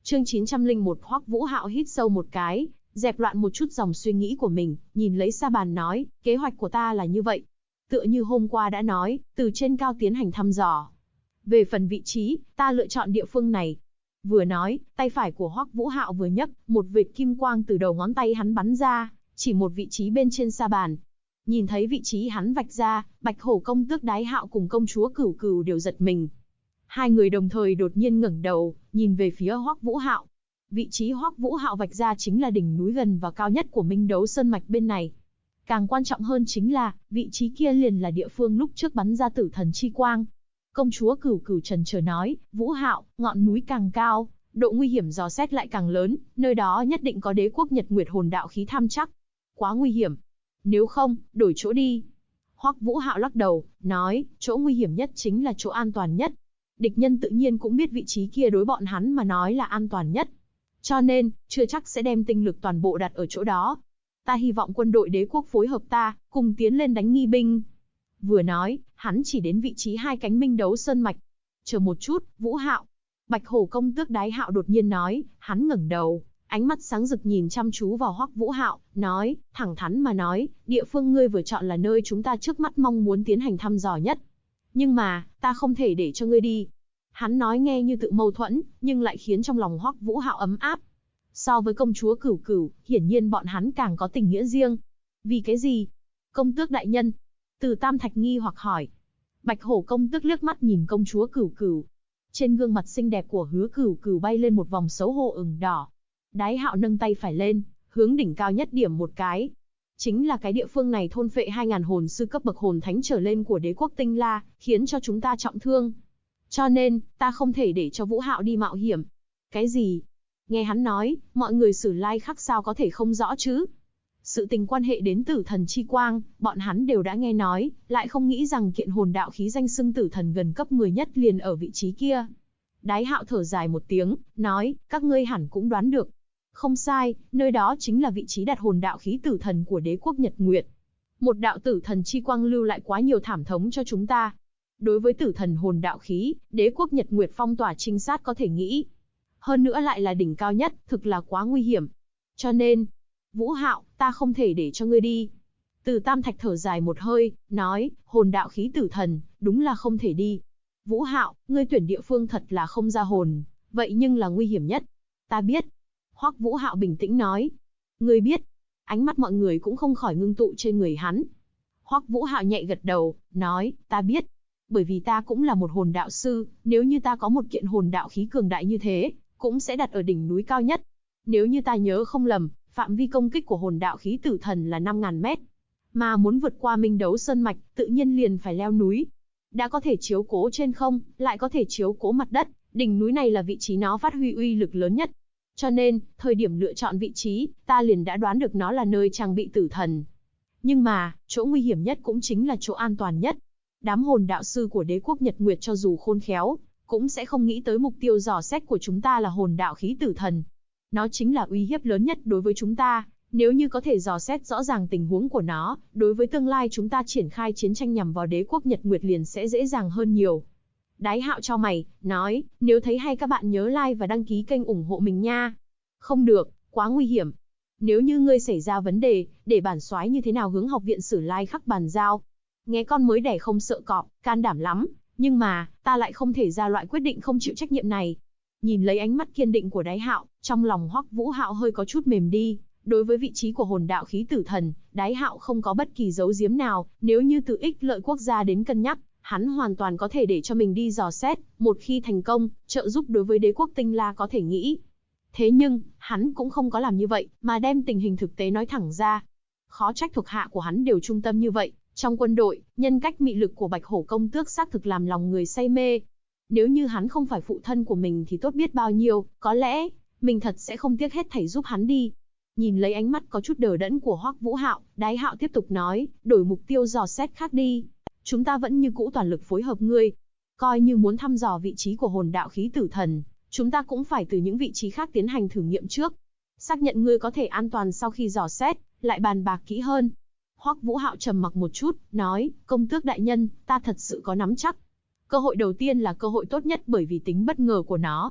Chương 901 Hoắc Vũ Hạo hít sâu một cái, dẹp loạn một chút dòng suy nghĩ của mình, nhìn lấy sa bàn nói, kế hoạch của ta là như vậy. Tựa như hôm qua đã nói, từ trên cao tiến hành thăm dò. Về phần vị trí, ta lựa chọn địa phương này. Vừa nói, tay phải của Hoắc Vũ Hạo vừa nhấc, một vệt kim quang từ đầu ngón tay hắn bắn ra, chỉ một vị trí bên trên sa bàn. Nhìn thấy vị trí hắn vạch ra, Bạch Hổ công tước Đái Hạo cùng công chúa Cửu Cửu đều giật mình. Hai người đồng thời đột nhiên ngẩng đầu, nhìn về phía Hoắc Vũ Hạo. Vị trí Hoắc Vũ Hạo vạch ra chính là đỉnh núi gần và cao nhất của Minh Đấu Sơn mạch bên này. Càng quan trọng hơn chính là, vị trí kia liền là địa phương lúc trước bắn ra tử thần chi quang. Công chúa Cửu Cửu trần chờ nói, Vũ Hạo, ngọn núi càng cao, độ nguy hiểm dò xét lại càng lớn, nơi đó nhất định có đế quốc Nhật Nguyệt hồn đạo khí tham chắc. Quá nguy hiểm. Nếu không, đổi chỗ đi. Hoắc Vũ Hạo lắc đầu, nói, chỗ nguy hiểm nhất chính là chỗ an toàn nhất. Địch nhân tự nhiên cũng biết vị trí kia đối bọn hắn mà nói là an toàn nhất. Cho nên, chưa chắc sẽ đem tinh lực toàn bộ đặt ở chỗ đó. Ta hy vọng quân đội đế quốc phối hợp ta, cùng tiến lên đánh nghi binh. Vừa nói, hắn chỉ đến vị trí hai cánh Minh Đấu Sơn mạch. Chờ một chút, Vũ Hạo. Bạch Hổ công tước Đái Hạo đột nhiên nói, hắn ngẩng đầu, ánh mắt sáng rực nhìn chăm chú vào Hoắc Vũ Hạo, nói, thẳng thắn mà nói, địa phương ngươi vừa chọn là nơi chúng ta trước mắt mong muốn tiến hành thăm dò nhất. Nhưng mà, ta không thể để cho ngươi đi. Hắn nói nghe như tự mâu thuẫn, nhưng lại khiến trong lòng Hoắc Vũ Hạo ấm áp. So với công chúa Cửu Cửu, hiển nhiên bọn hắn càng có tình nghĩa riêng. Vì cái gì? Công tước đại nhân. Từ Tam Thạch nghi hoặc hỏi. Bạch Hổ công tước liếc mắt nhìn công chúa Cửu Cửu. Trên gương mặt xinh đẹp của Hứa Cửu Cửu bay lên một vòng xấu hổ ửng đỏ. Đái Hạo nâng tay phải lên, hướng đỉnh cao nhất điểm một cái. Chính là cái địa phương này thôn phệ 2000 hồn sư cấp bậc hồn thánh trở lên của đế quốc Tinh La, khiến cho chúng ta trọng thương. Cho nên, ta không thể để cho Vũ Hạo đi mạo hiểm. Cái gì? Nghe hắn nói, mọi người Sử Lai Khắc sao có thể không rõ chứ? Sự tình quan hệ đến tử thần chi quang, bọn hắn đều đã nghe nói, lại không nghĩ rằng kiện hồn đạo khí danh xưng tử thần gần cấp 10 nhất liền ở vị trí kia. Đái Hạo thở dài một tiếng, nói, các ngươi hẳn cũng đoán được. Không sai, nơi đó chính là vị trí đặt hồn đạo khí tử thần của đế quốc Nhật Nguyệt. Một đạo tử thần chi quang lưu lại quá nhiều thảm thống cho chúng ta. Đối với tử thần hồn đạo khí, đế quốc Nhật Nguyệt phong tỏa trinh sát có thể nghĩ. Hơn nữa lại là đỉnh cao nhất, thực là quá nguy hiểm. Cho nên, Vũ Hạo, ta không thể để cho ngươi đi. Từ Tam Thạch thở dài một hơi, nói, hồn đạo khí tử thần, đúng là không thể đi. Vũ Hạo, ngươi tuyển địa phương thật là không ra hồn, vậy nhưng là nguy hiểm nhất. Ta biết. Hoắc Vũ Hạo bình tĩnh nói. Ngươi biết. Ánh mắt mọi người cũng không khỏi ngưng tụ trên người hắn. Hoắc Vũ Hạo nhẹ gật đầu, nói, ta biết. Bởi vì ta cũng là một hồn đạo sư, nếu như ta có một kiện hồn đạo khí cường đại như thế, cũng sẽ đặt ở đỉnh núi cao nhất. Nếu như ta nhớ không lầm, phạm vi công kích của hồn đạo khí tử thần là 5000 mét. Mà muốn vượt qua Minh Đấu Sơn mạch, tự nhiên liền phải leo núi. Đã có thể chiếu cố trên không, lại có thể chiếu cố mặt đất, đỉnh núi này là vị trí nó phát huy uy lực lớn nhất. Cho nên, thời điểm lựa chọn vị trí, ta liền đã đoán được nó là nơi trang bị tử thần. Nhưng mà, chỗ nguy hiểm nhất cũng chính là chỗ an toàn nhất. Đám hồn đạo sư của đế quốc Nhật Nguyệt cho dù khôn khéo, cũng sẽ không nghĩ tới mục tiêu dò xét của chúng ta là hồn đạo khí tử thần. Nó chính là uy hiếp lớn nhất đối với chúng ta, nếu như có thể dò xét rõ ràng tình huống của nó, đối với tương lai chúng ta triển khai chiến tranh nhằm vào đế quốc Nhật Nguyệt liền sẽ dễ dàng hơn nhiều. Đái Hạo chau mày, nói, nếu thấy hay các bạn nhớ like và đăng ký kênh ủng hộ mình nha. Không được, quá nguy hiểm. Nếu như ngươi xảy ra vấn đề, để bản soái như thế nào hướng học viện Sử Lai Khắc bàn giao. Nghe con mới đẻ không sợ cọp, can đảm lắm, nhưng mà, ta lại không thể ra loại quyết định không chịu trách nhiệm này. Nhìn lấy ánh mắt kiên định của Đái Hạo, trong lòng Hoắc Vũ Hạo hơi có chút mềm đi. Đối với vị trí của hồn đạo khí tử thần, Đái Hạo không có bất kỳ giấu giếm nào, nếu như từ ích lợi quốc gia đến cân nhắc, hắn hoàn toàn có thể để cho mình đi dò xét, một khi thành công, trợ giúp đối với đế quốc Tinh La có thể nghĩ. Thế nhưng, hắn cũng không có làm như vậy, mà đem tình hình thực tế nói thẳng ra. Khó trách thuộc hạ của hắn đều trung tâm như vậy, trong quân đội, nhân cách mị lực của Bạch Hổ công tước xác thực làm lòng người say mê. Nếu như hắn không phải phụ thân của mình thì tốt biết bao nhiêu, có lẽ, mình thật sẽ không tiếc hết thảy giúp hắn đi. Nhìn lấy ánh mắt có chút đờ đẫn của Hoắc Vũ Hạo, Đái Hạo tiếp tục nói, đổi mục tiêu dò xét khác đi. Chúng ta vẫn như cũ toàn lực phối hợp ngươi. Coi như muốn thăm dò vị trí của hồn đạo khí tử thần, chúng ta cũng phải từ những vị trí khác tiến hành thử nghiệm trước. Xác nhận ngươi có thể an toàn sau khi dò xét, lại bàn bạc kỹ hơn. Hoắc Vũ Hạo trầm mặc một chút, nói, công tước đại nhân, ta thật sự có nắm chắc. Cơ hội đầu tiên là cơ hội tốt nhất bởi vì tính bất ngờ của nó.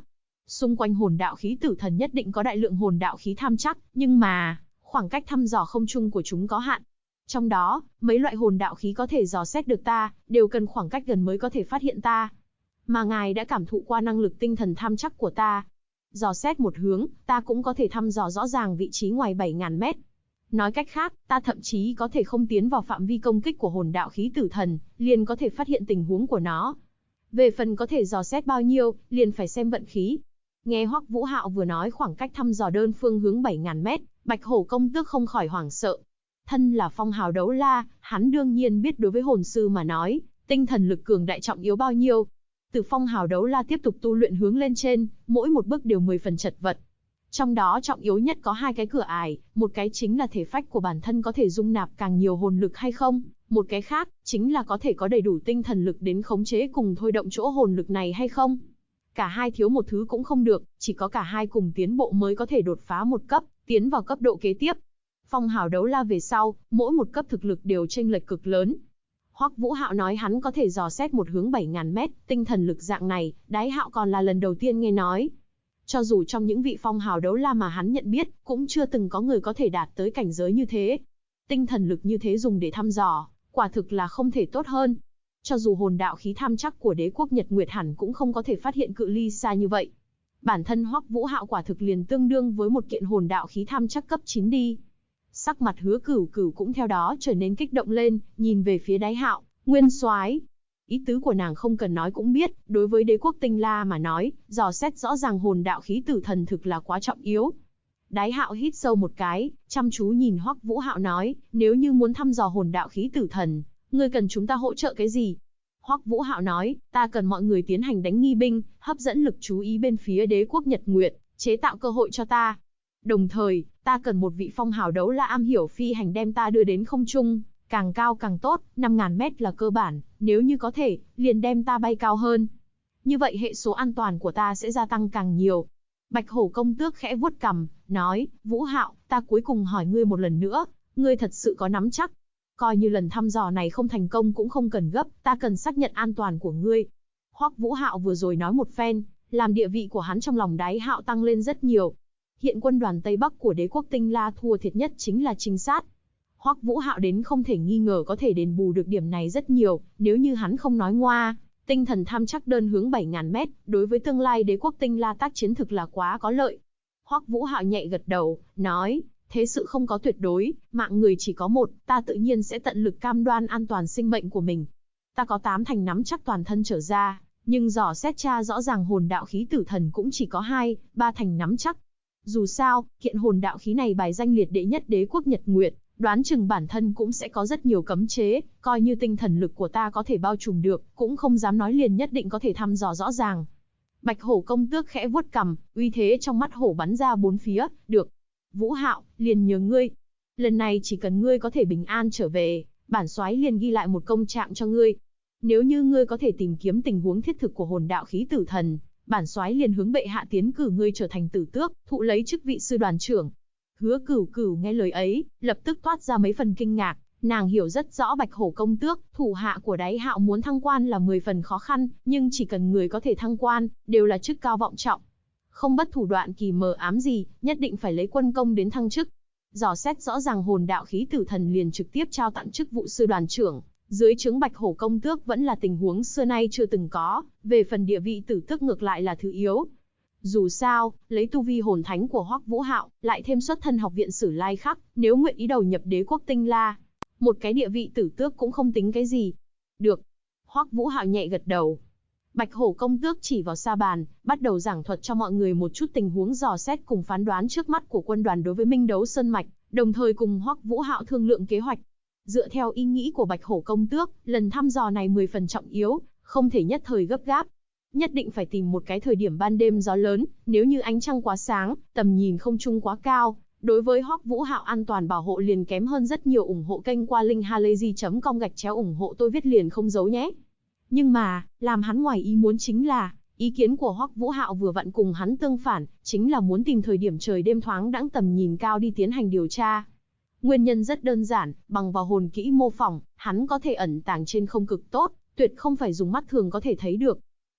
Xung quanh hồn đạo khí tử thần nhất định có đại lượng hồn đạo khí tham chắc, nhưng mà, khoảng cách thăm dò không trung của chúng có hạn. Trong đó, mấy loại hồn đạo khí có thể dò xét được ta, đều cần khoảng cách gần mới có thể phát hiện ta. Mà ngài đã cảm thụ qua năng lực tinh thần tham chắc của ta. Dò xét một hướng, ta cũng có thể thăm dò rõ ràng vị trí ngoài 7.000 mét. Nói cách khác, ta thậm chí có thể không tiến vào phạm vi công kích của hồn đạo khí tử thần, liền có thể phát hiện tình huống của nó. Về phần có thể dò xét bao nhiêu, liền phải xem vận khí. Nghe Hoắc Vũ Hạo vừa nói khoảng cách thăm dò đơn phương hướng 7.000 mét, Bạch Hổ công tước không khỏi hoảng sợ. Thân là phong hào đấu la, hắn đương nhiên biết đối với hồn sư mà nói, tinh thần lực cường đại trọng yếu bao nhiêu. Từ phong hào đấu la tiếp tục tu luyện hướng lên trên, mỗi một bước đều 10 phần chật vật. Trong đó trọng yếu nhất có 2 cái cửa ải, một cái chính là thể phách của bản thân có thể dung nạp càng nhiều hồn lực hay không, một cái khác chính là có thể có đầy đủ tinh thần lực đến khống chế cùng thôi động chỗ hồn lực này hay không. Cả hai thiếu một thứ cũng không được, chỉ có cả hai cùng tiến bộ mới có thể đột phá một cấp, tiến vào cấp độ kế tiếp. Phong hào đấu la về sau, mỗi một cấp thực lực đều chênh lệch cực lớn. Hoắc Vũ Hạo nói hắn có thể dò xét một hướng 7.000 mét, tinh thần lực dạng này, Đái Hạo còn là lần đầu tiên nghe nói. Cho dù trong những vị phong hào đấu la mà hắn nhận biết, cũng chưa từng có người có thể đạt tới cảnh giới như thế. Tinh thần lực như thế dùng để thăm dò, quả thực là không thể tốt hơn. Cho dù hồn đạo khí tham chắc của đế quốc Nhật Nguyệt hẳn cũng không có thể phát hiện cự ly xa như vậy. Bản thân Hoắc Vũ Hạo quả thực liền tương đương với một kiện hồn đạo khí tham chắc cấp 9 đi. Sắc mặt Hứa Cửu Cửu cũng theo đó trở nên kích động lên, nhìn về phía Đái Hạo, nguyên soái. Ý tứ của nàng không cần nói cũng biết, đối với đế quốc Tinh La mà nói, dò xét rõ ràng hồn đạo khí tử thần thực là quá trọng yếu. Đái Hạo hít sâu một cái, chăm chú nhìn Hoắc Vũ Hạo nói, nếu như muốn thăm dò hồn đạo khí tử thần, ngươi cần chúng ta hỗ trợ cái gì? Hoắc Vũ Hạo nói, ta cần mọi người tiến hành đánh nghi binh, hấp dẫn lực chú ý bên phía đế quốc Nhật Nguyệt, chế tạo cơ hội cho ta. Đồng thời, ta cần một vị phong hào đấu la am hiểu phi hành đem ta đưa đến không trung, càng cao càng tốt, 5.000 mét là cơ bản, nếu như có thể, liền đem ta bay cao hơn. Như vậy hệ số an toàn của ta sẽ gia tăng càng nhiều. Bạch Hổ công tước khẽ vuốt cằm, nói, Vũ Hạo, ta cuối cùng hỏi ngươi một lần nữa, ngươi thật sự có nắm chắc? Coi như lần thăm dò này không thành công cũng không cần gấp, ta cần xác nhận an toàn của ngươi. Hoắc Vũ Hạo vừa rồi nói một phen, làm địa vị của hắn trong lòng Đái Hạo tăng lên rất nhiều. Hiện quân đoàn Tây Bắc của đế quốc Tinh La thua thiệt nhất chính là trinh sát. Hoắc Vũ Hạo đến không thể nghi ngờ có thể đền bù được điểm này rất nhiều, nếu như hắn không nói ngoa. Tinh thần tham chắc đơn hướng 7.000 mét, đối với tương lai đế quốc Tinh La tác chiến thực là quá có lợi. Hoắc Vũ Hạo nhẹ gật đầu, nói, thế sự không có tuyệt đối, mạng người chỉ có một, ta tự nhiên sẽ tận lực cam đoan an toàn sinh mệnh của mình. Ta có 8 thành nắm chắc toàn thân trở ra, nhưng dò xét tra rõ ràng hồn đạo khí tử thần cũng chỉ có 2, 3 thành nắm chắc. Dù sao, kiện hồn đạo khí này bài danh liệt đệ nhất đế quốc Nhật Nguyệt, đoán chừng bản thân cũng sẽ có rất nhiều cấm chế, coi như tinh thần lực của ta có thể bao trùm được, cũng không dám nói liền nhất định có thể thăm dò rõ ràng. Bạch Hổ công tước khẽ vuốt cằm, uy thế trong mắt hổ bắn ra bốn phía, được. Vũ Hạo, liền nhờ ngươi. Lần này chỉ cần ngươi có thể bình an trở về, bản soái liền ghi lại một công trạng cho ngươi. Nếu như ngươi có thể tìm kiếm tình huống thiết thực của hồn đạo khí tử thần, bản soái liền hướng bệ hạ tiến cử ngươi trở thành tử tước, thụ lấy chức vị sư đoàn trưởng. Hứa Cửu Cửu nghe lời ấy, lập tức toát ra mấy phần kinh ngạc, nàng hiểu rất rõ Bạch Hổ công tước, thủ hạ của Đái Hạo muốn thăng quan là 10 phần khó khăn, nhưng chỉ cần người có thể thăng quan, đều là chức cao vọng trọng. Không bất thủ đoạn kỳ mờ ám gì, nhất định phải lấy quân công đến thăng chức. Dò xét rõ ràng hồn đạo khí tử thần liền trực tiếp trao tặng chức vụ sư đoàn trưởng, dưới trướng Bạch Hổ công tước vẫn là tình huống xưa nay chưa từng có, về phần địa vị tử tước ngược lại là thứ yếu. Dù sao, lấy tu vi hồn thánh của Hoắc Vũ Hạo, lại thêm xuất thân học viện Sử Lai Khắc, nếu nguyện ý đầu nhập đế quốc Tinh La, một cái địa vị tử tước cũng không tính cái gì. Được. Hoắc Vũ Hạo nhẹ gật đầu. Bạch Hổ công tước chỉ vào sa bàn, bắt đầu giảng thuật cho mọi người một chút tình huống dò xét cùng phán đoán trước mắt của quân đoàn đối với Minh Đấu Sơn Mạch, đồng thời cùng Hoắc Vũ Hạo thương lượng kế hoạch. Dựa theo ý nghĩ của Bạch Hổ công tước, lần thăm dò này 10 phần trọng yếu, không thể nhất thời gấp gáp. Nhất định phải tìm một cái thời điểm ban đêm gió lớn, nếu như ánh trăng quá sáng, tầm nhìn không trung quá cao, đối với Hoắc Vũ Hạo an toàn bảo hộ liền kém hơn rất nhiều. Ủng hộ kênh qua link halayzi.com /ủng hộ tôi viết liền không giấu nhé. Nhưng mà, làm hắn ngoài ý muốn chính là, ý kiến của Hoắc Vũ Hạo vừa vặn cùng hắn tương phản, chính là muốn tìm thời điểm trời đêm thoáng đãng tầm nhìn cao đi tiến hành điều tra. Nguyên nhân rất đơn giản, bằng vào hồn kỹ mô phỏng, hắn có thể ẩn tàng trên không cực tốt, tuyệt không phải dùng mắt thường có thể thấy được.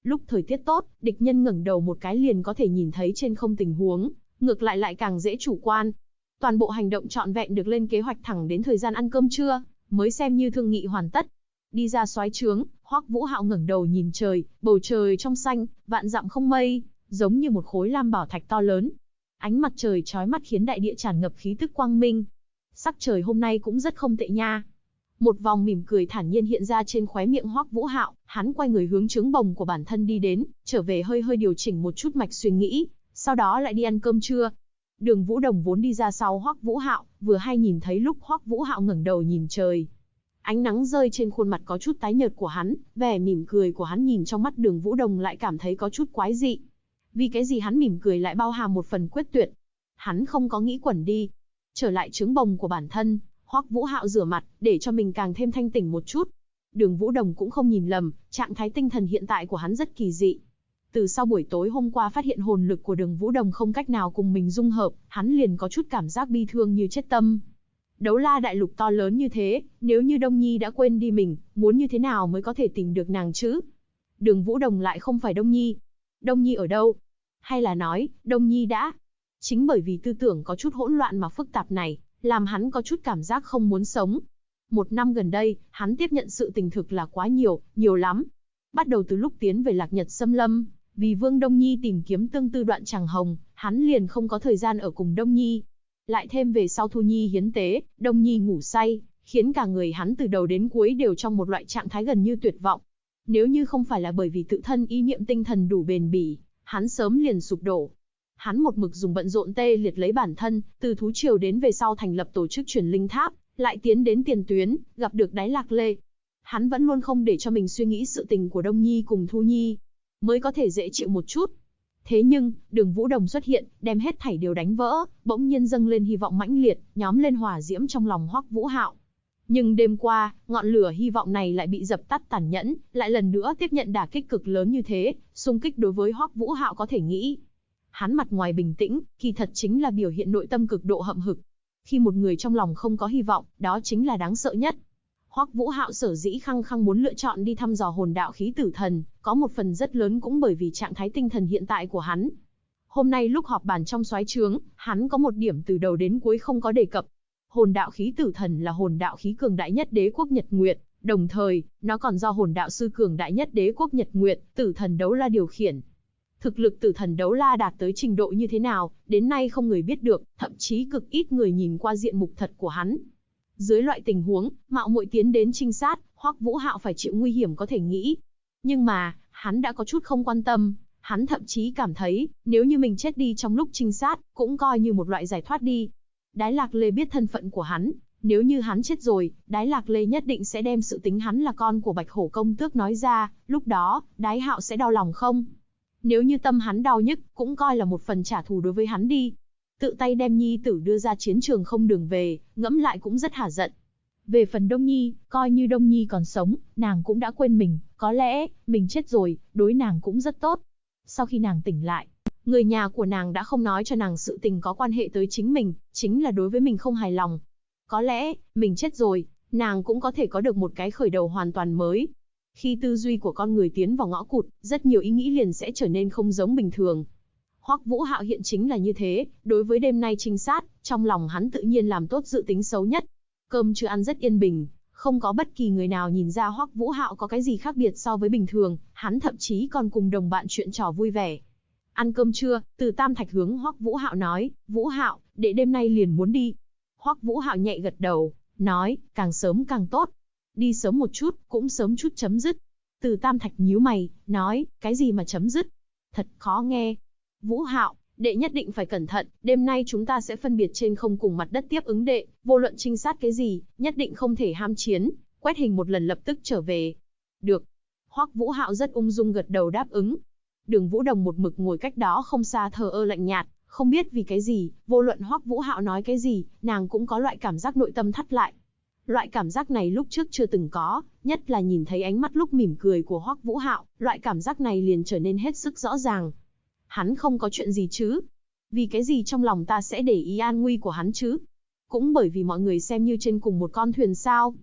Lúc thời tiết tốt, địch nhân ngẩng đầu một cái liền có thể nhìn thấy trên không tình huống, ngược lại lại càng dễ chủ quan. Toàn bộ hành động trọn vẹn được lên kế hoạch thẳng đến thời gian ăn cơm trưa, mới xem như thương nghị hoàn tất. Đi ra soái trướng, Hoắc Vũ Hạo ngẩng đầu nhìn trời, bầu trời trong xanh, vạn dặm không mây, giống như một khối lam bảo thạch to lớn. Ánh mặt trời chói mắt khiến đại địa tràn ngập khí tức quang minh. Sắc trời hôm nay cũng rất không tệ nha. Một vòng mỉm cười thản nhiên hiện ra trên khóe miệng Hoắc Vũ Hạo, hắn quay người hướng trướng bồng của bản thân đi đến, trở về hơi hơi điều chỉnh một chút mạch suy nghĩ, sau đó lại đi ăn cơm trưa. Đường Vũ Đồng vốn đi ra sau Hoắc Vũ Hạo, vừa hay nhìn thấy lúc Hoắc Vũ Hạo ngẩng đầu nhìn trời. Ánh nắng rơi trên khuôn mặt có chút tái nhợt của hắn, vẻ mỉm cười của hắn nhìn trong mắt Đường Vũ Đồng lại cảm thấy có chút quái dị. Vì cái gì hắn mỉm cười lại bao hàm một phần quyết tuyệt? Hắn không có nghĩ quẩn đi. Trở lại trướng bồng của bản thân, Hoắc Vũ Hạo rửa mặt, để cho mình càng thêm thanh tỉnh một chút. Đường Vũ Đồng cũng không nhìn lầm, trạng thái tinh thần hiện tại của hắn rất kỳ dị. Từ sau buổi tối hôm qua phát hiện hồn lực của Đường Vũ Đồng không cách nào cùng mình dung hợp, hắn liền có chút cảm giác bi thương như chết tâm. Đấu la đại lục to lớn như thế, nếu như Đông Nhi đã quên đi mình, muốn như thế nào mới có thể tìm được nàng chứ? Đường Vũ Đồng lại không phải Đông Nhi. Đông Nhi ở đâu? Hay là nói, Đông Nhi đã... Chính bởi vì tư tưởng có chút hỗn loạn mà phức tạp này, làm hắn có chút cảm giác không muốn sống. Một năm gần đây, hắn tiếp nhận sự tình thực là quá nhiều, nhiều lắm. Bắt đầu từ lúc tiến về Lạc Nhật Xâm Lâm, vì Vương Đông Nhi tìm kiếm tương tư đoạn Tràng Hồng, hắn liền không có thời gian ở cùng Đông Nhi. Lại thêm về sau Thu Nhi hiến tế, Đông Nhi ngủ say, khiến cả người hắn từ đầu đến cuối đều trong một loại trạng thái gần như tuyệt vọng. Nếu như không phải là bởi vì tự thân ý niệm tinh thần đủ bền bỉ, hắn sớm liền sụp đổ. Hắn một mực dùng bận rộn tê liệt lấy bản thân, từ thú triều đến về sau thành lập tổ chức truyền linh tháp, lại tiến đến tiền tuyến, gặp được Đái Lạc Lê. Hắn vẫn luôn không để cho mình suy nghĩ sự tình của Đông Nhi cùng Thu Nhi, mới có thể dễ chịu một chút. Thế nhưng, Đường Vũ Đồng xuất hiện, đem hết thảy đều đánh vỡ, bỗng nhiên dâng lên hy vọng mãnh liệt, nhóm lên hỏa diễm trong lòng Hoắc Vũ Hạo. Nhưng đêm qua, ngọn lửa hy vọng này lại bị dập tắt tàn nhẫn, lại lần nữa tiếp nhận đả kích cực lớn như thế, xung kích đối với Hoắc Vũ Hạo có thể nghĩ. Hắn mặt ngoài bình tĩnh, kỳ thật chính là biểu hiện nội tâm cực độ hậm hực. Khi một người trong lòng không có hy vọng, đó chính là đáng sợ nhất. Hoắc Vũ Hạo sở dĩ khăng khăng muốn lựa chọn đi thăm dò hồn đạo khí tử thần, có một phần rất lớn cũng bởi vì trạng thái tinh thần hiện tại của hắn. Hôm nay lúc họp bàn trong soái trướng, hắn có một điểm từ đầu đến cuối không có đề cập. Hồn đạo khí tử thần là hồn đạo khí cường đại nhất đế quốc Nhật Nguyệt, đồng thời, nó còn do hồn đạo sư cường đại nhất đế quốc Nhật Nguyệt, tử thần đấu la điều khiển. Thực lực tử thần đấu la đạt tới trình độ như thế nào, đến nay không người biết được, thậm chí cực ít người nhìn qua diện mục thật của hắn. Dưới loại tình huống, mạo muội tiến đến trinh sát, Hoắc Vũ Hạo phải chịu nguy hiểm có thể nghĩ. Nhưng mà, hắn đã có chút không quan tâm, hắn thậm chí cảm thấy, nếu như mình chết đi trong lúc trinh sát, cũng coi như một loại giải thoát đi. Đái Lạc Lê biết thân phận của hắn, nếu như hắn chết rồi, Đái Lạc Lê nhất định sẽ đem sự tính hắn là con của Bạch Hổ công tước nói ra, lúc đó, Đái Hạo sẽ đau lòng không? Nếu như tâm hắn đau nhức, cũng coi là một phần trả thù đối với hắn đi. Tự tay đem nhi tử đưa ra chiến trường không đường về, ngẫm lại cũng rất hả giận. Về phần Đông Nhi, coi như Đông Nhi còn sống, nàng cũng đã quên mình, có lẽ, mình chết rồi, đối nàng cũng rất tốt. Sau khi nàng tỉnh lại, người nhà của nàng đã không nói cho nàng sự tình có quan hệ tới chính mình, chính là đối với mình không hài lòng. Có lẽ, mình chết rồi, nàng cũng có thể có được một cái khởi đầu hoàn toàn mới. Khi tư duy của con người tiến vào ngõ cụt, rất nhiều ý nghĩ liền sẽ trở nên không giống bình thường. Hoắc Vũ Hạo hiện chính là như thế, đối với đêm nay trinh sát, trong lòng hắn tự nhiên làm tốt dự tính xấu nhất. Cơm chưa ăn rất yên bình, không có bất kỳ người nào nhìn ra Hoắc Vũ Hạo có cái gì khác biệt so với bình thường, hắn thậm chí còn cùng đồng bạn chuyện trò vui vẻ. Ăn cơm trưa, Từ Tam Thạch hướng Hoắc Vũ Hạo nói, Vũ Hạo, đệ đêm nay liền muốn đi. Hoắc Vũ Hạo nhẹ gật đầu, nói, càng sớm càng tốt. Đi sớm một chút, cũng sớm chút chấm dứt. Từ Tam Thạch nhíu mày, nói, cái gì mà chấm dứt? Thật khó nghe. Vũ Hạo, đệ nhất định phải cẩn thận, đêm nay chúng ta sẽ phân biệt trên không cùng mặt đất tiếp ứng đệ, vô luận trinh sát cái gì, nhất định không thể ham chiến, quét hình một lần lập tức trở về. Được. Hoắc Vũ Hạo rất ung dung gật đầu đáp ứng. Đường Vũ Đồng một mực ngồi cách đó không xa thờ ơ lạnh nhạt, không biết vì cái gì, vô luận Hoắc Vũ Hạo nói cái gì, nàng cũng có loại cảm giác nội tâm thắt lại. Loại cảm giác này lúc trước chưa từng có, nhất là nhìn thấy ánh mắt lúc mỉm cười của Hoắc Vũ Hạo, loại cảm giác này liền trở nên hết sức rõ ràng. Hắn không có chuyện gì chứ? Vì cái gì trong lòng ta sẽ để ý an nguy của hắn chứ? Cũng bởi vì mọi người xem như trên cùng một con thuyền sao?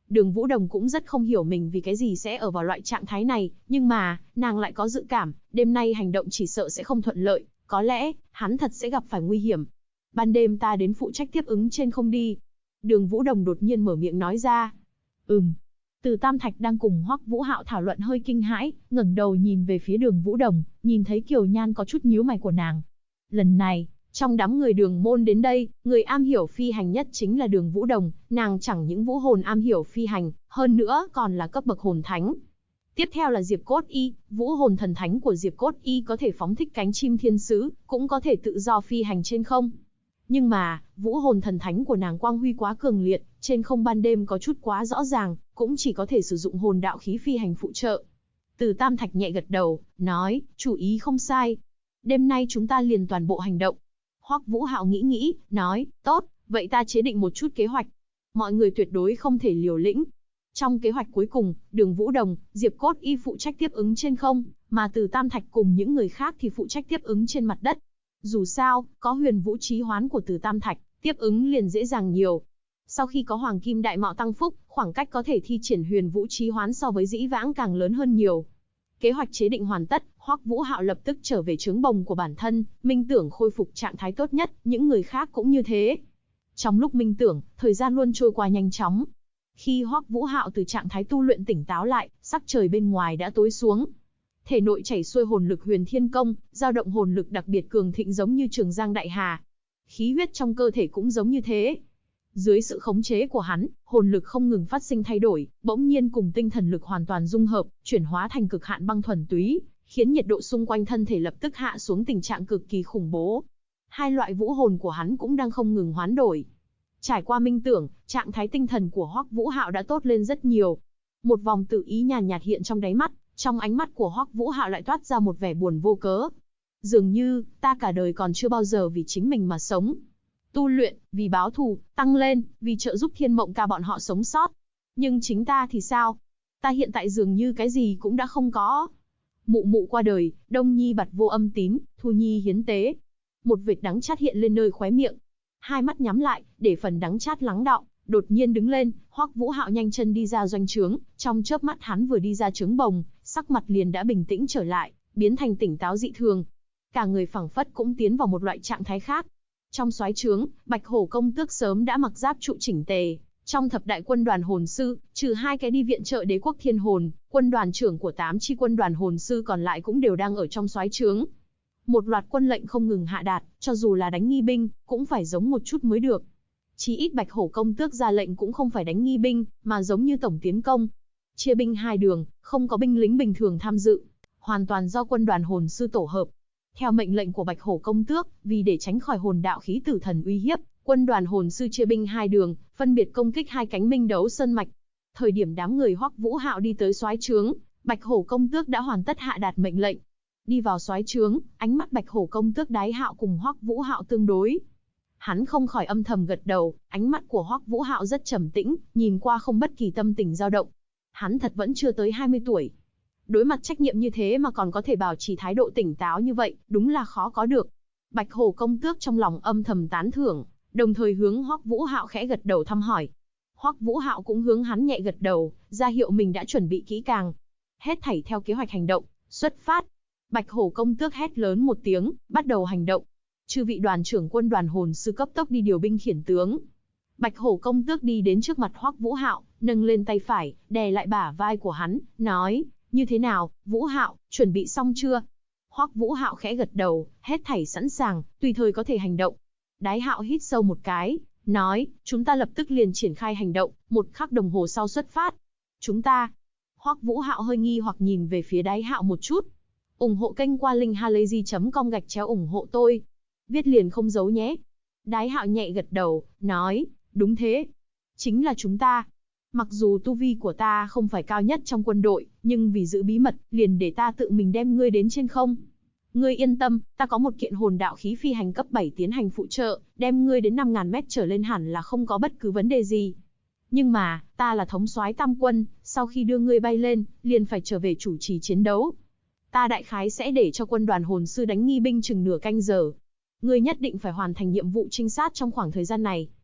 Đường Vũ Đồng cũng rất không hiểu mình vì cái gì sẽ ở vào loại trạng thái này, nhưng mà, nàng lại có dự cảm, đêm nay hành động chỉ sợ sẽ không thuận lợi, có lẽ, hắn thật sẽ gặp phải nguy hiểm. Ban đêm ta đến phụ trách tiếp ứng trên không đi. Đường Vũ Đồng đột nhiên mở miệng nói ra. Từ Tam Thạch đang cùng Hoắc Vũ Hạo thảo luận hơi kinh hãi, ngẩng đầu nhìn về phía Đường Vũ Đồng, nhìn thấy Kiều Nhan có chút nhíu mày của nàng. Lần này, trong đám người Đường môn đến đây, người am hiểu phi hành nhất chính là Đường Vũ Đồng, nàng chẳng những vũ hồn am hiểu phi hành, hơn nữa còn là cấp bậc hồn thánh. Tiếp theo là Diệp Cốt Y, vũ hồn thần thánh của Diệp Cốt Y có thể phóng thích cánh chim thiên sứ, cũng có thể tự do phi hành trên không. Nhưng mà, vũ hồn thần thánh của nàng quang huy quá cường liệt, trên không ban đêm có chút quá rõ ràng, cũng chỉ có thể sử dụng hồn đạo khí phi hành phụ trợ. Từ Tam Thạch nhẹ gật đầu, nói, chủ ý không sai. Đêm nay chúng ta liền toàn bộ hành động. Hoắc Vũ Hạo nghĩ, nói, tốt, vậy ta chế định một chút kế hoạch. Mọi người tuyệt đối không thể liều lĩnh. Trong kế hoạch cuối cùng, Đường Vũ Đồng, Diệp Cốt Y phụ trách tiếp ứng trên không, mà Từ Tam Thạch cùng những người khác thì phụ trách tiếp ứng trên mặt đất. Dù sao, có huyền vũ chí hoán của Từ Tam Thạch, tiếp ứng liền dễ dàng nhiều. Sau khi có Hoàng Kim Đại Mạo tăng phúc, khoảng cách có thể thi triển huyền vũ chí hoán so với dĩ vãng càng lớn hơn nhiều. Kế hoạch chế định hoàn tất, Hoắc Vũ Hạo lập tức trở về trướng bồng của bản thân, Minh Tưởng khôi phục trạng thái tốt nhất, những người khác cũng như thế. Trong lúc Minh Tưởng, thời gian luôn trôi qua nhanh chóng. Khi Hoắc Vũ Hạo từ trạng thái tu luyện tỉnh táo lại, sắc trời bên ngoài đã tối xuống. Thể nội chảy xuôi hồn lực Huyền Thiên Công, dao động hồn lực đặc biệt cường thịnh giống như Trường Giang đại hà. Khí huyết trong cơ thể cũng giống như thế. Dưới sự khống chế của hắn, hồn lực không ngừng phát sinh thay đổi, bỗng nhiên cùng tinh thần lực hoàn toàn dung hợp, chuyển hóa thành cực hạn băng thuần túy, khiến nhiệt độ xung quanh thân thể lập tức hạ xuống tình trạng cực kỳ khủng bố. Hai loại vũ hồn của hắn cũng đang không ngừng hoán đổi. Trải qua Minh Tưởng, trạng thái tinh thần của Hoắc Vũ Hạo đã tốt lên rất nhiều. Một vòng tự ý nhàn nhạt hiện trong đáy mắt, trong ánh mắt của Hoắc Vũ Hạo lại toát ra một vẻ buồn vô cớ. Dường như, ta cả đời còn chưa bao giờ vì chính mình mà sống. Tu luyện, vì báo thù, tăng lên, vì trợ giúp Thiên Mộng Ca bọn họ sống sót. Nhưng chính ta thì sao? Ta hiện tại dường như cái gì cũng đã không có. Mụ mụ qua đời, Đông Nhi bặt vô âm tín, Thu Nhi hiến tế. Một vệt đắng chát hiện lên nơi khóe miệng. Hai mắt nhắm lại, để phần đắng chát lắng đọng, đột nhiên đứng lên, Hoắc Vũ Hạo nhanh chân đi ra doanh trướng, trong chớp mắt hắn vừa đi ra trướng bồng, sắc mặt liền đã bình tĩnh trở lại, biến thành tỉnh táo dị thường. Cả người phảng phất cũng tiến vào một loại trạng thái khác. Trong soái trướng, Bạch Hổ công tước sớm đã mặc giáp trụ chỉnh tề. Trong thập đại quân đoàn hồn sư, trừ hai cái đi viện trợ đế quốc thiên hồn, quân đoàn trưởng của 8 chi quân đoàn hồn sư còn lại cũng đều đang ở trong soái trướng. Một loạt quân lệnh không ngừng hạ đạt, cho dù là đánh nghi binh, cũng phải giống một chút mới được. Chí ít Bạch Hổ công tước ra lệnh cũng không phải đánh nghi binh, mà giống như tổng tiến công. Chia binh hai đường, không có binh lính bình thường tham dự, hoàn toàn do quân đoàn hồn sư tổ hợp. Theo mệnh lệnh của Bạch Hổ công tước, vì để tránh khỏi hồn đạo khí tử thần uy hiếp, quân đoàn hồn sư chia binh hai đường, phân biệt công kích hai cánh Minh Đấu Sơn mạch. Thời điểm đám người Hoắc Vũ Hạo đi tới soái trướng, Bạch Hổ công tước đã hoàn tất hạ đạt mệnh lệnh. Đi vào soái trướng, ánh mắt Bạch Hổ công tước Đái Hạo cùng Hoắc Vũ Hạo tương đối. Hắn không khỏi âm thầm gật đầu, ánh mắt của Hoắc Vũ Hạo rất trầm tĩnh, nhìn qua không bất kỳ tâm tình dao động. Hắn thật vẫn chưa tới 20 tuổi. Đối mặt trách nhiệm như thế mà còn có thể bảo trì thái độ tỉnh táo như vậy, đúng là khó có được. Bạch Hổ công tước trong lòng âm thầm tán thưởng, đồng thời hướng Hoắc Vũ Hạo khẽ gật đầu thăm hỏi. Hoắc Vũ Hạo cũng hướng hắn nhẹ gật đầu, ra hiệu mình đã chuẩn bị kỹ càng. Hết thảy theo kế hoạch hành động, xuất phát. Bạch Hổ công tước hét lớn một tiếng, bắt đầu hành động. Chư vị đoàn trưởng quân đoàn hồn sư cấp tốc đi điều binh khiển tướng. Bạch Hổ công tước đi đến trước mặt Hoắc Vũ Hạo, nâng lên tay phải, đè lại bả vai của hắn, nói: "Như thế nào, Vũ Hạo, chuẩn bị xong chưa?" Hoắc Vũ Hạo khẽ gật đầu, hết thảy sẵn sàng, tùy thời có thể hành động. Đái Hạo hít sâu một cái, nói: "Chúng ta lập tức liền triển khai hành động, 1 khắc đồng hồ sau xuất phát." "Chúng ta?" Hoắc Vũ Hạo hơi nghi hoặc nhìn về phía Đái Hạo một chút. Ủng hộ kênh qua linkhalazy.com/ủng hộ tôi. Viết liền không giấu nhé. Đái Hạo nhẹ gật đầu, nói: "Đúng thế. Chính là chúng ta. Mặc dù tu vi của ta không phải cao nhất trong quân đội, nhưng vì giữ bí mật, liền để ta tự mình đem ngươi đến trên không. Ngươi yên tâm, ta có một kiện hồn đạo khí phi hành cấp 7 tiến hành phụ trợ, đem ngươi đến 5.000 mét trở lên hẳn là không có bất cứ vấn đề gì. Nhưng mà, ta là thống soái tam quân, sau khi đưa ngươi bay lên, liền phải trở về chủ trì chiến đấu. Ta đại khái sẽ để cho quân đoàn hồn sư đánh nghi binh chừng nửa canh giờ. Ngươi nhất định phải hoàn thành nhiệm vụ trinh sát trong khoảng thời gian này.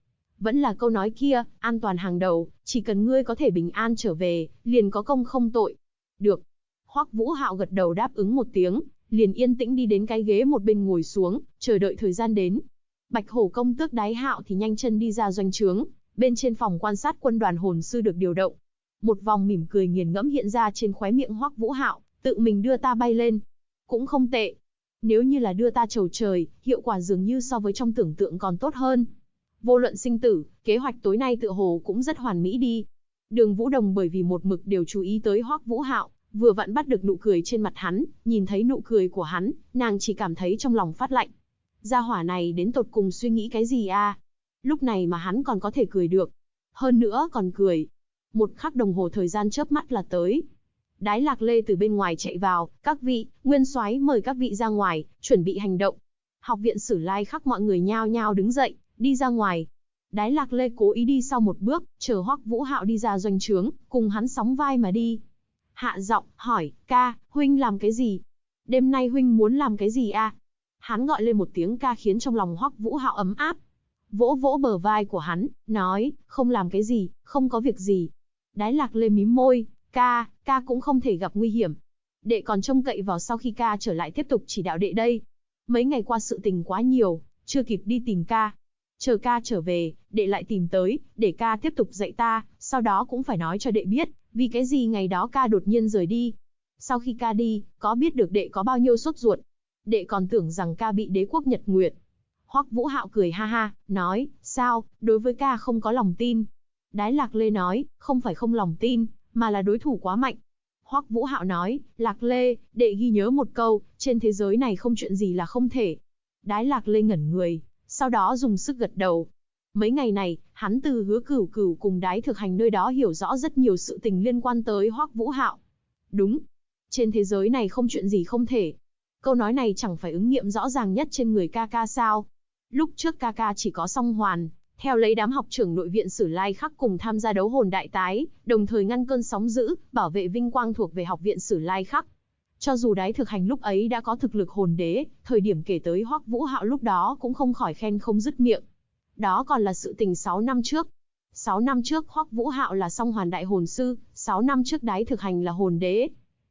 Vẫn là câu nói kia, an toàn hàng đầu, chỉ cần ngươi có thể bình an trở về, liền có công không tội. Được. Hoắc Vũ Hạo gật đầu đáp ứng một tiếng, liền yên tĩnh đi đến cái ghế một bên ngồi xuống, chờ đợi thời gian đến. Bạch Hổ công tước Đái Hạo thì nhanh chân đi ra doanh trướng, bên trên phòng quan sát quân đoàn hồn sư được điều động. Một vòng mỉm cười nghiền ngẫm hiện ra trên khóe miệng Hoắc Vũ Hạo, tự mình đưa ta bay lên. Cũng không tệ. Nếu như là đưa ta chầu trời, hiệu quả dường như so với trong tưởng tượng còn tốt hơn. Vô luận sinh tử, kế hoạch tối nay tựa hồ cũng rất hoàn mỹ đi. Đường Vũ Đồng bởi vì một mực đều chú ý tới Hoắc Vũ Hạo, vừa vặn bắt được nụ cười trên mặt hắn, nhìn thấy nụ cười của hắn, nàng chỉ cảm thấy trong lòng phát lạnh. Gia hỏa này đến tột cùng suy nghĩ cái gì a? Lúc này mà hắn còn có thể cười được. Hơn nữa còn cười. Một khắc đồng hồ thời gian chớp mắt là tới. Đái Lạc Lê từ bên ngoài chạy vào, các vị, Nguyên Soái mời các vị ra ngoài, chuẩn bị hành động. Học viện Sử Lai Khắc mọi người nhao nhao đứng dậy, đi ra ngoài. Đái Lạc Lê cố ý đi sau một bước, chờ Hoắc Vũ Hạo đi ra doanh trướng, cùng hắn sóng vai mà đi. Hạ giọng, hỏi, ca, huynh làm cái gì? Đêm nay huynh muốn làm cái gì a? Hắn gọi lên một tiếng ca khiến trong lòng Hoắc Vũ Hạo ấm áp. Vỗ vỗ bờ vai của hắn, nói, không làm cái gì, không có việc gì. Đái Lạc Lê mím môi, ca cũng không thể gặp nguy hiểm. Đệ còn trông cậy vào sau khi ca trở lại tiếp tục chỉ đạo đệ đây. Mấy ngày qua sự tình quá nhiều, chưa kịp đi tìm ca. Chờ ca trở về, đệ lại tìm tới, để ca tiếp tục dạy ta, sau đó cũng phải nói cho đệ biết, vì cái gì ngày đó ca đột nhiên rời đi. Sau khi ca đi, có biết được đệ có bao nhiêu sốt ruột. Đệ còn tưởng rằng ca bị đế quốc Nhật Nguyệt. Hoắc Vũ Hạo cười ha ha, nói, sao, đối với ca không có lòng tin. Đái Lạc Lê nói, không phải không lòng tin, mà là đối thủ quá mạnh. Hoắc Vũ Hạo nói, Lạc Lê, đệ ghi nhớ một câu, trên thế giới này không chuyện gì là không thể. Đái Lạc Lê ngẩn người, sau đó dùng sức gật đầu. Mấy ngày này, hắn từ Hứa Cửu Cửu cùng Đái Thực Hành nơi đó hiểu rõ rất nhiều sự tình liên quan tới Hoắc Vũ Hạo. Đúng, trên thế giới này không chuyện gì không thể. Câu nói này chẳng phải ứng nghiệm rõ ràng nhất trên người ca ca sao? Lúc trước ca ca chỉ có song hoàn, theo lấy đám học trưởng nội viện Sử Lai Khắc cùng tham gia đấu hồn đại tái, đồng thời ngăn cơn sóng dữ, bảo vệ vinh quang thuộc về học viện Sử Lai Khắc. Cho dù Đái Thực Hành lúc ấy đã có thực lực hồn đế, thời điểm kể tới Hoắc Vũ Hạo lúc đó cũng không khỏi khen không dứt miệng. Đó còn là sự tình 6 năm trước. 6 năm trước Hoắc Vũ Hạo là song hoàn đại hồn sư, 6 năm trước Đái Thực Hành là hồn đế.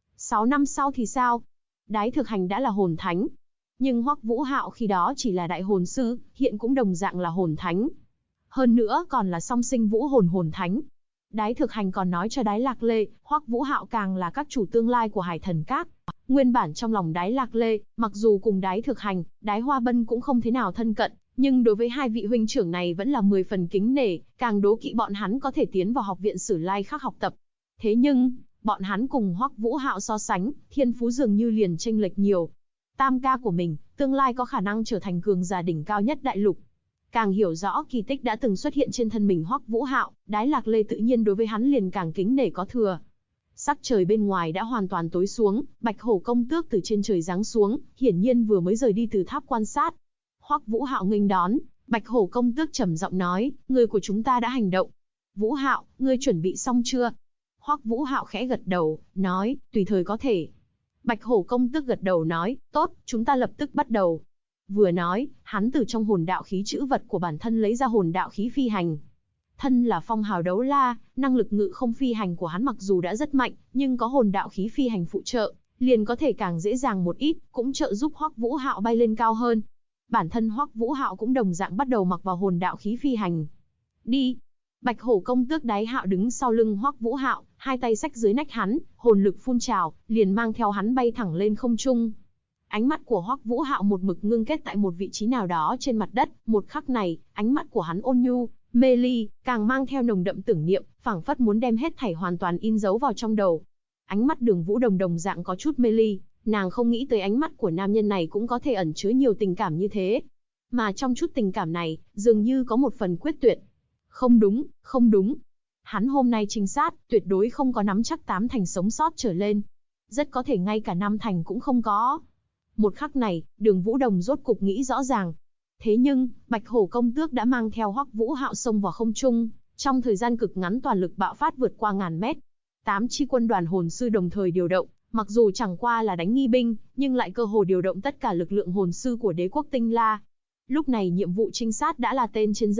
6 năm sau thì sao? Đái Thực Hành đã là hồn thánh. Nhưng Hoắc Vũ Hạo khi đó chỉ là đại hồn sư, hiện cũng đồng dạng là hồn thánh. Hơn nữa còn là song sinh vũ hồn hồn thánh. Đái Thực Hành còn nói cho Đái Lạc Lê, Hoắc Vũ Hạo càng là các chủ tương lai của Hải Thần Các. Nguyên bản trong lòng Đái Lạc Lê, mặc dù cùng Đái Thực Hành, Đái Hoa Bân cũng không thế nào thân cận, nhưng đối với hai vị huynh trưởng này vẫn là 10 phần kính nể, càng đố kỵ bọn hắn có thể tiến vào học viện Sử Lai Khắc học tập. Thế nhưng, bọn hắn cùng Hoắc Vũ Hạo so sánh, thiên phú dường như liền chênh lệch nhiều. Tam ca của mình, tương lai có khả năng trở thành cường giả đỉnh cao nhất đại lục. Càng hiểu rõ kỳ tích đã từng xuất hiện trên thân mình Hoắc Vũ Hạo, Đái Lạc Lê tự nhiên đối với hắn liền càng kính nể có thừa. Sắc trời bên ngoài đã hoàn toàn tối xuống, Bạch Hổ công tước từ trên trời giáng xuống, hiển nhiên vừa mới rời đi từ tháp quan sát. Hoắc Vũ Hạo nghênh đón, Bạch Hổ công tước trầm giọng nói, người của chúng ta đã hành động. Vũ Hạo, ngươi chuẩn bị xong chưa? Hoắc Vũ Hạo khẽ gật đầu, nói, tùy thời có thể. Bạch Hổ công tước gật đầu nói, tốt, chúng ta lập tức bắt đầu. Vừa nói, hắn từ trong hồn đạo khí chữ vật của bản thân lấy ra hồn đạo khí phi hành. Thân là phong hào đấu la, năng lực ngự không phi hành của hắn mặc dù đã rất mạnh, nhưng có hồn đạo khí phi hành phụ trợ, liền có thể càng dễ dàng một ít, cũng trợ giúp Hoắc Vũ Hạo bay lên cao hơn. Bản thân Hoắc Vũ Hạo cũng đồng dạng bắt đầu mặc vào hồn đạo khí phi hành. Đi! Bạch Hổ công tước Đái Hạo đứng sau lưng Hoắc Vũ Hạo, hai tay xách dưới nách hắn, hồn lực phun trào, liền mang theo hắn bay thẳng lên không trung. Ánh mắt của Hoắc Vũ Hạo một mực ngưng kết tại một vị trí nào đó trên mặt đất, một khắc này, ánh mắt của hắn ôn nhu, mê ly, càng mang theo nồng đậm tưởng niệm, phảng phất muốn đem hết thảy hoàn toàn in dấu vào trong đầu. Ánh mắt Đường Vũ Đồng đồng dạng có chút mê ly, nàng không nghĩ tới ánh mắt của nam nhân này cũng có thể ẩn chứa nhiều tình cảm như thế. Mà trong chút tình cảm này, dường như có một phần quyết tuyệt. Không đúng, không đúng. Hắn hôm nay trinh sát, tuyệt đối không có nắm chắc 8 thành sống sót trở lên. Rất có thể ngay cả 5 thành cũng không có. Một khắc này, Đường Vũ Đồng rốt cục nghĩ rõ ràng. Thế nhưng, Bạch Hổ công tước đã mang theo Hoắc Vũ Hạo xông vào không trung, trong thời gian cực ngắn toàn lực bạo phát vượt qua ngàn mét. 8 chi quân đoàn hồn sư đồng thời điều động, mặc dù chẳng qua là đánh nghi binh, nhưng lại cơ hồ điều động tất cả lực lượng hồn sư của đế quốc Tinh La. Lúc này nhiệm vụ trinh sát đã là tên trên dây,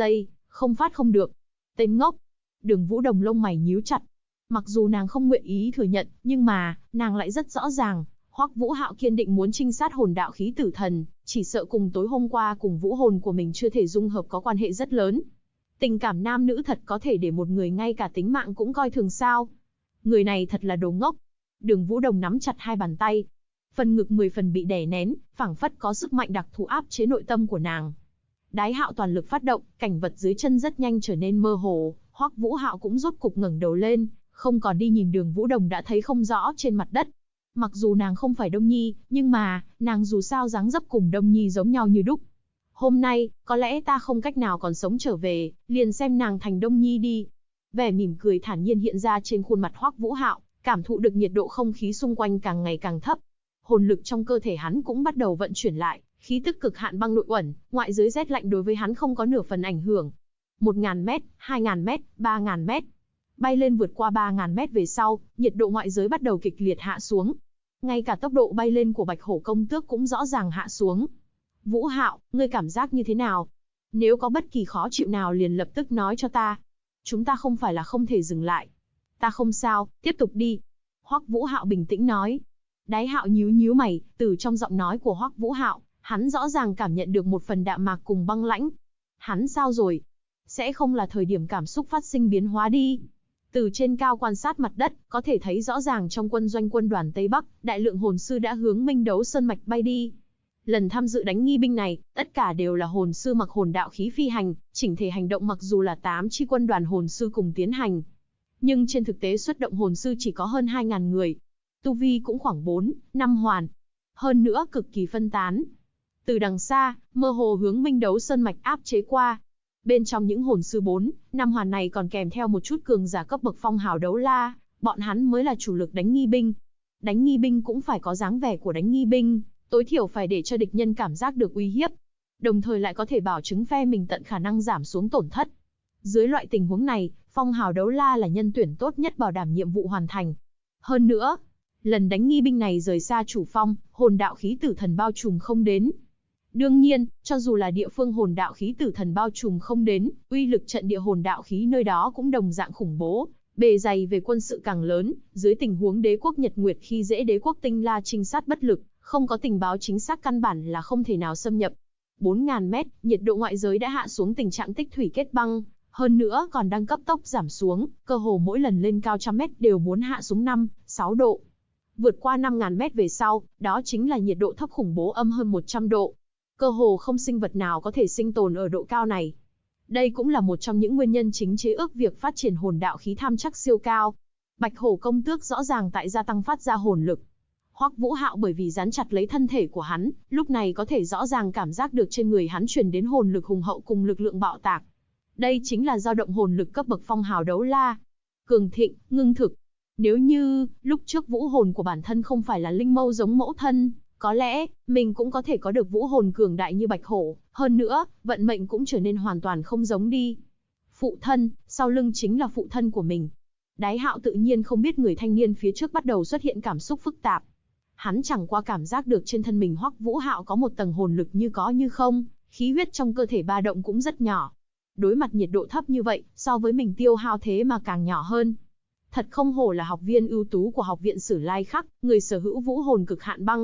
Không phát không được. Tên ngốc. Đường Vũ Đồng lông mày nhíu chặt. Mặc dù nàng không nguyện ý thừa nhận, nhưng mà, nàng lại rất rõ ràng, Hoắc Vũ Hạo kiên định muốn trinh sát hồn đạo khí tử thần, chỉ sợ cùng tối hôm qua cùng vũ hồn của mình chưa thể dung hợp có quan hệ rất lớn. Tình cảm nam nữ thật có thể để một người ngay cả tính mạng cũng coi thường sao? Người này thật là đồ ngốc. Đường Vũ Đồng nắm chặt hai bàn tay. Phần ngực 10 phần bị đè nén, phảng phất có sức mạnh đặc thù áp chế nội tâm của nàng. Đái Hạo toàn lực phát động, cảnh vật dưới chân rất nhanh trở nên mơ hồ, Hoắc Vũ Hạo cũng rốt cục ngẩng đầu lên, không còn đi nhìn Đường Vũ Đồng đã thấy không rõ trên mặt đất. Mặc dù nàng không phải Đông Nhi, nhưng mà, nàng dù sao dáng dấp cùng Đông Nhi giống nhau như đúc. Hôm nay, có lẽ ta không cách nào còn sống trở về, liền xem nàng thành Đông Nhi đi. Vẻ mỉm cười thản nhiên hiện ra trên khuôn mặt Hoắc Vũ Hạo, cảm thụ được nhiệt độ không khí xung quanh càng ngày càng thấp. Hồn lực trong cơ thể hắn cũng bắt đầu vận chuyển lại, khí tức cực hạn băng nội uẩn, ngoại giới rét lạnh đối với hắn không có nửa phần ảnh hưởng. 1000 mét, 2000 mét, 3000 mét. Bay lên vượt qua 3000 mét về sau, nhiệt độ ngoại giới bắt đầu kịch liệt hạ xuống. Ngay cả tốc độ bay lên của Bạch Hổ công tước cũng rõ ràng hạ xuống. Vũ Hạo, ngươi cảm giác như thế nào? Nếu có bất kỳ khó chịu nào liền lập tức nói cho ta. Chúng ta không phải là không thể dừng lại. Ta không sao, tiếp tục đi. Hoắc Vũ Hạo bình tĩnh nói. Đái Hạo nhíu nhíu mày, từ trong giọng nói của Hoắc Vũ Hạo, hắn rõ ràng cảm nhận được một phần đạm mạc cùng băng lãnh. Hắn sao rồi? Sẽ không là thời điểm cảm xúc phát sinh biến hóa đi. Từ trên cao quan sát mặt đất, có thể thấy rõ ràng trong quân doanh quân đoàn Tây Bắc, đại lượng hồn sư đã hướng Minh Đấu Sơn mạch bay đi. Lần tham dự đánh nghi binh này, tất cả đều là hồn sư mặc hồn đạo khí phi hành, chỉnh thể hành động mặc dù là 8 chi quân đoàn hồn sư cùng tiến hành. Nhưng trên thực tế xuất động hồn sư chỉ có hơn 2000 người. Tu vi cũng khoảng 4, 5 hoàn. Hơn nữa cực kỳ phân tán. Từ đằng xa, mơ hồ hướng Minh Đấu Sơn mạch áp chế qua. Bên trong những hồn sư 4, 5 hoàn này còn kèm theo một chút cường giả cấp bậc phong hào đấu la, bọn hắn mới là chủ lực đánh nghi binh. Đánh nghi binh cũng phải có dáng vẻ của đánh nghi binh, tối thiểu phải để cho địch nhân cảm giác được uy hiếp, đồng thời lại có thể bảo chứng phe mình tận khả năng giảm xuống tổn thất. Dưới loại tình huống này, phong hào đấu la là nhân tuyển tốt nhất bảo đảm nhiệm vụ hoàn thành. Hơn nữa, lần đánh nghi binh này rời xa chủ phong, hồn đạo khí tử thần bao trùm không đến. Đương nhiên, cho dù là địa phương hồn đạo khí tử thần bao trùm không đến, uy lực trận địa hồn đạo khí nơi đó cũng đồng dạng khủng bố, bề dày về quân sự càng lớn, dưới tình huống đế quốc Nhật Nguyệt khi dễ đế quốc Tinh La trinh sát bất lực, không có tình báo chính xác căn bản là không thể nào xâm nhập. 4000 mét, nhiệt độ ngoại giới đã hạ xuống tình trạng tích thủy kết băng, hơn nữa còn đang cấp tốc giảm xuống, cơ hồ mỗi lần lên cao trăm mét đều muốn hạ xuống 5, 6 độ. Vượt qua 5000 mét về sau, đó chính là nhiệt độ thấp khủng bố âm hơn 100 độ. Cơ hồ không sinh vật nào có thể sinh tồn ở độ cao này. Đây cũng là một trong những nguyên nhân chính chế ước việc phát triển hồn đạo khí tham chắc siêu cao. Bạch Hổ công tước rõ ràng tại gia tăng phát ra hồn lực. Hoắc Vũ Hạo bởi vì dán chặt lấy thân thể của hắn, lúc này có thể rõ ràng cảm giác được trên người hắn truyền đến hồn lực hùng hậu cùng lực lượng bạo tạc. Đây chính là dao động hồn lực cấp bậc phong hào đấu la. Cường thịnh, ngưng thực. Nếu như, lúc trước vũ hồn của bản thân không phải là linh mâu giống mẫu thân, có lẽ, mình cũng có thể có được vũ hồn cường đại như Bạch Hổ, hơn nữa, vận mệnh cũng trở nên hoàn toàn không giống đi. Phụ thân, sau lưng chính là phụ thân của mình. Đái Hạo tự nhiên không biết người thanh niên phía trước bắt đầu xuất hiện cảm xúc phức tạp. Hắn chẳng qua cảm giác được trên thân mình Hoắc Vũ Hạo có một tầng hồn lực như có như không, khí huyết trong cơ thể ba động cũng rất nhỏ. Đối mặt nhiệt độ thấp như vậy, so với mình tiêu hao thế mà càng nhỏ hơn. Thật không hổ là học viên ưu tú của học viện Sử Lai Khắc, người sở hữu vũ hồn cực hạn băng.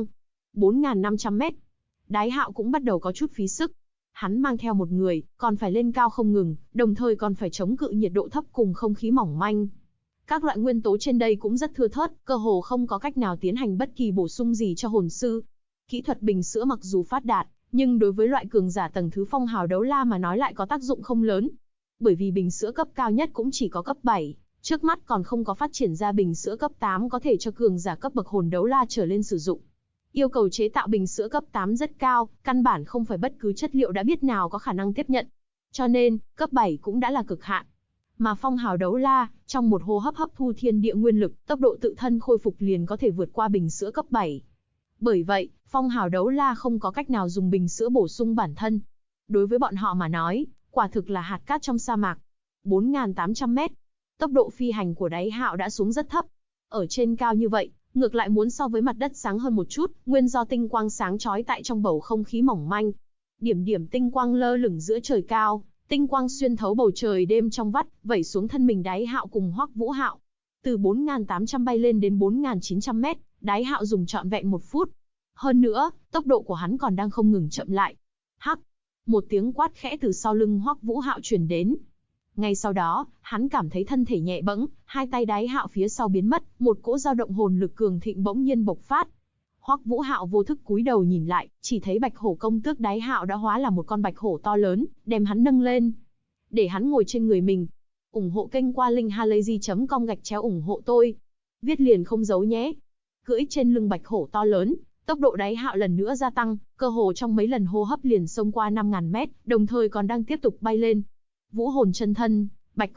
4500 mét. Đái Hạo cũng bắt đầu có chút phí sức. Hắn mang theo một người, còn phải lên cao không ngừng, đồng thời còn phải chống cự nhiệt độ thấp cùng không khí mỏng manh. Các loại nguyên tố trên đây cũng rất thưa thớt, cơ hồ không có cách nào tiến hành bất kỳ bổ sung gì cho hồn sư. Kỹ thuật bình sữa mặc dù phát đạt, nhưng đối với loại cường giả tầng thứ phong hào đấu la mà nói lại có tác dụng không lớn. Bởi vì bình sữa cấp cao nhất cũng chỉ có cấp 7, trước mắt còn không có phát triển ra bình sữa cấp 8 có thể cho cường giả cấp bậc hồn đấu la trở lên sử dụng. Yêu cầu chế tạo bình sữa cấp 8 rất cao, căn bản không phải bất cứ chất liệu đã biết nào có khả năng tiếp nhận. Cho nên, cấp 7 cũng đã là cực hạn. Mà phong hào đấu la, trong một hô hấp hấp thu thiên địa nguyên lực, tốc độ tự thân khôi phục liền có thể vượt qua bình sữa cấp 7. Bởi vậy, phong hào đấu la không có cách nào dùng bình sữa bổ sung bản thân. Đối với bọn họ mà nói, quả thực là hạt cát trong sa mạc. 4800 mét. Tốc độ phi hành của Đái Hạo đã xuống rất thấp. Ở trên cao như vậy, ngược lại muốn so với mặt đất sáng hơn một chút, nguyên do tinh quang sáng chói tại trong bầu không khí mỏng manh. Điểm điểm tinh quang lơ lửng giữa trời cao, Tinh quang xuyên thấu bầu trời đêm trong vắt, vẩy xuống thân mình Đái Hạo cùng Hoắc Vũ Hạo. Từ 4.800 bay lên đến 4.900 mét, Đái Hạo dùng trọn vẹn 1 phút. Hơn nữa, tốc độ của hắn còn đang không ngừng chậm lại. Hắc! Một tiếng quát khẽ từ sau lưng Hoắc Vũ Hạo truyền đến. Ngay sau đó, hắn cảm thấy thân thể nhẹ bẫng, hai tay Đái Hạo phía sau biến mất, một cỗ dao động hồn lực cường thịnh bỗng nhiên bộc phát. Hoắc Vũ Hạo vô thức cúi đầu nhìn lại, chỉ thấy Bạch Hổ công tước Đái Hạo đã hóa là một con bạch hổ to lớn, đem hắn nâng lên, để hắn ngồi trên người mình. Ủng hộ kênh qua linkhalazy.com/ủng hộ tôi. Viết liền không giấu nhé. Cưỡi trên lưng bạch hổ to lớn, tốc độ Đái Hạo lần nữa gia tăng, cơ hồ trong mấy lần hô hấp liền xông qua 5.000 mét, đồng thời còn đang tiếp tục bay lên. Vũ hồn chân thân,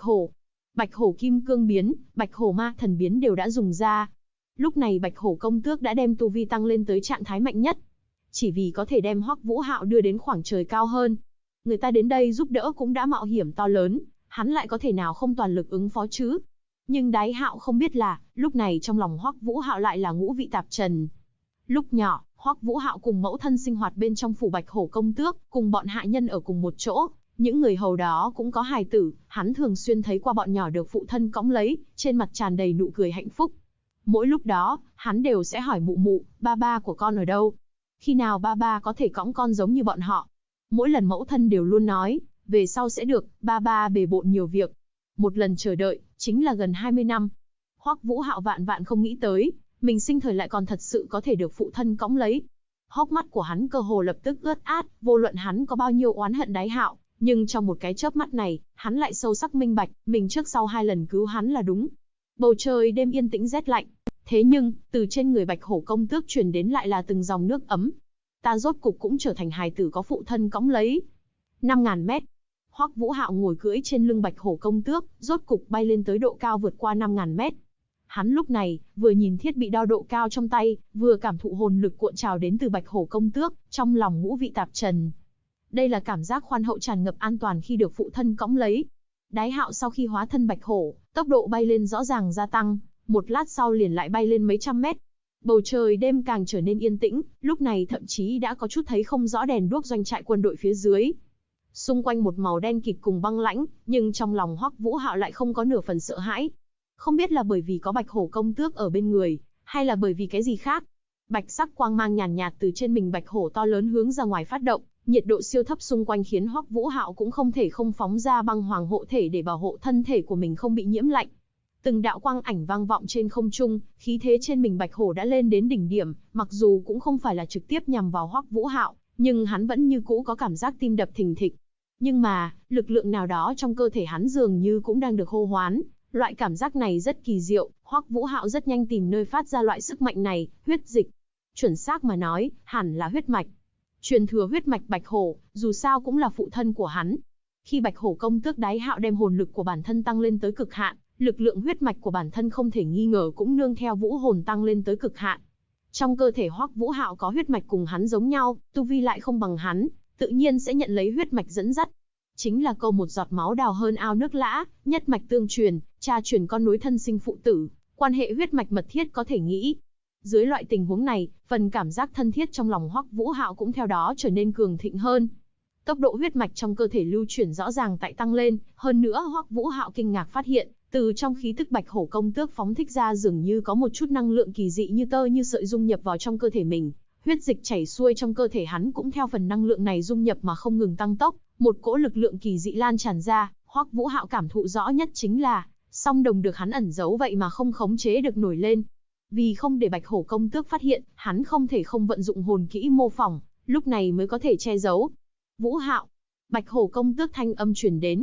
Bạch hổ kim cương biến, Bạch hổ ma thần biến đều đã dùng ra. Lúc này Bạch Hổ công tước đã đem tu vi tăng lên tới trạng thái mạnh nhất, chỉ vì có thể đem Hoắc Vũ Hạo đưa đến khoảng trời cao hơn. Người ta đến đây giúp đỡ cũng đã mạo hiểm to lớn, hắn lại có thể nào không toàn lực ứng phó chứ? Nhưng Đái Hạo không biết là, lúc này trong lòng Hoắc Vũ Hạo lại là ngũ vị tạp trần. Lúc nhỏ, Hoắc Vũ Hạo cùng mẫu thân sinh hoạt bên trong phủ Bạch Hổ công tước, cùng bọn hạ nhân ở cùng một chỗ. Những người hầu đó cũng có hài tử, hắn thường xuyên thấy qua bọn nhỏ được phụ thân cõng lấy, trên mặt tràn đầy nụ cười hạnh phúc. Mỗi lúc đó, hắn đều sẽ hỏi mụ mụ, ba ba của con ở đâu? Khi nào ba ba có thể cõng con giống như bọn họ? Mỗi lần mẫu thân đều luôn nói, về sau sẽ được, ba ba bề bộn nhiều việc. Một lần chờ đợi, chính là gần 20 năm. Hoắc Vũ Hạo vạn vạn không nghĩ tới, mình sinh thời lại còn thật sự có thể được phụ thân cõng lấy. Hốc mắt của hắn cơ hồ lập tức ướt át, vô luận hắn có bao nhiêu oán hận Đái Hạo, nhưng trong một cái chớp mắt này, hắn lại sâu sắc minh bạch, mình trước sau 2 lần cứu hắn là đúng. Bầu trời đêm yên tĩnh rét lạnh. Thế nhưng, từ trên người Bạch Hổ công tước truyền đến lại là từng dòng nước ấm. Ta rốt cục cũng trở thành hài tử có phụ thân cõng lấy. 5.000 mét. Hoắc Vũ Hạo ngồi cưỡi trên lưng Bạch Hổ công tước, rốt cục bay lên tới độ cao vượt qua 5.000 mét. Hắn lúc này, vừa nhìn thiết bị đo độ cao trong tay, vừa cảm thụ hồn lực cuộn trào đến từ Bạch Hổ công tước, trong lòng ngũ vị tạp trần. Đây là cảm giác khoan hậu tràn ngập an toàn khi được phụ thân cõng lấy. Đái Hạo sau khi hóa thân Bạch Hổ, tốc độ bay lên rõ ràng gia tăng, một lát sau liền lại bay lên mấy trăm mét. Bầu trời đêm càng trở nên yên tĩnh, lúc này thậm chí đã có chút thấy không rõ đèn đuốc doanh trại quân đội phía dưới. Xung quanh một màu đen kịt cùng băng lãnh, nhưng trong lòng Hoắc Vũ Hạo lại không có nửa phần sợ hãi. Không biết là bởi vì có Bạch Hổ công tước ở bên người, hay là bởi vì cái gì khác. Bạch sắc quang mang nhàn nhạt từ trên mình Bạch Hổ to lớn hướng ra ngoài phát động, nhiệt độ siêu thấp xung quanh khiến Hoắc Vũ Hạo cũng không thể không phóng ra băng hoàng hộ thể để bảo hộ thân thể của mình không bị nhiễm lạnh. Từng đạo quang ảnh vang vọng trên không trung, khí thế trên mình Bạch Hổ đã lên đến đỉnh điểm, mặc dù cũng không phải là trực tiếp nhằm vào Hoắc Vũ Hạo, nhưng hắn vẫn như cũ có cảm giác tim đập thình thịch. Nhưng mà, lực lượng nào đó trong cơ thể hắn dường như cũng đang được hô hoán, loại cảm giác này rất kỳ diệu, Hoắc Vũ Hạo rất nhanh tìm nơi phát ra loại sức mạnh này, huyết dịch. Chuẩn xác mà nói, hẳn là huyết mạch. Truyền thừa huyết mạch Bạch Hổ, dù sao cũng là phụ thân của hắn. Khi Bạch Hổ công tước Đái Hạo đem hồn lực của bản thân tăng lên tới cực hạn, lực lượng huyết mạch của bản thân không thể nghi ngờ cũng nương theo vũ hồn tăng lên tới cực hạn. Trong cơ thể Hoắc Vũ Hạo có huyết mạch cùng hắn giống nhau, tu vi lại không bằng hắn, tự nhiên sẽ nhận lấy huyết mạch dẫn dắt. Chính là câu một giọt máu đào hơn ao nước lã, nhất mạch tương truyền, cha truyền con nối thân sinh phụ tử, quan hệ huyết mạch mật thiết có thể nghĩ. Dưới loại tình huống này, phần cảm giác thân thiết trong lòng Hoắc Vũ Hạo cũng theo đó trở nên cường thịnh hơn. Tốc độ huyết mạch trong cơ thể lưu chuyển rõ ràng tại tăng lên, hơn nữa Hoắc Vũ Hạo kinh ngạc phát hiện, từ trong khí tức Bạch Hổ công tước phóng thích ra dường như có một chút năng lượng kỳ dị như tơ như sợi dung nhập vào trong cơ thể mình. Huyết dịch chảy xuôi trong cơ thể hắn cũng theo phần năng lượng này dung nhập mà không ngừng tăng tốc, một cỗ lực lượng kỳ dị lan tràn ra, Hoắc Vũ Hạo cảm thụ rõ nhất chính là, song đồng được hắn ẩn giấu vậy mà không khống chế được nổi lên. Vì không để Bạch Hổ công tước phát hiện, hắn không thể không vận dụng hồn kỹ mô phỏng, lúc này mới có thể che giấu. Vũ Hạo, Bạch Hổ công tước thanh âm truyền đến.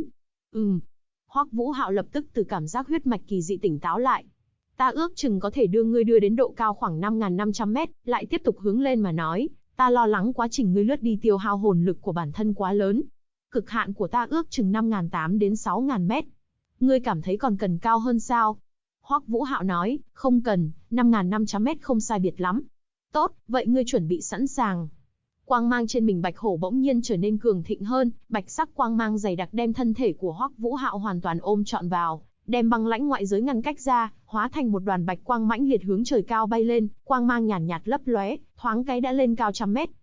Hoắc Vũ Hạo lập tức từ cảm giác huyết mạch kỳ dị tỉnh táo lại. Ta ước chừng có thể đưa ngươi đưa đến độ cao khoảng 5.500 mét, lại tiếp tục hướng lên mà nói, ta lo lắng quá trình ngươi lướt đi tiêu hao hồn lực của bản thân quá lớn. Cực hạn của ta ước chừng 5.800 đến 6.000 mét. Ngươi cảm thấy còn cần cao hơn sao? Hoắc Vũ Hạo nói, không cần, 5.500 mét không sai biệt lắm. Tốt, vậy ngươi chuẩn bị sẵn sàng. Quang mang trên mình Bạch Hổ bỗng nhiên trở nên cường thịnh hơn, bạch sắc quang mang dày đặc đem thân thể của Hoắc Vũ Hạo hoàn toàn ôm trọn vào, đem băng lãnh ngoại giới ngăn cách ra, hóa thành một đoàn bạch quang mãnh liệt hướng trời cao bay lên, quang mang nhàn nhạt lấp lóe, thoáng cái đã lên cao trăm mét.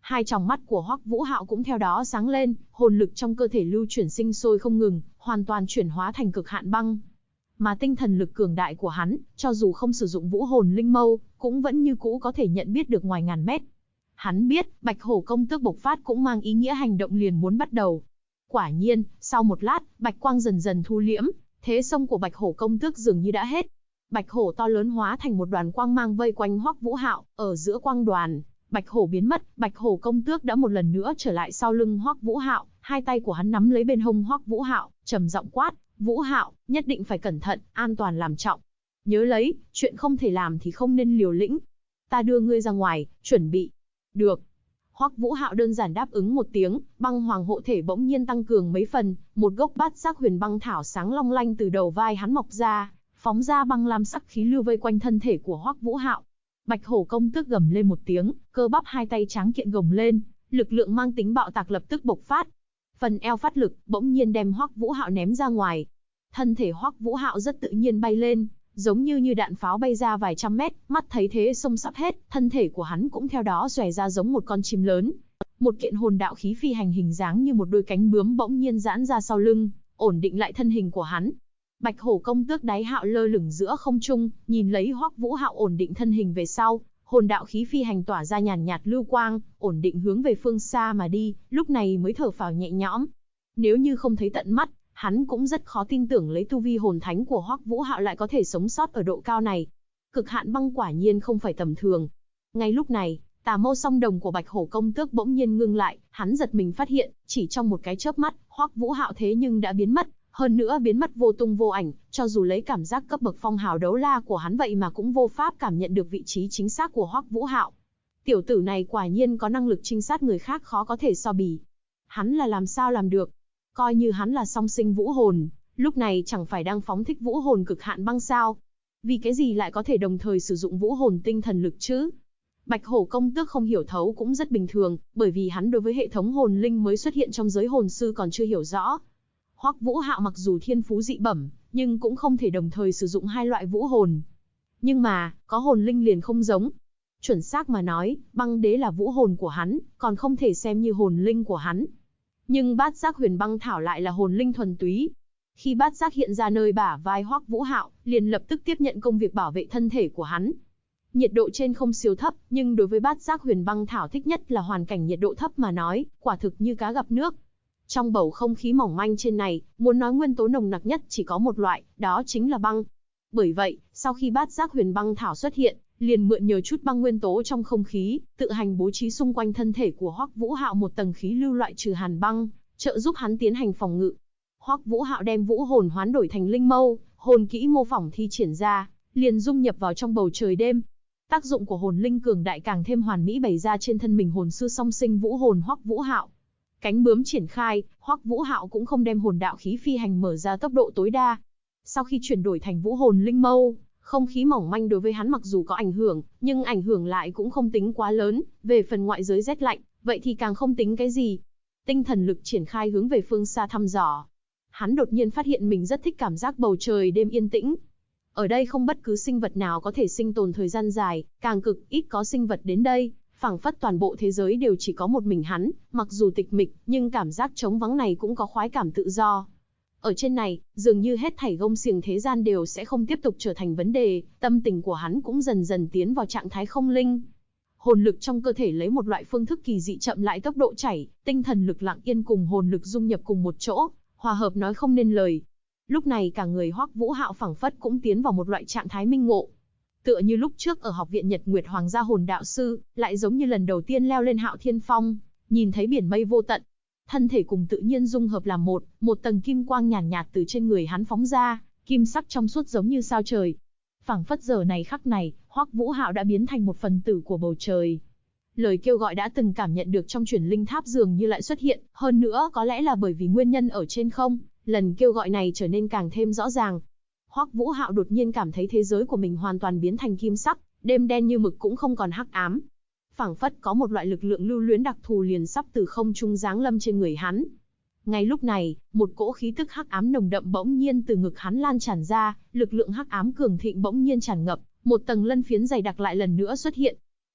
Hai tròng mắt của Hoắc Vũ Hạo cũng theo đó sáng lên, hồn lực trong cơ thể lưu chuyển sinh sôi không ngừng, hoàn toàn chuyển hóa thành cực hạn băng. Mà tinh thần lực cường đại của hắn, cho dù không sử dụng vũ hồn linh mâu, cũng vẫn như cũ có thể nhận biết được ngoài ngàn mét. Hắn biết, Bạch Hổ công tước bộc phát cũng mang ý nghĩa hành động liền muốn bắt đầu. Quả nhiên, sau một lát, bạch quang dần dần thu liễm, thế xông của Bạch Hổ công tước dường như đã hết. Bạch hổ to lớn hóa thành một đoàn quang mang vây quanh Hoắc Vũ Hạo, ở giữa quang đoàn, bạch hổ biến mất, Bạch Hổ công tước đã một lần nữa trở lại sau lưng Hoắc Vũ Hạo, hai tay của hắn nắm lấy bên hông Hoắc Vũ Hạo, trầm giọng quát, "Vũ Hạo, nhất định phải cẩn thận, an toàn làm trọng. Nhớ lấy, chuyện không thể làm thì không nên liều lĩnh. Ta đưa ngươi ra ngoài, chuẩn bị." "Được." Hoắc Vũ Hạo đơn giản đáp ứng một tiếng, băng hoàng hộ thể bỗng nhiên tăng cường mấy phần, một gốc bát giác huyền băng thảo sáng long lanh từ đầu vai hắn mọc ra, phóng ra băng lam sắc khí lưu vây quanh thân thể của Hoắc Vũ Hạo. Bạch Hổ công tước gầm lên một tiếng, cơ bắp hai tay trắng kiện gồng lên, lực lượng mang tính bạo tạc lập tức bộc phát. Phần eo phát lực, bỗng nhiên đem Hoắc Vũ Hạo ném ra ngoài. Thân thể Hoắc Vũ Hạo rất tự nhiên bay lên, giống như đạn pháo bay ra vài trăm mét, mắt thấy thế xông sắp hết, thân thể của hắn cũng theo đó xòe ra giống một con chim lớn. Một kiện hồn đạo khí phi hành hình dáng như một đôi cánh bướm bỗng nhiên giãn ra sau lưng, ổn định lại thân hình của hắn. Bạch Hổ công tước đáy hạo lơ lửng giữa không trung, nhìn lấy Hoắc Vũ Hạo ổn định thân hình về sau, hồn đạo khí phi hành tỏa ra nhàn nhạt lưu quang, ổn định hướng về phương xa mà đi, lúc này mới thở phào nhẹ nhõm. Nếu như không thấy tận mắt, hắn cũng rất khó tin tưởng lấy tu vi hồn thánh của Hoắc Vũ Hạo lại có thể sống sót ở độ cao này. Cực hạn băng quả nhiên không phải tầm thường. Ngay lúc này, tà mâu song đồng của Bạch Hổ công tước bỗng nhiên ngưng lại, hắn giật mình phát hiện, chỉ trong một cái chớp mắt, Hoắc Vũ Hạo thế nhưng đã biến mất, hơn nữa biến mất vô tung vô ảnh, cho dù lấy cảm giác cấp bậc phong hào đấu la của hắn vậy mà cũng vô pháp cảm nhận được vị trí chính xác của Hoắc Vũ Hạo. Tiểu tử này quả nhiên có năng lực trinh sát người khác khó có thể so bì. Hắn là làm sao làm được? Coi như hắn là song sinh vũ hồn, lúc này chẳng phải đang phóng thích vũ hồn cực hạn băng sao? Vì cái gì lại có thể đồng thời sử dụng vũ hồn tinh thần lực chứ? Bạch Hổ công tước không hiểu thấu cũng rất bình thường, bởi vì hắn đối với hệ thống hồn linh mới xuất hiện trong giới hồn sư còn chưa hiểu rõ. Hoắc Vũ Hạo mặc dù thiên phú dị bẩm, nhưng cũng không thể đồng thời sử dụng hai loại vũ hồn. Nhưng mà, có hồn linh liền không giống. Chuẩn xác mà nói, băng đế là vũ hồn của hắn, còn không thể xem như hồn linh của hắn. Nhưng bát giác huyền băng thảo lại là hồn linh thuần túy. Khi bát giác hiện ra nơi bả vai Hoắc Vũ Hạo, liền lập tức tiếp nhận công việc bảo vệ thân thể của hắn. Nhiệt độ trên không siêu thấp, nhưng đối với bát giác huyền băng thảo thích nhất là hoàn cảnh nhiệt độ thấp mà nói, quả thực như cá gặp nước. Trong bầu không khí mỏng manh trên này, muốn nói nguyên tố nồng nặc nhất chỉ có một loại, đó chính là băng. Bởi vậy, sau khi bát giác huyền băng thảo xuất hiện, liền mượn nhờ chút băng nguyên tố trong không khí, tự hành bố trí xung quanh thân thể của Hoắc Vũ Hạo một tầng khí lưu loại trừ hàn băng, trợ giúp hắn tiến hành phòng ngự. Hoắc Vũ Hạo đem vũ hồn hoán đổi thành linh mâu, hồn kỹ mô phỏng thi triển ra, liền dung nhập vào trong bầu trời đêm. Tác dụng của hồn linh cường đại càng thêm hoàn mỹ bày ra trên thân mình hồn sư song sinh vũ hồn Hoắc Vũ Hạo. Cánh bướm triển khai, Hoắc Vũ Hạo cũng không đem hồn đạo khí phi hành mở ra tốc độ tối đa. Sau khi chuyển đổi thành vũ hồn linh mâu, không khí mỏng manh đối với hắn mặc dù có ảnh hưởng, nhưng ảnh hưởng lại cũng không tính quá lớn, về phần ngoại giới rét lạnh, vậy thì càng không tính cái gì. Tinh thần lực triển khai hướng về phương xa thăm dò. Hắn đột nhiên phát hiện mình rất thích cảm giác bầu trời đêm yên tĩnh. Ở đây không bất cứ sinh vật nào có thể sinh tồn thời gian dài, càng cực ít có sinh vật đến đây, phảng phất toàn bộ thế giới đều chỉ có một mình hắn, mặc dù tịch mịch, nhưng cảm giác trống vắng này cũng có khoái cảm tự do. Ở trên này, dường như hết thảy gông xiềng thế gian đều sẽ không tiếp tục trở thành vấn đề, tâm tình của hắn cũng dần dần tiến vào trạng thái không linh. Hồn lực trong cơ thể lấy một loại phương thức kỳ dị chậm lại tốc độ chảy, tinh thần lực lặng yên cùng hồn lực dung nhập cùng một chỗ, hòa hợp nói không nên lời. Lúc này cả người Hoắc Vũ Hạo phảng phất cũng tiến vào một loại trạng thái minh ngộ. Tựa như lúc trước ở học viện Nhật Nguyệt Hoàng gia hồn đạo sư, lại giống như lần đầu tiên leo lên Hạo Thiên Phong, nhìn thấy biển mây vô tận. Thân thể cùng tự nhiên dung hợp làm một, một tầng kim quang nhàn nhạt từ trên người hắn phóng ra, kim sắc trong suốt giống như sao trời. Phảng phất giờ này khắc này, Hoắc Vũ Hạo đã biến thành một phần tử của bầu trời. Lời kêu gọi đã từng cảm nhận được trong truyền linh tháp dường như lại xuất hiện, hơn nữa có lẽ là bởi vì nguyên nhân ở trên không, lần kêu gọi này trở nên càng thêm rõ ràng. Hoắc Vũ Hạo đột nhiên cảm thấy thế giới của mình hoàn toàn biến thành kim sắc, đêm đen như mực cũng không còn hắc ám. Phảng phất có một loại lực lượng lưu luyến đặc thù liền sắp từ không trung giáng lâm trên người hắn. Ngay lúc này, một cỗ khí tức hắc ám nồng đậm bỗng nhiên từ ngực hắn lan tràn ra, lực lượng hắc ám cường thịnh bỗng nhiên tràn ngập, một tầng lân phiến dày đặc lại lần nữa xuất hiện.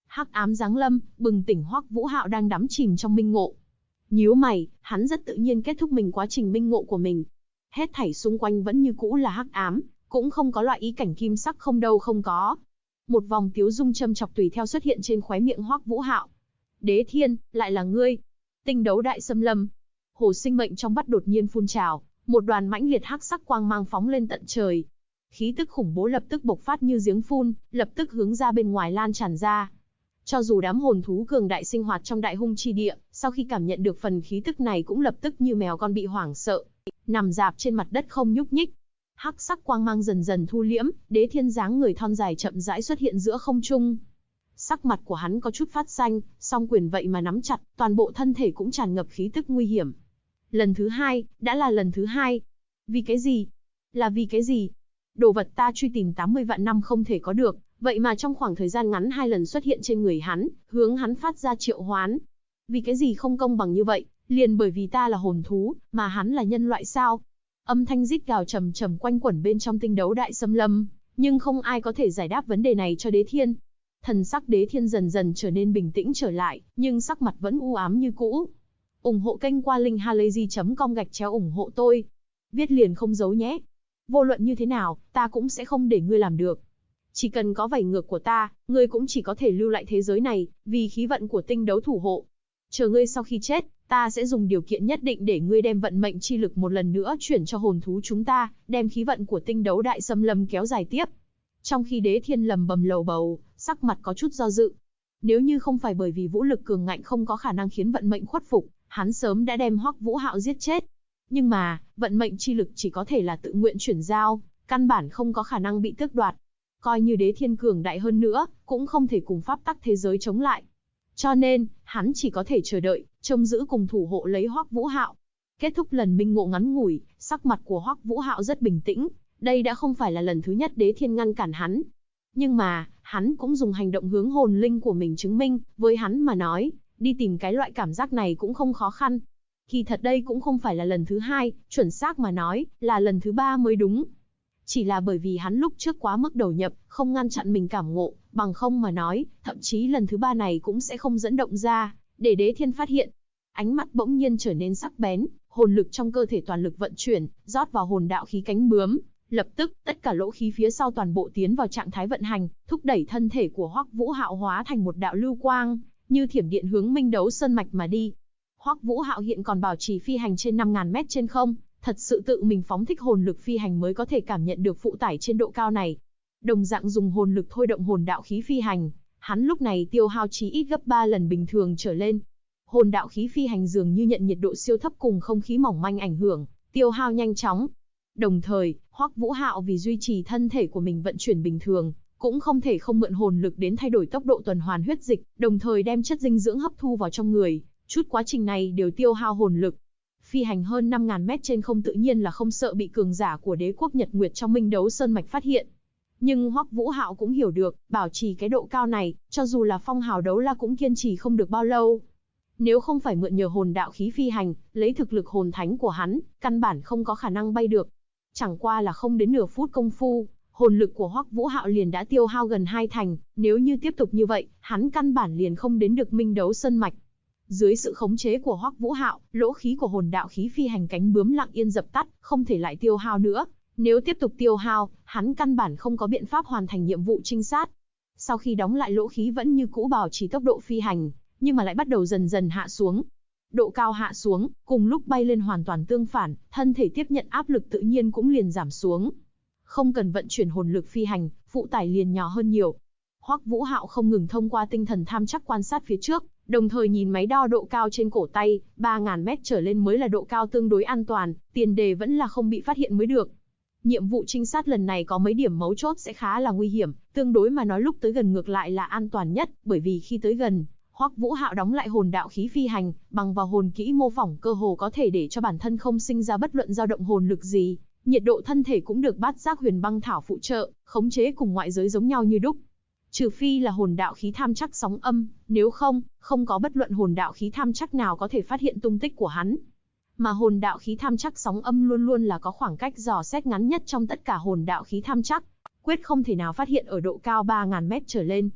Hắc ám giáng lâm, bừng tỉnh Hoắc Vũ Hạo đang đắm chìm trong minh ngộ. Nhíu mày, hắn rất tự nhiên kết thúc quá trình minh ngộ của mình. Hết thảy xung quanh vẫn như cũ là hắc ám, cũng không có loại ý cảnh kim sắc không đâu không có. Một vòng tiếu dung châm chọc tùy theo xuất hiện trên khóe miệng Hoắc Vũ Hạo. Đế Thiên, lại là ngươi. Tinh đấu đại xâm lâm. Hồ sinh mệnh trong bắt đột nhiên phun trào, một đoàn mãnh liệt hắc sắc quang mang phóng lên tận trời. Khí tức khủng bố lập tức bộc phát như giếng phun, lập tức hướng ra bên ngoài lan tràn ra. Cho dù đám hồn thú cường đại sinh hoạt trong đại hung chi địa, sau khi cảm nhận được phần khí tức này cũng lập tức như mèo con bị hoảng sợ, nằm rạp trên mặt đất không nhúc nhích. Hắc sắc quang mang dần dần thu liễm, Đế Thiên dáng người thon dài chậm rãi xuất hiện giữa không trung. Sắc mặt của hắn có chút phát xanh, song quyền vậy mà nắm chặt, toàn bộ thân thể cũng tràn ngập khí tức nguy hiểm. Lần thứ hai, đã là lần thứ hai. Vì cái gì? Là vì cái gì? Đồ vật ta truy tìm 80 vạn năm không thể có được, vậy mà trong khoảng thời gian ngắn 2 lần xuất hiện trên người hắn, hướng hắn phát ra triệu hoán. Vì cái gì không công bằng như vậy, liền bởi vì ta là hồn thú, mà hắn là nhân loại sao? Âm thanh rít gào trầm trầm quanh quẩn bên trong tinh đấu đại xâm lâm, nhưng không ai có thể giải đáp vấn đề này cho Đế Thiên. Thần sắc Đế Thiên dần dần trở nên bình tĩnh trở lại, nhưng sắc mặt vẫn u ám như cũ. Ủng hộ kênh qua linkhalazy.com ủng hộ tôi. Viết liền không giấu nhé. Vô luận như thế nào, ta cũng sẽ không để ngươi làm được. Chỉ cần có vảy ngược của ta, ngươi cũng chỉ có thể lưu lại thế giới này, vì khí vận của tinh đấu thủ hộ. Chờ ngươi sau khi chết, ta sẽ dùng điều kiện nhất định để ngươi đem vận mệnh chi lực một lần nữa chuyển cho hồn thú chúng ta, đem khí vận của tinh đấu đại xâm lâm kéo dài tiếp. Trong khi Đế Thiên lầm bầm lầu bầu, sắc mặt có chút do dự. Nếu như không phải bởi vì vũ lực cường ngạnh không có khả năng khiến vận mệnh khuất phục, hắn sớm đã đem Hoắc Vũ Hạo giết chết. Nhưng mà, vận mệnh chi lực chỉ có thể là tự nguyện chuyển giao, căn bản không có khả năng bị tước đoạt. Coi như Đế Thiên cường đại hơn nữa, cũng không thể cùng pháp tắc thế giới chống lại. Cho nên, hắn chỉ có thể chờ đợi, trông giữ cùng thủ hộ lấy Hoắc Vũ Hạo. Kết thúc lần minh ngộ ngắn ngủi, sắc mặt của Hoắc Vũ Hạo rất bình tĩnh, đây đã không phải là lần thứ nhất Đế Thiên ngăn cản hắn. Nhưng mà, hắn cũng dùng hành động hướng hồn linh của mình chứng minh, với hắn mà nói, đi tìm cái loại cảm giác này cũng không khó khăn. Kỳ thật đây cũng không phải là lần thứ hai, chuẩn xác mà nói, là lần thứ 3 mới đúng. Chỉ là bởi vì hắn lúc trước quá mức đầu nhập, không ngăn chặn mình cảm ngộ, bằng không mà nói, thậm chí lần thứ 3 này cũng sẽ không dẫn động ra, để Đế Thiên phát hiện. Ánh mắt bỗng nhiên trở nên sắc bén, hồn lực trong cơ thể toàn lực vận chuyển, rót vào hồn đạo khí cánh bướm. Lập tức, tất cả lỗ khí phía sau toàn bộ tiến vào trạng thái vận hành, thúc đẩy thân thể của Hoắc Vũ Hạo hóa thành một đạo lưu quang, như thiểm điện hướng Minh Đấu Sơn mạch mà đi. Hoắc Vũ Hạo hiện còn bảo trì phi hành trên 5000 mét trên không, thật sự tự mình phóng thích hồn lực phi hành mới có thể cảm nhận được phụ tải trên độ cao này. Đồng dạng dùng hồn lực thôi động hồn đạo khí phi hành, hắn lúc này tiêu hao chí ít gấp 3 lần bình thường trở lên. Hồn đạo khí phi hành dường như nhận nhiệt độ siêu thấp cùng không khí mỏng manh ảnh hưởng, tiêu hao nhanh chóng. Đồng thời, Hoắc Vũ Hạo vì duy trì thân thể của mình vận chuyển bình thường, cũng không thể không mượn hồn lực đến thay đổi tốc độ tuần hoàn huyết dịch, đồng thời đem chất dinh dưỡng hấp thu vào trong người, chút quá trình này đều tiêu hao hồn lực. Phi hành hơn 5000 mét trên không tự nhiên là không sợ bị cường giả của đế quốc Nhật Nguyệt trong Minh Đấu Sơn mạch phát hiện. Nhưng Hoắc Vũ Hạo cũng hiểu được, bảo trì cái độ cao này, cho dù là phong hào đấu la cũng kiên trì không được bao lâu. Nếu không phải mượn nhờ hồn đạo khí phi hành, lấy thực lực hồn thánh của hắn, căn bản không có khả năng bay được. Chẳng qua là không đến nửa phút công phu, hồn lực của Hoắc Vũ Hạo liền đã tiêu hao gần 2 thành, nếu như tiếp tục như vậy, hắn căn bản liền không đến được Minh Đấu Sơn mạch. Dưới sự khống chế của Hoắc Vũ Hạo, lỗ khí của hồn đạo khí phi hành cánh bướm lặng yên dập tắt, không thể lại tiêu hao nữa. Nếu tiếp tục tiêu hao, hắn căn bản không có biện pháp hoàn thành nhiệm vụ trinh sát. Sau khi đóng lại lỗ khí vẫn như cũ bảo trì tốc độ phi hành, nhưng mà lại bắt đầu dần dần hạ xuống. Độ cao hạ xuống, cùng lúc bay lên hoàn toàn tương phản, thân thể tiếp nhận áp lực tự nhiên cũng liền giảm xuống. Không cần vận chuyển hồn lực phi hành, phụ tải liền nhỏ hơn nhiều. Hoắc Vũ Hạo không ngừng thông qua tinh thần tham chắc quan sát phía trước, đồng thời nhìn máy đo độ cao trên cổ tay, 3000 mét trở lên mới là độ cao tương đối an toàn, tiền đề vẫn là không bị phát hiện mới được. Nhiệm vụ trinh sát lần này có mấy điểm mấu chốt sẽ khá là nguy hiểm, tương đối mà nói lúc tới gần ngược lại là an toàn nhất, bởi vì khi tới gần, Hoắc Vũ Hạo đóng lại hồn đạo khí phi hành, bằng vào hồn kỹ mô phỏng cơ hồ có thể để cho bản thân không sinh ra bất luận dao động hồn lực gì, nhiệt độ thân thể cũng được bát giác huyền băng thảo phụ trợ, khống chế cùng ngoại giới giống nhau như đúc. Trừ phi là hồn đạo khí tham chắc sóng âm, nếu không, không có bất luận hồn đạo khí tham chắc nào có thể phát hiện tung tích của hắn. Mà hồn đạo khí tham chắc sóng âm luôn luôn là có khoảng cách dò xét ngắn nhất trong tất cả hồn đạo khí tham chắc, quyết không thể nào phát hiện ở độ cao 3000 mét trở lên.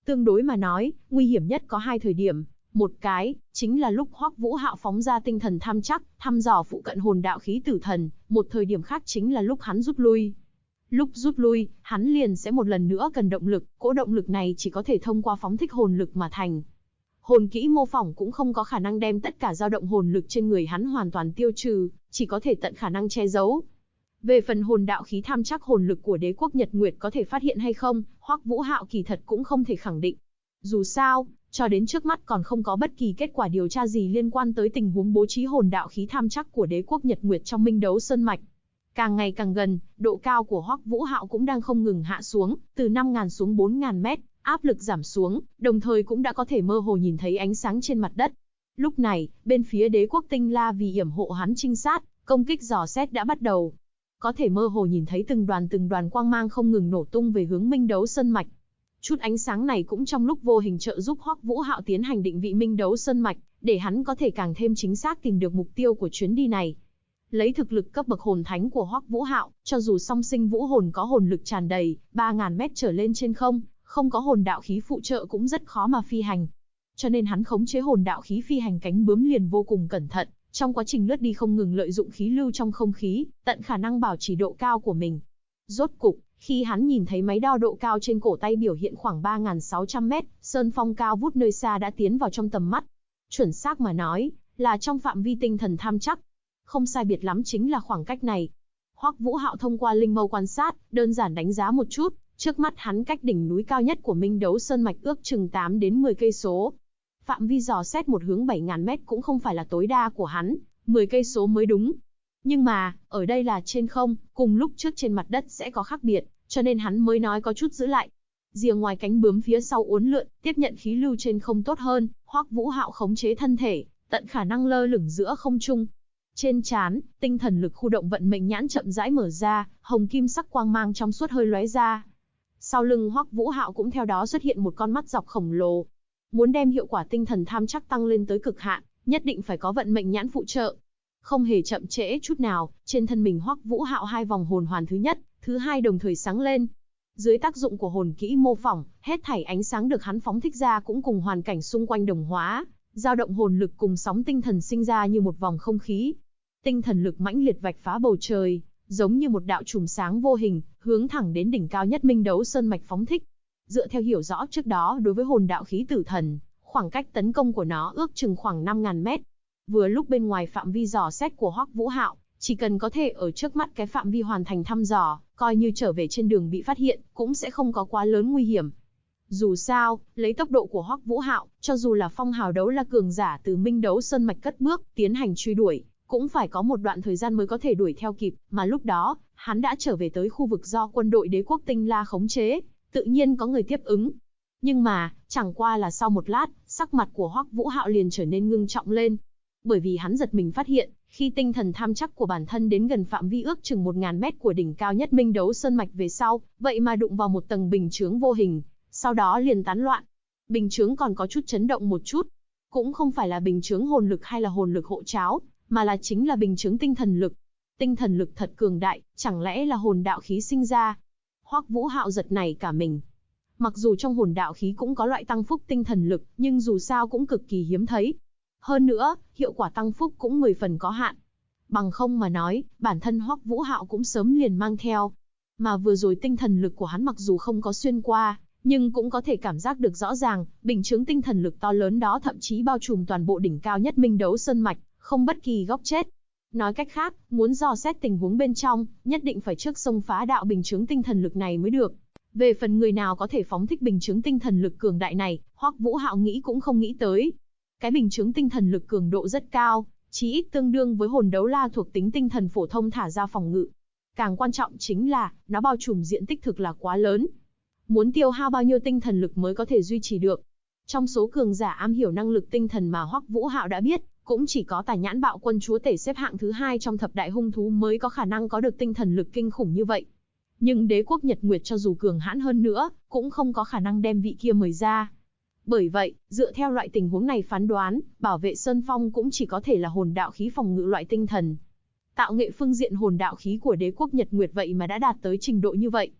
Tương đối mà nói, nguy hiểm nhất có hai thời điểm. Một cái, chính là lúc Hoắc Vũ Hạo phóng ra tinh thần tham chắc, thăm dò phụ cận hồn đạo khí tử thần, một thời điểm khác chính là lúc hắn rút lui. Lúc rút lui, hắn liền sẽ một lần nữa cần động lực, cỗ động lực này chỉ có thể thông qua phóng thích hồn lực mà thành. Hồn kỹ mô phỏng cũng không có khả năng đem tất cả dao động hồn lực trên người hắn hoàn toàn tiêu trừ, chỉ có thể tận khả năng che giấu. Về phần hồn đạo khí tham chắc hồn lực của Đế quốc Nhật Nguyệt có thể phát hiện hay không, Hoắc Vũ Hạo kỳ thật cũng không thể khẳng định. Dù sao, cho đến trước mắt còn không có bất kỳ kết quả điều tra gì liên quan tới tình huống bố trí hồn đạo khí tham chắc của Đế quốc Nhật Nguyệt trong Minh Đấu Sơn mạch. Càng ngày càng gần, độ cao của Hoắc Vũ Hạo cũng đang không ngừng hạ xuống, từ 5.000 xuống 4.000 mét, áp lực giảm xuống, đồng thời cũng đã có thể mơ hồ nhìn thấy ánh sáng trên mặt đất. Lúc này, bên phía Đế quốc Tinh La vì yểm hộ hắn trinh sát, công kích dò xét đã bắt đầu. Có thể mơ hồ nhìn thấy từng đoàn quang mang không ngừng nổ tung về hướng Minh Đấu Sơn mạch. Chút ánh sáng này cũng trong lúc vô hình trợ giúp Hoắc Vũ Hạo tiến hành định vị Minh Đấu Sơn mạch, để hắn có thể càng thêm chính xác tìm được mục tiêu của chuyến đi này. Lấy thực lực cấp bậc hồn thánh của Hoắc Vũ Hạo, cho dù song sinh vũ hồn có hồn lực tràn đầy, 3.000 mét trở lên trên không, không có hồn đạo khí phụ trợ cũng rất khó mà phi hành. Cho nên hắn khống chế hồn đạo khí phi hành cánh bướm liền vô cùng cẩn thận, trong quá trình lướt đi không ngừng lợi dụng khí lưu trong không khí, tận khả năng bảo trì độ cao của mình. Rốt cục, khi hắn nhìn thấy máy đo độ cao trên cổ tay biểu hiện khoảng 3.600 mét, sơn phong cao vút nơi xa đã tiến vào trong tầm mắt. Chuẩn xác mà nói, là trong phạm vi tinh thần tham chắc. Không sai biệt lắm chính là khoảng cách này. Hoắc Vũ Hạo thông qua linh mâu quan sát, đơn giản đánh giá một chút, trước mắt hắn cách đỉnh núi cao nhất của Minh Đấu Sơn mạch ước chừng 8 đến 10 cây số. Phạm vi dò xét một hướng 7.000 mét cũng không phải là tối đa của hắn, 10 cây số mới đúng. Nhưng mà, ở đây là trên không, cùng lúc trước trên mặt đất sẽ có khác biệt, cho nên hắn mới nói có chút giữ lại. Rìa ngoài cánh bướm phía sau uốn lượn, tiếp nhận khí lưu trên không tốt hơn, Hoắc Vũ Hạo khống chế thân thể, tận khả năng lơ lửng giữa không trung. Trên trán, tinh thần lực khu động vận mệnh nhãn chậm rãi mở ra, hồng kim sắc quang mang trong suốt hơi lóe ra. Sau lưng Hoắc Vũ Hạo cũng theo đó xuất hiện một con mắt dọc khổng lồ. Muốn đem hiệu quả tinh thần tham chắc tăng lên tới cực hạn, nhất định phải có vận mệnh nhãn phụ trợ. Không hề chậm trễ chút nào, trên thân mình Hoắc Vũ Hạo hai vòng hồn hoàn thứ nhất, thứ hai đồng thời sáng lên. Dưới tác dụng của hồn kỹ mô phỏng, hết thảy ánh sáng được hắn phóng thích ra cũng cùng hoàn cảnh xung quanh đồng hóa, dao động hồn lực cùng sóng tinh thần sinh ra như một vòng không khí. Tinh thần lực mãnh liệt vạch phá bầu trời, giống như một đạo chùm sáng vô hình, hướng thẳng đến đỉnh cao nhất Minh Đấu Sơn mạch phóng thích. Dựa theo hiểu rõ trước đó đối với hồn đạo khí tử thần, khoảng cách tấn công của nó ước chừng khoảng 5.000 mét. Vừa lúc bên ngoài phạm vi dò xét của Hoắc Vũ Hạo, chỉ cần có thể ở trước mắt cái phạm vi hoàn thành thăm dò, coi như trở về trên đường bị phát hiện, cũng sẽ không có quá lớn nguy hiểm. Dù sao, lấy tốc độ của Hoắc Vũ Hạo, cho dù là phong hào đấu la cường giả từ Minh Đấu Sơn mạch cất bước, tiến hành truy đuổi, cũng phải có một đoạn thời gian mới có thể đuổi theo kịp, mà lúc đó, hắn đã trở về tới khu vực do quân đội Đế quốc Tinh La khống chế, tự nhiên có người tiếp ứng. Nhưng mà, chẳng qua là sau một lát, sắc mặt của Hoắc Vũ Hạo liền trở nên ngưng trọng lên. Bởi vì hắn giật mình phát hiện, khi tinh thần tham chắc của bản thân đến gần phạm vi ước chừng 1.000 mét của đỉnh cao nhất Minh Đấu Sơn mạch về sau, vậy mà đụng vào một tầng bình chướng vô hình, sau đó liền tán loạn. Bình chướng còn có chút chấn động một chút. Cũng không phải là bình chướng hồn lực hay là hồn lực hộ tráo, mà là chính là bình chướng tinh thần lực. Tinh thần lực thật cường đại, chẳng lẽ là hồn đạo khí sinh ra? Hoắc Vũ Hạo giật nảy cả mình. Mặc dù trong hồn đạo khí cũng có loại tăng phúc tinh thần lực, nhưng dù sao cũng cực kỳ hiếm thấy. Hơn nữa, hiệu quả tăng phúc cũng 10 phần có hạn. Bằng không mà nói, bản thân Hoắc Vũ Hạo cũng sớm liền mang theo. Mà vừa rồi tinh thần lực của hắn mặc dù không có xuyên qua, nhưng cũng có thể cảm giác được rõ ràng, bình chướng tinh thần lực to lớn đó thậm chí bao trùm toàn bộ đỉnh cao nhất Minh Đấu Sơn mạch, không bất kỳ góc chết. Nói cách khác, muốn dò xét tình huống bên trong, nhất định phải trước xông phá đạo bình chướng tinh thần lực này mới được. Về phần người nào có thể phóng thích bình chướng tinh thần lực cường đại này, Hoắc Vũ Hạo nghĩ cũng không nghĩ tới. Cái bình chướng tinh thần lực cường độ rất cao, chí ít tương đương với hồn đấu la thuộc tính tinh thần phổ thông thả ra phòng ngự. Càng quan trọng chính là, nó bao trùm diện tích thực là quá lớn. Muốn tiêu hao bao nhiêu tinh thần lực mới có thể duy trì được. Trong số cường giả am hiểu năng lực tinh thần mà Hoắc Vũ Hạo đã biết, cũng chỉ có Tà Nhãn Bạo Quân chúa tể xếp hạng thứ 2 trong thập đại hung thú mới có khả năng có được tinh thần lực kinh khủng như vậy. Nhưng Đế quốc Nhật Nguyệt cho dù cường hãn hơn nữa, cũng không có khả năng đem vị kia mời ra. Bởi vậy, dựa theo loại tình huống này phán đoán, bảo vệ Sơn Phong cũng chỉ có thể là hồn đạo khí phòng ngự loại tinh thần. Tạo nghệ phương diện hồn đạo khí của Đế quốc Nhật Nguyệt vậy mà đã đạt tới trình độ như vậy.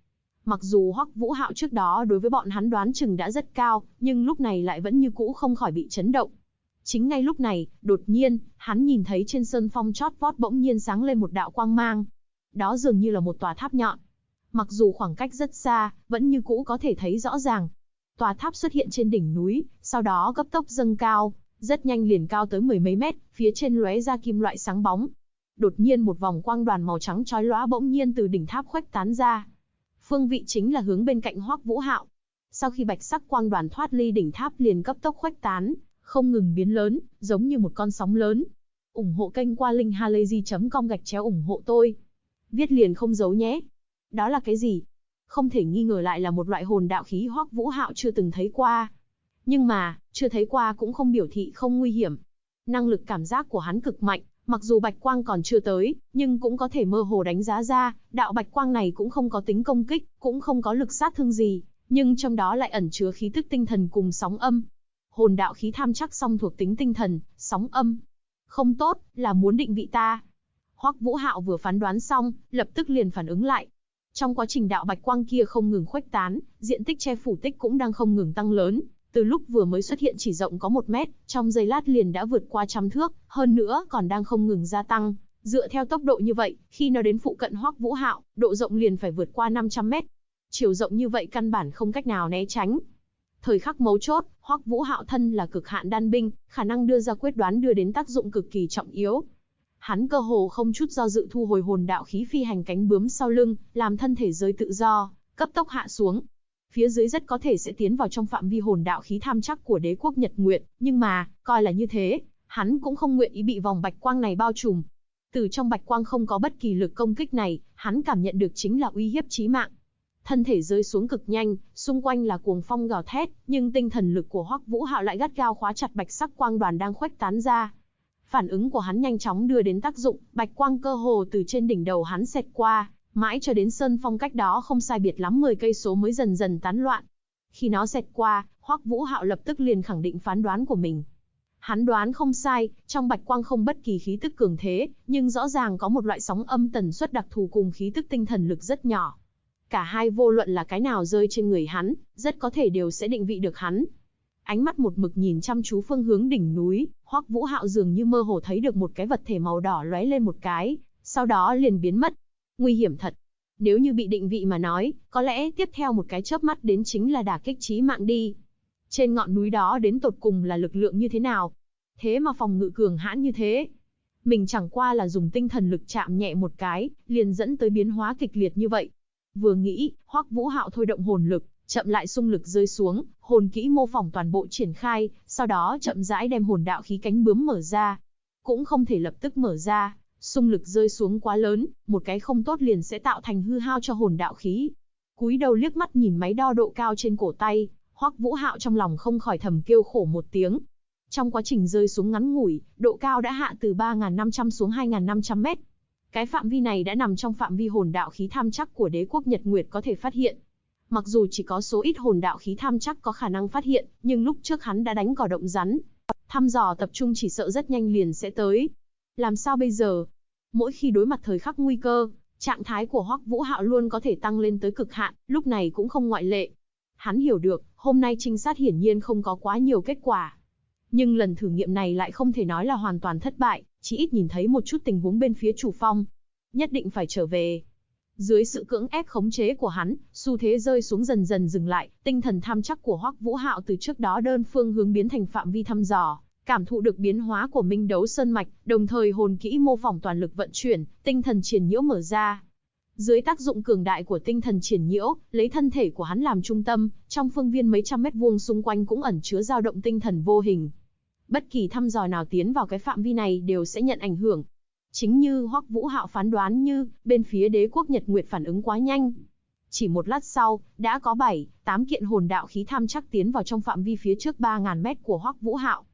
Mặc dù Hoắc Vũ Hạo trước đó đối với bọn hắn đoán chừng đã rất cao, nhưng lúc này lại vẫn như cũ không khỏi bị chấn động. Chính ngay lúc này, đột nhiên, hắn nhìn thấy trên sơn phong chót vót bỗng nhiên sáng lên một đạo quang mang. Đó dường như là một tòa tháp nhọn. Mặc dù khoảng cách rất xa, vẫn như cũ có thể thấy rõ ràng. Tòa tháp xuất hiện trên đỉnh núi, sau đó cấp tốc dâng cao, rất nhanh liền cao tới mười mấy mét, phía trên lóe ra kim loại sáng bóng. Đột nhiên một vòng quang đoàn màu trắng chói lóa bỗng nhiên từ đỉnh tháp khuếch tán ra. Phương vị chính là hướng bên cạnh Hoắc Vũ Hạo. Sau khi bạch sắc quang đoàn thoát ly đỉnh tháp liền cấp tốc khuếch tán, không ngừng biến lớn, giống như một con sóng lớn. Ủng hộ kênh qua linkhalazy.com/ủng hộ tôi. Viết liền không giấu nhé. Đó là cái gì? Không thể nghi ngờ lại là một loại hồn đạo khí Hoắc Vũ Hạo chưa từng thấy qua. Nhưng mà, chưa thấy qua cũng không biểu thị không nguy hiểm. Năng lực cảm giác của hắn cực mạnh, mặc dù bạch quang còn chưa tới, nhưng cũng có thể mơ hồ đánh giá ra, đạo bạch quang này cũng không có tính công kích, cũng không có lực sát thương gì, nhưng trong đó lại ẩn chứa khí tức tinh thần cùng sóng âm. Hồn đạo khí tham chắc song thuộc tính tinh thần, sóng âm. Không tốt, là muốn định vị ta. Hoắc Vũ Hạo vừa phán đoán xong, lập tức liền phản ứng lại. Trong quá trình đạo bạch quang kia không ngừng khuếch tán, diện tích che phủ tích cũng đang không ngừng tăng lớn. Từ lúc vừa mới xuất hiện chỉ rộng có 1 mét, trong giây lát liền đã vượt qua 100 thước, hơn nữa còn đang không ngừng gia tăng. Dựa theo tốc độ như vậy, khi nó đến phụ cận Hoắc Vũ Hạo, độ rộng liền phải vượt qua 500 mét. Chiều rộng như vậy căn bản không cách nào né tránh. Thời khắc mấu chốt, Hoắc Vũ Hạo thân là cực hạn đan binh, khả năng đưa ra quyết đoán đưa đến tác dụng cực kỳ trọng yếu. Hắn cơ hồ không chút do dự thu hồi hồn đạo khí phi hành cánh bướm sau lưng, làm thân thể rơi tự do, cấp tốc hạ xuống. Phía dưới rất có thể sẽ tiến vào trong phạm vi hồn đạo khí tham chắc của đế quốc Nhật Nguyệt, nhưng mà, coi là như thế, hắn cũng không nguyện ý bị vòng bạch quang này bao trùm. Từ trong bạch quang không có bất kỳ lực công kích này, hắn cảm nhận được chính là uy hiếp chí mạng. Thân thể rơi xuống cực nhanh, xung quanh là cuồng phong gào thét, nhưng tinh thần lực của Hoắc Vũ Hạo lại gắt gao khóa chặt bạch sắc quang đoàn đang khuếch tán ra. Phản ứng của hắn nhanh chóng đưa đến tác dụng, bạch quang cơ hồ từ trên đỉnh đầu hắn xẹt qua, mãi cho đến sơn phong cách đó không sai biệt lắm 10 cây số mới dần dần tán loạn. Khi nó xẹt qua, Hoắc Vũ Hạo lập tức liền khẳng định phán đoán của mình. Hắn đoán không sai, trong bạch quang không bất kỳ khí tức cường thế, nhưng rõ ràng có một loại sóng âm tần suất đặc thù cùng khí tức tinh thần lực rất nhỏ. Cả hai vô luận là cái nào rơi trên người hắn, rất có thể đều sẽ định vị được hắn. Ánh mắt một mực nhìn chăm chú phương hướng đỉnh núi, Hoắc Vũ Hạo dường như mơ hồ thấy được một cái vật thể màu đỏ lóe lên một cái, sau đó liền biến mất. Nguy hiểm thật. Nếu như bị định vị mà nói, có lẽ tiếp theo một cái chớp mắt đến chính là đả kích chí mạng đi. Trên ngọn núi đó đến tột cùng là lực lượng như thế nào? Thế mà phòng ngự cường hãn như thế. Mình chẳng qua là dùng tinh thần lực chạm nhẹ một cái, liền dẫn tới biến hóa kịch liệt như vậy. Vừa nghĩ, Hoắc Vũ Hạo thôi động hồn lực, chậm lại xung lực rơi xuống, hồn kỹ mô phỏng toàn bộ triển khai, sau đó chậm rãi đem hồn đạo khí cánh bướm mở ra. Cũng không thể lập tức mở ra, xung lực rơi xuống quá lớn, một cái không tốt liền sẽ tạo thành hư hao cho hồn đạo khí. Cúi đầu liếc mắt nhìn máy đo độ cao trên cổ tay, Hoắc Vũ Hạo trong lòng không khỏi thầm kêu khổ một tiếng. Trong quá trình rơi xuống ngắn ngủi, độ cao đã hạ từ 3.500 xuống 2.500 mét. Cái phạm vi này đã nằm trong phạm vi hồn đạo khí tham chắc của đế quốc Nhật Nguyệt có thể phát hiện. Mặc dù chỉ có số ít hồn đạo khí tham chắc có khả năng phát hiện, nhưng lúc trước hắn đã đánh cỏ động rắn. Thăm dò tập trung chỉ sợ rất nhanh liền sẽ tới. Làm sao bây giờ? Mỗi khi đối mặt thời khắc nguy cơ, trạng thái của Hoắc Vũ Hạo luôn có thể tăng lên tới cực hạn, lúc này cũng không ngoại lệ. Hắn hiểu được, hôm nay trinh sát hiển nhiên không có quá nhiều kết quả. Nhưng lần thử nghiệm này lại không thể nói là hoàn toàn thất bại, chỉ ít nhìn thấy một chút tình huống bên phía chủ phong. Nhất định phải trở về. Dưới sự cưỡng ép khống chế của hắn, xu thế rơi xuống dần dần dừng lại, tinh thần tham chắc của Hoắc Vũ Hạo từ trước đó đơn phương hướng biến thành phạm vi thăm dò, cảm thụ được biến hóa của Minh Đấu Sơn mạch, đồng thời hồn kỹ mô phỏng toàn lực vận chuyển, tinh thần triển nhiễu mở ra. Dưới tác dụng cường đại của tinh thần triển nhiễu, lấy thân thể của hắn làm trung tâm, trong phương viên mấy trăm mét vuông xung quanh cũng ẩn chứa dao động tinh thần vô hình. Bất kỳ thăm dò nào tiến vào cái phạm vi này đều sẽ nhận ảnh hưởng. Chính như Hoắc Vũ Hạo phán đoán như, bên phía đế quốc Nhật Nguyệt phản ứng quá nhanh. Chỉ một lát sau, đã có 7-8 kiện hồn đạo khí tham chắc tiến vào trong phạm vi phía trước 3.000 mét của Hoắc Vũ Hạo.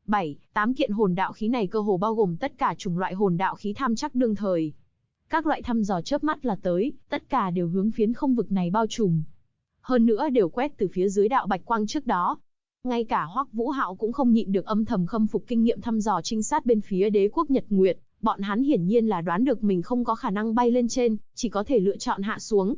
7-8 kiện hồn đạo khí này cơ hồ bao gồm tất cả chủng loại hồn đạo khí tham chắc đương thời. Các loại thăm dò chớp mắt là tới, tất cả đều hướng phiến không vực này bao trùm. Hơn nữa đều quét từ phía dưới đạo bạch quang trước đó. Ngay cả Hoắc Vũ Hạo cũng không nhịn được âm thầm khâm phục kinh nghiệm thăm dò trinh sát bên phía đế quốc Nhật Nguyệt. Bọn hắn hiển nhiên là đoán được mình không có khả năng bay lên trên, chỉ có thể lựa chọn hạ xuống.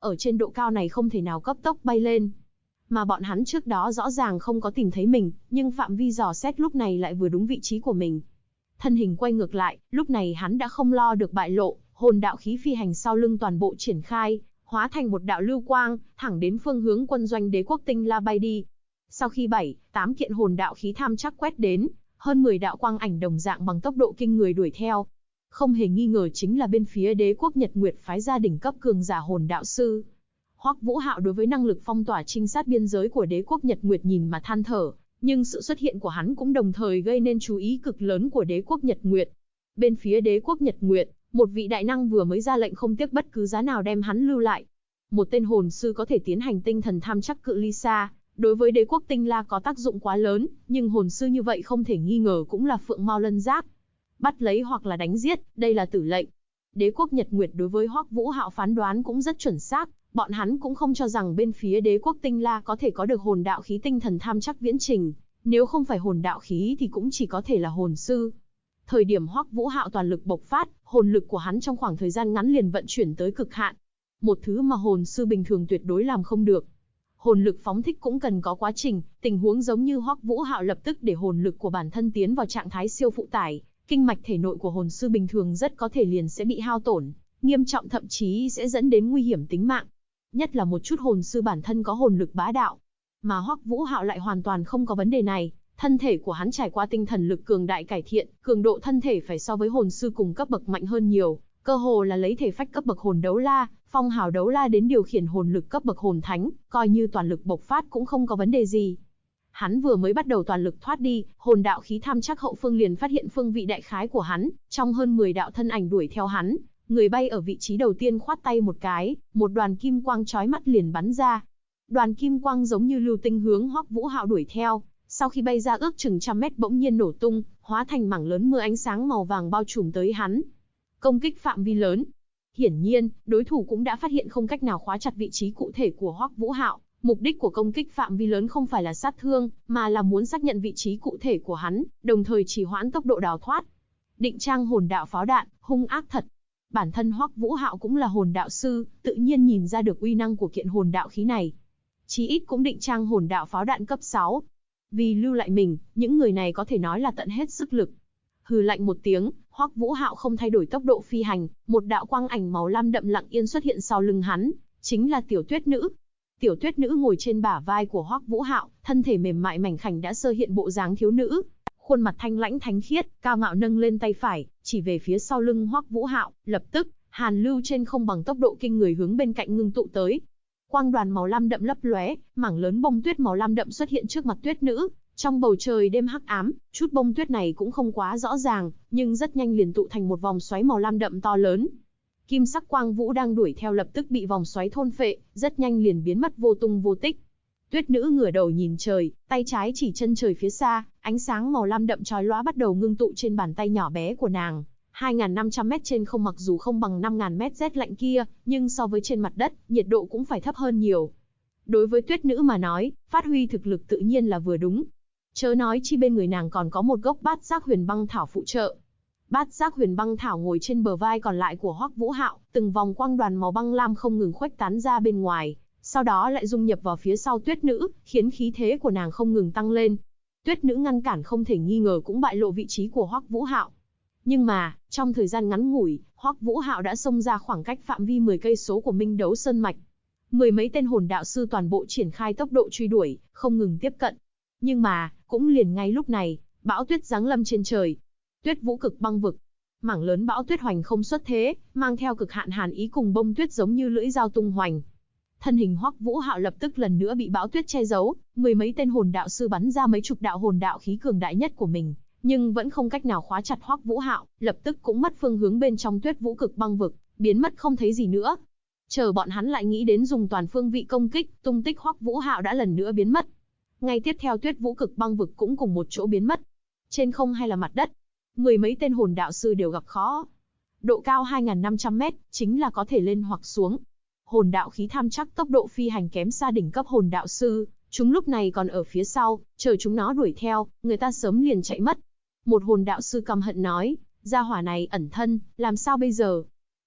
ở trên độ cao này không thể nào cấp tốc bay lên. Mà bọn hắn trước đó rõ ràng không có tìm thấy mình, nhưng phạm vi dò xét lúc này lại vừa đúng vị trí của mình. Thân hình quay ngược lại, lúc này hắn đã không lo được bại lộ, hồn đạo khí phi hành sau lưng toàn bộ triển khai, hóa thành một đạo lưu quang, thẳng đến phương hướng quân doanh đế quốc Tinh La bay đi. Sau khi 7-8 kiện hồn đạo khí tham chắc quét đến, hơn 10 đạo quang ảnh đồng dạng bằng tốc độ kinh người đuổi theo. Không hề nghi ngờ chính là bên phía đế quốc Nhật Nguyệt phái gia đỉnh cấp cường giả hồn đạo sư. Hoắc Vũ Hạo đối với năng lực phong tỏa trinh sát biên giới của đế quốc Nhật Nguyệt nhìn mà than thở, nhưng sự xuất hiện của hắn cũng đồng thời gây nên chú ý cực lớn của đế quốc Nhật Nguyệt. Bên phía đế quốc Nhật Nguyệt, một vị đại năng vừa mới ra lệnh không tiếc bất cứ giá nào đem hắn lưu lại. Một tên hồn sư có thể tiến hành tinh thần tham chắc cự ly xa, đối với đế quốc Tinh La có tác dụng quá lớn, nhưng hồn sư như vậy không thể nghi ngờ cũng là phượng mao lân giác. Bắt lấy hoặc là đánh giết, đây là tử lệnh. Đế quốc Nhật Nguyệt đối với Hoắc Vũ Hạo phán đoán cũng rất chuẩn xác, bọn hắn cũng không cho rằng bên phía đế quốc Tinh La có thể có được hồn đạo khí tinh thần tham chắc viễn trình, nếu không phải hồn đạo khí thì cũng chỉ có thể là hồn sư. Thời điểm Hoắc Vũ Hạo toàn lực bộc phát, hồn lực của hắn trong khoảng thời gian ngắn liền vận chuyển tới cực hạn. Một thứ mà hồn sư bình thường tuyệt đối làm không được. Hồn lực phóng thích cũng cần có quá trình, tình huống giống như Hoắc Vũ Hạo lập tức để hồn lực của bản thân tiến vào trạng thái siêu phụ tải, kinh mạch thể nội của hồn sư bình thường rất có thể liền sẽ bị hao tổn, nghiêm trọng thậm chí sẽ dẫn đến nguy hiểm tính mạng. Nhất là một chút hồn sư bản thân có hồn lực bá đạo, mà Hoắc Vũ Hạo lại hoàn toàn không có vấn đề này. Thân thể của hắn trải qua tinh thần lực cường đại cải thiện, cường độ thân thể phải so với hồn sư cùng cấp bậc mạnh hơn nhiều, cơ hồ là lấy thể phách cấp bậc hồn đấu la, phong hào đấu la đến điều khiển hồn lực cấp bậc hồn thánh, coi như toàn lực bộc phát cũng không có vấn đề gì. Hắn vừa mới bắt đầu toàn lực thoát đi, hồn đạo khí tham chắc hậu phương liền phát hiện phương vị đại khái của hắn, trong hơn 10 đạo thân ảnh đuổi theo hắn, người bay ở vị trí đầu tiên khoát tay một cái, một đoàn kim quang chói mắt liền bắn ra. Đoàn kim quang giống như lưu tinh hướng Hoắc Vũ Hạo đuổi theo. Sau khi bay ra ước chừng trăm mét bỗng nhiên nổ tung, hóa thành mảng lớn mưa ánh sáng màu vàng bao trùm tới hắn. Công kích phạm vi lớn. Hiển nhiên, đối thủ cũng đã phát hiện không cách nào khóa chặt vị trí cụ thể của Hoắc Vũ Hạo. Mục đích của công kích phạm vi lớn không phải là sát thương, mà là muốn xác nhận vị trí cụ thể của hắn, đồng thời trì hoãn tốc độ đào thoát. Định trang hồn đạo pháo đạn, hung ác thật. Bản thân Hoắc Vũ Hạo cũng là hồn đạo sư, tự nhiên nhìn ra được uy năng của kiện hồn đạo khí này. Chí ít cũng định trang hồn đạo pháo đạn cấp 6. Vì lưu lại mình, những người này có thể nói là tận hết sức lực. Hừ lạnh một tiếng, Hoắc Vũ Hạo không thay đổi tốc độ phi hành, một đạo quang ảnh màu lam đậm lặng yên xuất hiện sau lưng hắn, chính là Tiểu Tuyết Nữ. Tiểu Tuyết Nữ ngồi trên bả vai của Hoắc Vũ Hạo, thân thể mềm mại mảnh khảnh đã sơ hiện bộ dáng thiếu nữ, khuôn mặt thanh lãnh thánh khiết, cao ngạo nâng lên tay phải, chỉ về phía sau lưng Hoắc Vũ Hạo, lập tức, hàn lưu trên không bằng tốc độ kinh người hướng bên cạnh ngưng tụ tới. Quang đoàn màu lam đậm lấp lóe, mảng lớn bông tuyết màu lam đậm xuất hiện trước mặt Tuyết Nữ. Trong bầu trời đêm hắc ám, chút bông tuyết này cũng không quá rõ ràng, nhưng rất nhanh liền tụ thành một vòng xoáy màu lam đậm to lớn. Kim sắc quang vũ đang đuổi theo lập tức bị vòng xoáy thôn phệ, rất nhanh liền biến mất vô tung vô tích. Tuyết Nữ ngửa đầu nhìn trời, tay trái chỉ chân trời phía xa, ánh sáng màu lam đậm chói lóa bắt đầu ngưng tụ trên bàn tay nhỏ bé của nàng. 2.500 mét trên không mặc dù không bằng 5.000 mét rét lạnh kia, nhưng so với trên mặt đất, nhiệt độ cũng phải thấp hơn nhiều. Đối với Tuyết Nữ mà nói, phát huy thực lực tự nhiên là vừa đúng. Chớ nói chi bên người nàng còn có một gốc bát giác huyền băng thảo phụ trợ. Bát giác huyền băng thảo ngồi trên bờ vai còn lại của Hoắc Vũ Hạo, từng vòng quang đoàn màu băng lam không ngừng khuếch tán ra bên ngoài, sau đó lại dung nhập vào phía sau Tuyết Nữ, khiến khí thế của nàng không ngừng tăng lên. Tuyết Nữ ngăn cản không thể nghi ngờ cũng bại lộ vị trí của Hoắc Vũ Hạo. Nhưng mà, trong thời gian ngắn ngủi, Hoắc Vũ Hạo đã xông ra khoảng cách phạm vi 10 cây số của Minh Đấu Sơn mạch. Mười mấy tên hồn đạo sư toàn bộ triển khai tốc độ truy đuổi, không ngừng tiếp cận. Nhưng mà, cũng liền ngay lúc này, bão tuyết giáng lâm trên trời. Tuyết vũ cực băng vực. Mảng lớn bão tuyết hoành không xuất thế, mang theo cực hạn hàn ý cùng bông tuyết giống như lưỡi dao tung hoành. Thân hình Hoắc Vũ Hạo lập tức lần nữa bị bão tuyết che giấu, mười mấy tên hồn đạo sư bắn ra mấy chục đạo hồn đạo khí cường đại nhất của mình, nhưng vẫn không cách nào khóa chặt Hoắc Vũ Hạo, lập tức cũng mất phương hướng bên trong tuyết vũ cực băng vực, biến mất không thấy gì nữa. Chờ bọn hắn lại nghĩ đến dùng toàn phương vị công kích, tung tích Hoắc Vũ Hạo đã lần nữa biến mất. Ngay tiếp theo tuyết vũ cực băng vực cũng cùng một chỗ biến mất. Trên không hay là mặt đất, mười mấy tên hồn đạo sư đều gặp khó. Độ cao 2.500 mét, chính là có thể lên hoặc xuống. Hồn đạo khí tham chắc tốc độ phi hành kém xa đỉnh cấp hồn đạo sư, chúng lúc này còn ở phía sau, chờ chúng nó đuổi theo, người ta sớm liền chạy mất. Một hồn đạo sư căm hận nói, gia hỏa này ẩn thân, làm sao bây giờ?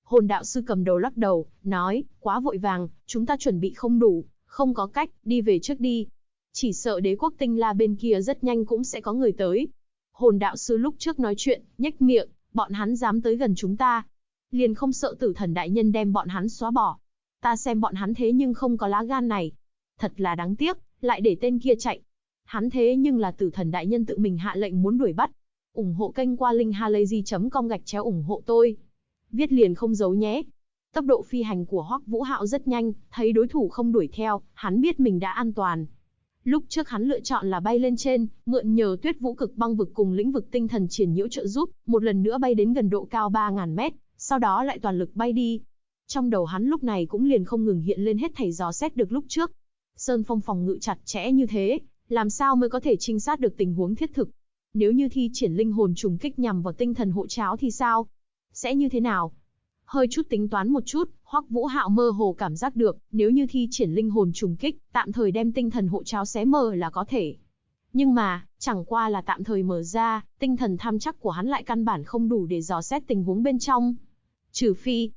Hồn đạo sư cầm đầu lắc đầu, nói, quá vội vàng, chúng ta chuẩn bị không đủ, không có cách, đi về trước đi. Chỉ sợ đế quốc Tinh La bên kia rất nhanh cũng sẽ có người tới. Hồn đạo sư lúc trước nói chuyện, nhếch miệng, bọn hắn dám tới gần chúng ta. Liền không sợ tử thần đại nhân đem bọn hắn xóa bỏ. Ta xem bọn hắn thế nhưng không có lá gan này. Thật là đáng tiếc, lại để tên kia chạy. Hắn thế nhưng là tử thần đại nhân tự mình hạ lệnh muốn đuổi bắt. Ủng hộ kênh qua linkhalazy.com/ủng hộ tôi. Viết liền không giấu nhé. Tốc độ phi hành của Hoắc Vũ Hạo rất nhanh, thấy đối thủ không đuổi theo, hắn biết mình đã an toàn. Lúc trước hắn lựa chọn là bay lên trên, mượn nhờ Tuyết Vũ Cực Băng vực cùng lĩnh vực tinh thần triển nhiễu trợ giúp, một lần nữa bay đến gần độ cao 3000 mét, sau đó lại toàn lực bay đi. Trong đầu hắn lúc này cũng liền không ngừng hiện lên hết thảy dò xét được lúc trước. Sơn Phong phòng ngự chặt chẽ như thế, làm sao mới có thể trinh sát được tình huống thiết thực? Nếu như thi triển linh hồn trùng kích nhằm vào tinh thần hộ cháo thì sao? Sẽ như thế nào? Hơi chút tính toán một chút, Hoắc Vũ Hạo mơ hồ cảm giác được, nếu như thi triển linh hồn trùng kích, tạm thời đem tinh thần hộ cháo xé mở là có thể. Nhưng mà, chẳng qua là tạm thời mở ra, tinh thần tham chắc của hắn lại căn bản không đủ để dò xét tình huống bên trong. Trừ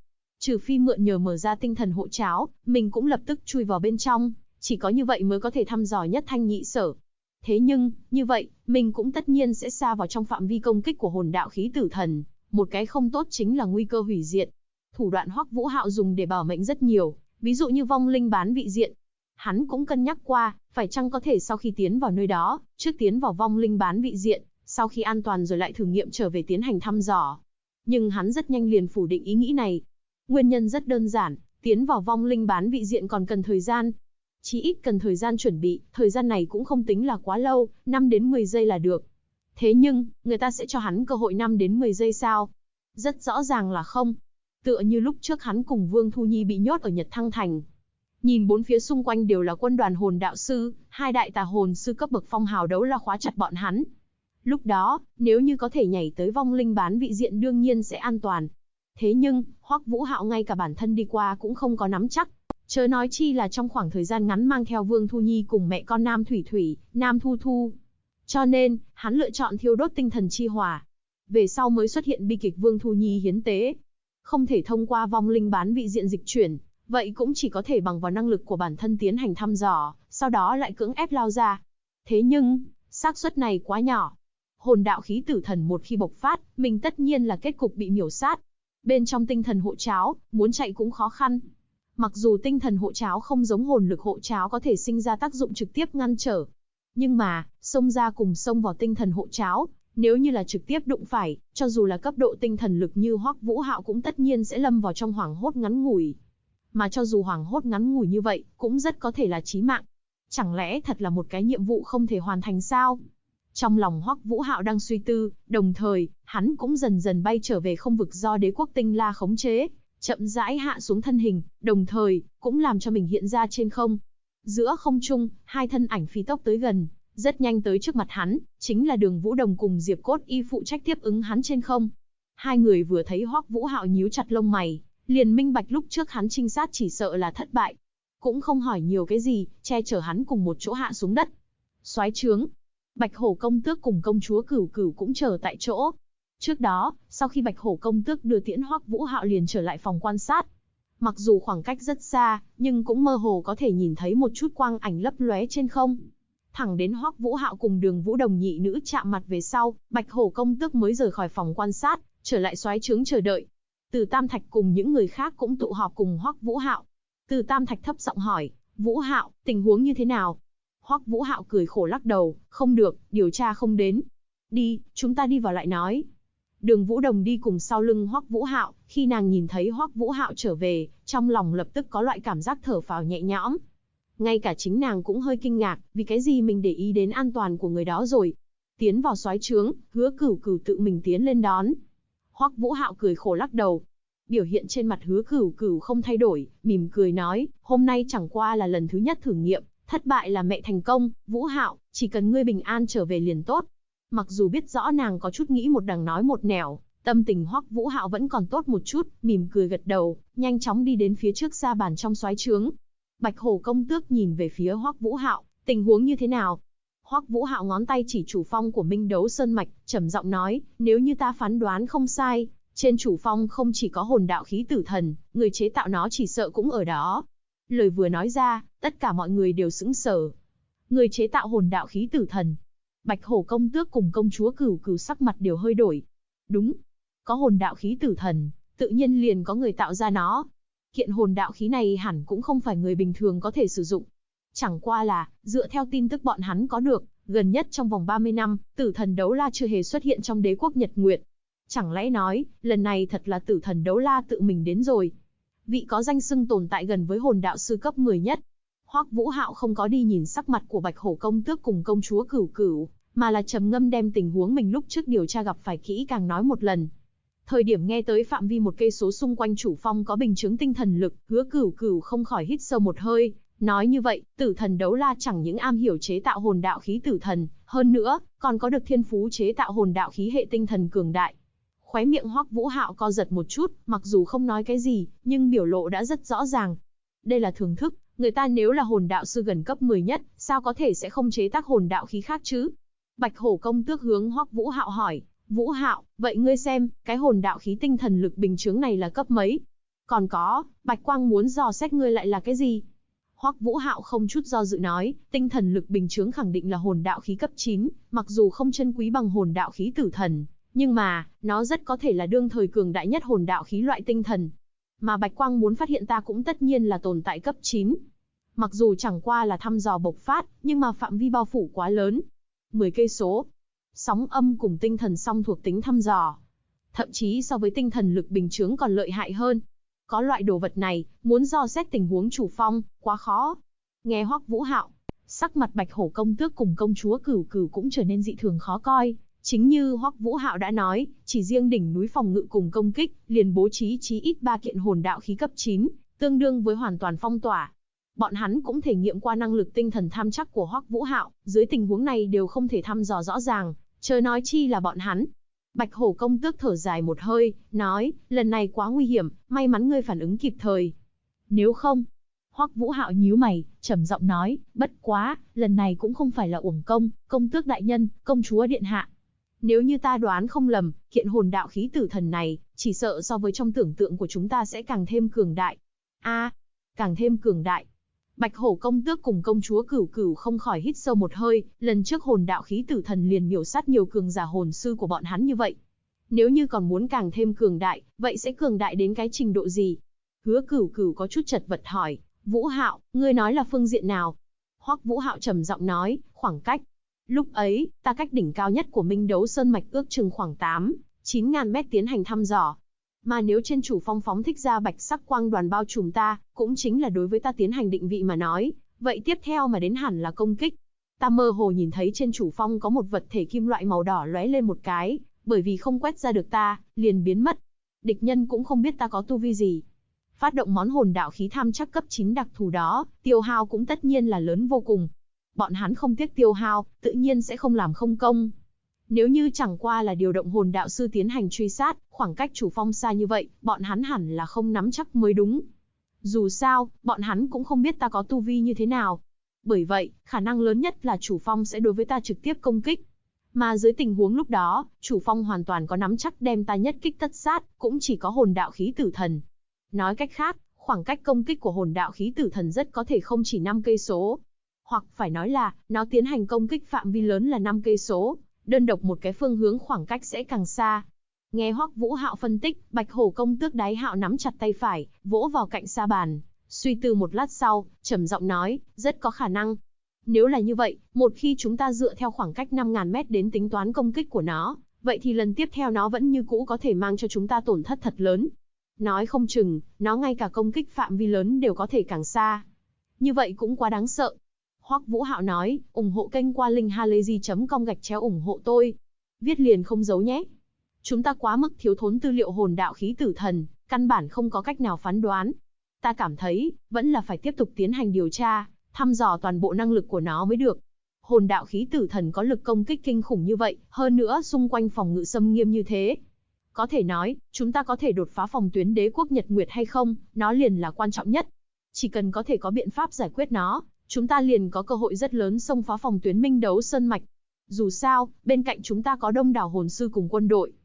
phi mượn nhờ mở ra tinh thần hộ cháo, mình cũng lập tức chui vào bên trong, chỉ có như vậy mới có thể thăm dò nhất thanh nhị sở. Thế nhưng, như vậy, mình cũng tất nhiên sẽ xa vào trong phạm vi công kích của hồn đạo khí tử thần. Một cái không tốt chính là nguy cơ hủy diệt. Thủ đoạn Hoắc Vũ Hạo dùng để bảo mệnh rất nhiều, ví dụ như vong linh bán vị diện. Hắn cũng cân nhắc qua, phải chăng có thể sau khi tiến vào nơi đó, trước tiến vào vong linh bán vị diện, sau khi an toàn rồi lại thử nghiệm trở về tiến hành thăm dò. Nhưng hắn rất nhanh liền phủ định ý nghĩ này. Nguyên nhân rất đơn giản, tiến vào vong linh bán vị diện còn cần thời gian. Chí ít cần thời gian chuẩn bị, thời gian này cũng không tính là quá lâu, 5 đến 10 giây là được. Thế nhưng, người ta sẽ cho hắn cơ hội 5 đến 10 giây sao? Rất rõ ràng là không. Tựa như lúc trước hắn cùng Vương Thu Nhi bị nhốt ở Nhật Thăng Thành. Nhìn bốn phía xung quanh đều là quân đoàn hồn đạo sư, hai đại tà hồn sư cấp bậc phong hào đấu la khóa chặt bọn hắn. Lúc đó, nếu như có thể nhảy tới vong linh bán vị diện đương nhiên sẽ an toàn. Thế nhưng, Hoắc Vũ Hạo ngay cả bản thân đi qua cũng không có nắm chắc. Chớ nói chi là trong khoảng thời gian ngắn mang theo Vương Thu Nhi cùng mẹ con Nam Thủy Thủy, Nam Thu Thu. Cho nên, hắn lựa chọn thiêu đốt tinh thần chi hỏa. Về sau mới xuất hiện bi kịch Vương Thu Nhi hiến tế. Không thể thông qua vong linh bán vị diện dịch chuyển, vậy cũng chỉ có thể bằng vào năng lực của bản thân tiến hành thăm dò, sau đó lại cưỡng ép lao ra. Thế nhưng, xác suất này quá nhỏ. Hồn đạo khí tử thần một khi bộc phát, mình tất nhiên là kết cục bị miểu sát. Bên trong tinh thần hộ cháo, muốn chạy cũng khó khăn. Mặc dù tinh thần hộ cháo không giống hồn lực hộ cháo có thể sinh ra tác dụng trực tiếp ngăn trở. Nhưng mà, xông ra cùng xông vào tinh thần hộ cháo, nếu như là trực tiếp đụng phải, cho dù là cấp độ tinh thần lực như Hoắc Vũ Hạo cũng tất nhiên sẽ lâm vào trong hoảng hốt ngắn ngủi. Mà cho dù hoảng hốt ngắn ngủi như vậy, cũng rất có thể là chí mạng. Chẳng lẽ thật là một cái nhiệm vụ không thể hoàn thành sao? Trong lòng Hoắc Vũ Hạo đang suy tư, đồng thời, hắn cũng dần dần bay trở về không vực do đế quốc Tinh La khống chế, chậm rãi hạ xuống thân hình, đồng thời, cũng làm cho mình hiện ra trên không. Giữa không trung, hai thân ảnh phi tốc tới gần, rất nhanh tới trước mặt hắn, chính là Đường Vũ Đồng cùng Diệp Cốt Y phụ trách tiếp ứng hắn trên không. Hai người vừa thấy Hoắc Vũ Hạo nhíu chặt lông mày, liền minh bạch lúc trước hắn trinh sát chỉ sợ là thất bại. Cũng không hỏi nhiều cái gì, che chở hắn cùng một chỗ hạ xuống đất. Soái trướng, Bạch Hổ công tước cùng công chúa Cửu Cửu cũng chờ tại chỗ. Trước đó, sau khi Bạch Hổ công tước đưa tiễn Hoắc Vũ Hạo liền trở lại phòng quan sát. Mặc dù khoảng cách rất xa, nhưng cũng mơ hồ có thể nhìn thấy một chút quang ảnh lấp lóe trên không. Thẳng đến Hoắc Vũ Hạo cùng Đường Vũ Đồng nhị nữ chạm mặt về sau, Bạch Hổ công tước mới rời khỏi phòng quan sát, trở lại soái trướng chờ đợi. Từ Tam Thạch cùng những người khác cũng tụ họp cùng Hoắc Vũ Hạo. Từ Tam Thạch thấp giọng hỏi, Vũ Hạo, tình huống như thế nào? Hoắc Vũ Hạo cười khổ lắc đầu, không được, điều tra không đến. Đi, chúng ta đi vào lại nói. Đường Vũ Đồng đi cùng sau lưng Hoắc Vũ Hạo, khi nàng nhìn thấy Hoắc Vũ Hạo trở về, trong lòng lập tức có loại cảm giác thở phào nhẹ nhõm. Ngay cả chính nàng cũng hơi kinh ngạc, vì cái gì mình để ý đến an toàn của người đó rồi. Tiến vào soái trướng, Hứa Cửu Cửu tự mình tiến lên đón. Hoắc Vũ Hạo cười khổ lắc đầu. Biểu hiện trên mặt Hứa Cửu Cửu không thay đổi, mỉm cười nói, hôm nay chẳng qua là lần thứ nhất thử nghiệm, thất bại là mẹ thành công, Vũ Hạo, chỉ cần ngươi bình an trở về liền tốt. Mặc dù biết rõ nàng có chút nghĩ một đằng nói một nẻo, tâm tình Hoắc Vũ Hạo vẫn còn tốt một chút, mỉm cười gật đầu, nhanh chóng đi đến phía trước sa bàn trong soái trướng. Bạch Hổ công tước nhìn về phía Hoắc Vũ Hạo, tình huống như thế nào? Hoắc Vũ Hạo ngón tay chỉ chủ phong của Minh Đấu Sơn mạch, trầm giọng nói, nếu như ta phán đoán không sai, Trên chủ phong không chỉ có hồn đạo khí tử thần, người chế tạo nó chỉ sợ cũng ở đó. Lời vừa nói ra, tất cả mọi người đều sững sờ. Người chế tạo hồn đạo khí tử thần. Bạch Hổ công tước cùng công chúa Cửu Cửu sắc mặt đều hơi đổi. Đúng, có hồn đạo khí tử thần, tự nhiên liền có người tạo ra nó. Kiện hồn đạo khí này hẳn cũng không phải người bình thường có thể sử dụng. Chẳng qua là, dựa theo tin tức bọn hắn có được, gần nhất trong vòng 30 năm, tử thần đấu la chưa hề xuất hiện trong đế quốc Nhật Nguyệt. Chẳng lẽ nói, lần này thật là tử thần đấu la tự mình đến rồi. Vị có danh xưng tồn tại gần với hồn đạo sư cấp 10 nhất. Hoắc Vũ Hạo không có đi nhìn sắc mặt của Bạch Hổ công tước cùng công chúa Cửu Cửu, mà là trầm ngâm đem tình huống mình lúc trước điều tra gặp phải kỹ càng nói một lần. Thời điểm nghe tới phạm vi 1 cây số xung quanh chủ phong có bình chứng tinh thần lực, Hứa Cửu Cửu không khỏi hít sâu một hơi, nói như vậy, tử thần đấu la chẳng những am hiểu chế tạo hồn đạo khí tử thần, hơn nữa, còn có được thiên phú chế tạo hồn đạo khí hệ tinh thần cường đại. Khóe miệng Hoắc Vũ Hạo co giật một chút, mặc dù không nói cái gì, nhưng biểu lộ đã rất rõ ràng. Đây là thưởng thức, người ta nếu là hồn đạo sư gần cấp 10 nhất, sao có thể sẽ không chế tác hồn đạo khí khác chứ? Bạch Hổ công tước hướng Hoắc Vũ Hạo hỏi, Vũ Hạo, vậy ngươi xem, cái hồn đạo khí tinh thần lực bình chướng này là cấp mấy? Còn có, Bạch Quang muốn dò xét ngươi lại là cái gì? Hoắc Vũ Hạo không chút do dự nói, tinh thần lực bình chướng khẳng định là hồn đạo khí cấp 9, mặc dù không chân quý bằng hồn đạo khí tử thần, nhưng mà, nó rất có thể là đương thời cường đại nhất hồn đạo khí loại tinh thần. Mà Bạch Quang muốn phát hiện ta cũng tất nhiên là tồn tại cấp 9. Mặc dù chẳng qua là thăm dò bộc phát, nhưng mà phạm vi bao phủ quá lớn. 10 cây số. Sóng âm cùng tinh thần song thuộc tính thăm dò. Thậm chí so với tinh thần lực bình chướng còn lợi hại hơn. Có loại đồ vật này, muốn dò xét tình huống chủ phong, quá khó. Nghe Hoắc Vũ Hạo, sắc mặt Bạch Hổ công tước cùng công chúa Cửu Cửu cũng trở nên dị thường khó coi. Chính như Hoắc Vũ Hạo đã nói, chỉ riêng đỉnh núi phòng ngự cùng công kích, liền bố trí chí ít 3 kiện hồn đạo khí cấp 9, tương đương với hoàn toàn phong tỏa. Bọn hắn cũng thể nghiệm qua năng lực tinh thần tham chắc của Hoắc Vũ Hạo, dưới tình huống này đều không thể thăm dò rõ ràng, chớ nói chi là bọn hắn. Bạch Hổ công tước thở dài một hơi, nói, lần này quá nguy hiểm, may mắn ngươi phản ứng kịp thời. Nếu không, Hoắc Vũ Hạo nhíu mày, trầm giọng nói, bất quá, lần này cũng không phải là uổng công, công tước đại nhân, công chúa điện hạ. Nếu như ta đoán không lầm, kiện hồn đạo khí tử thần này, chỉ sợ so với trong tưởng tượng của chúng ta sẽ càng thêm cường đại. Càng thêm cường đại. Bạch Hổ công tước cùng công chúa Cửu Cửu không khỏi hít sâu một hơi, lần trước hồn đạo khí tử thần liền miểu sát nhiều cường giả hồn sư của bọn hắn như vậy. Nếu như còn muốn càng thêm cường đại, vậy sẽ cường đại đến cái trình độ gì? Hứa Cửu Cửu có chút chật vật hỏi, Vũ Hạo, ngươi nói là phương diện nào? Hoắc Vũ Hạo trầm giọng nói, khoảng cách. Lúc ấy, ta cách đỉnh cao nhất của Minh Đấu Sơn mạch ước chừng khoảng 9 ngàn mét tiến hành thăm dò. Mà nếu trên chủ phong phóng thích ra bạch sắc quang đoàn bao trùm ta, cũng chính là đối với ta tiến hành định vị mà nói, vậy tiếp theo mà đến hẳn là công kích. Ta mơ hồ nhìn thấy trên chủ phong có một vật thể kim loại màu đỏ lóe lên một cái, bởi vì không quét ra được ta, liền biến mất. Địch nhân cũng không biết ta có tu vi gì. Phát động món hồn đạo khí tham chắc cấp 9 đặc thù đó, tiêu hao cũng tất nhiên là lớn vô cùng. Bọn hắn không tiếc tiêu hao, tự nhiên sẽ không làm không công. Nếu như chẳng qua là điều động hồn đạo sư tiến hành truy sát, khoảng cách chủ phong xa như vậy, bọn hắn hẳn là không nắm chắc mới đúng. Dù sao, bọn hắn cũng không biết ta có tu vi như thế nào. Bởi vậy, khả năng lớn nhất là chủ phong sẽ đối với ta trực tiếp công kích. Mà dưới tình huống lúc đó, chủ phong hoàn toàn có nắm chắc đem ta nhất kích tất sát, cũng chỉ có hồn đạo khí tử thần. Nói cách khác, khoảng cách công kích của hồn đạo khí tử thần rất có thể không chỉ 5 cây số. Hoặc phải nói là, nó tiến hành công kích phạm vi lớn là 5 cây số. Đơn độc một cái phương hướng khoảng cách sẽ càng xa. Nghe Hoắc Vũ Hạo phân tích, Bạch Hổ công tước Đái Hạo nắm chặt tay phải, vỗ vào cạnh sa bàn, suy tư một lát sau, trầm giọng nói, rất có khả năng. Nếu là như vậy, một khi chúng ta dựa theo khoảng cách 5.000 mét đến tính toán công kích của nó, vậy thì lần tiếp theo nó vẫn như cũ có thể mang cho chúng ta tổn thất thật lớn. Nói không chừng, nó ngay cả công kích phạm vi lớn đều có thể càng xa. Như vậy cũng quá đáng sợ. Hoắc Vũ Hạo nói, ủng hộ kênh qua linkhalazy.com/ủng hộ tôi. Viết liền không giấu nhé. Chúng ta quá mức thiếu thốn tư liệu hồn đạo khí tử thần, căn bản không có cách nào phán đoán. Ta cảm thấy, vẫn là phải tiếp tục tiến hành điều tra, thăm dò toàn bộ năng lực của nó mới được. Hồn đạo khí tử thần có lực công kích kinh khủng như vậy, hơn nữa xung quanh phòng ngự xâm nghiêm như thế. Có thể nói, chúng ta có thể đột phá phòng tuyến đế quốc Nhật Nguyệt hay không, nó liền là quan trọng nhất. Chỉ cần có thể có biện pháp giải quyết nó, chúng ta liền có cơ hội rất lớn xông phá phòng tuyến Minh Đấu Sơn mạch. Dù sao, bên cạnh chúng ta có đông đảo hồn sư cùng quân đội.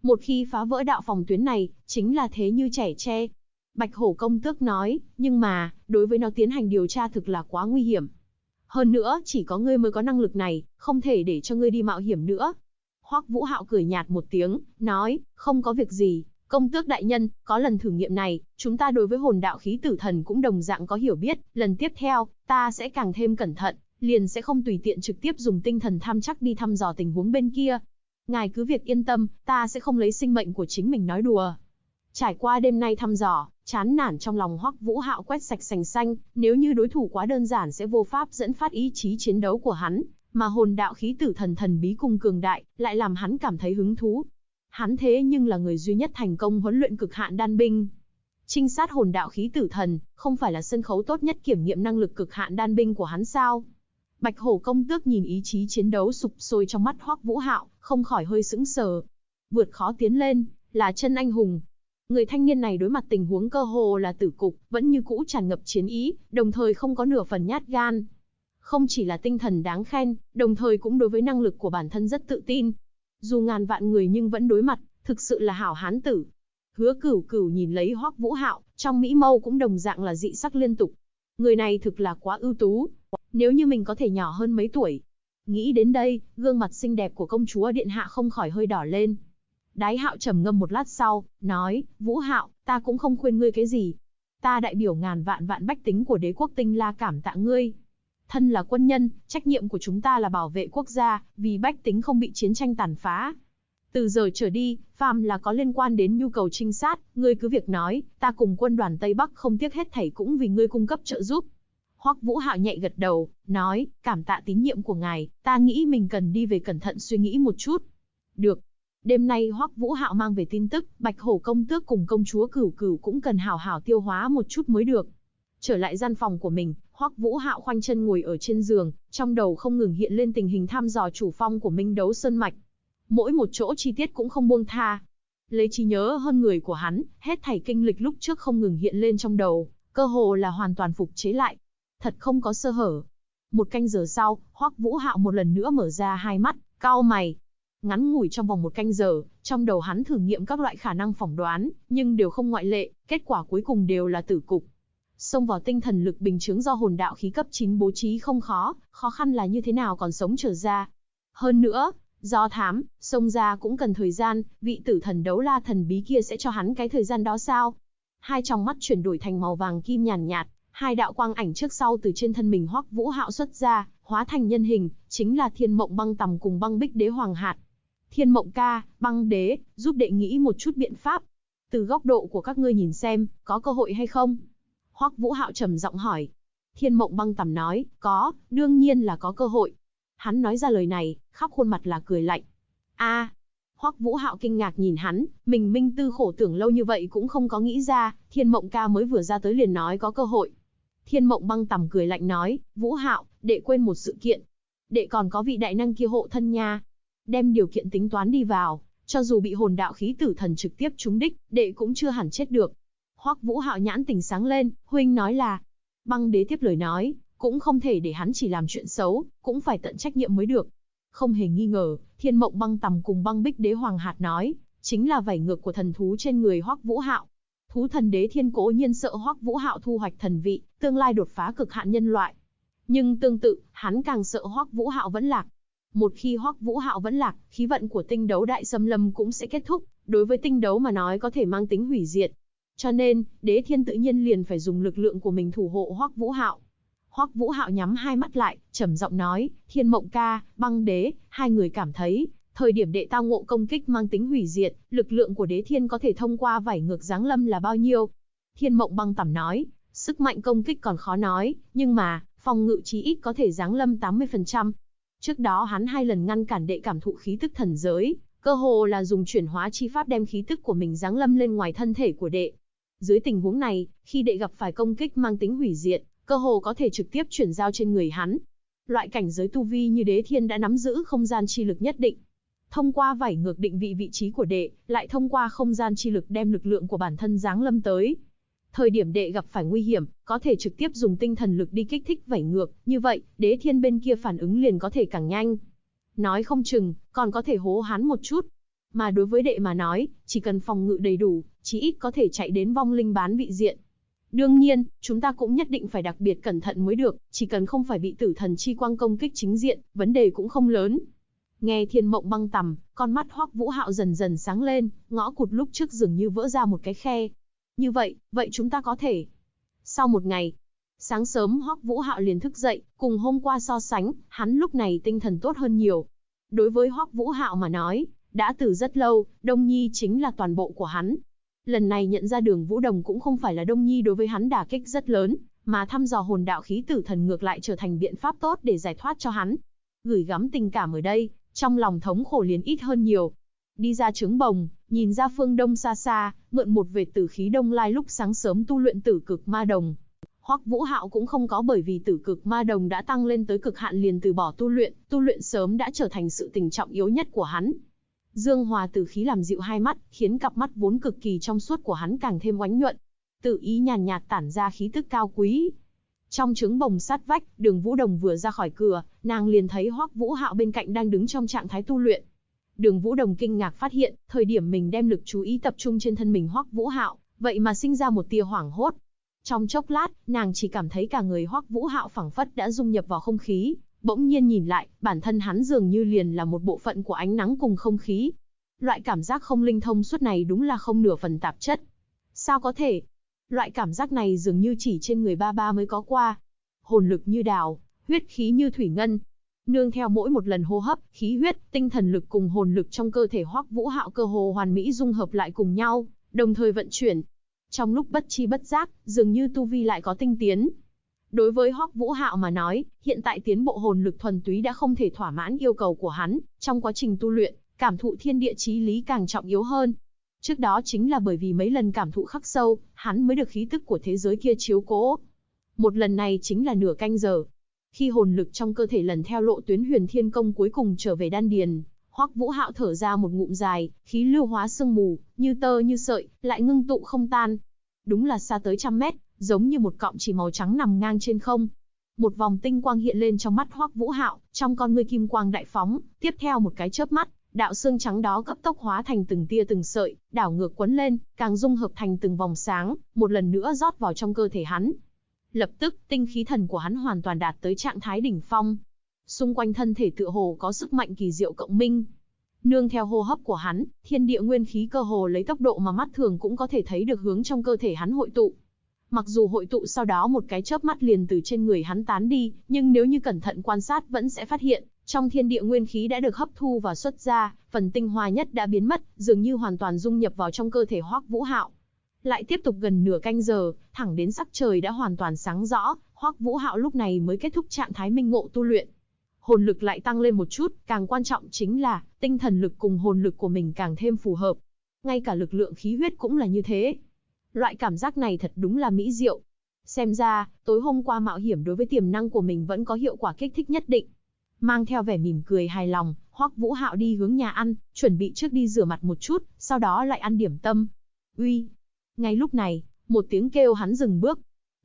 Một khi phá vỡ đạo phòng tuyến này, chính là thế như trẻ tre. Bạch Hổ công tước nói, nhưng mà, đối với nó tiến hành điều tra thực là quá nguy hiểm. Hơn nữa, chỉ có ngươi mới có năng lực này, không thể để cho ngươi đi mạo hiểm nữa. Hoắc Vũ Hạo cười nhạt một tiếng, nói, không có việc gì, công tước đại nhân, có lần thử nghiệm này, chúng ta đối với hồn đạo khí tử thần cũng đồng dạng có hiểu biết, lần tiếp theo, ta sẽ càng thêm cẩn thận, liền sẽ không tùy tiện trực tiếp dùng tinh thần tham chắc đi thăm dò tình huống bên kia. Ngài cứ việc yên tâm, ta sẽ không lấy sinh mệnh của chính mình nói đùa. Trải qua đêm nay thăm dò, chán nản trong lòng Hoắc Vũ Hạo quét sạch sành xanh, nếu như đối thủ quá đơn giản sẽ vô pháp dẫn phát ý chí chiến đấu của hắn, mà hồn đạo khí tử thần thần bí cùng cường đại, lại làm hắn cảm thấy hứng thú. Hắn thế nhưng là người duy nhất thành công huấn luyện cực hạn đan binh. Trinh sát hồn đạo khí tử thần, không phải là sân khấu tốt nhất kiểm nghiệm năng lực cực hạn đan binh của hắn sao? Bạch Hổ công tước nhìn ý chí chiến đấu sục sôi trong mắt Hoắc Vũ Hạo, không khỏi hơi sững sờ. Vượt khó tiến lên, là chân anh hùng. Người thanh niên này đối mặt tình huống cơ hồ là tử cục, vẫn như cũ tràn ngập chiến ý, đồng thời không có nửa phần nhát gan. Không chỉ là tinh thần đáng khen, đồng thời cũng đối với năng lực của bản thân rất tự tin. Dù ngàn vạn người nhưng vẫn đối mặt, thực sự là hảo hán tử. Hứa Cửu Cửu nhìn lấy Hoắc Vũ Hạo, trong mỹ mâu cũng đồng dạng là dị sắc liên tục. Người này thực là quá ưu tú. Nếu như mình có thể nhỏ hơn mấy tuổi. Nghĩ đến đây, gương mặt xinh đẹp của công chúa điện hạ không khỏi hơi đỏ lên. Đái Hạo trầm ngâm một lát sau, nói, Vũ Hạo, ta cũng không khuyên ngươi cái gì. Ta đại biểu ngàn vạn vạn bách tính của đế quốc Tinh La cảm tạ ngươi. Thân là quân nhân, trách nhiệm của chúng ta là bảo vệ quốc gia, vì bách tính không bị chiến tranh tàn phá. Từ giờ trở đi, phàm là có liên quan đến nhu cầu trinh sát, ngươi cứ việc nói, ta cùng quân đoàn Tây Bắc không tiếc hết thảy cũng vì ngươi cung cấp trợ giúp. Hoắc Vũ Hạo nhẹ gật đầu, nói, cảm tạ tín nhiệm của ngài, ta nghĩ mình cần đi về cẩn thận suy nghĩ một chút. Được. Đêm nay Hoắc Vũ Hạo mang về tin tức, Bạch Hổ công tước cùng công chúa Cửu Cửu cũng cần hảo hảo tiêu hóa một chút mới được. Trở lại gian phòng của mình, Hoắc Vũ Hạo khoanh chân ngồi ở trên giường, trong đầu không ngừng hiện lên tình hình thăm dò chủ phong của Minh Đấu Sơn mạch. Mỗi một chỗ chi tiết cũng không buông tha. Lấy trí nhớ hơn người của hắn, hết thảy kinh lịch lúc trước không ngừng hiện lên trong đầu, cơ hồ là hoàn toàn phục chế lại. Thật không có sơ hở. Một canh giờ sau, Hoắc Vũ Hạo một lần nữa mở ra hai mắt, cau mày. Ngắn ngủi trong vòng một canh giờ, trong đầu hắn thử nghiệm các loại khả năng phỏng đoán, nhưng đều không ngoại lệ, kết quả cuối cùng đều là tử cục. Xông vào tinh thần lực bình chướng do hồn đạo khí cấp 9 bố trí không khó, khó khăn là như thế nào còn sống trở ra. Hơn nữa, do thám, xông ra cũng cần thời gian, vị tử thần đấu la thần bí kia sẽ cho hắn cái thời gian đó sao? Hai tròng mắt chuyển đổi thành màu vàng kim nhàn nhạt, hai đạo quang ảnh trước sau từ trên thân mình Hoắc Vũ Hạo xuất ra, hóa thành nhân hình, chính là Thiên Mộng Băng Tầm cùng Băng Bích Đế Hoàng Hạt. Thiên Mộng ca, Băng Đế, giúp đệ nghĩ một chút biện pháp. Từ góc độ của các ngươi nhìn xem, có cơ hội hay không? Hoắc Vũ Hạo trầm giọng hỏi. Thiên Mộng Băng Tầm nói, có, đương nhiên là có cơ hội. Hắn nói ra lời này, khắp khuôn mặt là cười lạnh. Hoắc Vũ Hạo kinh ngạc nhìn hắn, mình minh tư khổ tưởng lâu như vậy cũng không có nghĩ ra, Thiên Mộng ca mới vừa ra tới liền nói có cơ hội. Thiên Mộng Băng Tầm cười lạnh nói, Vũ Hạo, đệ quên một sự kiện. Đệ còn có vị đại năng kia hộ thân nha. Đem điều kiện tính toán đi vào, cho dù bị hồn đạo khí tử thần trực tiếp trúng đích, đệ cũng chưa hẳn chết được. Hoắc Vũ Hạo nhãn tỉnh sáng lên, huynh nói là. Băng Đế tiếp lời nói, cũng không thể để hắn chỉ làm chuyện xấu, cũng phải tận trách nhiệm mới được. Không hề nghi ngờ, Thiên Mộng Băng Tầm cùng Băng Bích Đế Hoàng Hạt nói, chính là vảy ngược của thần thú trên người Hoắc Vũ Hạo. Thú thần đế thiên cố nhiên sợ Hoắc Vũ Hạo thu hoạch thần vị, tương lai đột phá cực hạn nhân loại. Nhưng tương tự, hắn càng sợ Hoắc Vũ Hạo vẫn lạc. Một khi Hoắc Vũ Hạo vẫn lạc, khí vận của tinh đấu đại xâm lâm cũng sẽ kết thúc, đối với tinh đấu mà nói có thể mang tính hủy diệt. Cho nên, Đế Thiên tự nhiên liền phải dùng lực lượng của mình thủ hộ Hoắc Vũ Hạo. Hoắc Vũ Hạo nhắm hai mắt lại, trầm giọng nói, Thiên Mộng ca, Băng Đế, hai người cảm thấy, thời điểm đệ tao ngộ công kích mang tính hủy diệt, lực lượng của Đế Thiên có thể thông qua vảy ngược giáng lâm là bao nhiêu? Thiên Mộng Băng Tầm nói, sức mạnh công kích còn khó nói, nhưng mà, phòng ngự chí ít có thể giáng lâm 80%. Trước đó hắn hai lần ngăn cản đệ cảm thụ khí tức thần giới, cơ hồ là dùng chuyển hóa chi pháp đem khí tức của mình giáng lâm lên ngoài thân thể của đệ. Dưới tình huống này, khi đệ gặp phải công kích mang tính hủy diệt, cơ hồ có thể trực tiếp chuyển giao trên người hắn. Loại cảnh giới tu vi như Đế Thiên đã nắm giữ không gian chi lực nhất định. Thông qua vảy ngược định vị vị trí của đệ, lại thông qua không gian chi lực đem lực lượng của bản thân giáng lâm tới. Thời điểm đệ gặp phải nguy hiểm, có thể trực tiếp dùng tinh thần lực đi kích thích vảy ngược, như vậy, Đế Thiên bên kia phản ứng liền có thể càng nhanh. Nói không chừng, còn có thể hố hắn một chút. Mà đối với đệ mà nói, chỉ cần phòng ngự đầy đủ, chí ít có thể chạy đến vong linh bán vị diện. Đương nhiên, chúng ta cũng nhất định phải đặc biệt cẩn thận mới được, chỉ cần không phải bị tử thần chi quang công kích chính diện, vấn đề cũng không lớn. Nghe Thiên Mộng Băng tằm, con mắt Hoắc Vũ Hạo dần dần sáng lên, ngõ cụt lúc trước dường như vỡ ra một cái khe. Như vậy, vậy chúng ta có thể. Sau một ngày, sáng sớm Hoắc Vũ Hạo liền thức dậy, cùng hôm qua so sánh, hắn lúc này tinh thần tốt hơn nhiều. Đối với Hoắc Vũ Hạo mà nói, đã từ rất lâu, Đông Nhi chính là toàn bộ của hắn. Lần này nhận ra Đường Vũ Đồng cũng không phải là Đông Nhi đối với hắn đả kích rất lớn, mà thăm dò hồn đạo khí tử thần ngược lại trở thành biện pháp tốt để giải thoát cho hắn. Gửi gắm tình cảm ở đây, trong lòng thống khổ liền ít hơn nhiều. Đi ra trướng bồng, nhìn ra phương đông xa xa, mượn một vệt tử khí đông lai lúc sáng sớm tu luyện tử cực ma đồng. Hoắc Vũ Hạo cũng không có bởi vì tử cực ma đồng đã tăng lên tới cực hạn liền từ bỏ tu luyện sớm đã trở thành sự tình trọng yếu nhất của hắn. Dương hòa tử khí làm dịu hai mắt, khiến cặp mắt vốn cực kỳ trong suốt của hắn càng thêm oánh nhuận. Tự ý nhàn nhạt tản ra khí tức cao quý. Trong trướng bồng sát vách, Đường Vũ Đồng vừa ra khỏi cửa, nàng liền thấy Hoắc Vũ Hạo bên cạnh đang đứng trong trạng thái tu luyện. Đường Vũ Đồng kinh ngạc phát hiện, thời điểm mình đem lực chú ý tập trung trên thân mình Hoắc Vũ Hạo, vậy mà sinh ra một tia hoảng hốt. Trong chốc lát, nàng chỉ cảm thấy cả người Hoắc Vũ Hạo phảng phất đã dung nhập vào không khí, bỗng nhiên nhìn lại, bản thân hắn dường như liền là một bộ phận của ánh nắng cùng không khí. Loại cảm giác không linh thông suốt này đúng là không nửa phần tạp chất. Sao có thể? Loại cảm giác này dường như chỉ trên người ba ba mới có qua. Hồn lực như đào, huyết khí như thủy ngân. Nương theo mỗi một lần hô hấp, khí huyết, tinh thần lực cùng hồn lực trong cơ thể Hoắc Vũ Hạo cơ hồ hoàn mỹ dung hợp lại cùng nhau, đồng thời vận chuyển. Trong lúc bất chi bất giác, dường như tu vi lại có tinh tiến. Đối với Hoắc Vũ Hạo mà nói, hiện tại tiến bộ hồn lực thuần túy đã không thể thỏa mãn yêu cầu của hắn, trong quá trình tu luyện, cảm thụ thiên địa chí lý càng trọng yếu hơn. Trước đó chính là bởi vì mấy lần cảm thụ khắc sâu, hắn mới được khí tức của thế giới kia chiếu cố. Một lần này chính là nửa canh giờ. Khi hồn lực trong cơ thể lần theo lộ tuyến Huyền Thiên Công cuối cùng trở về đan điền, Hoắc Vũ Hạo thở ra một ngụm dài, khí lưu hóa sương mù, như tơ như sợi, lại ngưng tụ không tan. Đúng là xa tới 100 mét, giống như một cọng chỉ màu trắng nằm ngang trên không. Một vòng tinh quang hiện lên trong mắt Hoắc Vũ Hạo, trong con ngươi kim quang đại phóng, tiếp theo một cái chớp mắt, đạo xương trắng đó cấp tốc hóa thành từng tia từng sợi, đảo ngược quấn lên, càng dung hợp thành từng vòng sáng, một lần nữa rót vào trong cơ thể hắn. Lập tức, tinh khí thần của hắn hoàn toàn đạt tới trạng thái đỉnh phong. Xung quanh thân thể tựa hồ có sức mạnh kỳ diệu cộng minh. Nương theo hô hấp của hắn, thiên địa nguyên khí cơ hồ lấy tốc độ mà mắt thường cũng có thể thấy được hướng trong cơ thể hắn hội tụ. Mặc dù hội tụ sau đó một cái chớp mắt liền từ trên người hắn tán đi, nhưng nếu như cẩn thận quan sát vẫn sẽ phát hiện, trong thiên địa nguyên khí đã được hấp thu và xuất ra, phần tinh hoa nhất đã biến mất, dường như hoàn toàn dung nhập vào trong cơ thể Hoắc Vũ Hạo. Lại tiếp tục gần nửa canh giờ, thẳng đến sắc trời đã hoàn toàn sáng rõ, Hoắc Vũ Hạo lúc này mới kết thúc trạng thái minh ngộ tu luyện. Hồn lực lại tăng lên một chút, càng quan trọng chính là, tinh thần lực cùng hồn lực của mình càng thêm phù hợp. Ngay cả lực lượng khí huyết cũng là như thế. Loại cảm giác này thật đúng là mỹ diệu. Xem ra, tối hôm qua mạo hiểm đối với tiềm năng của mình vẫn có hiệu quả kích thích nhất định. Mang theo vẻ mỉm cười hài lòng, Hoắc Vũ Hạo đi hướng nhà ăn, chuẩn bị trước đi rửa mặt một chút, sau đó lại ăn điểm tâm. Uy! Ngay lúc này, một tiếng kêu hắn dừng bước.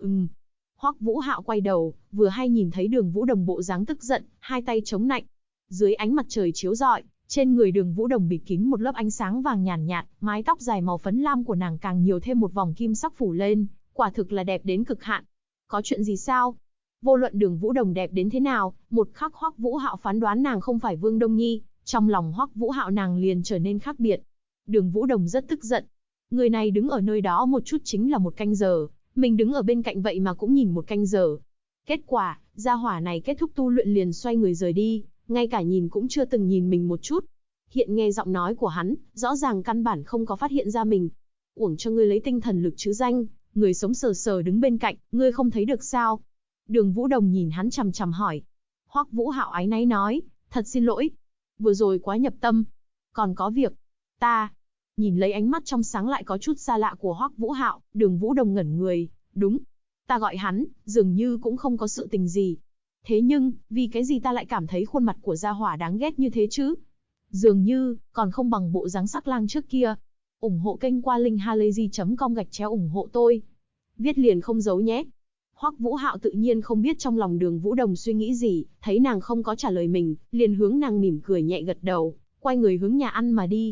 Hoắc Vũ Hạo quay đầu, vừa hay nhìn thấy Đường Vũ Đồng bộ dáng tức giận, hai tay chống nạnh. Dưới ánh mặt trời chiếu rọi, trên người Đường Vũ Đồng bịt kín một lớp ánh sáng vàng nhàn nhạt, mái tóc dài màu phấn lam của nàng càng nhiều thêm một vòng kim sắc phủ lên, quả thực là đẹp đến cực hạn. Có chuyện gì sao? Vô luận Đường Vũ Đồng đẹp đến thế nào, một khắc Hoắc Vũ Hạo phán đoán nàng không phải Vương Đông Nhi, trong lòng Hoắc Vũ Hạo nàng liền trở nên khác biệt. Đường Vũ Đồng rất tức giận. Người này đứng ở nơi đó một chút chính là một canh giờ, mình đứng ở bên cạnh vậy mà cũng nhìn một canh giờ. Kết quả, gia hỏa này kết thúc tu luyện liền xoay người rời đi, ngay cả nhìn cũng chưa từng nhìn mình một chút. Hiện nghe giọng nói của hắn, rõ ràng căn bản không có phát hiện ra mình. Uổng cho ngươi lấy tinh thần lực chứ danh, người sống sờ sờ đứng bên cạnh, ngươi không thấy được sao? Đường Vũ Đồng nhìn hắn chằm chằm hỏi. Hoắc Vũ Hạo áy náy nói, thật xin lỗi, vừa rồi quá nhập tâm. Còn có việc, ta... Nhìn lấy ánh mắt trong sáng lại có chút xa lạ của Hoắc Vũ Hạo, Đường Vũ Đồng ngẩn người, đúng. Ta gọi hắn, dường như cũng không có sự tình gì. Thế nhưng, vì cái gì ta lại cảm thấy khuôn mặt của gia hỏa đáng ghét như thế chứ? Dường như, còn không bằng bộ dáng sắc lang trước kia. Ủng hộ kênh qua linkhalazy.com/ủng hộ tôi. Viết liền không giấu nhé. Hoắc Vũ Hạo tự nhiên không biết trong lòng Đường Vũ Đồng suy nghĩ gì, thấy nàng không có trả lời mình, liền hướng nàng mỉm cười nhẹ gật đầu, quay người hướng nhà ăn mà đi.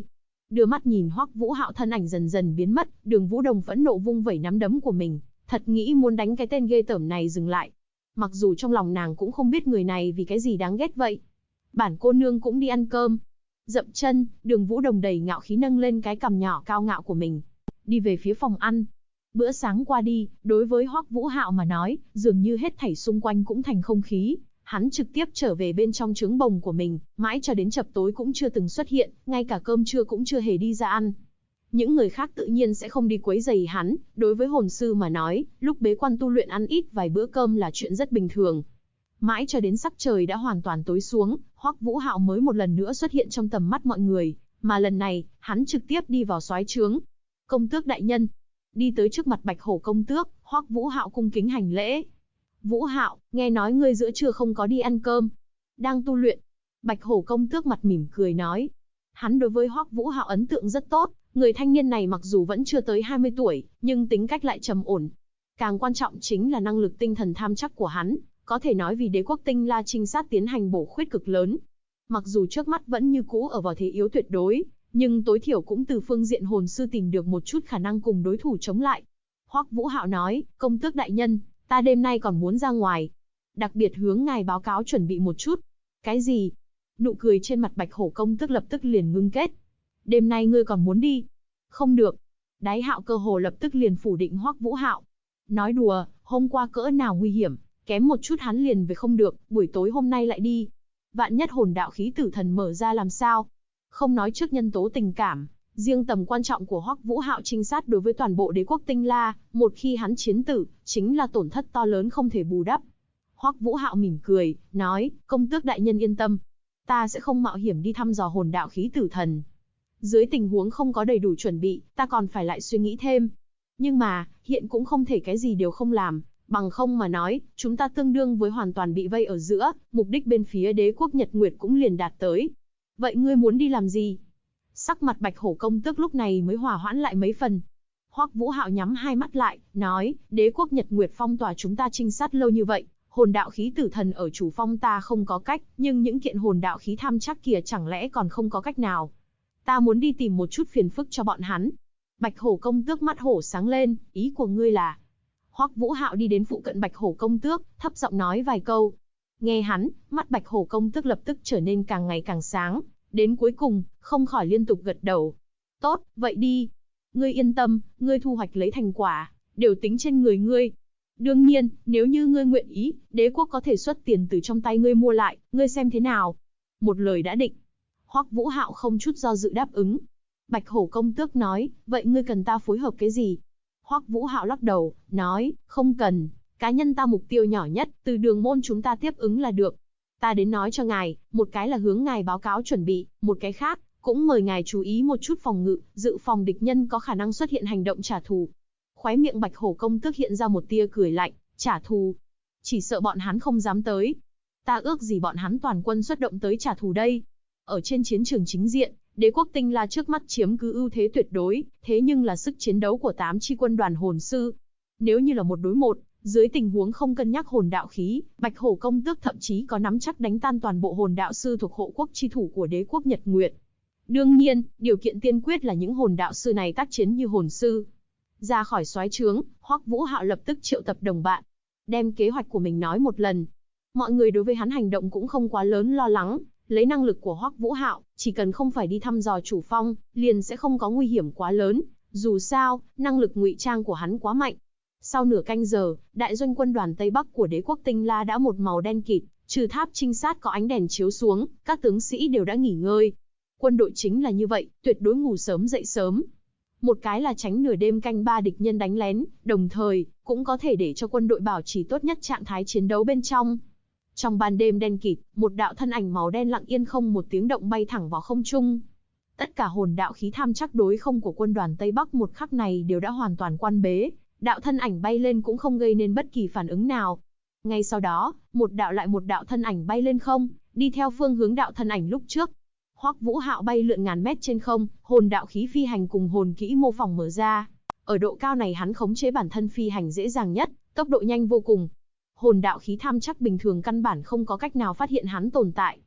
Đưa mắt nhìn Hoắc Vũ Hạo thân ảnh dần dần biến mất, Đường Vũ Đồng phẫn nộ vung vẩy nắm đấm của mình, thật nghĩ muốn đánh cái tên ghê tởm này dừng lại. Mặc dù trong lòng nàng cũng không biết người này vì cái gì đáng ghét vậy. Bản cô nương cũng đi ăn cơm. Dậm chân, Đường Vũ Đồng đầy ngạo khí nâng lên cái cằm nhỏ cao ngạo của mình, đi về phía phòng ăn. Bữa sáng qua đi, đối với Hoắc Vũ Hạo mà nói, dường như hết thảy xung quanh cũng thành không khí. Hắn trực tiếp trở về bên trong trướng bồng của mình, mãi cho đến chập tối cũng chưa từng xuất hiện, ngay cả cơm trưa cũng chưa hề đi ra ăn. Những người khác tự nhiên sẽ không đi quấy rầy hắn, đối với hồn sư mà nói, lúc bế quan tu luyện ăn ít vài bữa cơm là chuyện rất bình thường. Mãi cho đến sắc trời đã hoàn toàn tối xuống, Hoắc Vũ Hạo mới một lần nữa xuất hiện trong tầm mắt mọi người, mà lần này, hắn trực tiếp đi vào soái trướng. Công tước đại nhân, đi tới trước mặt Bạch Hổ công tước, Hoắc Vũ Hạo cung kính hành lễ. Vũ Hạo, nghe nói ngươi giữa trưa không có đi ăn cơm, đang tu luyện. Bạch Hổ công tước mặt mỉm cười nói. Hắn đối với Hoắc Vũ Hạo ấn tượng rất tốt, người thanh niên này mặc dù vẫn chưa tới 20 tuổi, nhưng tính cách lại trầm ổn. Càng quan trọng chính là năng lực tinh thần tham chắc của hắn, có thể nói vì đế quốc Tinh La trinh sát tiến hành bổ khuyết cực lớn. Mặc dù trước mắt vẫn như cũ ở vào thế yếu tuyệt đối, nhưng tối thiểu cũng từ phương diện hồn sư tìm được một chút khả năng cùng đối thủ chống lại. Hoắc Vũ Hạo nói, công tước đại nhân, ta đêm nay còn muốn ra ngoài. Đặc biệt hướng ngài báo cáo chuẩn bị một chút. Cái gì? Nụ cười trên mặt Bạch Hổ công tước lập tức liền ngưng kết. Đêm nay ngươi còn muốn đi? Không được. Đái Hạo cơ hồ lập tức liền phủ định Hoắc Vũ Hạo. Nói đùa, hôm qua cỡ nào nguy hiểm, kém một chút hắn liền về không được, buổi tối hôm nay lại đi. Vạn nhất hồn đạo khí tử thần mở ra làm sao? Không nói trước nhân tố tình cảm, riêng tầm quan trọng của Hoắc Vũ Hạo trinh sát đối với toàn bộ đế quốc Tinh La, một khi hắn chiến tử, chính là tổn thất to lớn không thể bù đắp. Hoắc Vũ Hạo mỉm cười, nói, công tước đại nhân yên tâm, ta sẽ không mạo hiểm đi thăm dò hồn đạo khí tử thần. Dưới tình huống không có đầy đủ chuẩn bị, ta còn phải lại suy nghĩ thêm. Nhưng mà, hiện cũng không thể cái gì đều không làm, bằng không mà nói, chúng ta tương đương với hoàn toàn bị vây ở giữa, mục đích bên phía đế quốc Nhật Nguyệt cũng liền đạt tới. Vậy ngươi muốn đi làm gì? Sắc mặt Bạch Hổ công tước lúc này mới hòa hoãn lại mấy phần. Hoắc Vũ Hạo nhắm hai mắt lại, nói, đế quốc Nhật Nguyệt phong tỏa chúng ta trinh sát lâu như vậy, hồn đạo khí tử thần ở chủ phong ta không có cách, nhưng những kiện hồn đạo khí tham chắc kia chẳng lẽ còn không có cách nào. Ta muốn đi tìm một chút phiền phức cho bọn hắn. Bạch Hổ công tước mắt hổ sáng lên, ý của ngươi là? Hoắc Vũ Hạo đi đến phụ cận Bạch Hổ công tước, thấp giọng nói vài câu. Nghe hắn, mắt Bạch Hổ công tước lập tức trở nên càng ngày càng sáng, đến cuối cùng, không khỏi liên tục gật đầu. Tốt, vậy đi. Ngươi yên tâm, ngươi thu hoạch lấy thành quả, đều tính trên người ngươi. Đương nhiên, nếu như ngươi nguyện ý, đế quốc có thể xuất tiền từ trong tay ngươi mua lại, ngươi xem thế nào. Một lời đã định. Hoắc Vũ Hạo không chút do dự đáp ứng. Bạch Hổ công tước nói, vậy ngươi cần ta phối hợp cái gì? Hoắc Vũ Hạo lắc đầu, nói, không cần, cá nhân ta mục tiêu nhỏ nhất, từ đường môn chúng ta tiếp ứng là được. Ta đến nói cho ngài, một cái là hướng ngài báo cáo chuẩn bị, một cái khác, cũng mời ngài chú ý một chút phòng ngự, dự phòng địch nhân có khả năng xuất hiện hành động trả thù. Khóe miệng Bạch Hổ công tước hiện ra một tia cười lạnh, trả thù. Chỉ sợ bọn hắn không dám tới. Ta ước gì bọn hắn toàn quân xuất động tới trả thù đây. Ở trên chiến trường chính diện, đế quốc Tinh La trước mắt chiếm cứ ưu thế tuyệt đối, thế nhưng là sức chiến đấu của 8 chi quân đoàn hồn sư. Nếu như là một đối một, dưới tình huống không cân nhắc hồn đạo khí, Bạch Hổ công tước thậm chí có nắm chắc đánh tan toàn bộ hồn đạo sư thuộc hộ quốc chi thủ của đế quốc Nhật Nguyệt. Đương nhiên, điều kiện tiên quyết là những hồn đạo sư này tác chiến như hồn sư. Ra khỏi soái trướng, Hoắc Vũ Hạo lập tức triệu tập đồng bạn, đem kế hoạch của mình nói một lần. Mọi người đối với hắn hành động cũng không quá lớn lo lắng, lấy năng lực của Hoắc Vũ Hạo, chỉ cần không phải đi thăm dò chủ phong, liền sẽ không có nguy hiểm quá lớn, dù sao, năng lực ngụy trang của hắn quá mạnh. Sau nửa canh giờ, đại doanh quân đoàn Tây Bắc của đế quốc Tinh La đã một màu đen kịt, trừ tháp trinh sát có ánh đèn chiếu xuống, các tướng sĩ đều đã nghỉ ngơi. Quân đội chính là như vậy, tuyệt đối ngủ sớm dậy sớm. Một cái là tránh nửa đêm canh ba địch nhân đánh lén, đồng thời, cũng có thể để cho quân đội bảo trì tốt nhất trạng thái chiến đấu bên trong. Trong ban đêm đen kịt, một đạo thân ảnh màu đen lặng yên không một tiếng động bay thẳng vào không trung. Tất cả hồn đạo khí tham chắc đối không của quân đoàn Tây Bắc một khắc này đều đã hoàn toàn quan bế, đạo thân ảnh bay lên cũng không gây nên bất kỳ phản ứng nào. Ngay sau đó, một đạo thân ảnh bay lên không, đi theo phương hướng đạo thân ảnh lúc trước. Hoắc Vũ Hạo bay lượn ngàn mét trên không, hồn đạo khí phi hành cùng hồn kỹ mô phỏng mở ra. Ở độ cao này hắn khống chế bản thân phi hành dễ dàng nhất, tốc độ nhanh vô cùng. Hồn đạo khí tham chắc bình thường căn bản không có cách nào phát hiện hắn tồn tại.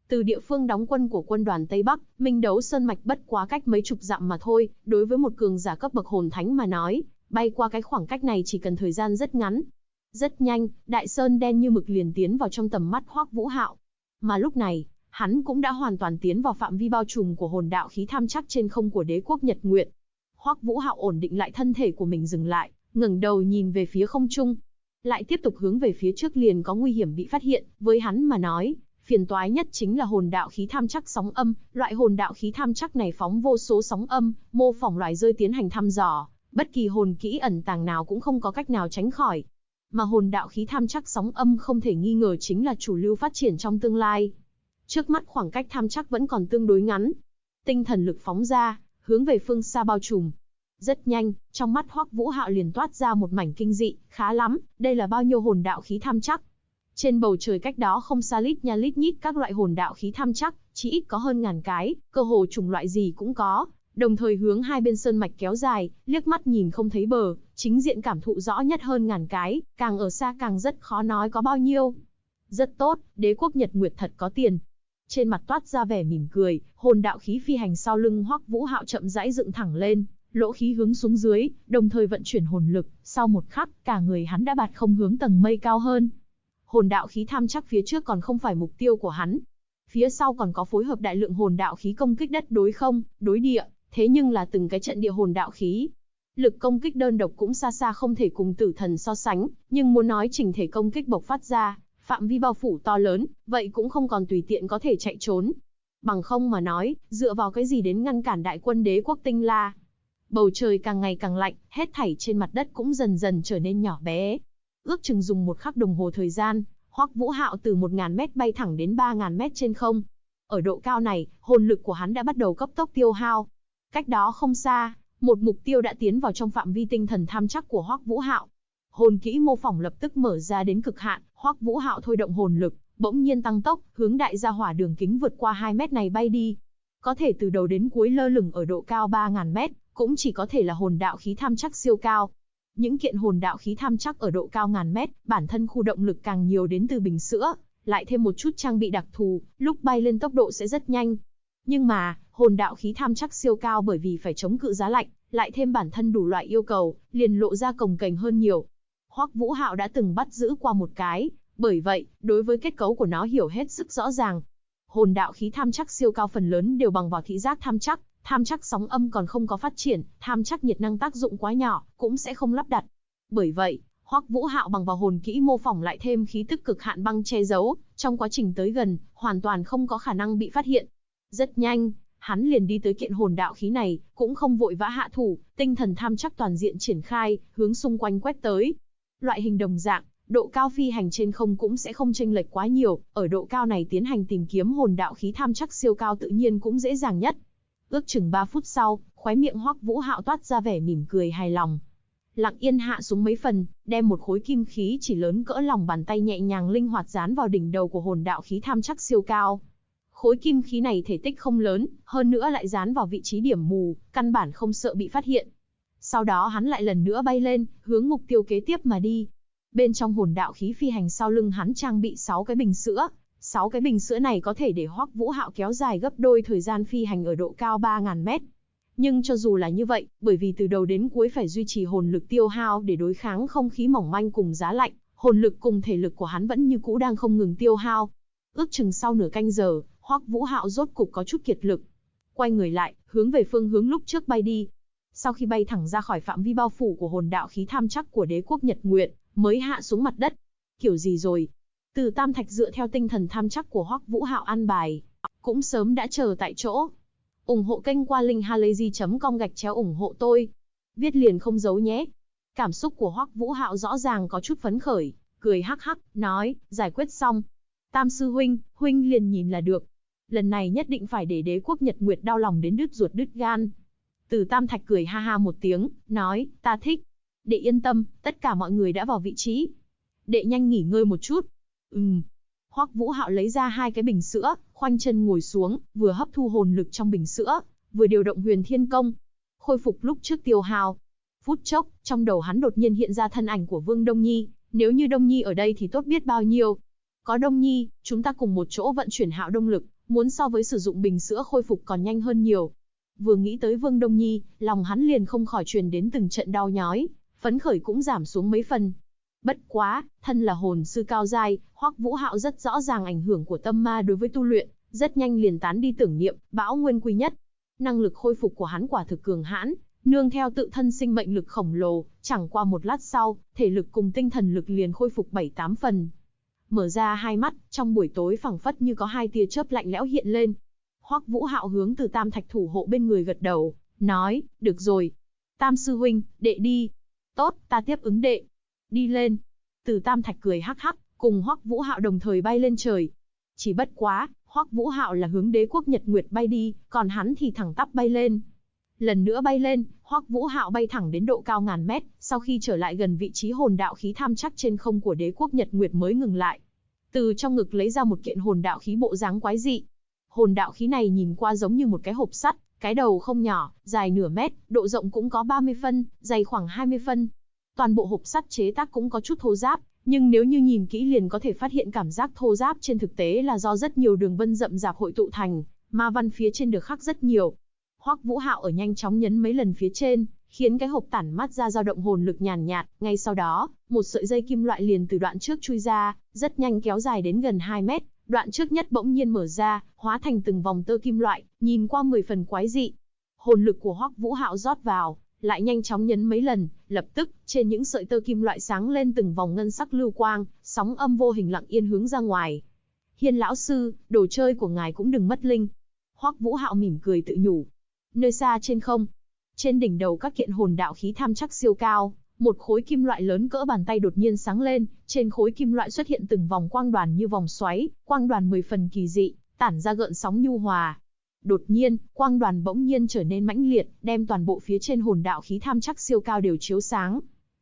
Từ địa phương đóng quân của quân đoàn Tây Bắc, Minh Đấu Sơn Mạch bất quá cách mấy chục dặm mà thôi, đối với một cường giả cấp bậc hồn thánh mà nói, bay qua cái khoảng cách này chỉ cần thời gian rất ngắn. Rất nhanh, đại sơn đen như mực liền tiến vào trong tầm mắt Hoắc Vũ Hạo. Mà lúc này, hắn cũng đã hoàn toàn tiến vào phạm vi bao trùm của hồn đạo khí tham chắc trên không của đế quốc Nhật Nguyệt. Hoắc Vũ Hạo ổn định lại thân thể của mình dừng lại, ngẩng đầu nhìn về phía không trung. Lại tiếp tục hướng về phía trước liền có nguy hiểm bị phát hiện, với hắn mà nói, phiền toái nhất chính là hồn đạo khí tham chắc sóng âm, loại hồn đạo khí tham chắc này phóng vô số sóng âm, mô phỏng loài rơi tiến hành thăm dò, bất kỳ hồn kỹ ẩn tàng nào cũng không có cách nào tránh khỏi. Mà hồn đạo khí tham chắc sóng âm không thể nghi ngờ chính là chủ lưu phát triển trong tương lai. Trước mắt khoảng cách tham chắc vẫn còn tương đối ngắn. Tinh thần lực phóng ra, hướng về phương xa bao trùm. Rất nhanh, trong mắt Hoắc Vũ Hạo liền toát ra một mảnh kinh dị, khá lắm, đây là bao nhiêu hồn đạo khí tham chắc. Trên bầu trời cách đó không xa lít nha lít nhít các loại hồn đạo khí tham chắc, chỉ ít có hơn ngàn cái, cơ hồ chủng loại gì cũng có, đồng thời hướng hai bên sơn mạch kéo dài, liếc mắt nhìn không thấy bờ, chính diện cảm thụ rõ nhất hơn ngàn cái, càng ở xa càng rất khó nói có bao nhiêu. Rất tốt, đế quốc Nhật Nguyệt thật có tiền. Trên mặt toát ra vẻ mỉm cười, hồn đạo khí phi hành sau lưng Hoắc Vũ Hạo chậm rãi dựng thẳng lên, lỗ khí hướng xuống dưới, đồng thời vận chuyển hồn lực, sau một khắc, cả người hắn đã bạt không hướng tầng mây cao hơn. Hồn đạo khí tham chắc phía trước còn không phải mục tiêu của hắn. Phía sau còn có phối hợp đại lượng hồn đạo khí công kích đất đối không, đối địa, thế nhưng là từng cái trận địa hồn đạo khí. Lực công kích đơn độc cũng xa xa không thể cùng tử thần so sánh, nhưng muốn nói chỉnh thể công kích bộc phát ra, phạm vi bao phủ to lớn, vậy cũng không còn tùy tiện có thể chạy trốn. Bằng không mà nói, dựa vào cái gì đến ngăn cản đại quân đế quốc Tinh La. Bầu trời càng ngày càng lạnh, hết thảy trên mặt đất cũng dần dần trở nên nhỏ bé. Ước chừng dùng một khắc đồng hồ thời gian, Hoắc Vũ Hạo từ 1000 mét bay thẳng đến 3000 mét trên không. Ở độ cao này, hồn lực của hắn đã bắt đầu cấp tốc tiêu hao. Cách đó không xa, một mục tiêu đã tiến vào trong phạm vi tinh thần tham chắc của Hoắc Vũ Hạo. Hồn kỹ mô phỏng lập tức mở ra đến cực hạn, Hoắc Vũ Hạo thôi động hồn lực, bỗng nhiên tăng tốc, hướng đại gia hỏa đường kính vượt qua 2 mét này bay đi. Có thể từ đầu đến cuối lơ lửng ở độ cao 3000 mét, cũng chỉ có thể là hồn đạo khí tham chắc siêu cao. Những kiện hồn đạo khí tham chắc ở độ cao ngàn mét, bản thân khu động lực càng nhiều đến từ bình sữa, lại thêm một chút trang bị đặc thù, lúc bay lên tốc độ sẽ rất nhanh. Nhưng mà, hồn đạo khí tham chắc siêu cao bởi vì phải chống cự giá lạnh, lại thêm bản thân đủ loại yêu cầu, liền lộ ra cồng kềnh hơn nhiều. Hoắc Vũ Hạo đã từng bắt giữ qua một cái, bởi vậy, đối với kết cấu của nó hiểu hết sức rõ ràng. Hồn đạo khí tham chắc siêu cao phần lớn đều bằng vào thị giác tham chắc sóng âm còn không có phát triển, tham chắc nhiệt năng tác dụng quá nhỏ, cũng sẽ không lắp đặt. Bởi vậy, Hoắc Vũ Hạo bằng vào hồn kỹ mô phỏng lại thêm khí tức cực hạn băng che giấu, trong quá trình tới gần, hoàn toàn không có khả năng bị phát hiện. Rất nhanh, hắn liền đi tới kiện hồn đạo khí này, cũng không vội vã hạ thủ, tinh thần tham chắc toàn diện triển khai, hướng xung quanh quét tới. Loại hình đồng dạng, độ cao phi hành trên không cũng sẽ không chênh lệch quá nhiều, ở độ cao này tiến hành tìm kiếm hồn đạo khí tham chắc siêu cao tự nhiên cũng dễ dàng nhất. Ước chừng 3 phút sau, khóe miệng Hoắc Vũ Hạo toát ra vẻ mỉm cười hài lòng. Lặng yên hạ xuống mấy phần, đem một khối kim khí chỉ lớn cỡ lòng bàn tay nhẹ nhàng linh hoạt dán vào đỉnh đầu của hồn đạo khí tham chắc siêu cao. Khối kim khí này thể tích không lớn, hơn nữa lại dán vào vị trí điểm mù, căn bản không sợ bị phát hiện. Sau đó hắn lại lần nữa bay lên, hướng mục tiêu kế tiếp mà đi. Bên trong hồn đạo khí phi hành sau lưng hắn trang bị 6 cái bình sữa. 6 cái bình sữa này có thể để Hoắc Vũ Hạo kéo dài gấp đôi thời gian phi hành ở độ cao 3000 mét. Nhưng cho dù là như vậy, bởi vì từ đầu đến cuối phải duy trì hồn lực tiêu hao để đối kháng không khí mỏng manh cùng giá lạnh, hồn lực cùng thể lực của hắn vẫn như cũ đang không ngừng tiêu hao. Ước chừng sau nửa canh giờ, Hoắc Vũ Hạo rốt cục có chút kiệt lực. Quay người lại, hướng về phương hướng lúc trước bay đi. Sau khi bay thẳng ra khỏi phạm vi bao phủ của hồn đạo khí tham chắc của đế quốc Nhật Nguyệt, mới hạ xuống mặt đất. Kiểu gì rồi? Từ Tam Thạch dựa theo tinh thần tham chắc của Hoắc Vũ Hạo an bài, cũng sớm đã chờ tại chỗ. Ủng hộ kênh qua linkhalazy.com/ủng hộ tôi. Viết liền không giấu nhé. Cảm xúc của Hoắc Vũ Hạo rõ ràng có chút phấn khởi, cười hắc hắc, nói, giải quyết xong. Tam sư huynh liền nhìn là được. Lần này nhất định phải để đế quốc Nhật Nguyệt đau lòng đến đứt ruột đứt gan. Từ Tam Thạch cười ha ha một tiếng, nói, ta thích. Đệ yên tâm, tất cả mọi người đã vào vị trí. Đệ nhanh nghỉ ngơi một chút. Hoắc Vũ Hạo lấy ra 2 cái bình sữa, khoanh chân ngồi xuống, vừa hấp thu hồn lực trong bình sữa, vừa điều động Huyền Thiên Công, khôi phục lúc trước tiêu hao. Phút chốc, trong đầu hắn đột nhiên hiện ra thân ảnh của Vương Đông Nhi, nếu như Đông Nhi ở đây thì tốt biết bao nhiêu. Có Đông Nhi, chúng ta cùng một chỗ vận chuyển Hạo Đông lực, muốn so với sử dụng bình sữa khôi phục còn nhanh hơn nhiều. Vừa nghĩ tới Vương Đông Nhi, lòng hắn liền không khỏi truyền đến từng trận đau nhói, phấn khởi cũng giảm xuống mấy phần. Bất quá, thân là hồn sư cao giai, Hoắc Vũ Hạo rất rõ ràng ảnh hưởng của tâm ma đối với tu luyện, rất nhanh liền tán đi tưởng niệm, bão nguyên quy nhất. Năng lực khôi phục của hắn quả thực cường hãn, nương theo tự thân sinh mệnh lực khổng lồ, chẳng qua một lát sau, thể lực cùng tinh thần lực liền khôi phục 7-8 phần. Mở ra hai mắt, trong buổi tối phẳng phất như có hai tia chớp lạnh lẽo hiện lên. Hoắc Vũ Hạo hướng từ Tam Thạch thủ hộ bên người gật đầu, nói, được rồi. Tam sư huynh, đệ đi. Tốt, ta tiếp ứng đệ. Đi lên. Từ Tam Thạch cười hắc hắc, cùng Hoắc Vũ Hạo đồng thời bay lên trời. Chỉ bất quá, Hoắc Vũ Hạo là hướng Đế quốc Nhật Nguyệt bay đi, còn hắn thì thẳng tắp bay lên. Lần nữa bay lên, Hoắc Vũ Hạo bay thẳng đến độ cao ngàn mét, sau khi trở lại gần vị trí hồn đạo khí tham chắc trên không của Đế quốc Nhật Nguyệt mới ngừng lại. Từ trong ngực lấy ra một kiện hồn đạo khí bộ dáng quái dị. Hồn đạo khí này nhìn qua giống như một cái hộp sắt, cái đầu không nhỏ, dài nửa mét, độ rộng cũng có 30 phân, dày khoảng 20 phân. Toàn bộ hộp sắt chế tác cũng có chút thô ráp, nhưng nếu như nhìn kỹ liền có thể phát hiện cảm giác thô ráp trên thực tế là do rất nhiều đường vân rậm rạp hội tụ thành, ma văn phía trên được khắc rất nhiều. Hoắc Vũ Hạo ở nhanh chóng nhấn mấy lần phía trên, khiến cái hộp tản mát ra dao động hồn lực nhàn nhạt, ngay sau đó, một sợi dây kim loại liền từ đoạn trước chui ra, rất nhanh kéo dài đến gần 2 mét, đoạn trước nhất bỗng nhiên mở ra, hóa thành từng vòng tơ kim loại, nhìn qua 10 phần quái dị. Hồn lực của Hoắc Vũ Hạo rót vào, lại nhanh chóng nhấn mấy lần, lập tức, trên những sợi tơ kim loại sáng lên từng vòng ngân sắc lưu quang, sóng âm vô hình lặng yên hướng ra ngoài. Hiên lão sư, đồ chơi của ngài cũng đừng mất linh. Hoắc Vũ Hạo mỉm cười tự nhủ. Nơi xa trên không, trên đỉnh đầu các kiện hồn đạo khí tham chắc siêu cao, một khối kim loại lớn cỡ bàn tay đột nhiên sáng lên, trên khối kim loại xuất hiện từng vòng quang đoàn như vòng xoáy, quang đoàn 10 phần kỳ dị, tản ra gợn sóng nhu hòa. Đột nhiên, quang đoàn bỗng nhiên trở nên mãnh liệt, đem toàn bộ phía trên hồn đạo khí tham chắc siêu cao đều chiếu sáng.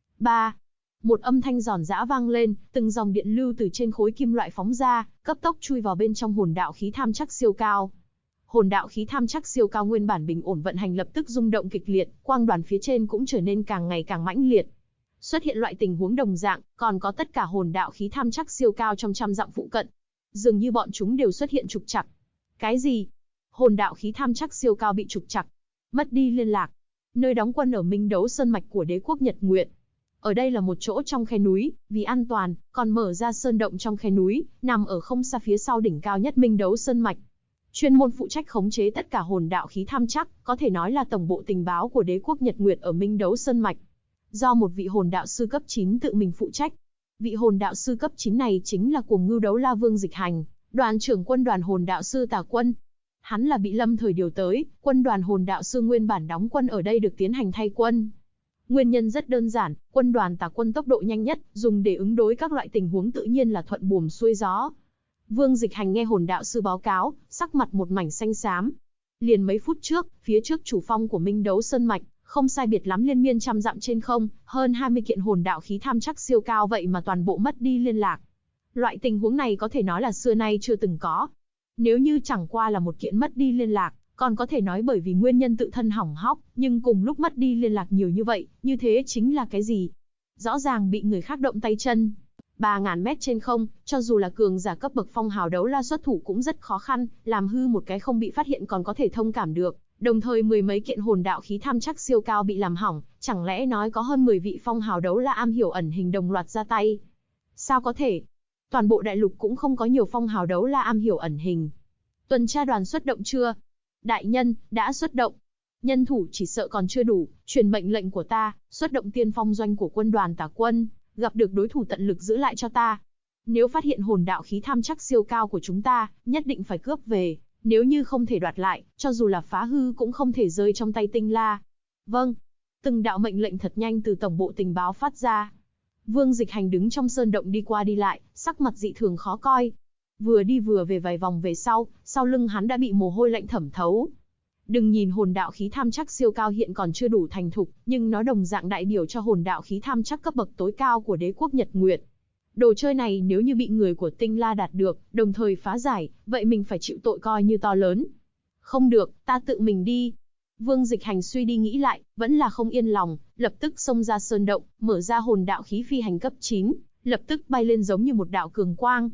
3. Một âm thanh giòn giã vang lên, từng dòng điện lưu từ trên khối kim loại phóng ra, cấp tốc chui vào bên trong hồn đạo khí tham chắc siêu cao. Hồn đạo khí tham chắc siêu cao nguyên bản bình ổn vận hành lập tức rung động kịch liệt, quang đoàn phía trên cũng trở nên càng ngày càng mãnh liệt. Xuất hiện loại tình huống đồng dạng, còn có tất cả hồn đạo khí tham chắc siêu cao trong trăm dặm phụ cận. Dường như bọn chúng đều xuất hiện trục trặc. Cái gì? Hồn đạo khí tham chắc siêu cao bị trục trặc, mất đi liên lạc. Nơi đóng quân ở Minh Đấu Sơn mạch của Đế quốc Nhật Nguyệt. Ở đây là một chỗ trong khe núi, vì an toàn, còn mở ra sơn động trong khe núi, nằm ở không xa phía sau đỉnh cao nhất Minh Đấu Sơn mạch. Chuyên môn phụ trách khống chế tất cả hồn đạo khí tham chắc, có thể nói là tổng bộ tình báo của Đế quốc Nhật Nguyệt ở Minh Đấu Sơn mạch. Do một vị hồn đạo sư cấp 9 tự mình phụ trách. Vị hồn đạo sư cấp 9 này chính là Cuồng Ngưu Đấu La Vương Dịch Hành, đoàn trưởng quân đoàn hồn đạo sư Tà Quân. Hắn là bị lâm thời điều tới, quân đoàn hồn đạo sư nguyên bản đóng quân ở đây được tiến hành thay quân. Nguyên nhân rất đơn giản, quân đoàn Tà Quân tốc độ nhanh nhất, dùng để ứng đối các loại tình huống tự nhiên là thuận buồm xuôi gió. Vương Dịch Hành nghe hồn đạo sư báo cáo, sắc mặt một mảnh xanh xám. Liền mấy phút trước, phía trước chủ phong của Minh Đấu Sơn mạch, không sai biệt lắm liên miên trăm dặm trên không, hơn 20 kiện hồn đạo khí tham chắc siêu cao vậy mà toàn bộ mất đi liên lạc. Loại tình huống này có thể nói là xưa nay chưa từng có. Nếu như chẳng qua là một kiện mất đi liên lạc, còn có thể nói bởi vì nguyên nhân tự thân hỏng hóc, nhưng cùng lúc mất đi liên lạc nhiều như vậy, như thế chính là cái gì? Rõ ràng bị người khác động tay chân. 3.000 mét trên không, cho dù là cường giả cấp bậc phong hào đấu la xuất thủ cũng rất khó khăn, làm hư một cái không bị phát hiện còn có thể thông cảm được. Đồng thời mười mấy kiện hồn đạo khí tham chắc siêu cao bị làm hỏng, chẳng lẽ nói có hơn 10 vị phong hào đấu la am hiểu ẩn hình đồng loạt ra tay? Sao có thể? Toàn bộ đại lục cũng không có nhiều phong hào đấu la am hiểu ẩn hình. Tuần tra đoàn xuất động chưa? Đại nhân, đã xuất động. Nhân thủ chỉ sợ còn chưa đủ, truyền mệnh lệnh của ta, xuất động tiên phong doanh của quân đoàn Tà Quân, gặp được đối thủ tận lực giữ lại cho ta. Nếu phát hiện hồn đạo khí tham chắc siêu cao của chúng ta, nhất định phải cướp về, nếu như không thể đoạt lại, cho dù là phá hư cũng không thể rơi trong tay Tinh La. Vâng. Từng đạo mệnh lệnh thật nhanh từ tổng bộ tình báo phát ra. Vương Dịch Hành đứng trong sơn động đi qua đi lại, sắc mặt dị thường khó coi. Vừa đi vừa về vài vòng về sau lưng hắn đã bị mồ hôi lạnh thẩm thấu. Đừng nhìn hồn đạo khí tham chắc siêu cao hiện còn chưa đủ thành thục, nhưng nó đồng dạng đại biểu cho hồn đạo khí tham chắc cấp bậc tối cao của Đế quốc Nhật Nguyệt. Đồ chơi này nếu như bị người của Tinh La đạt được, đồng thời phá giải, vậy mình phải chịu tội coi như to lớn. Không được, ta tự mình đi. Vương Dịch Hành suy đi nghĩ lại, vẫn là không yên lòng, lập tức xông ra sơn động, mở ra hồn đạo khí phi hành cấp 9, lập tức bay lên giống như một đạo cường quang.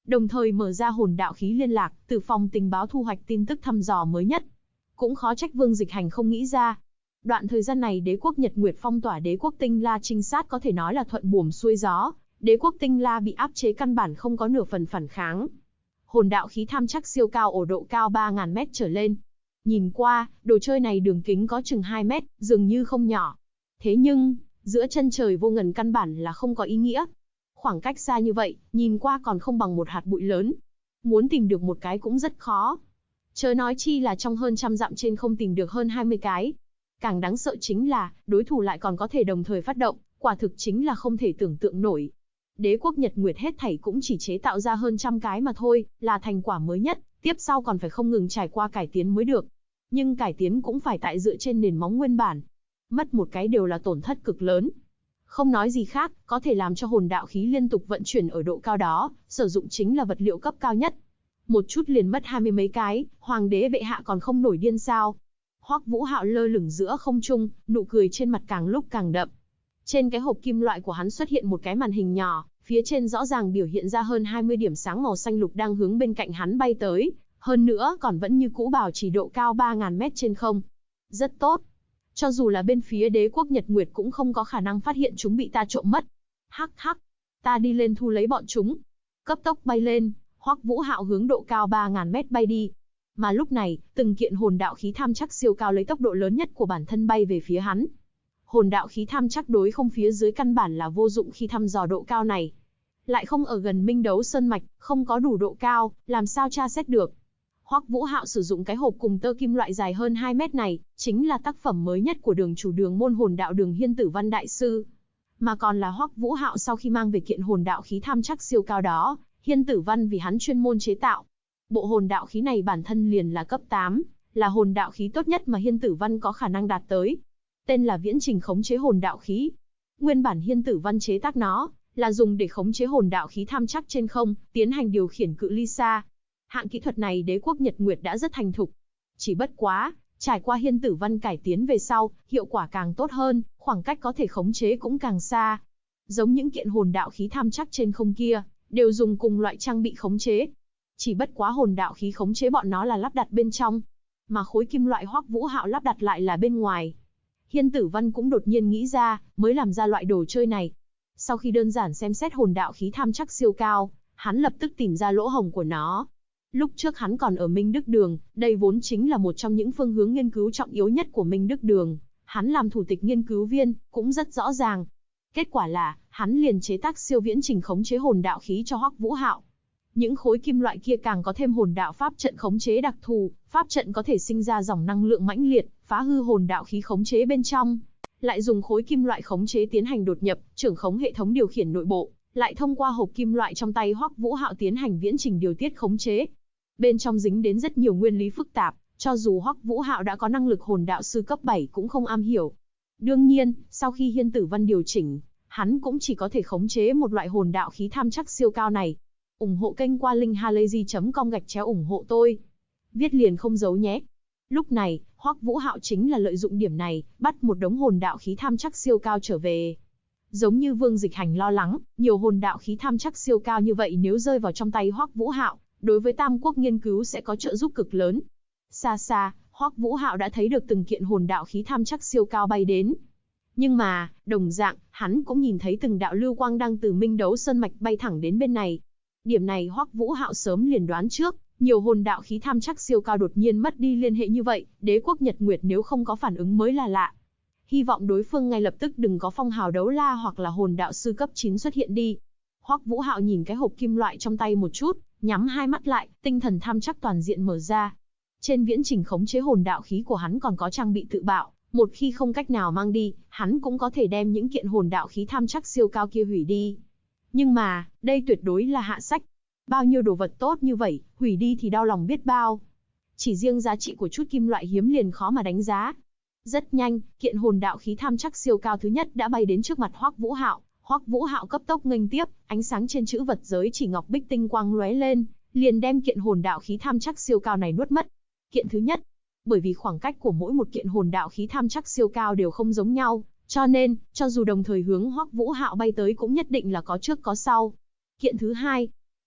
đồng thời mở ra hồn đạo khí liên lạc, từ phòng tình báo thu hoạch tin tức thăm dò mới nhất. Cũng khó trách Vương Dịch Hành không nghĩ ra. Đoạn thời gian này đế quốc Nhật Nguyệt phong tỏa đế quốc Tinh La trinh sát có thể nói là thuận buồm xuôi gió, đế quốc Tinh La bị áp chế căn bản không có nửa phần phản kháng. Hồn đạo khí tham chắc siêu cao ổ độ cao 3.000 mét trở lên. Nhìn qua, đồ chơi này đường kính có chừng 2 mét, dường như không nhỏ. Thế nhưng, giữa chân trời vô ngần căn bản là không có ý nghĩa. Khoảng cách xa như vậy, nhìn qua còn không bằng một hạt bụi lớn. Muốn tìm được một cái cũng rất khó. Chớ nói chi là trong hơn trăm dặm trên không tìm được hơn 20 cái. Càng đáng sợ chính là, đối thủ lại còn có thể đồng thời phát động, quả thực chính là không thể tưởng tượng nổi. Đế quốc Nhật Nguyệt hết thảy cũng chỉ chế tạo ra hơn trăm cái mà thôi, là thành quả mới nhất, tiếp sau còn phải không ngừng trải qua cải tiến mới được. Nhưng cải tiến cũng phải tại dựa trên nền móng nguyên bản. Mất một cái đều là tổn thất cực lớn. Không nói gì khác, có thể làm cho hồn đạo khí liên tục vận chuyển ở độ cao đó, sử dụng chính là vật liệu cấp cao nhất. Một chút liền mất 20 mấy cái, hoàng đế bệ hạ còn không nổi điên sao? Hoắc Vũ Hạo lơ lửng giữa không trung, nụ cười trên mặt càng lúc càng đậm. Trên cái hộp kim loại của hắn xuất hiện một cái màn hình nhỏ, phía trên rõ ràng biểu hiện ra hơn 20 điểm sáng màu xanh lục đang hướng bên cạnh hắn bay tới, hơn nữa còn vẫn như cũ bảo trì độ cao 3.000 mét trên không. Rất tốt. Cho dù là bên phía đế quốc Nhật Nguyệt cũng không có khả năng phát hiện chúng bị ta trộm mất. Hắc hắc, ta đi lên thu lấy bọn chúng. Cấp tốc bay lên, Hoắc Vũ Hạo hướng độ cao 3.000 mét bay đi. Mà lúc này, từng kiện hồn đạo khí tham chắc siêu cao lấy tốc độ lớn nhất của bản thân bay về phía hắn. Hồn đạo khí tham chắc đối không phía dưới căn bản là vô dụng khi thăm dò độ cao này. Lại không ở gần Minh Đấu Sơn Mạch, không có đủ độ cao, làm sao tra xét được. Hoắc Vũ Hạo sử dụng cái hộp cùng tơ kim loại dài hơn 2 mét này, chính là tác phẩm mới nhất của đường chủ đường môn hồn đạo đường Hiên Tử Văn Đại Sư. Mà còn là Hoắc Vũ Hạo sau khi mang về kiện hồn đạo khí tham chắc siêu cao đó, Hiên Tử Văn vì hắn chuyên môn chế tạo. Bộ hồn đạo khí này bản thân liền là cấp 8, là hồn đạo khí tốt nhất mà Hiên Tử Văn có khả năng đạt tới. Tên là viễn trình khống chế hồn đạo khí. Nguyên bản Hiên Tử Văn chế tác nó, là dùng để khống chế hồn đạo khí tham chắc trên không, tiến hành điều khiển cự ly xa. Hạng kỹ thuật này đế quốc Nhật Nguyệt đã rất thành thục. Chỉ bất quá, trải qua Hiên Tử Văn cải tiến về sau, hiệu quả càng tốt hơn, khoảng cách có thể khống chế cũng càng xa. Giống những kiện hồn đạo khí tham chắc trên không kia, đều dùng cùng loại trang bị khống chế. Chỉ bất quá hồn đạo khí khống chế bọn nó là lắp đặt bên trong, mà khối kim loại Hoắc Vũ Hạo lắp đặt lại là bên ngoài. Hiên Tử Văn cũng đột nhiên nghĩ ra, mới làm ra loại đồ chơi này. Sau khi đơn giản xem xét hồn đạo khí tham chắc siêu cao, hắn lập tức tìm ra lỗ hổng của nó. Lúc trước hắn còn ở Minh Đức Đường, đây vốn chính là một trong những phương hướng nghiên cứu trọng yếu nhất của Minh Đức Đường. Hắn làm thủ tịch nghiên cứu viên, cũng rất rõ ràng. Kết quả là, hắn liền chế tác siêu viễn trình khống chế hồn đạo khí cho Hoắc Vũ Hạo. Những khối kim loại kia càng có thêm hồn đạo pháp trận khống chế đặc thù, pháp trận có thể sinh ra dòng năng lượng mãnh liệt, phá hư hồn đạo khí khống chế bên trong. Lại dùng khối kim loại khống chế tiến hành đột nhập, trưởng khống hệ thống điều khiển nội bộ, lại thông qua hộp kim loại trong tay Hoắc Vũ Hạo tiến hành viễn trình điều tiết khống chế. Bên trong dính đến rất nhiều nguyên lý phức tạp, cho dù Hoắc Vũ Hạo đã có năng lực hồn đạo sư cấp 7 cũng không am hiểu. Đương nhiên, sau khi Hiên Tử Văn điều chỉnh, hắn cũng chỉ có thể khống chế một loại hồn đạo khí tham chắc siêu cao này. Ủng hộ kênh qua linkhalazy.com/ủng hộ tôi. Viết liền không giấu nhé. Lúc này, Hoắc Vũ Hạo chính là lợi dụng điểm này, bắt một đống hồn đạo khí tham chắc siêu cao trở về. Giống như Vương Dịch Hành lo lắng, nhiều hồn đạo khí tham chắc siêu cao như vậy nếu rơi vào trong tay Hoắc Vũ Hạo, đối với Tam Quốc nghiên cứu sẽ có trợ giúp cực lớn. Xa xa, Hoắc Vũ Hạo đã thấy được từng kiện hồn đạo khí tham chắc siêu cao bay đến. Nhưng mà, đồng dạng, hắn cũng nhìn thấy từng đạo lưu quang đang từ Minh Đấu Sơn Mạch bay thẳng đến bên này. Điểm này Hoắc Vũ Hạo sớm liền đoán trước, nhiều hồn đạo khí tham chắc siêu cao đột nhiên mất đi liên hệ như vậy, đế quốc Nhật Nguyệt nếu không có phản ứng mới là lạ. Hy vọng đối phương ngay lập tức đừng có phong hào đấu la hoặc là hồn đạo sư cấp 9 xuất hiện đi. Hoắc Vũ Hạo nhìn cái hộp kim loại trong tay một chút, nhắm hai mắt lại, tinh thần tham chắc toàn diện mở ra. Trên viễn trình khống chế hồn đạo khí của hắn còn có trang bị tự bạo, một khi không cách nào mang đi, hắn cũng có thể đem những kiện hồn đạo khí tham chắc siêu cao kia hủy đi. Nhưng mà, đây tuyệt đối là hạ sách. Bao nhiêu đồ vật tốt như vậy, hủy đi thì đau lòng biết bao. Chỉ riêng giá trị của chút kim loại hiếm liền khó mà đánh giá. Rất nhanh, kiện hồn đạo khí tham chắc siêu cao thứ nhất đã bay đến trước mặt Hoắc Vũ Hạo. Hoắc Vũ Hạo cấp tốc nghênh tiếp, ánh sáng trên chữ vật giới chỉ ngọc bích tinh quang lóe lên, liền đem kiện hồn đạo khí tham chắc siêu cao này nuốt mất. Kiện thứ nhất, bởi vì khoảng cách của mỗi một kiện hồn đạo khí tham chắc siêu cao đều không giống nhau, cho nên, cho dù đồng thời hướng Hoắc Vũ Hạo bay tới cũng nhất định là có trước có sau. Kiện thứ hai,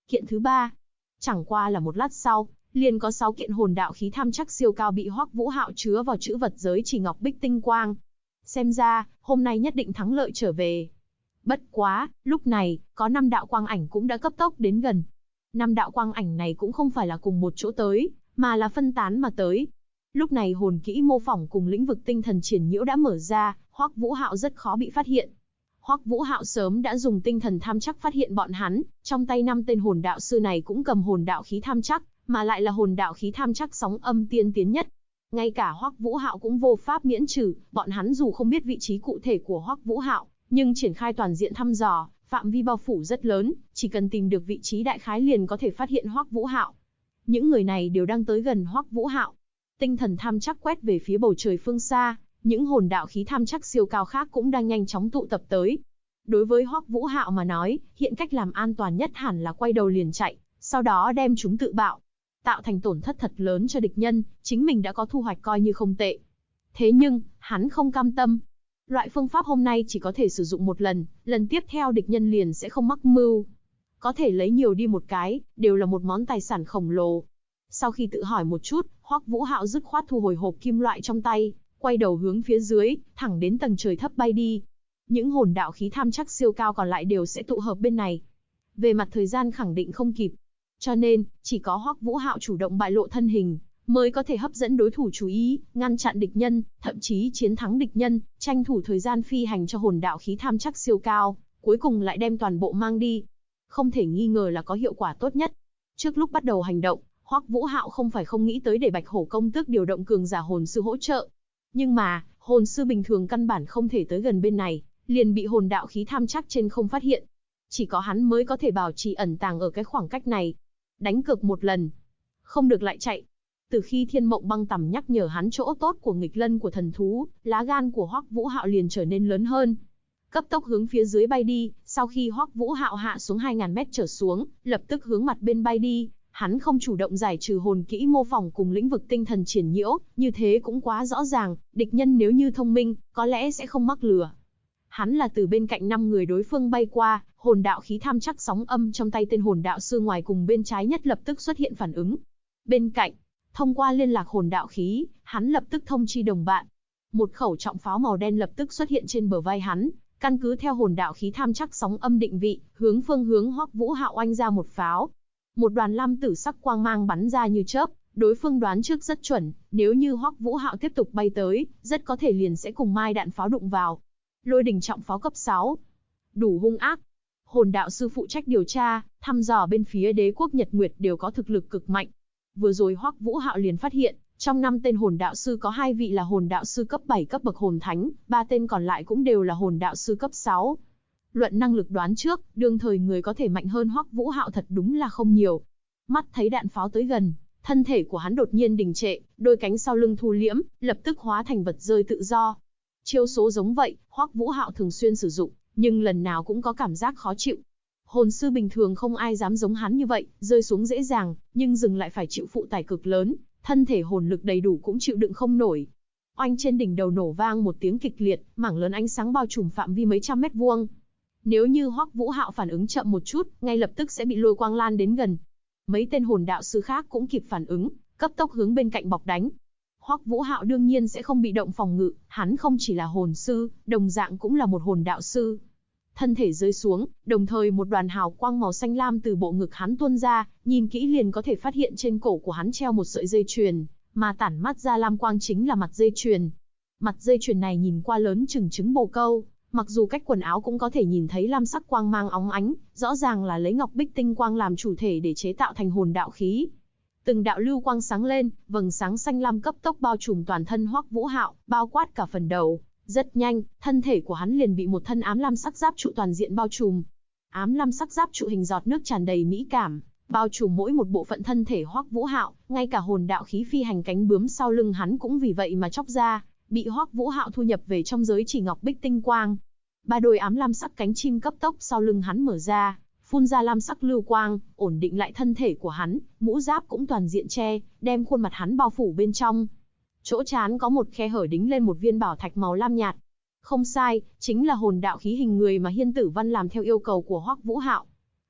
Kiện thứ 3. Chẳng qua là một lát sau, liền có 6 kiện hồn đạo khí tham chắc siêu cao bị Hoắc Vũ Hạo chứa vào trữ vật giới chỉ ngọc bích tinh quang. Xem ra, hôm nay nhất định thắng lợi trở về. Bất quá, lúc này, có 5 đạo quang ảnh cũng đã cấp tốc đến gần. 5 đạo quang ảnh này cũng không phải là cùng một chỗ tới, mà là phân tán mà tới. Lúc này hồn kỹ mô phỏng cùng lĩnh vực tinh thần triển nhiễu đã mở ra, Hoắc Vũ Hạo rất khó bị phát hiện. Hoắc Vũ Hạo sớm đã dùng tinh thần tham chắc phát hiện bọn hắn, trong tay 5 tên hồn đạo sư này cũng cầm hồn đạo khí tham chắc, mà lại là hồn đạo khí tham chắc sóng âm tiên tiến nhất. Ngay cả Hoắc Vũ Hạo cũng vô pháp miễn trừ, bọn hắn dù không biết vị trí cụ thể của Hoắc Vũ Hạo, nhưng triển khai toàn diện thăm dò, phạm vi bao phủ rất lớn, chỉ cần tìm được vị trí đại khái liền có thể phát hiện Hoắc Vũ Hạo. Những người này đều đang tới gần Hoắc Vũ Hạo. Tinh thần tham chắc quét về phía bầu trời phương xa, những hồn đạo khí tham chắc siêu cao khác cũng đang nhanh chóng tụ tập tới. Đối với Hoắc Vũ Hạo mà nói, hiện cách làm an toàn nhất hẳn là quay đầu liền chạy, sau đó đem chúng tự bạo, tạo thành tổn thất thật lớn cho địch nhân, chính mình đã có thu hoạch coi như không tệ. Thế nhưng, hắn không cam tâm. Loại phương pháp hôm nay chỉ có thể sử dụng một lần, lần tiếp theo địch nhân liền sẽ không mắc mưu. Có thể lấy nhiều đi một cái, đều là một món tài sản khổng lồ. Sau khi tự hỏi một chút, Hoắc Vũ Hạo dứt khoát thu hồi hộp kim loại trong tay, quay đầu hướng phía dưới, thẳng đến tầng trời thấp bay đi. Những hồn đạo khí tham chắc siêu cao còn lại đều sẽ tụ hợp bên này. Về mặt thời gian khẳng định không kịp. Cho nên, chỉ có Hoắc Vũ Hạo chủ động bại lộ thân hình, mới có thể hấp dẫn đối thủ chú ý, ngăn chặn địch nhân, thậm chí chiến thắng địch nhân, tranh thủ thời gian phi hành cho hồn đạo khí tham chắc siêu cao, cuối cùng lại đem toàn bộ mang đi. Không thể nghi ngờ là có hiệu quả tốt nhất. Trước lúc bắt đầu hành động, Hoắc Vũ Hạo không phải không nghĩ tới để Bạch Hổ công tước điều động cường giả hồn sư hỗ trợ. Nhưng mà, hồn sư bình thường căn bản không thể tới gần bên này, liền bị hồn đạo khí tham chắc trên không phát hiện. Chỉ có hắn mới có thể bảo trì ẩn tàng ở cái khoảng cách này. Đánh cược một lần, không được lại chạy. Từ khi Thiên Mộng Băng Tầm nhắc nhở hắn chỗ tốt của nghịch lân của thần thú, lá gan của Hoắc Vũ Hạo liền trở nên lớn hơn. Cấp tốc hướng phía dưới bay đi, sau khi Hoắc Vũ Hạo hạ xuống 2000 mét trở xuống, lập tức hướng mặt bên bay đi. Hắn không chủ động giải trừ hồn kỹ mô phỏng cùng lĩnh vực tinh thần triển nhiễu, như thế cũng quá rõ ràng, địch nhân nếu như thông minh, có lẽ sẽ không mắc lừa. Hắn là từ bên cạnh 5 người đối phương bay qua, hồn đạo khí tham chắc sóng âm trong tay tên hồn đạo sư ngoài cùng bên trái nhất lập tức xuất hiện phản ứng. Bên cạnh, thông qua liên lạc hồn đạo khí, hắn lập tức thông chi đồng bạn. Một khẩu trọng pháo màu đen lập tức xuất hiện trên bờ vai hắn, căn cứ theo hồn đạo khí tham chắc sóng âm định vị, hướng phương hướng Hoắc Vũ Hạo oanh ra một pháo. Một đoàn lam tử sắc quang mang bắn ra như chớp, đối phương đoán trước rất chuẩn, nếu như Hoắc Vũ Hạo tiếp tục bay tới, rất có thể liền sẽ cùng mai đạn pháo đụng vào. Lôi đỉnh trọng pháo cấp 6. Đủ hung ác. Hồn đạo sư phụ trách điều tra, thăm dò bên phía đế quốc Nhật Nguyệt đều có thực lực cực mạnh. Vừa rồi Hoắc Vũ Hạo liền phát hiện, trong 5 tên hồn đạo sư có 2 vị là hồn đạo sư cấp 7 cấp bậc hồn thánh, 3 tên còn lại cũng đều là hồn đạo sư cấp 6. Luận năng lực đoán trước, đương thời người có thể mạnh hơn Hoắc Vũ Hạo thật đúng là không nhiều. Mắt thấy đạn pháo tới gần, thân thể của hắn đột nhiên đình trệ, đôi cánh sau lưng thu liễm, lập tức hóa thành vật rơi tự do. Chiêu số giống vậy, Hoắc Vũ Hạo thường xuyên sử dụng, nhưng lần nào cũng có cảm giác khó chịu. Hồn sư bình thường không ai dám giống hắn như vậy, rơi xuống dễ dàng, nhưng dừng lại phải chịu phụ tải cực lớn, thân thể hồn lực đầy đủ cũng chịu đựng không nổi. Oanh trên đỉnh đầu nổ vang một tiếng kịch liệt, mảng lớn ánh sáng bao trùm phạm vi mấy trăm mét vuông. Nếu như Hoắc Vũ Hạo phản ứng chậm một chút, ngay lập tức sẽ bị lôi quang lan đến gần. Mấy tên hồn đạo sư khác cũng kịp phản ứng, cấp tốc hướng bên cạnh bọc đánh. Hoắc Vũ Hạo đương nhiên sẽ không bị động phòng ngự, hắn không chỉ là hồn sư, đồng dạng cũng là một hồn đạo sư. Thân thể rơi xuống, đồng thời một đoàn hào quang màu xanh lam từ bộ ngực hắn tuôn ra, nhìn kỹ liền có thể phát hiện trên cổ của hắn treo một sợi dây chuyền, mà tản mắt ra lam quang chính là mặt dây chuyền. Mặt dây chuyền này nhìn qua lớn chừng trứng bồ câu, mặc dù cách quần áo cũng có thể nhìn thấy lam sắc quang mang óng ánh, rõ ràng là lấy ngọc bích tinh quang làm chủ thể để chế tạo thành hồn đạo khí. Từng đạo lưu quang sáng lên, vầng sáng xanh lam cấp tốc bao trùm toàn thân Hoắc Vũ Hạo, bao quát cả phần đầu. Rất nhanh, thân thể của hắn liền bị một thân ám lam sắc giáp trụ toàn diện bao trùm. Ám lam sắc giáp trụ hình giọt nước tràn đầy mỹ cảm, bao trùm mỗi một bộ phận thân thể Hoắc Vũ Hạo, ngay cả hồn đạo khí phi hành cánh bướm sau lưng hắn cũng vì vậy mà chóc ra, bị Hoắc Vũ Hạo thu nhập về trong giới chỉ ngọc bích tinh quang. 3 đôi ám lam sắc cánh chim cấp tốc sau lưng hắn mở ra, phun ra lam sắc lưu quang, ổn định lại thân thể của hắn, mũ giáp cũng toàn diện che, đem khuôn mặt hắn bao phủ bên trong. Chỗ trán có một khe hở đính lên một viên bảo thạch màu lam nhạt. Không sai, chính là hồn đạo khí hình người mà Hiên Tử Văn làm theo yêu cầu của Hoắc Vũ Hạo.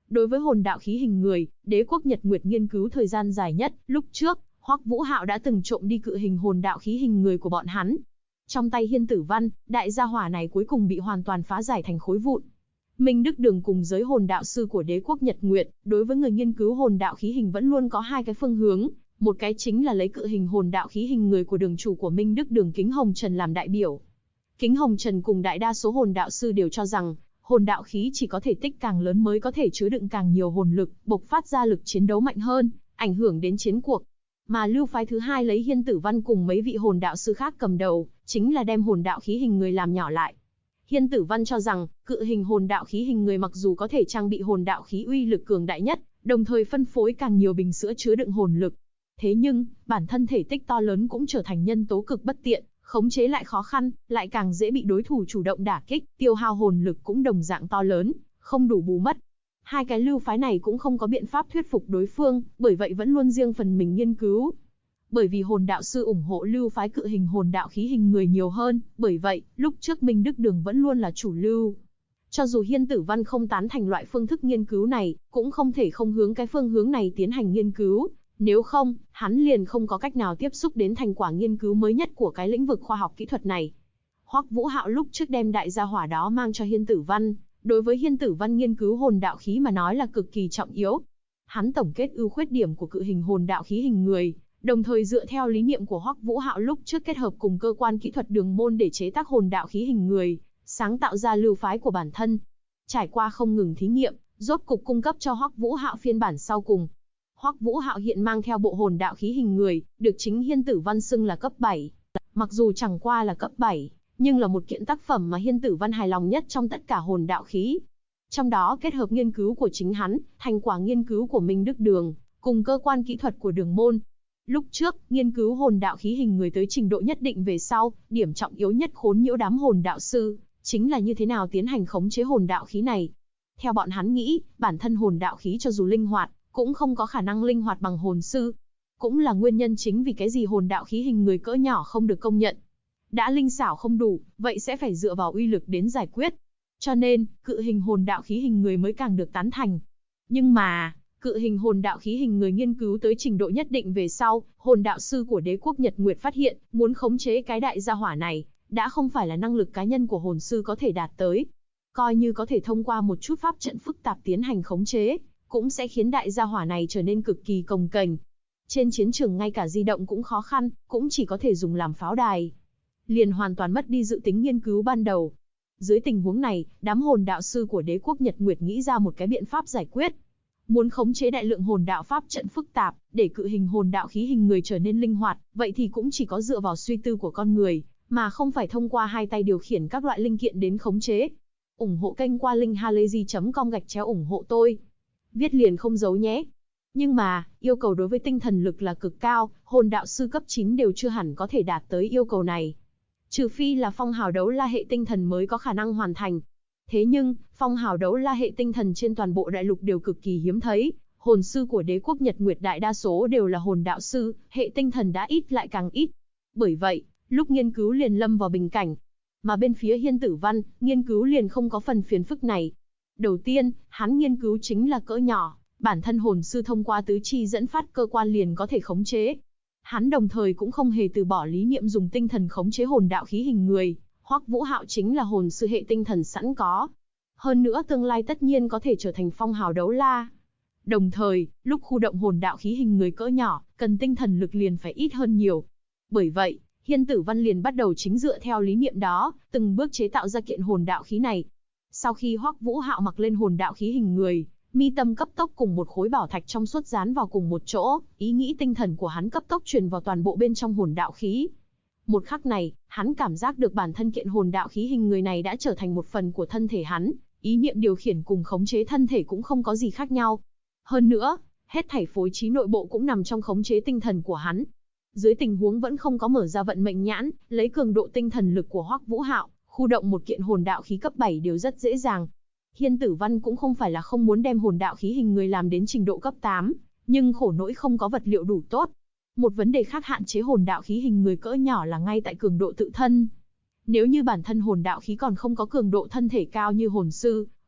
Đối với hồn đạo khí hình người, Đế quốc Nhật Nguyệt nghiên cứu thời gian dài nhất, lúc trước, Hoắc Vũ Hạo đã từng trộm đi cự hình hồn đạo khí hình người của bọn hắn. Trong tay Hiên Tử Văn, đại gia hỏa này cuối cùng bị hoàn toàn phá giải thành khối vụn. Minh Đức Đường cùng giới hồn đạo sư của Đế quốc Nhật Nguyệt, đối với người nghiên cứu hồn đạo khí hình vẫn luôn có hai cái phương hướng, một cái chính là lấy cự hình hồn đạo khí hình người của đường chủ của Minh Đức Đường Kính Hồng Trần làm đại biểu. Kính Hồng Trần cùng đại đa số hồn đạo sư đều cho rằng, hồn đạo khí chỉ có thể tích càng lớn mới có thể chứa đựng càng nhiều hồn lực, bộc phát ra lực chiến đấu mạnh hơn, ảnh hưởng đến chiến cuộc. Mà lưu phái thứ hai lấy Hiên Tử Văn cùng mấy vị hồn đạo sư khác cầm đầu, chính là đem hồn đạo khí hình người làm nhỏ lại. Hiên Tử Văn cho rằng, cự hình hồn đạo khí hình người mặc dù có thể trang bị hồn đạo khí uy lực cường đại nhất, đồng thời phân phối càng nhiều bình sữa chứa đựng hồn lực. Thế nhưng, bản thân thể tích to lớn cũng trở thành nhân tố cực bất tiện, khống chế lại khó khăn, lại càng dễ bị đối thủ chủ động đả kích, tiêu hao hồn lực cũng đồng dạng to lớn, không đủ bù mất. Hai cái lưu phái này cũng không có biện pháp thuyết phục đối phương, bởi vậy vẫn luôn riêng phần mình nghiên cứu. Bởi vì hồn đạo sư ủng hộ lưu phái cự hình hồn đạo khí hình người nhiều hơn, bởi vậy, lúc trước Minh Đức Đường vẫn luôn là chủ lưu. Cho dù Hiên Tử Văn không tán thành loại phương thức nghiên cứu này, cũng không thể không hướng cái phương hướng này tiến hành nghiên cứu. Nếu không, hắn liền không có cách nào tiếp xúc đến thành quả nghiên cứu mới nhất của cái lĩnh vực khoa học kỹ thuật này. Hoắc Vũ Hạo lúc trước đem đại gia hỏa đó mang cho Hiên Tử Văn, đối với Hiên Tử Văn nghiên cứu hồn đạo khí mà nói là cực kỳ trọng yếu. Hắn tổng kết ưu khuyết điểm của cự hình hồn đạo khí hình người, đồng thời dựa theo lý niệm của Hoắc Vũ Hạo lúc trước kết hợp cùng cơ quan kỹ thuật Đường Môn để chế tác hồn đạo khí hình người, sáng tạo ra lưu phái của bản thân. Trải qua không ngừng thí nghiệm, rốt cục cung cấp cho Hoắc Vũ Hạo phiên bản sau cùng. Hoắc Vũ Hạo hiện mang theo bộ hồn đạo khí hình người, được chính Hiên Tử Văn xưng là cấp 7. Mặc dù chẳng qua là cấp 7, nhưng là một kiện tác phẩm mà Hiên Tử Văn hài lòng nhất trong tất cả hồn đạo khí. Trong đó kết hợp nghiên cứu của chính hắn, thành quả nghiên cứu của Minh Đức Đường, cùng cơ quan kỹ thuật của Đường Môn. Lúc trước, nghiên cứu hồn đạo khí hình người tới trình độ nhất định về sau, điểm trọng yếu nhất khốn nhiễu đám hồn đạo sư, chính là như thế nào tiến hành khống chế hồn đạo khí này. Theo bọn hắn nghĩ, bản thân hồn đạo khí cho dù linh hoạt, cũng không có khả năng linh hoạt bằng hồn sư. Cũng là nguyên nhân chính vì cái gì hồn đạo khí hình người cỡ nhỏ không được công nhận. Đã linh xảo không đủ, vậy sẽ phải dựa vào uy lực đến giải quyết. Cho nên, cự hình hồn đạo khí hình người mới càng được tán thành. Nhưng mà, cự hình hồn đạo khí hình người nghiên cứu tới trình độ nhất định về sau, hồn đạo sư của Đế quốc Nhật Nguyệt phát hiện, muốn khống chế cái đại gia hỏa này, đã không phải là năng lực cá nhân của hồn sư có thể đạt tới. Coi như có thể thông qua một chút pháp trận phức tạp tiến hành khống chế, cũng sẽ khiến đại gia hỏa này trở nên cực kỳ cồng kềnh. Trên chiến trường ngay cả di động cũng khó khăn, cũng chỉ có thể dùng làm pháo đài. Liền hoàn toàn mất đi dự tính nghiên cứu ban đầu. Dưới tình huống này, đám hồn đạo sư của Đế quốc Nhật Nguyệt nghĩ ra một cái biện pháp giải quyết. Muốn khống chế đại lượng hồn đạo pháp trận phức tạp, để cự hình hồn đạo khí hình người trở nên linh hoạt, vậy thì cũng chỉ có dựa vào suy tư của con người, mà không phải thông qua hai tay điều khiển các loại linh kiện đến khống chế. Ủng hộ kênh qua linkhalazy.com/ủng hộ tôi. Viết liền không giấu nhé. Nhưng mà, yêu cầu đối với tinh thần lực là cực cao, hồn đạo sư cấp 9 đều chưa hẳn có thể đạt tới yêu cầu này. Trừ phi là phong hào đấu la hệ tinh thần mới có khả năng hoàn thành. Thế nhưng, phong hào đấu la hệ tinh thần trên toàn bộ đại lục đều cực kỳ hiếm thấy. Hồn sư của Đế quốc Nhật Nguyệt đại đa số đều là hồn đạo sư, hệ tinh thần đã ít lại càng ít. Bởi vậy, lúc nghiên cứu liền lâm vào bình cảnh. Mà bên phía Hiên Tử Văn, nghiên cứu liền không có phần phiền phức này. Đầu tiên, hắn nghiên cứu chính là cỡ nhỏ, bản thân hồn sư thông qua tứ chi dẫn phát cơ quan liền có thể khống chế. Hắn đồng thời cũng không hề từ bỏ lý niệm dùng tinh thần khống chế hồn đạo khí hình người, Hoắc Vũ Hạo chính là hồn sư hệ tinh thần sẵn có. Hơn nữa tương lai tất nhiên có thể trở thành phong hào đấu la. Đồng thời, lúc khu động hồn đạo khí hình người cỡ nhỏ, cần tinh thần lực liền phải ít hơn nhiều. Bởi vậy, Hiên Tử Văn liền bắt đầu chính dựa theo lý niệm đó, từng bước chế tạo ra kiện hồn đạo khí này. Sau khi Hoắc Vũ Hạo mặc lên hồn đạo khí hình người, mi tâm cấp tốc cùng một khối bảo thạch trong suốt dán vào cùng một chỗ, ý nghĩ tinh thần của hắn cấp tốc truyền vào toàn bộ bên trong hồn đạo khí. Một khắc này, hắn cảm giác được bản thân kiện hồn đạo khí hình người này đã trở thành một phần của thân thể hắn, ý niệm điều khiển cùng khống chế thân thể cũng không có gì khác nhau. Hơn nữa, hết thảy phối trí nội bộ cũng nằm trong khống chế tinh thần của hắn. Dưới tình huống vẫn không có mở ra vận mệnh nhãn, lấy cường độ tinh thần lực của Hoắc Vũ Hạo, khu động một kiện hồn đạo khí cấp 7 đều rất dễ dàng. Hiên Tử Văn cũng không phải là không muốn đem hồn đạo khí hình người làm đến trình độ cấp 8, nhưng khổ nỗi không có vật liệu đủ tốt. Một vấn đề khác hạn chế hồn đạo khí hình người cỡ nhỏ là ngay tại cường độ tự thân. Nếu như bản thân hồn đạo khí còn không có cường độ thân thể cao như hồn sư,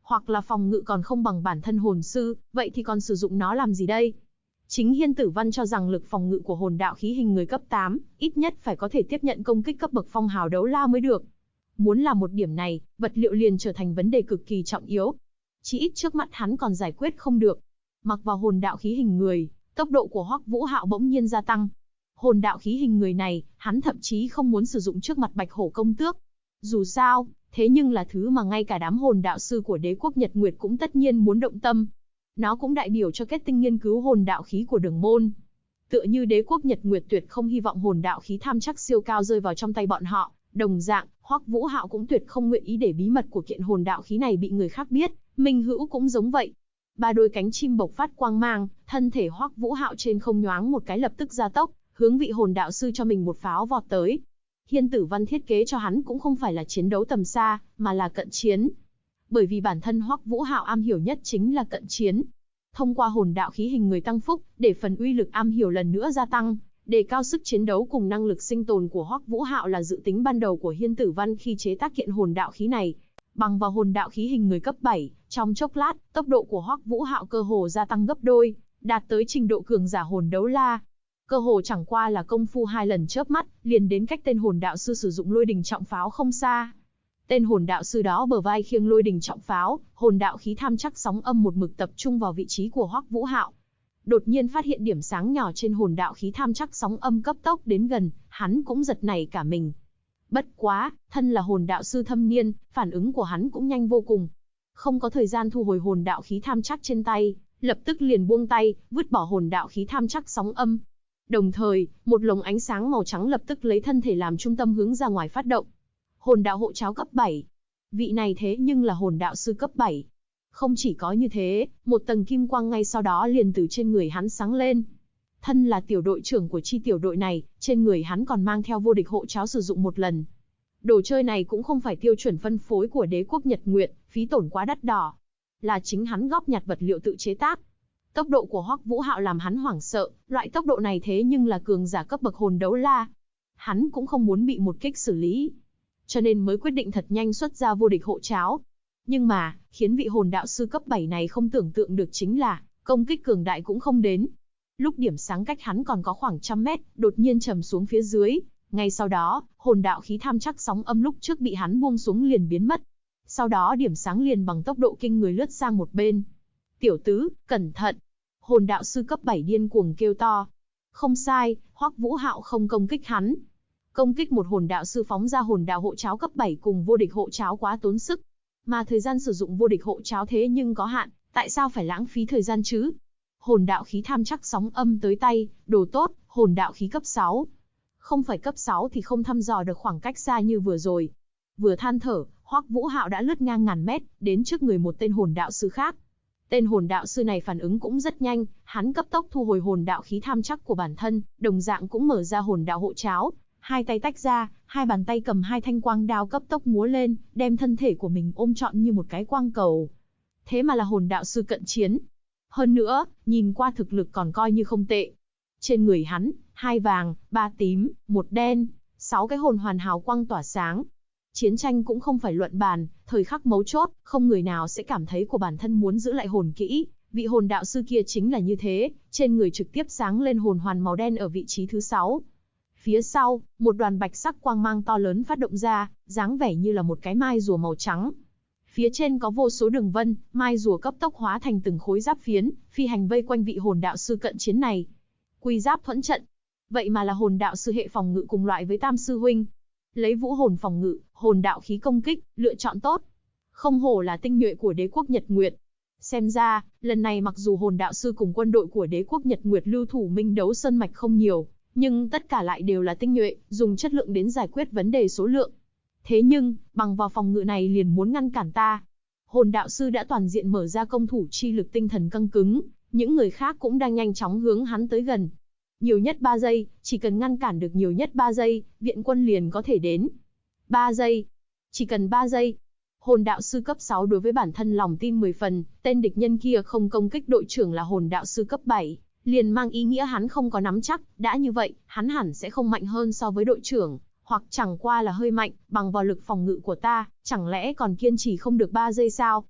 hoặc là phòng ngự còn không bằng bản thân hồn sư, vậy thì còn sử dụng nó làm gì đây? Chính Hiên Tử Văn cho rằng lực phòng ngự của hồn đạo khí hình người cấp 8, ít nhất phải có thể tiếp nhận công kích cấp bậc phong hào đấu la mới được. Muốn làm một điểm này, vật liệu liền trở thành vấn đề cực kỳ trọng yếu. Chỉ ít trước mắt hắn còn giải quyết không được. Mặc vào hồn đạo khí hình người, tốc độ của Hoắc Vũ Hạo bỗng nhiên gia tăng. Hồn đạo khí hình người này, hắn thậm chí không muốn sử dụng trước mặt Bạch Hổ công tước. Dù sao, thế nhưng là thứ mà ngay cả đám hồn đạo sư của Đế quốc Nhật Nguyệt cũng tất nhiên muốn động tâm. Nó cũng đại biểu cho kết tinh nghiên cứu hồn đạo khí của Đường môn. Tựa như Đế quốc Nhật Nguyệt tuyệt không hy vọng hồn đạo khí tham chắc siêu cao rơi vào trong tay bọn họ, đồng dạng, Hoắc Vũ Hạo cũng tuyệt không nguyện ý để bí mật của kiện hồn đạo khí này bị người khác biết, Minh Hữu cũng giống vậy. Ba đôi cánh chim bộc phát quang mang, thân thể Hoắc Vũ Hạo trên không nhoáng một cái lập tức gia tốc, hướng vị hồn đạo sư cho mình một pháo vọt tới. Hiên Tử Văn thiết kế cho hắn cũng không phải là chiến đấu tầm xa, mà là cận chiến. Bởi vì bản thân Hoắc Vũ Hạo am hiểu nhất chính là cận chiến. Thông qua hồn đạo khí hình người tăng phúc, để phần uy lực am hiểu lần nữa gia tăng, đề cao sức chiến đấu cùng năng lực sinh tồn của Hoắc Vũ Hạo là dự tính ban đầu của Hiên Tử Văn khi chế tác kiện hồn đạo khí này. Bằng vào hồn đạo khí hình người cấp 7, trong chốc lát, tốc độ của Hoắc Vũ Hạo cơ hồ gia tăng gấp đôi, đạt tới trình độ cường giả hồn đấu la. Cơ hồ chẳng qua là công phu 2 lần chớp mắt, liền đến cách tên hồn đạo sư sử dụng lôi đình trọng pháo không xa. Tên hồn đạo sư đó bờ vai khiêng lôi đình trọng pháo, hồn đạo khí tham chắc sóng âm một mực tập trung vào vị trí của Hoắc Vũ Hạo. Đột nhiên phát hiện điểm sáng nhỏ trên hồn đạo khí tham chắc sóng âm cấp tốc đến gần, hắn cũng giật nảy cả mình. Bất quá, thân là hồn đạo sư thâm niên, phản ứng của hắn cũng nhanh vô cùng. Không có thời gian thu hồi hồn đạo khí tham chắc trên tay, lập tức liền buông tay, vứt bỏ hồn đạo khí tham chắc sóng âm. Đồng thời, một lồng ánh sáng màu trắng lập tức lấy thân thể làm trung tâm hướng ra ngoài phát động. Hồn đạo hộ cháo cấp 7. Vị này thế nhưng là hồn đạo sư cấp 7. Không chỉ có như thế, một tầng kim quang ngay sau đó liền từ trên người hắn sáng lên. Thân là tiểu đội trưởng của chi tiểu đội này, trên người hắn còn mang theo vô địch hộ cháo sử dụng một lần. Đồ chơi này cũng không phải tiêu chuẩn phân phối của Đế quốc Nhật Nguyệt, phí tổn quá đắt đỏ. Là chính hắn góp nhặt vật liệu tự chế tác. Tốc độ của Hoắc Vũ Hạo làm hắn hoảng sợ, loại tốc độ này thế nhưng là cường giả cấp bậc hồn đấu la. Hắn cũng không muốn bị một kích xử lý, cho nên mới quyết định thật nhanh xuất ra vô địch hộ cháo. Nhưng mà, khiến vị hồn đạo sư cấp 7 này không tưởng tượng được chính là, công kích cường đại cũng không đến. Lúc điểm sáng cách hắn còn có khoảng 100 mét, đột nhiên trầm xuống phía dưới. Ngay sau đó, hồn đạo khí tham chắc sóng âm lúc trước bị hắn buông xuống liền biến mất. Sau đó điểm sáng liền bằng tốc độ kinh người lướt sang một bên. Tiểu tứ, cẩn thận! Hồn đạo sư cấp 7 điên cuồng kêu to. Không sai, Hoắc Vũ Hạo không công kích hắn. Công kích một hồn đạo sư phóng ra hồn đạo hộ cháo cấp 7 cùng vô địch hộ cháo quá tốn sức. Mà thời gian sử dụng vô địch hộ cháo thế nhưng có hạn, tại sao phải lãng phí thời gian chứ? Hồn đạo khí tham chắc sóng âm tới tay, đồ tốt, hồn đạo khí cấp 6. Không phải cấp 6 thì không thăm dò được khoảng cách xa như vừa rồi. Vừa than thở, Hoắc Vũ Hạo đã lướt ngang ngàn mét, đến trước người một tên hồn đạo sư khác. Tên hồn đạo sư này phản ứng cũng rất nhanh, hắn cấp tốc thu hồi hồn đạo khí tham chắc của bản thân, đồng dạng cũng mở ra hồn đạo hộ cháo. Hai tay tách ra, hai bàn tay cầm hai thanh quang đao cấp tốc múa lên, đem thân thể của mình ôm trọn như một cái quang cầu. Thế mà là hồn đạo sư cận chiến. Hơn nữa, nhìn qua thực lực còn coi như không tệ. Trên người hắn, 2 vàng, 3 tím, 1 đen, 6 cái hồn hoàn hào quang tỏa sáng. Chiến tranh cũng không phải luận bàn, thời khắc mấu chốt, không người nào sẽ cảm thấy của bản thân muốn giữ lại hồn kỹ. Vị hồn đạo sư kia chính là như thế, trên người trực tiếp sáng lên hồn hoàn màu đen ở vị trí thứ 6. Phía sau, một đoàn bạch sắc quang mang to lớn phát động ra, dáng vẻ như là một cái mai rùa màu trắng. Phía trên có vô số đường vân, mai rùa cấp tốc hóa thành từng khối giáp phiến, phi hành vây quanh vị hồn đạo sư cận chiến này. Quy giáp thuẫn trận. Vậy mà là hồn đạo sư hệ phòng ngự cùng loại với Tam sư huynh. Lấy vũ hồn phòng ngự, hồn đạo khí công kích, lựa chọn tốt. Không hổ là tinh nhuệ của Đế quốc Nhật Nguyệt. Xem ra, lần này mặc dù hồn đạo sư cùng quân đội của Đế quốc Nhật Nguyệt lưu thủ minh đấu sơn mạch không nhiều, nhưng tất cả lại đều là tinh nhuệ, dùng chất lượng đến giải quyết vấn đề số lượng. Thế nhưng, bằng vào phòng ngự này liền muốn ngăn cản ta. Hồn đạo sư đã toàn diện mở ra công thủ chi lực tinh thần căng cứng, những người khác cũng đang nhanh chóng hướng hắn tới gần. Nhiều nhất 3 giây, chỉ cần ngăn cản được nhiều nhất 3 giây, viện quân liền có thể đến. 3 giây. Chỉ cần 3 giây. Hồn đạo sư cấp 6 đối với bản thân lòng tin 10 phần, tên địch nhân kia không công kích đội trưởng là hồn đạo sư cấp 7. Liền mang ý nghĩa hắn không có nắm chắc, đã như vậy, hắn hẳn sẽ không mạnh hơn so với đội trưởng, hoặc chẳng qua là hơi mạnh, bằng vào lực phòng ngự của ta, chẳng lẽ còn kiên trì không được 3 giây sao?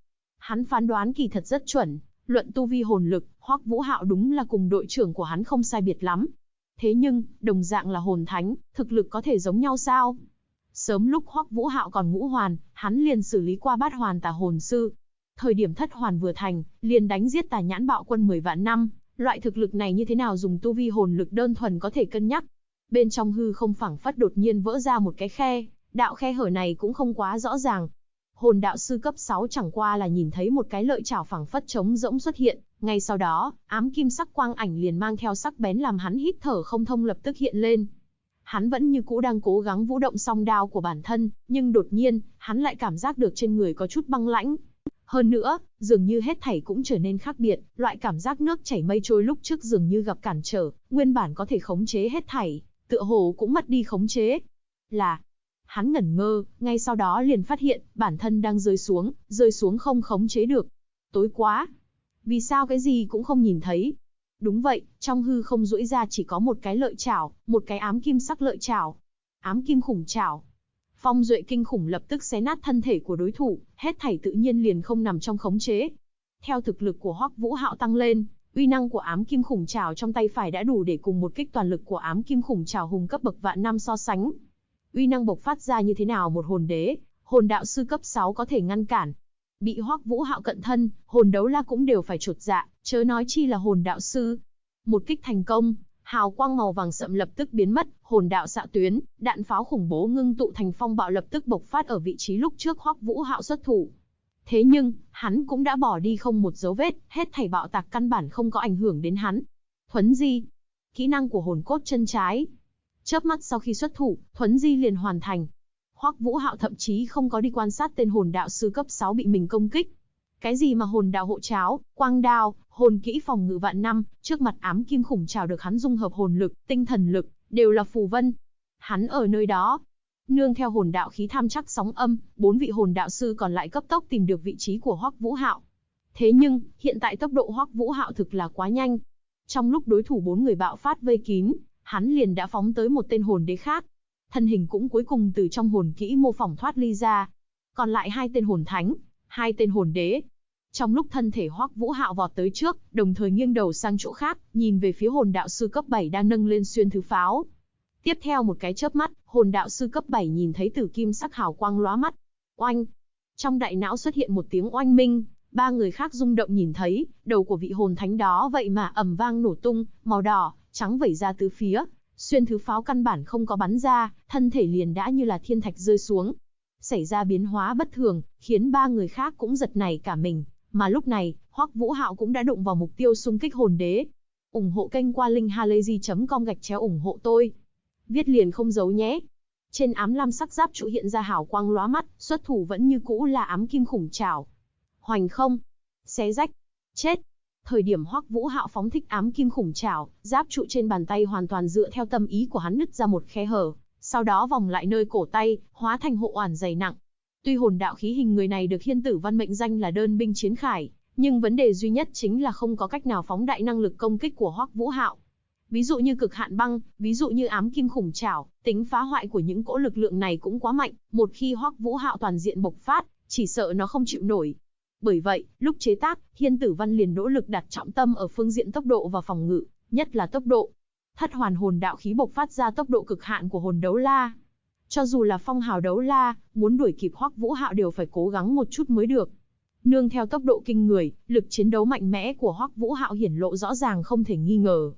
Hắn phán đoán kỳ thật rất chuẩn, luận tu vi hồn lực, Hoắc Vũ Hạo đúng là cùng đội trưởng của hắn không sai biệt lắm. Thế nhưng, đồng dạng là hồn thánh, thực lực có thể giống nhau sao? Sớm lúc Hoắc Vũ Hạo còn ngũ hoàn, hắn liền xử lý qua bát hoàn tà hồn sư. Thời điểm thất hoàn vừa thành, liền đánh giết Tà Nhãn Bạo Quân 10 vạn năm, loại thực lực này như thế nào dùng tu vi hồn lực đơn thuần có thể cân nhắc. Bên trong hư không phảng phất đột nhiên vỡ ra một cái khe, đạo khe hở này cũng không quá rõ ràng. Hồn đạo sư cấp 6 chẳng qua là nhìn thấy một cái lợi chảo phảng phất trống rỗng xuất hiện, ngay sau đó, ám kim sắc quang ảnh liền mang theo sắc bén làm hắn hít thở không thông lập tức hiện lên. Hắn vẫn như cũ đang cố gắng vũ động song đao của bản thân, nhưng đột nhiên, hắn lại cảm giác được trên người có chút băng lãnh. Hơn nữa, dường như hết thảy cũng trở nên khác biệt, loại cảm giác nước chảy mây trôi lúc trước dường như gặp cản trở, nguyên bản có thể khống chế hết thảy, tựa hồ cũng mất đi khống chế. Là, hắn ngẩn ngơ, ngay sau đó liền phát hiện, bản thân đang rơi xuống không khống chế được. Tối quá. Vì sao cái gì cũng không nhìn thấy? Đúng vậy, trong hư không duỗi ra chỉ có một cái lợi chảo, một cái ám kim sắc lợi chảo. Ám kim khủng chảo. Phong duệ kinh khủng lập tức xé nát thân thể của đối thủ, hết thảy tự nhiên liền không nằm trong khống chế. Theo thực lực của Hoắc Vũ Hạo tăng lên, uy năng của ám kim khủng chảo trong tay phải đã đủ để cùng một kích toàn lực của ám kim khủng chảo hùng cấp bậc vạn năm so sánh. Uy năng bộc phát ra như thế nào một hồn đế, hồn đạo sư cấp 6 có thể ngăn cản. Bị Hoắc Vũ Hạo cận thân, hồn đấu la cũng đều phải chột dạ, chớ nói chi là hồn đạo sư. Một kích thành công, hào quang màu vàng sậm lập tức biến mất, hồn đạo xạ tuyến, đạn pháo khủng bố ngưng tụ thành phong bạo lập tức bộc phát ở vị trí lúc trước Hoắc Vũ Hạo xuất thủ. Thế nhưng, hắn cũng đã bỏ đi không một dấu vết, hết thảy bạo tạc căn bản không có ảnh hưởng đến hắn. Thuấn di, kỹ năng của hồn cốt chân trái. Chớp mắt sau khi xuất thủ, thuấn di liền hoàn thành. Hoắc Vũ Hạo thậm chí không có đi quan sát tên hồn đạo sư cấp 6 bị mình công kích. Cái gì mà hồn đạo hộ cháo, quang đao, hồn kỹ phòng ngự vạn năm, trước mặt ám kim khủng trảo được hắn dung hợp hồn lực, tinh thần lực, đều là phù vân. Hắn ở nơi đó, nương theo hồn đạo khí tham chắc sóng âm, 4 vị hồn đạo sư còn lại cấp tốc tìm được vị trí của Hoắc Vũ Hạo. Thế nhưng, hiện tại tốc độ Hoắc Vũ Hạo thực là quá nhanh. Trong lúc đối thủ 4 người bạo phát vây kín, hắn liền đã phóng tới một tên hồn đế khác. Thân hình cũng cuối cùng từ trong hồn kỹ mô phỏng thoát ly ra. Còn lại 2 tên hồn thánh, 2 tên hồn đế. Trong lúc thân thể Hoắc Vũ Hạo vọt tới trước, đồng thời nghiêng đầu sang chỗ khác, nhìn về phía hồn đạo sư cấp 7 đang nâng lên xuyên thứ pháo. Tiếp theo một cái chớp mắt, hồn đạo sư cấp 7 nhìn thấy tử kim sắc hào quang lóa mắt. Oanh! Trong đại não xuất hiện một tiếng oanh minh, 3 người khác rung động nhìn thấy, đầu của vị hồn thánh đó vậy mà ầm vang nổ tung, màu đỏ, trắng vẩy ra tứ phía. Xuyên thứ pháo căn bản không có bắn ra, thân thể liền đã như là thiên thạch rơi xuống. Xảy ra biến hóa bất thường, khiến 3 người khác cũng giật nảy cả mình. Mà lúc này, Hoắc Vũ Hạo cũng đã đụng vào mục tiêu xung kích hồn đế. Ủng hộ kênh qua linkhalazy.com/ủng hộ tôi. Viết liền không giấu nhé. Trên ám lam sắc giáp trụ hiện ra hào quang lóa mắt, xuất thủ vẫn như cũ là ám kim khủng trảo. Hoành không, xé rách, chết. Thời điểm Hoắc Vũ Hạo phóng thích ám kim khủng trảo, giáp trụ trên bàn tay hoàn toàn dựa theo tâm ý của hắn nứt ra một khe hở, sau đó vòng lại nơi cổ tay, hóa thành hộ oản dày nặng. Tuy hồn đạo khí hình người này được Hiên Tử Văn mệnh danh là đơn binh chiến khải, nhưng vấn đề duy nhất chính là không có cách nào phóng đại năng lực công kích của Hoắc Vũ Hạo. Ví dụ như cực hạn băng, ví dụ như ám kim khủng trảo, tính phá hoại của những cỗ lực lượng này cũng quá mạnh, một khi Hoắc Vũ Hạo toàn diện bộc phát, chỉ sợ nó không chịu nổi. Bởi vậy, lúc chế tác, Hiên Tử Văn liền nỗ lực đặt trọng tâm ở phương diện tốc độ và phòng ngự, nhất là tốc độ. Thất hoàn hồn đạo khí bộc phát ra tốc độ cực hạn của hồn đấu la. Cho dù là phong hào đấu la, muốn đuổi kịp Hoắc Vũ Hạo đều phải cố gắng một chút mới được. Nương theo tốc độ kinh người, lực chiến đấu mạnh mẽ của Hoắc Vũ Hạo hiển lộ rõ ràng không thể nghi ngờ.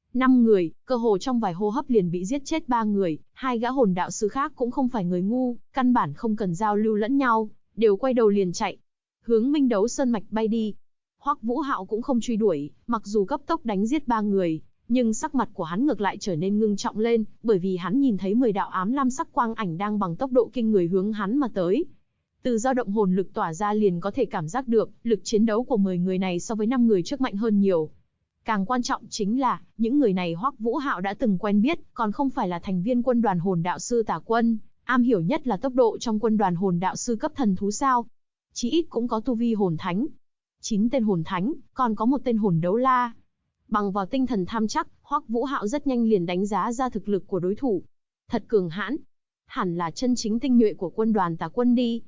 5 người, cơ hồ trong vài hô hấp liền bị giết chết 3 người, 2 gã hồn đạo sư khác cũng không phải người ngu, căn bản không cần giao lưu lẫn nhau, đều quay đầu liền chạy, hướng Minh Đấu Sơn mạch bay đi. Hoắc Vũ Hạo cũng không truy đuổi, mặc dù cấp tốc đánh giết 3 người, nhưng sắc mặt của hắn ngược lại trở nên ngưng trọng lên, bởi vì hắn nhìn thấy 10 đạo ám lam sắc quang ảnh đang bằng tốc độ kinh người hướng hắn mà tới. Từ dao động hồn lực tỏa ra liền có thể cảm giác được, lực chiến đấu của 10 người này so với 5 người trước mạnh hơn nhiều. Càng quan trọng chính là, những người này Hoắc Vũ Hạo đã từng quen biết, còn không phải là thành viên quân đoàn hồn đạo sư Tà Quân, am hiểu nhất là tốc độ trong quân đoàn hồn đạo sư cấp thần thú sao. Chí ít cũng có tu vi hồn thánh. 9 tên hồn thánh, còn có một tên hồn đấu la. Bằng vào tinh thần tham chắc, Hoắc Vũ Hạo rất nhanh liền đánh giá ra thực lực của đối thủ. Thật cường hãn. Hẳn là chân chính tinh nhuệ của quân đoàn Tà Quân đi.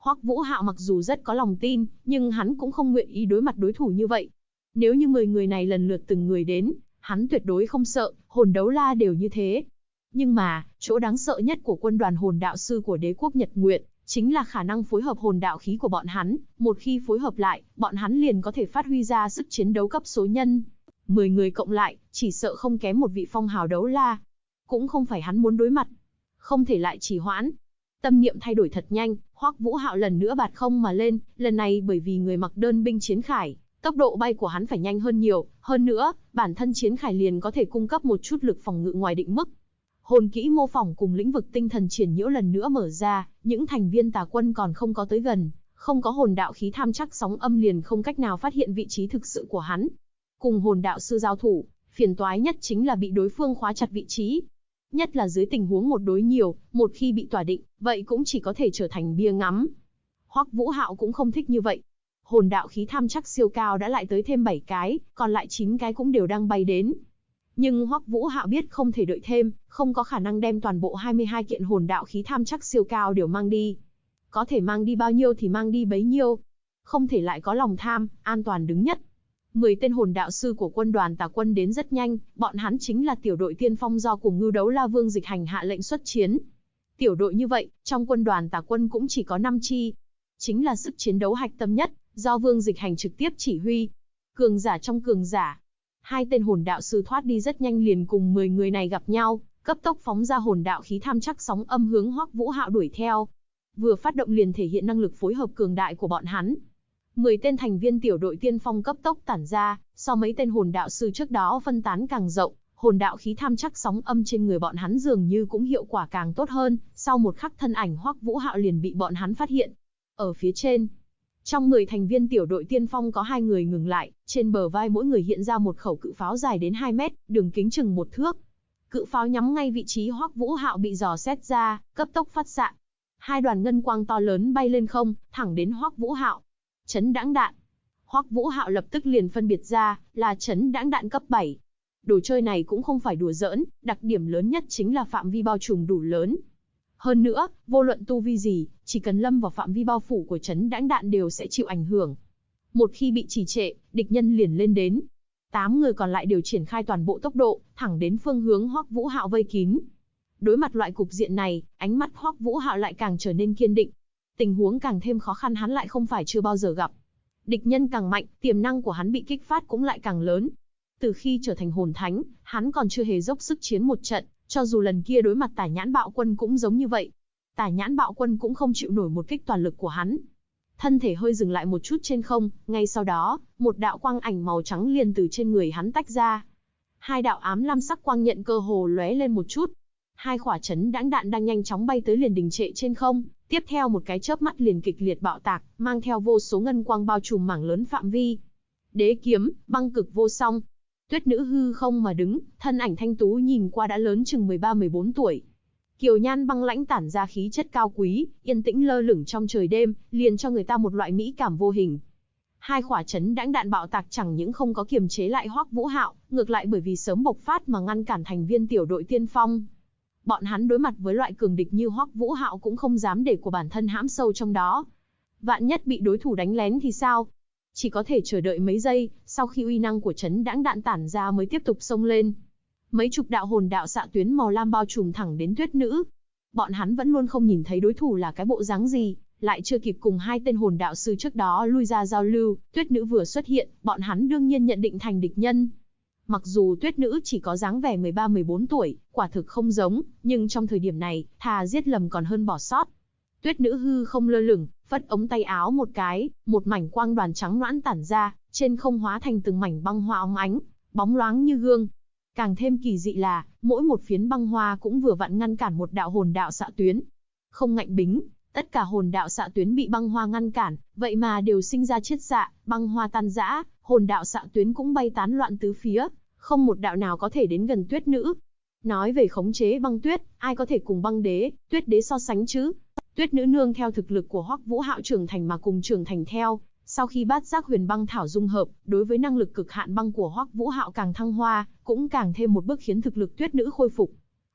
Hoắc Vũ Hạo mặc dù rất có lòng tin, nhưng hắn cũng không nguyện ý đối mặt đối thủ như vậy. Nếu như 10 người này lần lượt từng người đến, hắn tuyệt đối không sợ, hồn đấu la đều như thế. Nhưng mà, chỗ đáng sợ nhất của quân đoàn hồn đạo sư của đế quốc Nhật Nguyệt, chính là khả năng phối hợp hồn đạo khí của bọn hắn, một khi phối hợp lại, bọn hắn liền có thể phát huy ra sức chiến đấu cấp số nhân. 10 người cộng lại, chỉ sợ không kém một vị phong hào đấu la. Cũng không phải hắn muốn đối mặt. Không thể lại trì hoãn. Tâm niệm thay đổi thật nhanh, Hoắc Vũ Hạo lần nữa bạt không mà lên, lần này bởi vì người mặc đơn binh chiến khải, tốc độ bay của hắn phải nhanh hơn nhiều, hơn nữa, bản thân chiến khải liền có thể cung cấp một chút lực phòng ngự ngoài định mức. Hồn kỹ mô phỏng cùng lĩnh vực tinh thần triển nhiễu lần nữa mở ra, những thành viên tà quân còn không có tới gần, không có hồn đạo khí tham chắc sóng âm liền không cách nào phát hiện vị trí thực sự của hắn. Cùng hồn đạo sư giao thủ, phiền toái nhất chính là bị đối phương khóa chặt vị trí. Nhất là dưới tình huống một đối nhiều, một khi bị tỏa định, vậy cũng chỉ có thể trở thành bia ngắm. Hoắc Vũ Hạo cũng không thích như vậy. Hồn đạo khí tham chắc siêu cao đã lại tới thêm 7 cái, còn lại 9 cái cũng đều đang bay đến. Nhưng Hoắc Vũ Hạo biết không thể đợi thêm, không có khả năng đem toàn bộ 22 kiện hồn đạo khí tham chắc siêu cao đều mang đi. Có thể mang đi bao nhiêu thì mang đi bấy nhiêu. Không thể lại có lòng tham, an toàn đứng nhất. 10 tên hồn đạo sư của quân đoàn tà quân đến rất nhanh, bọn hắn chính là tiểu đội tiên phong do cùng Ngưu Đấu La Vương Dịch Hành hạ lệnh xuất chiến. Tiểu đội như vậy, trong quân đoàn tà quân cũng chỉ có 5 chi. Chính là sức chiến đấu hạch tâm nhất, do Vương Dịch Hành trực tiếp chỉ huy. Cường giả trong cường giả. 2 tên hồn đạo sư thoát đi rất nhanh liền cùng 10 người này gặp nhau, cấp tốc phóng ra hồn đạo khí tham chắc sóng âm hướng Hoắc Vũ Hạo đuổi theo. Vừa phát động liền thể hiện năng lực phối hợp cường đại của bọn hắn. 10 tên thành viên tiểu đội tiên phong cấp tốc tản ra, so mấy tên hồn đạo sư trước đó phân tán càng rộng, hồn đạo khí tham chắc sóng âm trên người bọn hắn dường như cũng hiệu quả càng tốt hơn, sau một khắc thân ảnh Hoắc Vũ Hạo liền bị bọn hắn phát hiện. Ở phía trên, trong 10 thành viên tiểu đội tiên phong có 2 người ngừng lại, trên bờ vai mỗi người hiện ra một khẩu cự pháo dài đến 2 mét, đường kính chừng 1 thước. Cự pháo nhắm ngay vị trí Hoắc Vũ Hạo bị dò xét ra, cấp tốc phát xạ. 2 đoàn ngân quang to lớn bay lên không, thẳng đến Hoắc Vũ Hạo. Chấn đãng đạn. Hoắc Vũ Hạo lập tức liền phân biệt ra, là chấn đãng đạn cấp 7. Đồ chơi này cũng không phải đùa giỡn, đặc điểm lớn nhất chính là phạm vi bao trùm đủ lớn. Hơn nữa, vô luận tu vi gì, chỉ cần lâm vào phạm vi bao phủ của chấn đãng đạn đều sẽ chịu ảnh hưởng. Một khi bị trì trệ, địch nhân liền lên đến. 8 người còn lại đều triển khai toàn bộ tốc độ, thẳng đến phương hướng Hoắc Vũ Hạo vây kín. Đối mặt loại cục diện này, ánh mắt Hoắc Vũ Hạo lại càng trở nên kiên định. Tình huống càng thêm khó khăn hắn lại không phải chưa bao giờ gặp. Địch nhân càng mạnh, tiềm năng của hắn bị kích phát cũng lại càng lớn. Từ khi trở thành hồn thánh, hắn còn chưa hề dốc sức chiến một trận, cho dù lần kia đối mặt Tả Nhãn Bạo Quân cũng giống như vậy. Tả Nhãn Bạo Quân cũng không chịu nổi một kích toàn lực của hắn. Thân thể hơi dừng lại một chút trên không, ngay sau đó, một đạo quang ảnh màu trắng liền từ trên người hắn tách ra. 2 đạo ám lam sắc quang nhận cơ hồ lóe lên một chút. 2 quả chấn đãng đạn đang nhanh chóng bay tới liền đình trệ trên không, tiếp theo một cái chớp mắt liền kịch liệt bạo tạc, mang theo vô số ngân quang bao trùm mảng lớn phạm vi. Đế kiếm, băng cực vô song. Tuyết nữ hư không mà đứng, thân ảnh thanh tú nhìn qua đã lớn chừng 13-14 tuổi. Kiều nhan băng lãnh tản ra khí chất cao quý, yên tĩnh lơ lửng trong trời đêm, liền cho người ta một loại mỹ cảm vô hình. 2 quả chấn đãng đạn bạo tạc chẳng những không có kiềm chế lại Hoắc Vũ Hạo, ngược lại bởi vì sớm bộc phát mà ngăn cản thành viên tiểu đội tiên phong. Bọn hắn đối mặt với loại cường địch như Hoắc Vũ Hạo cũng không dám để của bản thân hãm sâu trong đó. Vạn nhất bị đối thủ đánh lén thì sao? Chỉ có thể chờ đợi mấy giây, sau khi uy năng của chấn đãng đạn tản ra mới tiếp tục xông lên. Mấy chục đạo hồn đạo xạ tuyến màu lam bao trùm thẳng đến Tuyết nữ. Bọn hắn vẫn luôn không nhìn thấy đối thủ là cái bộ dáng gì, lại chưa kịp cùng 2 tên hồn đạo sư trước đó lui ra giao lưu, Tuyết nữ vừa xuất hiện, bọn hắn đương nhiên nhận định thành địch nhân. Mặc dù Tuyết nữ chỉ có dáng vẻ 13-14 tuổi, quả thực không giống, nhưng trong thời điểm này, thà giết lầm còn hơn bỏ sót. Tuyết nữ hư không lơ lửng, phất ống tay áo một cái, một mảnh quang đoàn trắng nõn tản ra, trên không hóa thành từng mảnh băng hoa óng ánh, bóng loáng như gương. Càng thêm kỳ dị là, mỗi một phiến băng hoa cũng vừa vặn ngăn cản một đạo hồn đạo xạ tuyến. Không ngạnh bính, tất cả hồn đạo xạ tuyến bị băng hoa ngăn cản, vậy mà đều sinh ra chiết xạ, băng hoa tan rã, hồn đạo xạ tuyến cũng bay tán loạn tứ phía, không một đạo nào có thể đến gần Tuyết nữ. Nói về khống chế băng tuyết, ai có thể cùng băng đế, Tuyết đế so sánh chứ? Tuyết nữ nương theo thực lực của Hoắc Vũ Hạo trưởng thành mà cùng trưởng thành theo, sau khi bát giác huyền băng thảo dung hợp, đối với năng lực cực hạn băng của Hoắc Vũ Hạo càng thăng hoa, cũng càng thêm một bước khiến thực lực Tuyết nữ khôi phục.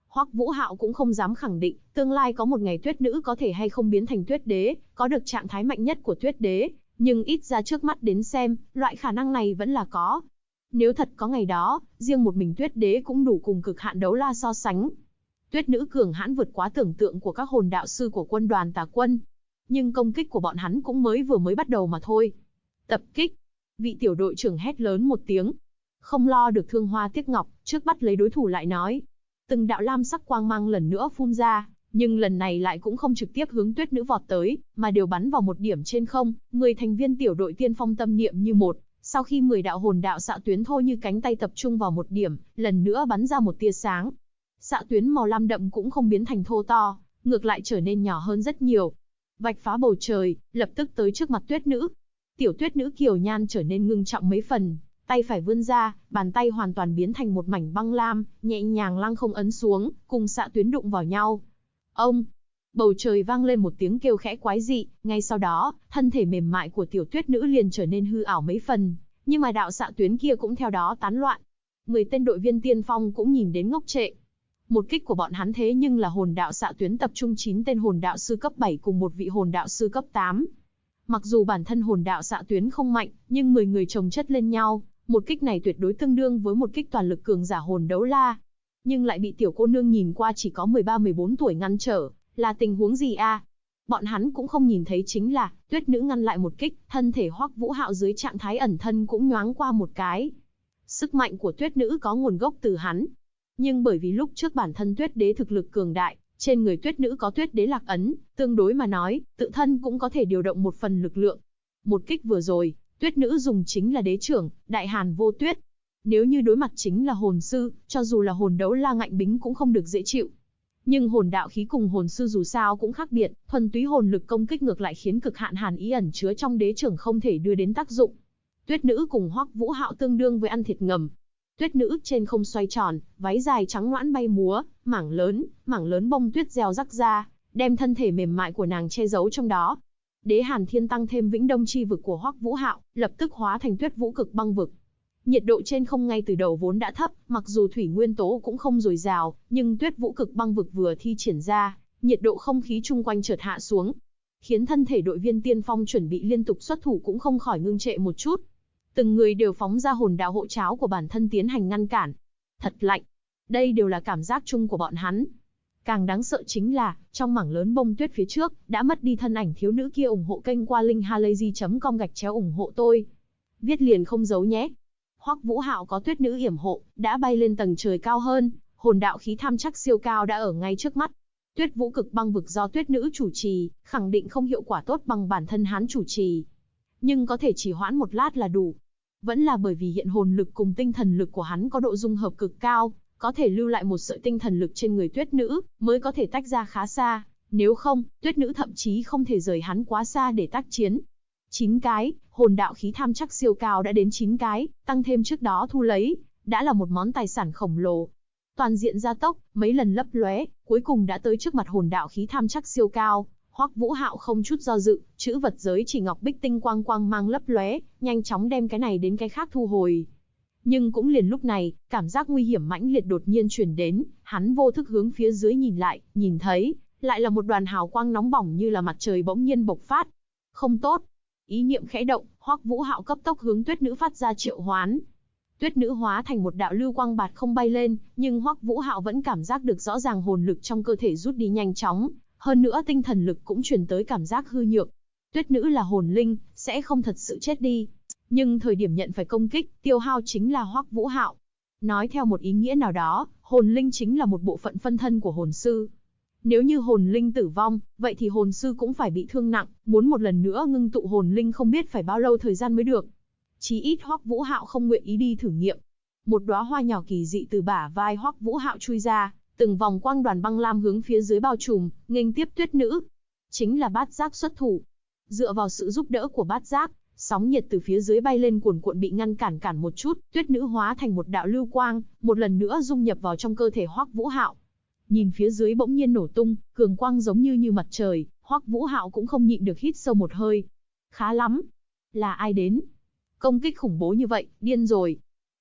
Hoắc Vũ Hạo cũng không dám khẳng định, tương lai có một ngày Tuyết Nữ có thể hay không biến thành Tuyết Đế, có được trạng thái mạnh nhất của Tuyết Đế, nhưng ít ra trước mắt đến xem, loại khả năng này vẫn là có. Nếu thật có ngày đó, riêng một mình Tuyết Đế cũng đủ cùng cực hạn đấu la so sánh. Tuyết Nữ cường hãn vượt quá tưởng tượng của các hồn đạo sư của quân đoàn Tà Quân. Nhưng công kích của bọn hắn cũng vừa mới bắt đầu mà thôi. Tập kích! Vị tiểu đội trưởng hét lớn một tiếng. Không lo được thương hoa tiếc ngọc, trước bắt lấy đối thủ lại nói. Từng đạo lam sắc quang mang lần nữa phun ra, nhưng lần này lại cũng không trực tiếp hướng Tuyết Nữ vọt tới, mà đều bắn vào một điểm trên không. 10 thành viên tiểu đội tiên phong tâm niệm như một, sau khi 10 đạo hồn đạo xạ tuyến thô như cánh tay tập trung vào một điểm, lần nữa bắn ra một tia sáng. Xạ tuyến màu lam đậm cũng không biến thành thô to, ngược lại trở nên nhỏ hơn rất nhiều. Vạch phá bầu trời, lập tức tới trước mặt Tuyết Nữ. Tiểu Tuyết Nữ kiều nhan trở nên ngưng trọng mấy phần, tay phải vươn ra, bàn tay hoàn toàn biến thành một mảnh băng lam, nhẹ nhàng lăng không ấn xuống, cùng xạ tuyến đụng vào nhau. Ông! Bầu trời vang lên một tiếng kêu khẽ quái dị, ngay sau đó, thân thể mềm mại của tiểu Tuyết Nữ liền trở nên hư ảo mấy phần, nhưng mà đạo xạ tuyến kia cũng theo đó tán loạn. 10 tên đội viên tiên phong cũng nhìn đến ngốc trệ. Một kích của bọn hắn thế nhưng là hồn đạo xạ tuyến tập trung 9 tên hồn đạo sư cấp 7 cùng một vị hồn đạo sư cấp 8. Mặc dù bản thân hồn đạo xạ tuyến không mạnh, nhưng 10 người chồng chất lên nhau, một kích này tuyệt đối tương đương với một kích toàn lực cường giả hồn đấu la. Nhưng lại bị tiểu cô nương nhìn qua chỉ có 13-14 tuổi ngăn trở, là tình huống gì a? Bọn hắn cũng không nhìn thấy chính là, Tuyết Nữ ngăn lại một kích, thân thể Hoắc Vũ Hạo dưới trạng thái ẩn thân cũng nhoáng qua một cái. Sức mạnh của Tuyết Nữ có nguồn gốc từ hắn. Nhưng bởi vì lúc trước bản thân Tuyết Đế thực lực cường đại, trên người Tuyết Nữ có Tuyết Đế lạc ấn, tương đối mà nói, tự thân cũng có thể điều động một phần lực lượng. Một kích vừa rồi, Tuyết Nữ dùng chính là đế trưởng, Đại Hàn Vô Tuyết. Nếu như đối mặt chính là hồn sư, cho dù là hồn đấu la ngạnh bính cũng không được dễ chịu. Nhưng hồn đạo khí cùng hồn sư dù sao cũng khác biệt, thuần túy hồn lực công kích ngược lại khiến cực hạn hàn ý ẩn chứa trong đế trưởng không thể đưa đến tác dụng. Tuyết Nữ cùng Hoắc Vũ Hạo tương đương với ăn thịt ngầm. Tuyết Nữ trên không xoay tròn, váy dài trắng nõn bay múa, mảng lớn bông tuyết reo rắc ra, đem thân thể mềm mại của nàng che giấu trong đó. Đế Hàn Thiên tăng thêm Vĩnh Đông chi vực của Hoắc Vũ Hạo, lập tức hóa thành Tuyết Vũ Cực Băng vực. Nhiệt độ trên không ngay từ đầu vốn đã thấp, mặc dù thủy nguyên tố cũng không dồi dào, nhưng Tuyết Vũ Cực Băng vực vừa thi triển ra, nhiệt độ không khí chung quanh chợt hạ xuống, khiến thân thể đội viên tiên phong chuẩn bị liên tục xuất thủ cũng không khỏi ngưng trệ một chút. Từng người đều phóng ra hồn đạo hộ cháo của bản thân tiến hành ngăn cản. Thật lạnh. Đây đều là cảm giác chung của bọn hắn. Càng đáng sợ chính là, trong mảng lớn bông tuyết phía trước, đã mất đi thân ảnh thiếu nữ kia. Ủng hộ kênh qua linkhalazy.com/ủng hộ tôi. Viết liền không giấu nhé. Hoắc Vũ Hạo có Tuyết Nữ yểm hộ, đã bay lên tầng trời cao hơn, hồn đạo khí tham chắc siêu cao đã ở ngay trước mắt. Tuyết Vũ Cực Băng vực do Tuyết Nữ chủ trì, khẳng định không hiệu quả tốt bằng bản thân hắn chủ trì. Nhưng có thể chỉ hoãn một lát là đủ. Vẫn là bởi vì hiện hồn lực cùng tinh thần lực của hắn có độ dung hợp cực cao, có thể lưu lại một sợi tinh thần lực trên người Tuyết Nữ, mới có thể tách ra khá xa. Nếu không, Tuyết Nữ thậm chí không thể rời hắn quá xa để tác chiến. 9 cái, hồn đạo khí tham chắc siêu cao đã đến 9 cái, tăng thêm trước đó thu lấy, đã là một món tài sản khổng lồ. Toàn diện gia tốc, mấy lần lấp lóe, cuối cùng đã tới trước mặt hồn đạo khí tham chắc siêu cao. Hoắc Vũ Hạo không chút do dự, chữ vật giới chỉ ngọc bích tinh quang quang mang lấp lóe, nhanh chóng đem cái này đến cái khác thu hồi. Nhưng cũng liền lúc này, cảm giác nguy hiểm mãnh liệt đột nhiên truyền đến, hắn vô thức hướng phía dưới nhìn lại, nhìn thấy, lại là một đoàn hào quang nóng bỏng như là mặt trời bỗng nhiên bộc phát. Không tốt. Ý niệm khẽ động, Hoắc Vũ Hạo cấp tốc hướng Tuyết Nữ phát ra triệu hoán. Tuyết Nữ hóa thành một đạo lưu quang bạt không bay lên, nhưng Hoắc Vũ Hạo vẫn cảm giác được rõ ràng hồn lực trong cơ thể rút đi nhanh chóng, hơn nữa tinh thần lực cũng truyền tới cảm giác hư nhược. Tuyết Nữ là hồn linh, sẽ không thật sự chết đi, nhưng thời điểm nhận phải công kích, tiêu hao chính là Hoắc Vũ Hạo. Nói theo một ý nghĩa nào đó, hồn linh chính là một bộ phận phân thân của hồn sư. Nếu như hồn linh tử vong, vậy thì hồn sư cũng phải bị thương nặng, muốn một lần nữa ngưng tụ hồn linh không biết phải bao lâu thời gian mới được. Chí ít Hoắc Vũ Hạo không nguyện ý đi thử nghiệm. Một đóa hoa nhỏ kỳ dị từ bả vai Hoắc Vũ Hạo chui ra, từng vòng quang đoàn băng lam hướng phía dưới bao trùm, nghênh tiếp Tuyết Nữ. Chính là Bát Giác xuất thủ. Dựa vào sự giúp đỡ của Bát Giác, sóng nhiệt từ phía dưới bay lên cuồn cuộn bị ngăn cản một chút, Tuyết Nữ hóa thành một đạo lưu quang, một lần nữa dung nhập vào trong cơ thể Hoắc Vũ Hạo. Nhìn phía dưới bỗng nhiên nổ tung, cường quang giống như mặt trời, Hoắc Vũ Hạo cũng không nhịn được hít sâu một hơi. Khá lắm. Là ai đến? Công kích khủng bố như vậy, điên rồi.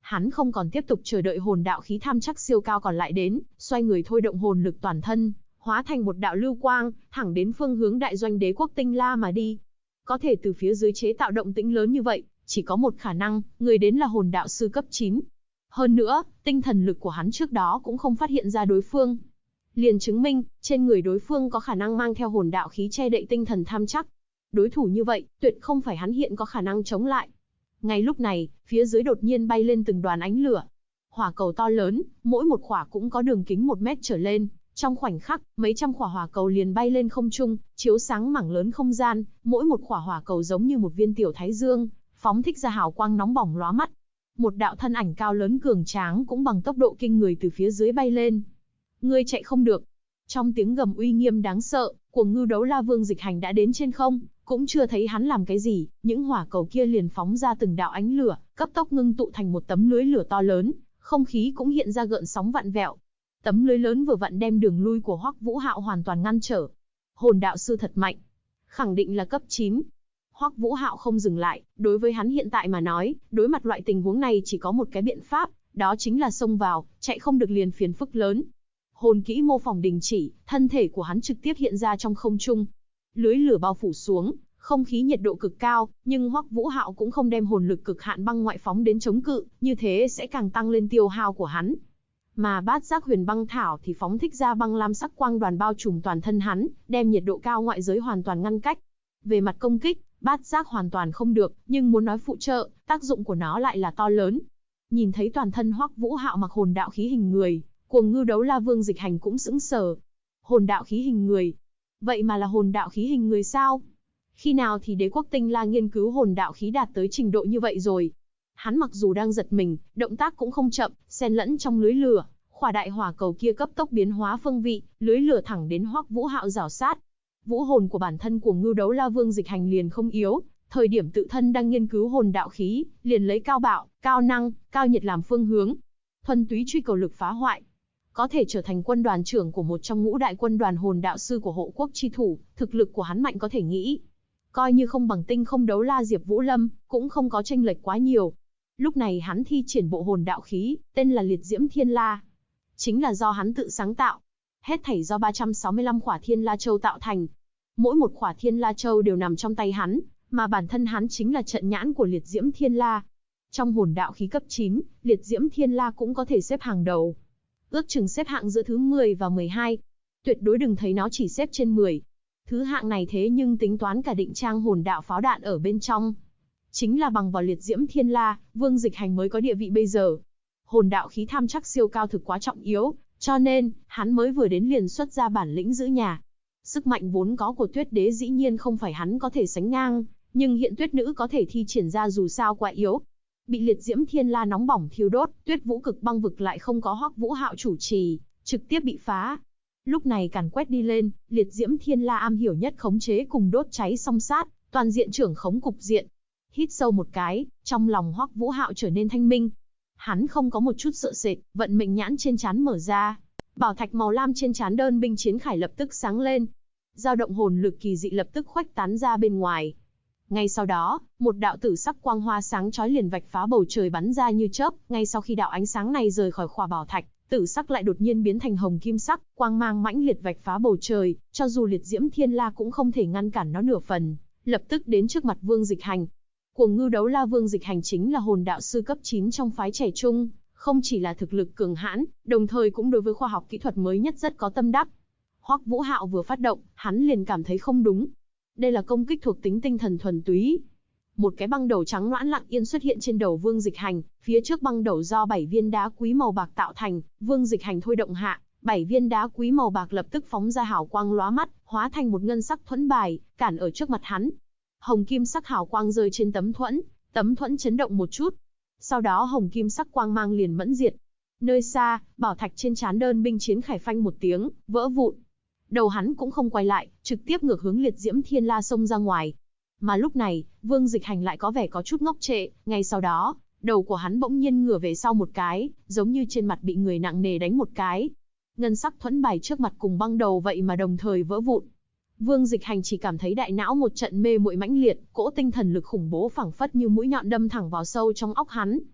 Hắn không còn tiếp tục chờ đợi hồn đạo khí tham chắc siêu cao còn lại đến, xoay người thôi động hồn lực toàn thân, hóa thành một đạo lưu quang, thẳng đến phương hướng đại doanh đế quốc Tinh La mà đi. Có thể từ phía dưới chế tạo động tĩnh lớn như vậy, chỉ có một khả năng, người đến là hồn đạo sư cấp 9. Hơn nữa, tinh thần lực của hắn trước đó cũng không phát hiện ra đối phương. Liền chứng minh, trên người đối phương có khả năng mang theo hồn đạo khí che đậy tinh thần tham chắc. Đối thủ như vậy, tuyệt không phải hắn hiện có khả năng chống lại. Ngay lúc này, phía dưới đột nhiên bay lên từng đoàn ánh lửa. Hỏa cầu to lớn, mỗi một khỏa cũng có đường kính 1 mét trở lên. Trong khoảnh khắc, mấy trăm khỏa hỏa cầu liền bay lên không trung, chiếu sáng mảng lớn không gian, mỗi một khỏa hỏa cầu giống như một viên tiểu thái dương, phóng thích ra hào quang nóng bỏng lóa mắt. Một đạo thân ảnh cao lớn cường tráng cũng bằng tốc độ kinh người từ phía dưới bay lên. Ngươi chạy không được. Trong tiếng gầm uy nghiêm đáng sợ, Cuồng Ngưu Đấu La Vương Dịch Hành đã đến trên không, cũng chưa thấy hắn làm cái gì, những hỏa cầu kia liền phóng ra từng đạo ánh lửa, cấp tốc ngưng tụ thành một tấm lưới lửa to lớn, không khí cũng hiện ra gợn sóng vặn vẹo. Tấm lưới lớn vừa vặn đem đường lui của Hoắc Vũ Hạo hoàn toàn ngăn trở. Hồn đạo sư thật mạnh, khẳng định là cấp 9. Hoắc Vũ Hạo không dừng lại, đối với hắn hiện tại mà nói, đối mặt loại tình huống này chỉ có một cái biện pháp, đó chính là xông vào, chạy không được liền phiền phức lớn. Hồn kỹ mô phỏng đình chỉ, thân thể của hắn trực tiếp hiện ra trong không trung. Lưới lửa bao phủ xuống, không khí nhiệt độ cực cao, nhưng Hoắc Vũ Hạo cũng không đem hồn lực cực hạn băng ngoại phóng đến chống cự, như thế sẽ càng tăng lên tiêu hao của hắn. Mà Bát Giác Huyền Băng Thảo thì phóng thích ra băng lam sắc quang đoàn bao trùm toàn thân hắn, đem nhiệt độ cao ngoại giới hoàn toàn ngăn cách. Về mặt công kích, Bát Giác hoàn toàn không được, nhưng muốn nói phụ trợ, tác dụng của nó lại là to lớn. Nhìn thấy toàn thân Hoắc Vũ Hạo mặc hồn đạo khí hình người, Cuồng Ngưu Đấu La Vương Dịch Hành cũng sững sờ. Hồn đạo khí hình người? Vậy mà là hồn đạo khí hình người sao? Khi nào thì đế quốc Tinh La nghiên cứu hồn đạo khí đạt tới trình độ như vậy rồi? Hắn mặc dù đang giật mình, động tác cũng không chậm, xen lẫn trong lưới lửa, khỏa đại hỏa cầu kia cấp tốc biến hóa phương vị, lưới lửa thẳng đến Hoắc Vũ Hạo rảo sát. Vũ hồn của bản thân của Ngưu Đấu La Vương Dịch Hành liền không yếu, thời điểm tự thân đang nghiên cứu hồn đạo khí, liền lấy cao bạo, cao năng, cao nhiệt làm phương hướng, thuần túy truy cầu lực phá hoại. Có thể trở thành quân đoàn trưởng của một trong ngũ đại quân đoàn hồn đạo sư của hộ quốc chi thủ, thực lực của hắn mạnh có thể nghĩ. Coi như không bằng Tinh Không Đấu La Diệp Vũ Lâm, cũng không có chênh lệch quá nhiều. Lúc này hắn thi triển bộ hồn đạo khí, tên là Liệt Diễm Thiên La. Chính là do hắn tự sáng tạo. Hết thảy do 365 khỏa Thiên La Châu tạo thành. Mỗi một khỏa Thiên La Châu đều nằm trong tay hắn, mà bản thân hắn chính là trận nhãn của Liệt Diễm Thiên La. Trong hồn đạo khí cấp 9, Liệt Diễm Thiên La cũng có thể xếp hàng đầu. Ước chừng xếp hạng giữa thứ 10 và 12. Tuyệt đối đừng thấy nó chỉ xếp trên 10. Thứ hạng này thế nhưng tính toán cả định trang hồn đạo pháo đạn ở bên trong. Chính là bằng vào Liệt Diễm Thiên La, Vương Dịch Hành mới có địa vị bây giờ. Hồn đạo khí tham chắc siêu cao thực quá trọng yếu, cho nên, hắn mới vừa đến liền xuất ra bản lĩnh giữ nhà. Sức mạnh vốn có của Tuyết Đế dĩ nhiên không phải hắn có thể sánh ngang, nhưng hiện Tuyết Nữ có thể thi triển ra dù sao quá yếu. Bị Liệt Diễm Thiên La nóng bỏng thiêu đốt, Tuyết Vũ Cực Băng Vực lại không có Hoắc Vũ Hạo chủ trì, trực tiếp bị phá. Lúc này càn quét đi lên, Liệt Diễm Thiên La am hiểu nhất khống chế cùng đốt cháy song sát, toàn diện trưởng khống cục diện. Hít sâu một cái, trong lòng Hoắc Vũ Hạo trở nên thanh minh. Hắn không có một chút sợ sệt, vận mệnh nhãn trên trán mở ra. Bảo thạch màu lam trên trán đơn binh chiến khải lập tức sáng lên. Dao động hồn lực kỳ dị lập tức khuếch tán ra bên ngoài. Ngay sau đó, một đạo tử sắc quang hoa sáng chói liền vạch phá bầu trời bắn ra như chớp, ngay sau khi đạo ánh sáng này rời khỏi khỏa bảo thạch, tử sắc lại đột nhiên biến thành hồng kim sắc, quang mang mãnh liệt vạch phá bầu trời, cho dù Liệt Diễm Thiên La cũng không thể ngăn cản nó nửa phần, lập tức đến trước mặt Vương Dịch Hành. Cuồng Ngưu Đấu La Vương Dịch Hành chính là hồn đạo sư cấp 9 trong phái trẻ trung, không chỉ là thực lực cường hãn, đồng thời cũng đối với khoa học kỹ thuật mới nhất rất có tâm đắc. Hoắc Vũ Hạo vừa phát động, hắn liền cảm thấy không đúng. Đây là công kích thuộc tính tinh thần thuần túy. Một cái băng đầu trắng loãng lặng yên xuất hiện trên đầu Vương Dịch Hành, phía trước băng đầu do 7 viên đá quý màu bạc tạo thành, Vương Dịch Hành thôi động hạ, 7 viên đá quý màu bạc lập tức phóng ra hào quang lóa mắt, hóa thành một ngân sắc thuẫn bài, cản ở trước mặt hắn. Hồng kim sắc hào quang rơi trên tấm thuẫn chấn động một chút. Sau đó hồng kim sắc quang mang liền mẫn diệt. Nơi xa, bảo thạch trên trán đơn binh chiến khải phanh một tiếng, vỡ vụn. Đầu hắn cũng không quay lại, trực tiếp ngược hướng Liệt Diễm Thiên La xông ra ngoài. Mà lúc này, Vương Dịch Hành lại có vẻ có chút ngốc trệ, ngay sau đó, đầu của hắn bỗng nhiên ngửa về sau một cái, giống như trên mặt bị người nặng nề đánh một cái. Ngân sắc thuẫn bài trước mặt cùng băng đầu vậy mà đồng thời vỡ vụn. Vương Dịch Hành chỉ cảm thấy đại não một trận mê muội mãnh liệt, cỗ tinh thần lực khủng bố phảng phất như mũi nhọn đâm thẳng vào sâu trong óc hắn.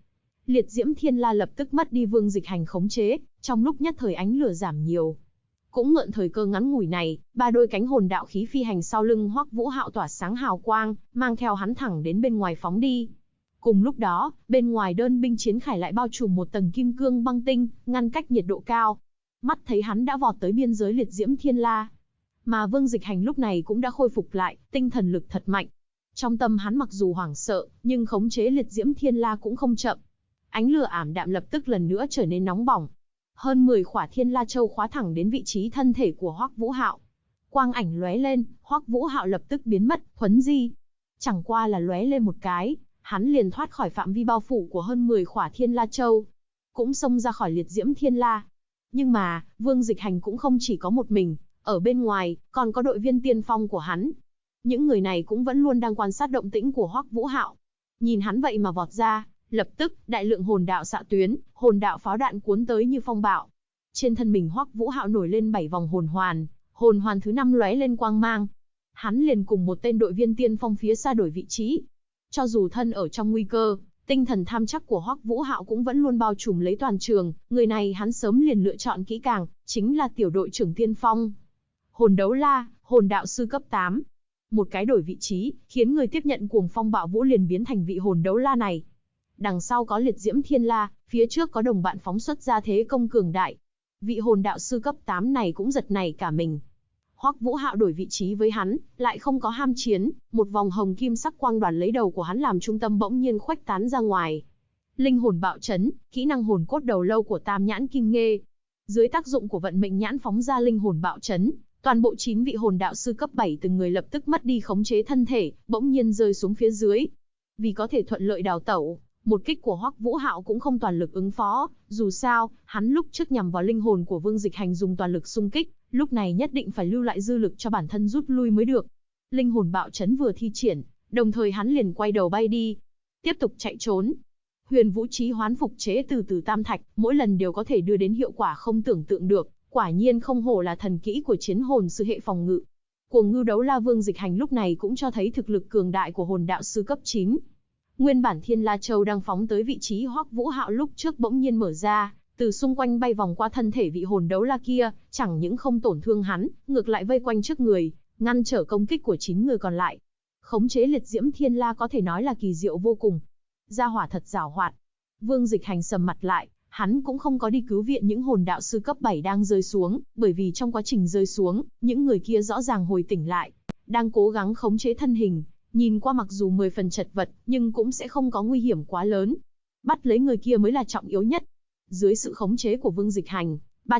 Liệt diễm thiên la lập tức mất đi Vương Dịch Hành khống chế, trong lúc nhất thời ánh lửa giảm nhiều. Cũng mượn thời cơ ngắn ngủi này, ba đôi cánh hồn đạo khí phi hành sau lưng Hoắc Vũ Hạo tỏa sáng hào quang, mang theo hắn thẳng đến bên ngoài phóng đi. Cùng lúc đó, bên ngoài đơn binh chiến khải lại bao trùm một tầng kim cương băng tinh, ngăn cách nhiệt độ cao. Mắt thấy hắn đã vọt tới biên giới liệt diễm thiên la, mà Vương Dịch Hành lúc này cũng đã khôi phục lại, tinh thần lực thật mạnh. Trong tâm hắn mặc dù hoảng sợ, nhưng khống chế liệt diễm thiên la cũng không chậm. Ánh lửa ảm đạm lập tức lần nữa trở nên nóng bỏng. Hơn 10 khỏa thiên la châu khóa thẳng đến vị trí thân thể của Hoắc Vũ Hạo. Quang ảnh lóe lên, Hoắc Vũ Hạo lập tức biến mất, thuấn di. Chẳng qua là lóe lên một cái, hắn liền thoát khỏi phạm vi bao phủ của hơn 10 khỏa thiên la châu, cũng xông ra khỏi liệt diễm thiên la. Nhưng mà, Vương Dịch Hành cũng không chỉ có một mình, ở bên ngoài, còn có đội viên tiên phong của hắn. Những người này cũng vẫn luôn đang quan sát động tĩnh của Hoắc Vũ Hạo. Nhìn hắn vậy mà vọt ra, lập tức, đại lượng hồn đạo xạ tuyến, hồn đạo pháo đạn cuốn tới như phong bạo. Trên thân mình Hoắc Vũ Hạo nổi lên 7 vòng hồn hoàn thứ 5 lóe lên quang mang. Hắn liền cùng một tên đội viên tiên phong phía xa đổi vị trí. Cho dù thân ở trong nguy cơ, tinh thần tham chắc của Hoắc Vũ Hạo cũng vẫn luôn bao trùm lấy toàn trường, người này hắn sớm liền lựa chọn kỹ càng, chính là tiểu đội trưởng tiên phong. Hồn đấu la, hồn đạo sư cấp 8. Một cái đổi vị trí, khiến người tiếp nhận cuồng phong bạo vũ liền biến thành vị hồn đấu la này. Đằng sau có liệt diễm thiên la, phía trước có đồng bạn phóng xuất ra thế công cường đại. Vị hồn đạo sư cấp 8 này cũng giật nảy cả mình. Hoắc Vũ Hạo đổi vị trí với hắn, lại không có ham chiến, một vòng hồng kim sắc quang đoàn lấy đầu của hắn làm trung tâm bỗng nhiên khuếch tán ra ngoài. Linh hồn bạo chấn, kỹ năng hồn cốt đầu lâu của Tam Nhãn Kim Nghê. Dưới tác dụng của vận mệnh nhãn phóng ra linh hồn bạo chấn, toàn bộ 9 vị hồn đạo sư cấp 7 từng người lập tức mất đi khống chế thân thể, bỗng nhiên rơi xuống phía dưới. Vì có thể thuận lợi đào tẩu, một kích của Hoắc Vũ Hạo cũng không toàn lực ứng phó, dù sao, hắn lúc trước nhằm vào linh hồn của Vương Dịch Hành dùng toàn lực xung kích, lúc này nhất định phải lưu lại dư lực cho bản thân rút lui mới được. Linh hồn bạo chấn vừa thi triển, đồng thời hắn liền quay đầu bay đi, tiếp tục chạy trốn. Huyền Vũ Chí Hoán phục chế từ tam thạch, mỗi lần đều có thể đưa đến hiệu quả không tưởng tượng được, quả nhiên không hổ là thần kỹ của chiến hồn sư hệ phòng ngự. Cuồng ngưu đấu la Vương Dịch Hành lúc này cũng cho thấy thực lực cường đại của hồn đạo sư cấp 9. Nguyên bản Thiên La Châu đang phóng tới vị trí Hoắc Vũ Hạo lúc trước bỗng nhiên mở ra, từ xung quanh bay vòng qua thân thể vị hồn đấu la kia, chẳng những không tổn thương hắn, ngược lại vây quanh trước người, ngăn trở công kích của 9 người còn lại. Khống chế liệt diễm Thiên La có thể nói là kỳ diệu vô cùng. Gia hỏa thật giảo hoạt. Vương Dịch Hành sầm mặt lại, hắn cũng không có đi cứu viện những hồn đạo sư cấp 7 đang rơi xuống, bởi vì trong quá trình rơi xuống, những người kia rõ ràng hồi tỉnh lại, đang cố gắng khống chế thân hình. Nhìn qua mặc dù 10 phần chật vật, nhưng cũng sẽ không có nguy hiểm quá lớn. Bắt lấy người kia mới là trọng yếu nhất. Dưới sự khống chế của Vương Dịch Hành,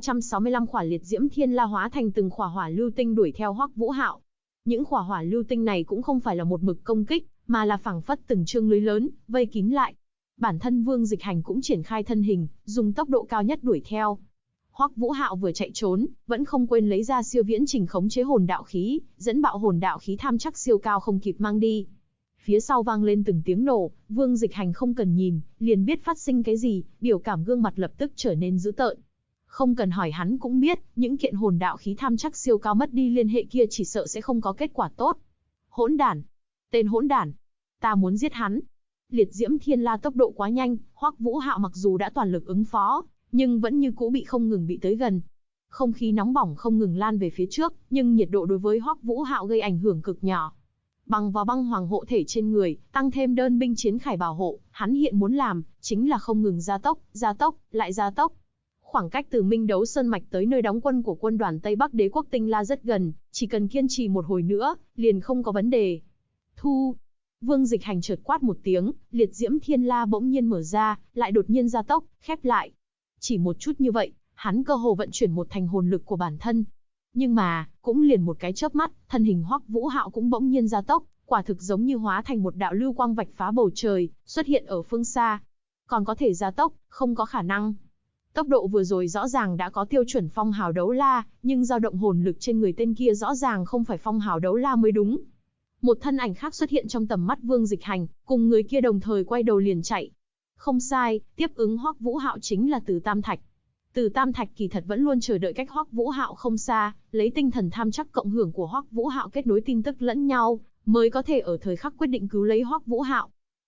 365 khỏa liệt diễm thiên la hóa thành từng khỏa hỏa lưu tinh đuổi theo Hoắc Vũ Hạo. Những khỏa hỏa lưu tinh này cũng không phải là một mực công kích, mà là phảng phất từng chương lưới lớn, vây kín lại. Bản thân Vương Dịch Hành cũng triển khai thân hình, dùng tốc độ cao nhất đuổi theo. Hoắc Vũ Hạo vừa chạy trốn, vẫn không quên lấy ra siêu viễn trình khống chế hồn đạo khí, dẫn bạo hồn đạo khí tham chắc siêu cao không kịp mang đi. Phía sau vang lên từng tiếng nổ, Vương Dịch Hành không cần nhìn, liền biết phát sinh cái gì, biểu cảm gương mặt lập tức trở nên dữ tợn. Không cần hỏi hắn cũng biết, những kiện hồn đạo khí tham chắc siêu cao mất đi liên hệ kia chỉ sợ sẽ không có kết quả tốt. Hỗn đản! Tên hỗn đản! Ta muốn giết hắn! Liệt diễm thiên la tốc độ quá nhanh, Hoắc Vũ Hạo mặc dù đã toàn lực ứng phó, nhưng vẫn như cũ bị không ngừng bị tới gần. Không khí nóng bỏng không ngừng lan về phía trước, nhưng nhiệt độ đối với Hoắc Vũ Hạo gây ảnh hưởng cực nhỏ. Bằng vào băng hoàng hộ thể trên người, tăng thêm đơn binh chiến khải bảo hộ, hắn hiện muốn làm, chính là không ngừng gia tốc, lại gia tốc. Khoảng cách từ Minh Đấu Sơn Mạch tới nơi đóng quân của quân đoàn Tây Bắc Đế quốc Tinh La rất gần, chỉ cần kiên trì một hồi nữa, liền không có vấn đề. Thu! Vương Dịch Hành chợt quát một tiếng, liệt diễm thiên la bỗng nhiên mở ra, lại đột nhiên gia tốc, khép lại. Chỉ một chút như vậy, hắn cơ hồ vận chuyển một thành hồn lực của bản thân. Nhưng mà, cũng liền một cái chớp mắt, thân hình Hoắc Vũ Hạo cũng bỗng nhiên gia tốc, quả thực giống như hóa thành một đạo lưu quang vạch phá bầu trời, xuất hiện ở phương xa. Còn có thể gia tốc, không có khả năng. Tốc độ vừa rồi rõ ràng đã có tiêu chuẩn phong hào đấu la, nhưng dao động hồn lực trên người tên kia rõ ràng không phải phong hào đấu la mới đúng. Một thân ảnh khác xuất hiện trong tầm mắt Vương Dịch Hành, cùng người kia đồng thời quay đầu liền chạy. Không sai, tiếp ứng Hoắc Vũ Hạo chính là Từ Tam Thạch. Từ Tam Thạch kỳ thật vẫn luôn chờ đợi cách Hoắc Vũ Hạo không xa, lấy tinh thần tham chắc cộng hưởng của Hoắc Vũ Hạo kết nối tin tức lẫn nhau, mới có thể ở thời khắc quyết định cứu lấy Hoắc Vũ Hạo.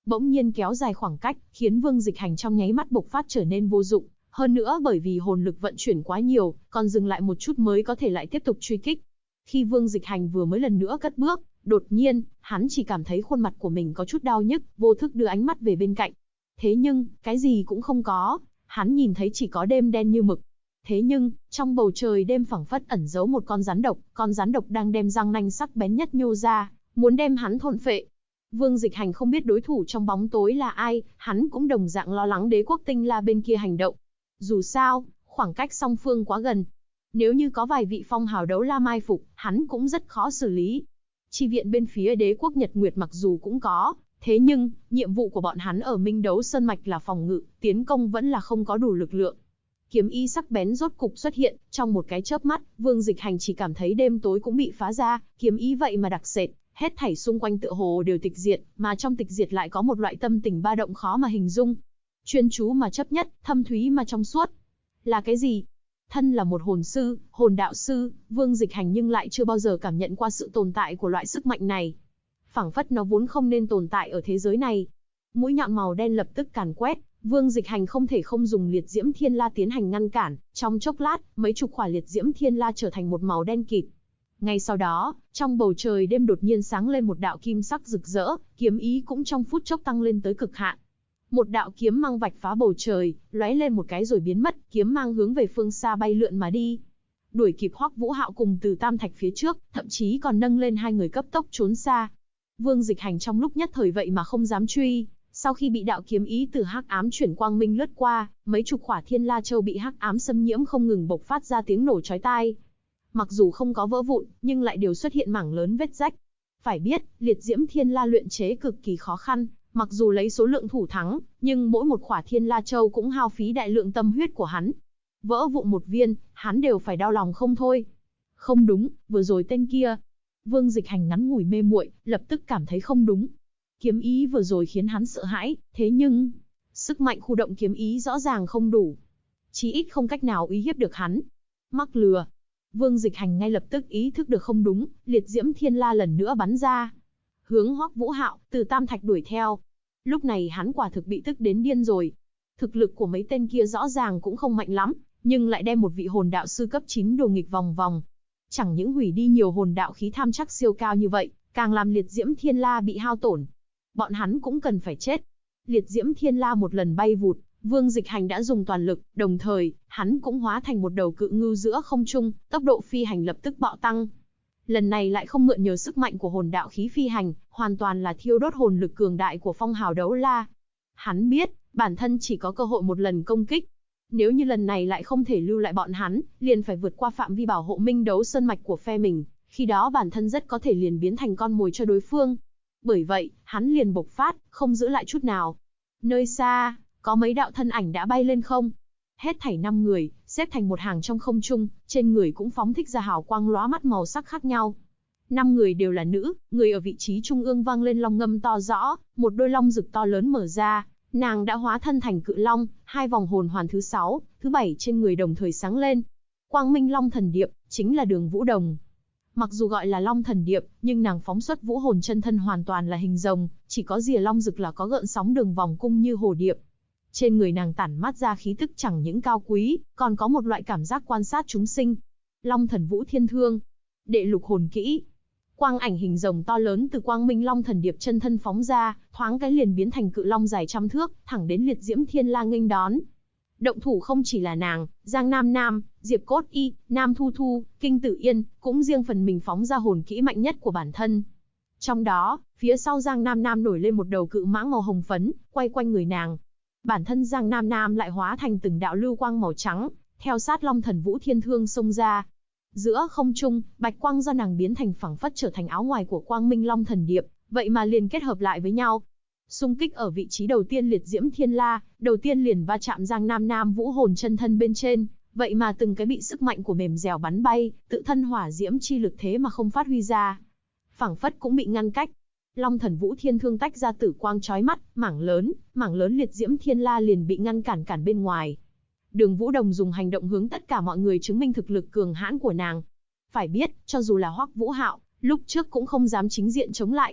bỗng nhiên kéo dài khoảng cách, khiến Vương Dịch Hành trong nháy mắt bộc phát trở nên vô dụng. Hơn nữa bởi vì hồn lực vận chuyển quá nhiều, còn dừng lại một chút mới có thể lại tiếp tục truy kích. Khi Vương Dịch Hành vừa mới lần nữa cất bước, đột nhiên, hắn chỉ cảm thấy khuôn mặt của mình có chút đau nhức, vô thức đưa ánh mắt về bên cạnh. Thế nhưng, cái gì cũng không có, hắn nhìn thấy chỉ có đêm đen như mực. Thế nhưng, trong bầu trời đêm phảng phất ẩn giấu một con rắn độc đang đem răng nanh sắc bén nhất nhô ra, muốn đem hắn thôn phệ. Vương Dịch Hành không biết đối thủ trong bóng tối là ai, hắn cũng đồng dạng lo lắng Đế quốc Tinh La bên kia hành động. Dù sao, khoảng cách song phương quá gần. Nếu như có vài vị phong hào đấu la mai phục, hắn cũng rất khó xử lý. Chi viện bên phía Đế quốc Nhật Nguyệt mặc dù cũng có, thế nhưng, nhiệm vụ của bọn hắn ở Minh Đấu Sơn Mạch là phòng ngự, tiến công vẫn là không có đủ lực lượng. Kiếm ý sắc bén rốt cục xuất hiện, trong một cái chớp mắt, Vương Dịch Hành chỉ cảm thấy đêm tối cũng bị phá ra, kiếm ý vậy mà đặc sệt, hết thảy xung quanh tựa hồ đều tịch diệt, mà trong tịch diệt lại có một loại tâm tình ba động khó mà hình dung. Chuyên chú mà chấp nhất, thâm thúy mà trong suốt. Là cái gì? Thân là một hồn sư, hồn đạo sư, Vương Dịch Hành nhưng lại chưa bao giờ cảm nhận qua sự tồn tại của loại sức mạnh này. Phảng phất nó vốn không nên tồn tại ở thế giới này. Mũi nhọn màu đen lập tức càn quét, Vương Dịch Hành không thể không dùng liệt diễm thiên la tiến hành ngăn cản, trong chốc lát, mấy chục quả liệt diễm thiên la trở thành một màu đen kịt. Ngay sau đó, trong bầu trời đêm đột nhiên sáng lên một đạo kim sắc rực rỡ, kiếm ý cũng trong phút chốc tăng lên tới cực hạn. Một đạo kiếm mang vạch phá bầu trời, lóe lên một cái rồi biến mất, kiếm mang hướng về phương xa bay lượn mà đi. Đuổi kịp Hoắc Vũ Hạo cùng Từ Tam Thạch phía trước, thậm chí còn nâng lên hai người cấp tốc trốn xa. Vương Dịch Hành trong lúc nhất thời vậy mà không dám truy, sau khi bị đạo kiếm ý từ hắc ám chuyển quang minh lướt qua, mấy chục quả Thiên La Châu bị hắc ám xâm nhiễm không ngừng bộc phát ra tiếng nổ chói tai. Mặc dù không có vỡ vụn, nhưng lại đều xuất hiện mảng lớn vết rách. Phải biết, liệt diễm Thiên La luyện chế cực kỳ khó khăn, mặc dù lấy số lượng thủ thắng, nhưng mỗi một quả Thiên La Châu cũng hao phí đại lượng tâm huyết của hắn. Vỡ vụn một viên, hắn đều phải đau lòng không thôi. Không đúng, vừa rồi tên kia. Vương Dịch Hành ngắn ngủi mê muội, lập tức cảm thấy không đúng. Kiếm ý vừa rồi khiến hắn sợ hãi, thế nhưng, sức mạnh khu động kiếm ý rõ ràng không đủ. Chí ít không cách nào uy hiếp được hắn. Mắc lừa. Vương Dịch Hành ngay lập tức ý thức được không đúng, liệt diễm Thiên La lần nữa bắn ra. Hướng Hoắc Vũ Hạo, Từ Tam Thạch đuổi theo. Lúc này hắn quả thực bị tức đến điên rồi. Thực lực của mấy tên kia rõ ràng cũng không mạnh lắm, nhưng lại đem một vị hồn đạo sư cấp 9 đùa nghịch vòng vòng. Chẳng những hủy đi nhiều hồn đạo khí tham chắc siêu cao như vậy, càng làm liệt diễm Thiên La bị hao tổn. Bọn hắn cũng cần phải chết. Liệt diễm Thiên La một lần bay vụt, Vương Dịch Hành đã dùng toàn lực, đồng thời, hắn cũng hóa thành một đầu cự ngưu giữa không trung, tốc độ phi hành lập tức bạo tăng. Lần này lại không mượn nhờ sức mạnh của hồn đạo khí phi hành, hoàn toàn là thiêu đốt hồn lực cường đại của phong hào đấu la. Hắn biết, bản thân chỉ có cơ hội một lần công kích. Nếu như lần này lại không thể lưu lại bọn hắn, liền phải vượt qua phạm vi bảo hộ Minh Đấu Sơn Mạch của phe mình, khi đó bản thân rất có thể liền biến thành con mồi cho đối phương. Bởi vậy, hắn liền bộc phát, không giữ lại chút nào. Nơi xa, có mấy đạo thân ảnh đã bay lên không. Hết thảy 5 người, xếp thành một hàng trong không trung, trên người cũng phóng thích ra hào quang lóa mắt màu sắc khác nhau. 5 người đều là nữ, người ở vị trí trung ương vang lên long ngâm to rõ, một đôi long rực to lớn mở ra, nàng đã hóa thân thành cự long, hai vòng hồn hoàn thứ 6, thứ 7 trên người đồng thời sáng lên. Quang Minh Long Thần Điệp, chính là Đường Vũ Đồng. Mặc dù gọi là Long Thần Điệp, nhưng nàng phóng xuất vũ hồn chân thân hoàn toàn là hình rồng, chỉ có rìa long rực là có gợn sóng đường vòng cung như hồ điệp. Trên người nàng tản mát ra khí tức chẳng những cao quý, còn có một loại cảm giác quan sát chúng sinh. Long Thần Vũ Thiên Thương, đệ lục hồn kỹ. Quang ảnh hình rồng to lớn từ Quang Minh Long Thần Điệp chân thân phóng ra, thoáng cái liền biến thành cự long dài trăm thước, thẳng đến liệt diễm Thiên La nghênh đón. Động thủ không chỉ là nàng, Giang Nam Nam, Diệp Cốt Y, Nam Thu Thu, Kinh Tử Yên, cũng riêng phần mình phóng ra hồn kỹ mạnh nhất của bản thân. Trong đó, phía sau Giang Nam Nam nổi lên một đầu cự mãng màu hồng phấn, quay quanh người nàng. Bản thân Giang Nam Nam lại hóa thành từng đạo lưu quang màu trắng, theo sát Long Thần Vũ Thiên Thương xông ra. Giữa không trung, bạch quang do nàng biến thành phẳng phất trở thành áo ngoài của Quang Minh Long Thần Điệp, vậy mà liền kết hợp lại với nhau. Xung kích ở vị trí đầu tiên liệt diễm Thiên La, đầu tiên liền va chạm Giang Nam Nam vũ hồn chân thân bên trên, vậy mà từng cái bị sức mạnh của mềm dẻo bắn bay, tự thân hỏa diễm chi lực thế mà không phát huy ra. Phẳng phất cũng bị ngăn cách. Long Thần Vũ Thiên Thương tách ra tử quang chói mắt, mảng lớn liệt diễm Thiên La liền bị ngăn cản bên ngoài. Đường Vũ Đồng dùng hành động hướng tất cả mọi người chứng minh thực lực cường hãn của nàng. Phải biết, cho dù là Hoắc Vũ Hạo, lúc trước cũng không dám chính diện chống lại.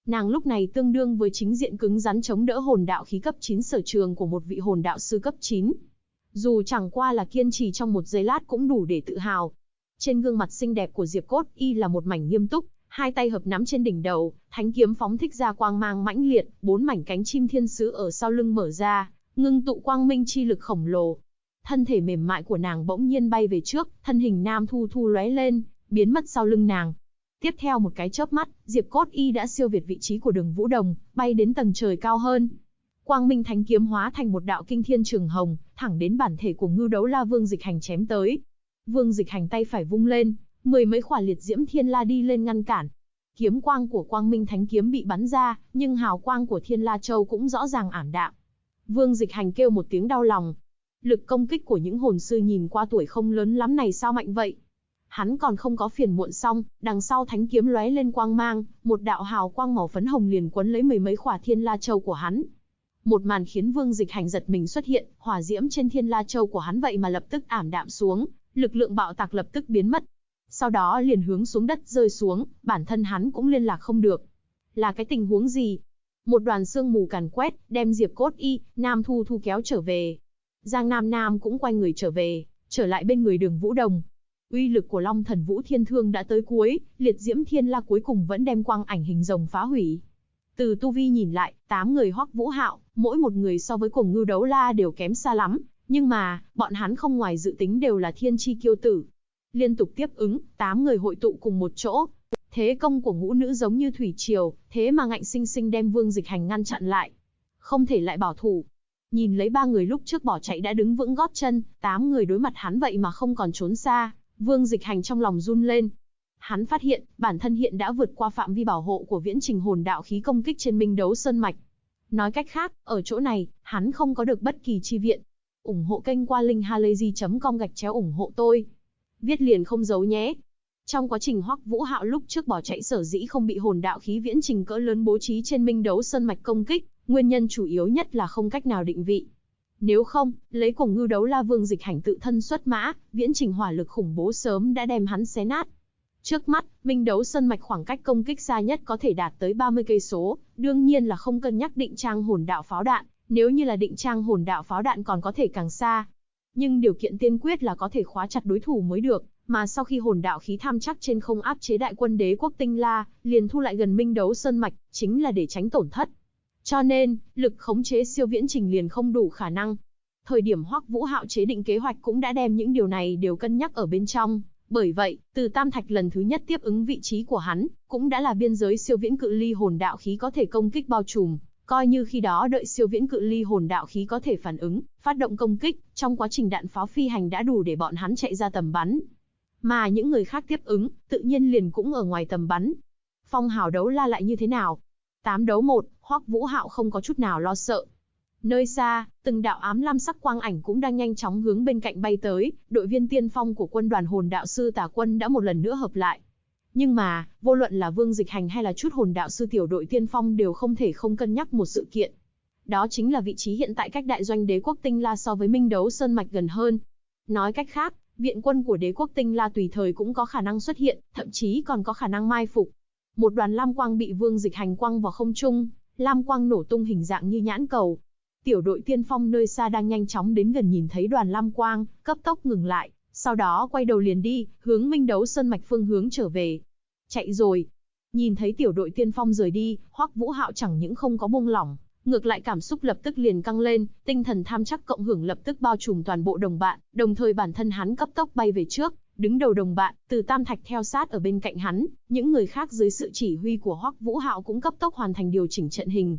Nàng lúc này tương đương với chính diện cứng rắn chống đỡ hồn đạo khí cấp 9 sở trường của một vị hồn đạo sư cấp 9. Dù chẳng qua là kiên trì trong một giây lát cũng đủ để tự hào. Trên gương mặt xinh đẹp của Diệp Cốt Y là một mảnh nghiêm túc, hai tay hợp nắm trên đỉnh đầu, thánh kiếm phóng thích ra quang mang mãnh liệt, 4 mảnh cánh chim thiên sứ ở sau lưng mở ra, ngưng tụ quang minh chi lực khổng lồ. Thân thể mềm mại của nàng bỗng nhiên bay về trước, thân hình Nam Thu Thu lóe lên, biến mất sau lưng nàng. Tiếp theo một cái chớp mắt, Diệp Cốt Y đã siêu việt vị trí của Đường Vũ Đồng, bay đến tầng trời cao hơn. Quang minh thánh kiếm hóa thành một đạo kinh thiên trường hồng, thẳng đến bản thể của Ngưu Đấu La Vương Dịch Hành chém tới. Vương Dịch Hành tay phải vung lên, 10 mấy khỏa liệt diễm thiên la đi lên ngăn cản. Kiếm quang của Quang Minh Thánh kiếm bị bắn ra, nhưng hào quang của Thiên La Châu cũng rõ ràng ảm đạm. Vương Dịch Hành kêu một tiếng đau lòng. Lực công kích của những hồn sư nhìn qua tuổi không lớn lắm này sao mạnh vậy? Hắn còn không có phiền muộn xong, đằng sau thánh kiếm lóe lên quang mang, một đạo hào quang màu phấn hồng liền quấn lấy 10 mấy khỏa Thiên La Châu của hắn. Một màn khiến Vương Dịch Hành giật mình xuất hiện, hỏa diễm trên Thiên La Châu của hắn vậy mà lập tức ảm đạm xuống, lực lượng bạo tạc lập tức biến mất. Sau đó liền hướng xuống đất rơi xuống, bản thân hắn cũng liên lạc không được. Là cái tình huống gì? Một đoàn sương mù càn quét, đem Diệp Cốt Y, Nam Thu Thu kéo trở về. Giang Nam Nam cũng quay người trở về, trở lại bên người Đường Vũ Đồng. Uy lực của Long Thần Vũ Thiên Thương đã tới cuối, liệt diễm thiên la cuối cùng vẫn đem quang ảnh hình rồng phá hủy. Từ tu vi nhìn lại, 8 người Hoắc Vũ Hạo, mỗi một người so với cùng Ngưu Đấu La đều kém xa lắm, nhưng mà, bọn hắn không ngoài dự tính đều là thiên chi kiêu tử. Liên tục tiếp ứng, 8 người hội tụ cùng một chỗ. Thế công của ngũ nữ giống như thủy triều, thế mà ngạnh sinh sinh đem Vương Dịch Hành ngăn chặn lại. Không thể lại bảo thủ. Nhìn lấy 3 người lúc trước bỏ chạy đã đứng vững gót chân, 8 người đối mặt hắn vậy mà không còn trốn xa, Vương Dịch Hành trong lòng run lên. Hắn phát hiện, bản thân hiện đã vượt qua phạm vi bảo hộ của viễn trình hồn đạo khí công kích trên Minh Đấu Sơn Mạch. Nói cách khác, ở chỗ này, hắn không có được bất kỳ chi viện. Ủng hộ kênh qua linkhalazy.com/ủng hộ tôi. Viết liền không giấu nhé. Trong quá trình Hoắc Vũ Hạo lúc trước bỏ chạy sở dĩ không bị hồn đạo khí viễn trình cỡ lớn bố trí trên Minh Đấu Sơn Mạch công kích, nguyên nhân chủ yếu nhất là không cách nào định vị. Nếu không, lấy cùng Ngưu Đấu La Vương Dịch Hành tự thân xuất mã, viễn trình hỏa lực khủng bố sớm đã đem hắn xé nát. Trước mắt, Minh Đấu Sơn Mạch khoảng cách công kích xa nhất có thể đạt tới 30 cây số, đương nhiên là không cân nhắc định trang hồn đạo pháo đạn, nếu như là định trang hồn đạo pháo đạn còn có thể càng xa. Nhưng điều kiện tiên quyết là có thể khóa chặt đối thủ mới được, mà sau khi hồn đạo khí tham chắc trên không áp chế đại quân Đế quốc Tinh La, liền thu lại gần Minh Đấu Sơn Mạch, chính là để tránh tổn thất. Cho nên, lực khống chế siêu viễn trình liền không đủ khả năng. Thời điểm Hoắc Vũ Hạo chế định kế hoạch cũng đã đem những điều này đều cân nhắc ở bên trong. Bởi vậy, từ Tam Thạch lần thứ nhất tiếp ứng vị trí của hắn, cũng đã là biên giới siêu viễn cự ly hồn đạo khí có thể công kích bao trùm. Coi như khi đó đợi siêu viễn cự ly hồn đạo khí có thể phản ứng, phát động công kích, trong quá trình đạn pháo phi hành đã đủ để bọn hắn chạy ra tầm bắn. Mà những người khác tiếp ứng, tự nhiên liền cũng ở ngoài tầm bắn. Phong hào đấu la lại như thế nào? 8 đấu 1, Hoắc Vũ Hạo không có chút nào lo sợ. Nơi xa, từng đạo ám lam sắc quang ảnh cũng đang nhanh chóng hướng bên cạnh bay tới, đội viên tiên phong của quân đoàn hồn đạo sư Tà Quân đã một lần nữa hợp lại. Nhưng mà, vô luận là Vương Dịch Hành hay là chút hồn đạo sư tiểu đội tiên phong đều không thể không cân nhắc một sự kiện. Đó chính là vị trí hiện tại cách đại doanh Đế quốc Tinh La so với Minh Đấu Sơn Mạch gần hơn. Nói cách khác, viện quân của Đế quốc Tinh La tùy thời cũng có khả năng xuất hiện, thậm chí còn có khả năng mai phục. Một đoàn lam quang bị Vương Dịch Hành quăng vào không trung, lam quang nổ tung hình dạng như nhãn cầu. Tiểu đội tiên phong nơi xa đang nhanh chóng đến gần nhìn thấy đoàn lam quang, cấp tốc ngừng lại, sau đó quay đầu liền đi, hướng Minh Đấu Sơn Mạch phương hướng trở về. Chạy rồi. Nhìn thấy tiểu đội tiên phong rời đi, Hoắc Vũ Hạo chẳng những không có buông lỏng, ngược lại cảm xúc lập tức liền căng lên, tinh thần tham chắc cộng hưởng lập tức bao trùm toàn bộ đồng bạn, đồng thời bản thân hắn cấp tốc bay về trước, đứng đầu đồng bạn, từ Tam Thạch theo sát ở bên cạnh hắn, những người khác dưới sự chỉ huy của Hoắc Vũ Hạo cũng cấp tốc hoàn thành điều chỉnh trận hình.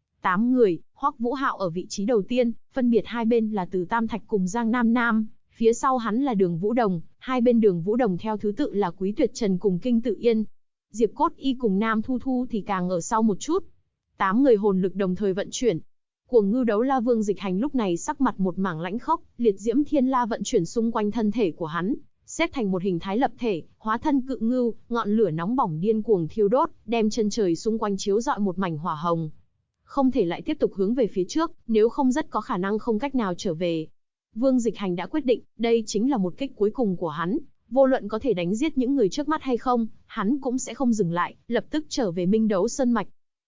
8 người, Hoắc Vũ Hạo ở vị trí đầu tiên, phân biệt hai bên là từ Tam Thạch cùng Giang Nam Nam, phía sau hắn là Đường Vũ Đồng, hai bên Đường Vũ Đồng theo thứ tự là Quý Tuyệt Trần cùng Kinh Tự Yên. Diệp Cốt Y cùng Nam Thu Thu thì càng ở sau một chút. 8 người hồn lực đồng thời vận chuyển. Cuồng Ngưu Đấu La Vương Dịch Hành lúc này sắc mặt một mảng lãnh khốc, liệt diễm thiên la vận chuyển xung quanh thân thể của hắn, xếp thành một hình thái lập thể, hóa thân cự ngưu, ngọn lửa nóng bỏng điên cuồng thiêu đốt, đem chân trời xung quanh chiếu rọi một mảnh hỏa hồng. Không thể lại tiếp tục hướng về phía trước, nếu không rất có khả năng không cách nào trở về. Vương Dịch Hành đã quyết định, đây chính là một kích cuối cùng của hắn, vô luận có thể đánh giết những người trước mắt hay không, hắn cũng sẽ không dừng lại, lập tức trở về Minh Đấu Sơn Mạch.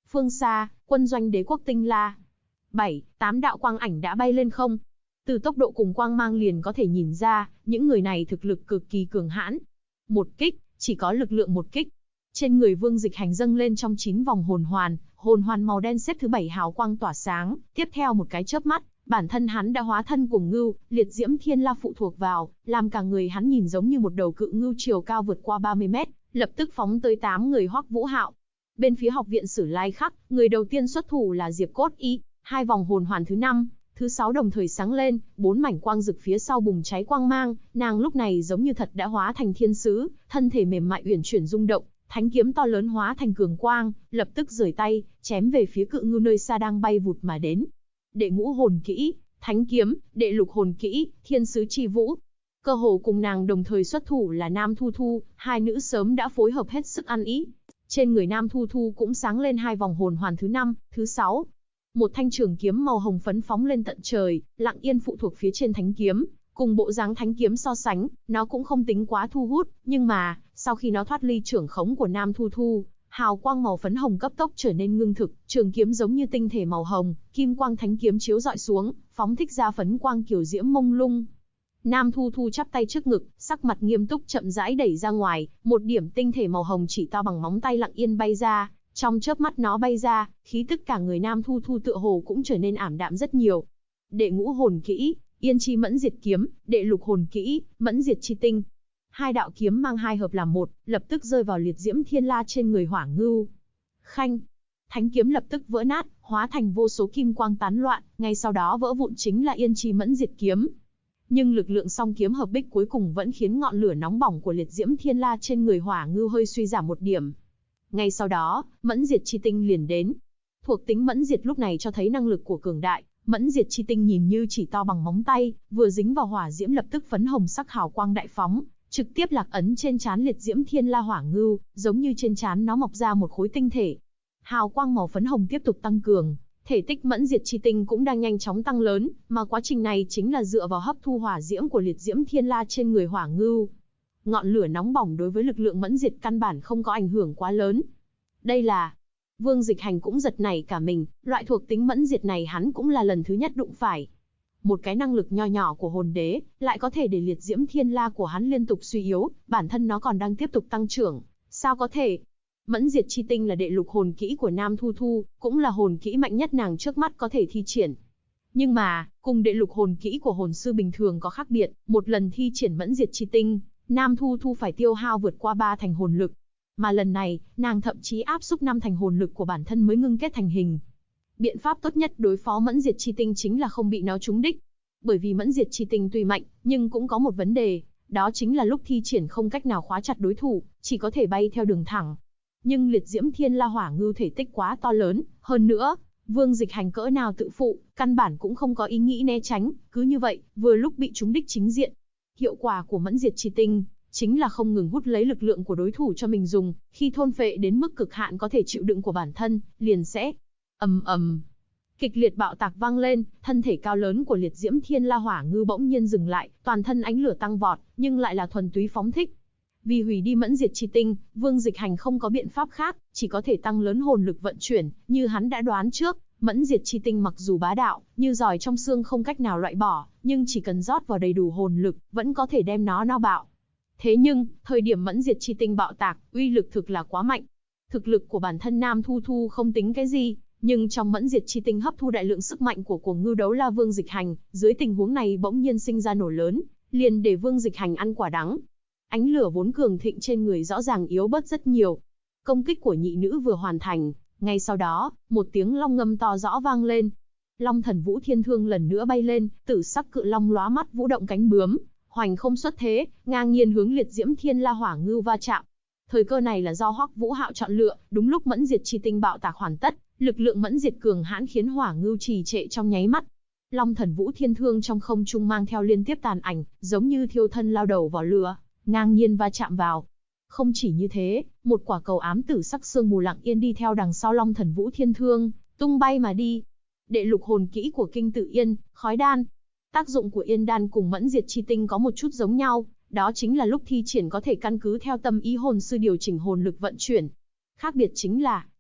Phương xa, quân doanh đế quốc Tinh La. 7, 8 đạo quang ảnh đã bay lên không. Từ tốc độ cùng quang mang liền có thể nhìn ra, những người này thực lực cực kỳ cường hãn. Một kích, chỉ có lực lượng một kích. Trên người Vương Dịch Hành dâng lên trong 9 vòng hồn hoàn màu đen xếp thứ 7 hào quang tỏa sáng, tiếp theo một cái chớp mắt, bản thân hắn đã hóa thân cuồng ngưu, liệt diễm thiên la phụ thuộc vào, làm cả người hắn nhìn giống như một đầu cự ngưu chiều cao vượt qua 30 mét, lập tức phóng tới 8 người Hoắc Vũ Hạo. Bên phía học viện Sử Lai Khắc, người đầu tiên xuất thủ là Diệp Cốt Y, 2 vòng hồn hoàn thứ 5, thứ 6 đồng thời sáng lên, 4 mảnh quang rực phía sau bùng cháy quang mang, nàng lúc này giống như thật đã hóa thành thiên sứ, thân thể mềm mại uyển chuyển rung động, thánh kiếm to lớn hóa thành cường quang, lập tức giở tay, chém về phía cự ngưu nơi xa đang bay vụt mà đến. Đệ ngũ hồn kỹ, thánh kiếm, đệ lục hồn kỹ, thiên sứ chi vũ. Cơ hồ cùng nàng đồng thời xuất thủ là Nam Thu Thu, hai nữ sớm đã phối hợp hết sức ăn ý. Trên người Nam Thu Thu cũng sáng lên 2 vòng hồn hoàn thứ 5, thứ 6. Một thanh trường kiếm màu hồng phấn phóng lên tận trời, lặng yên phụ thuộc phía trên thánh kiếm. Cùng bộ dáng thánh kiếm so sánh, nó cũng không tính quá thu hút, nhưng mà, sau khi nó thoát ly trưởng khống của Nam Thu Thu, hào quang màu phấn hồng cấp tốc trở nên ngưng thực, trường kiếm giống như tinh thể màu hồng, kim quang thánh kiếm chiếu rọi xuống, phóng thích ra phấn quang kiểu diễm mông lung. Nam Thu Thu chắp tay trước ngực, sắc mặt nghiêm túc chậm rãi đẩy ra ngoài, một điểm tinh thể màu hồng chỉ to bằng móng tay lặng yên bay ra, trong chớp mắt nó bay ra, khí tức cả người Nam Thu Thu tựa hồ cũng trở nên ảm đạm rất nhiều. Đệ ngũ hồn kỹ, Yên Chi Mẫn Diệt Kiếm, đệ lục hồn kỹ, Mẫn Diệt Chi Tinh. 2 đạo kiếm mang hai hợp làm một, lập tức rơi vào liệt diễm thiên la trên người Hỏa Ngưu. Khanh, thánh kiếm lập tức vỡ nát, hóa thành vô số kim quang tán loạn, ngay sau đó vỡ vụn chính là Yên Chi Mẫn Diệt Kiếm. Nhưng lực lượng song kiếm hợp bích cuối cùng vẫn khiến ngọn lửa nóng bỏng của liệt diễm thiên la trên người Hỏa Ngưu hơi suy giảm một điểm. Ngay sau đó, Mẫn Diệt Chi Tinh liền đến. Thuộc tính Mẫn Diệt lúc này cho thấy năng lực của cường đại. Mẫn Diệt Chi Tinh nhìn như chỉ to bằng móng tay, vừa dính vào hỏa diễm lập tức phấn hồng sắc hào quang đại phóng, trực tiếp lạc ấn trên trán liệt diễm thiên la Hỏa Ngưu, giống như trên trán nó mọc ra một khối tinh thể. Hào quang màu phấn hồng tiếp tục tăng cường, thể tích Mẫn Diệt Chi Tinh cũng đang nhanh chóng tăng lớn, mà quá trình này chính là dựa vào hấp thu hỏa diễm của liệt diễm thiên la trên người Hỏa Ngưu. Ngọn lửa nóng bỏng đối với lực lượng Mẫn Diệt căn bản không có ảnh hưởng quá lớn. Đây là... Vương Dịch Hành cũng giật nảy cả mình, loại thuộc tính Mẫn Diệt này hắn cũng là lần thứ nhất đụng phải. Một cái năng lực nho nhỏ của hồn đế, lại có thể để liệt diễm thiên la của hắn liên tục suy yếu, bản thân nó còn đang tiếp tục tăng trưởng. Sao có thể? Mẫn Diệt Chi Tinh là đệ lục hồn kỹ của Nam Thu Thu, cũng là hồn kỹ mạnh nhất nàng trước mắt có thể thi triển. Nhưng mà, cùng đệ lục hồn kỹ của hồn sư bình thường có khác biệt, một lần thi triển Mẫn Diệt Chi Tinh, Nam Thu Thu phải tiêu hao vượt qua 3 thành hồn lực. Mà lần này, nàng thậm chí áp xúc 5 thành hồn lực của bản thân mới ngưng kết thành hình. Biện pháp tốt nhất đối phó Mẫn Diệt Chi Tinh chính là không bị nó trúng đích. Bởi vì Mẫn Diệt Chi Tinh tuy mạnh, nhưng cũng có một vấn đề, đó chính là lúc thi triển không cách nào khóa chặt đối thủ, chỉ có thể bay theo đường thẳng. Nhưng liệt diễm thiên la Hỏa Ngưu thể tích quá to lớn, hơn nữa, Vương Dịch Hành cỡ nào tự phụ, căn bản cũng không có ý nghĩ né tránh, cứ như vậy, vừa lúc bị trúng đích chính diện. Hiệu quả của Mẫn Diệt Chi Tinh chính là không ngừng hút lấy lực lượng của đối thủ cho mình dùng, khi thôn phệ đến mức cực hạn có thể chịu đựng của bản thân, liền sẽ ầm ầm. Kịch liệt bạo tạc vang lên, thân thể cao lớn của liệt diễm thiên la Hỏa Ngưu bỗng nhiên dừng lại, toàn thân ánh lửa tăng vọt, nhưng lại là thuần túy phóng thích. Vì hủy đi Mẫn Diệt Chi Tinh, Vương Dịch Hành không có biện pháp khác, chỉ có thể tăng lớn hồn lực vận chuyển, như hắn đã đoán trước. Mẫn Diệt Chi Tinh mặc dù bá đạo, như giỏi trong xương không cách nào loại bỏ, nhưng chỉ cần rót vào đầy đủ hồn lực, vẫn có thể đem nó no bạo. Thế nhưng, thời điểm Mẫn Diệt Chi Tinh bạo tạc, uy lực thực là quá mạnh. Thực lực của bản thân Nam Thu Thu không tính cái gì, nhưng trong Mẫn Diệt Chi Tinh hấp thu đại lượng sức mạnh của cuồng ngưu đấu la Vương Dịch Hành, dưới tình huống này bỗng nhiên sinh ra nổ lớn, liền để Vương Dịch Hành ăn quả đắng. Ánh lửa vốn cường thịnh trên người rõ ràng yếu bớt rất nhiều. Công kích của nhị nữ vừa hoàn thành, ngay sau đó, một tiếng long ngâm to rõ vang lên. Long Thần Vũ Thiên Thương lần nữa bay lên, tử sắc cự long lóa mắt vũ động cánh bướm, hoành không xuất thế, ngang nhiên hướng liệt diễm thiên la Hỏa Ngưu va chạm. Thời cơ này là do Hoắc Vũ Hạo chọn lựa, đúng lúc Mẫn Diệt Chi Tinh bạo tạc hoàn tất, lực lượng mẫn diệt cường hãn khiến Hỏa Ngưu trì trệ trong nháy mắt. Long Thần Vũ Thiên Thương trong không trung mang theo liên tiếp tàn ảnh, giống như thiêu thân lao đầu vào lửa, ngang nhiên va chạm vào. Không chỉ như thế, một quả cầu ám tử sắc sương mù lặng yên đi theo đằng sau Long Thần Vũ Thiên Thương, tung bay mà đi. Đệ lục hồn kỹ của Kinh Tự Yên, Khói Đan. Tác dụng của Yên Đan cùng Mẫn Diệt Chi Tinh có một chút giống nhau, đó chính là lúc thi triển có thể căn cứ theo tâm ý hồn sư điều chỉnh hồn lực vận chuyển. Khác biệt chính là,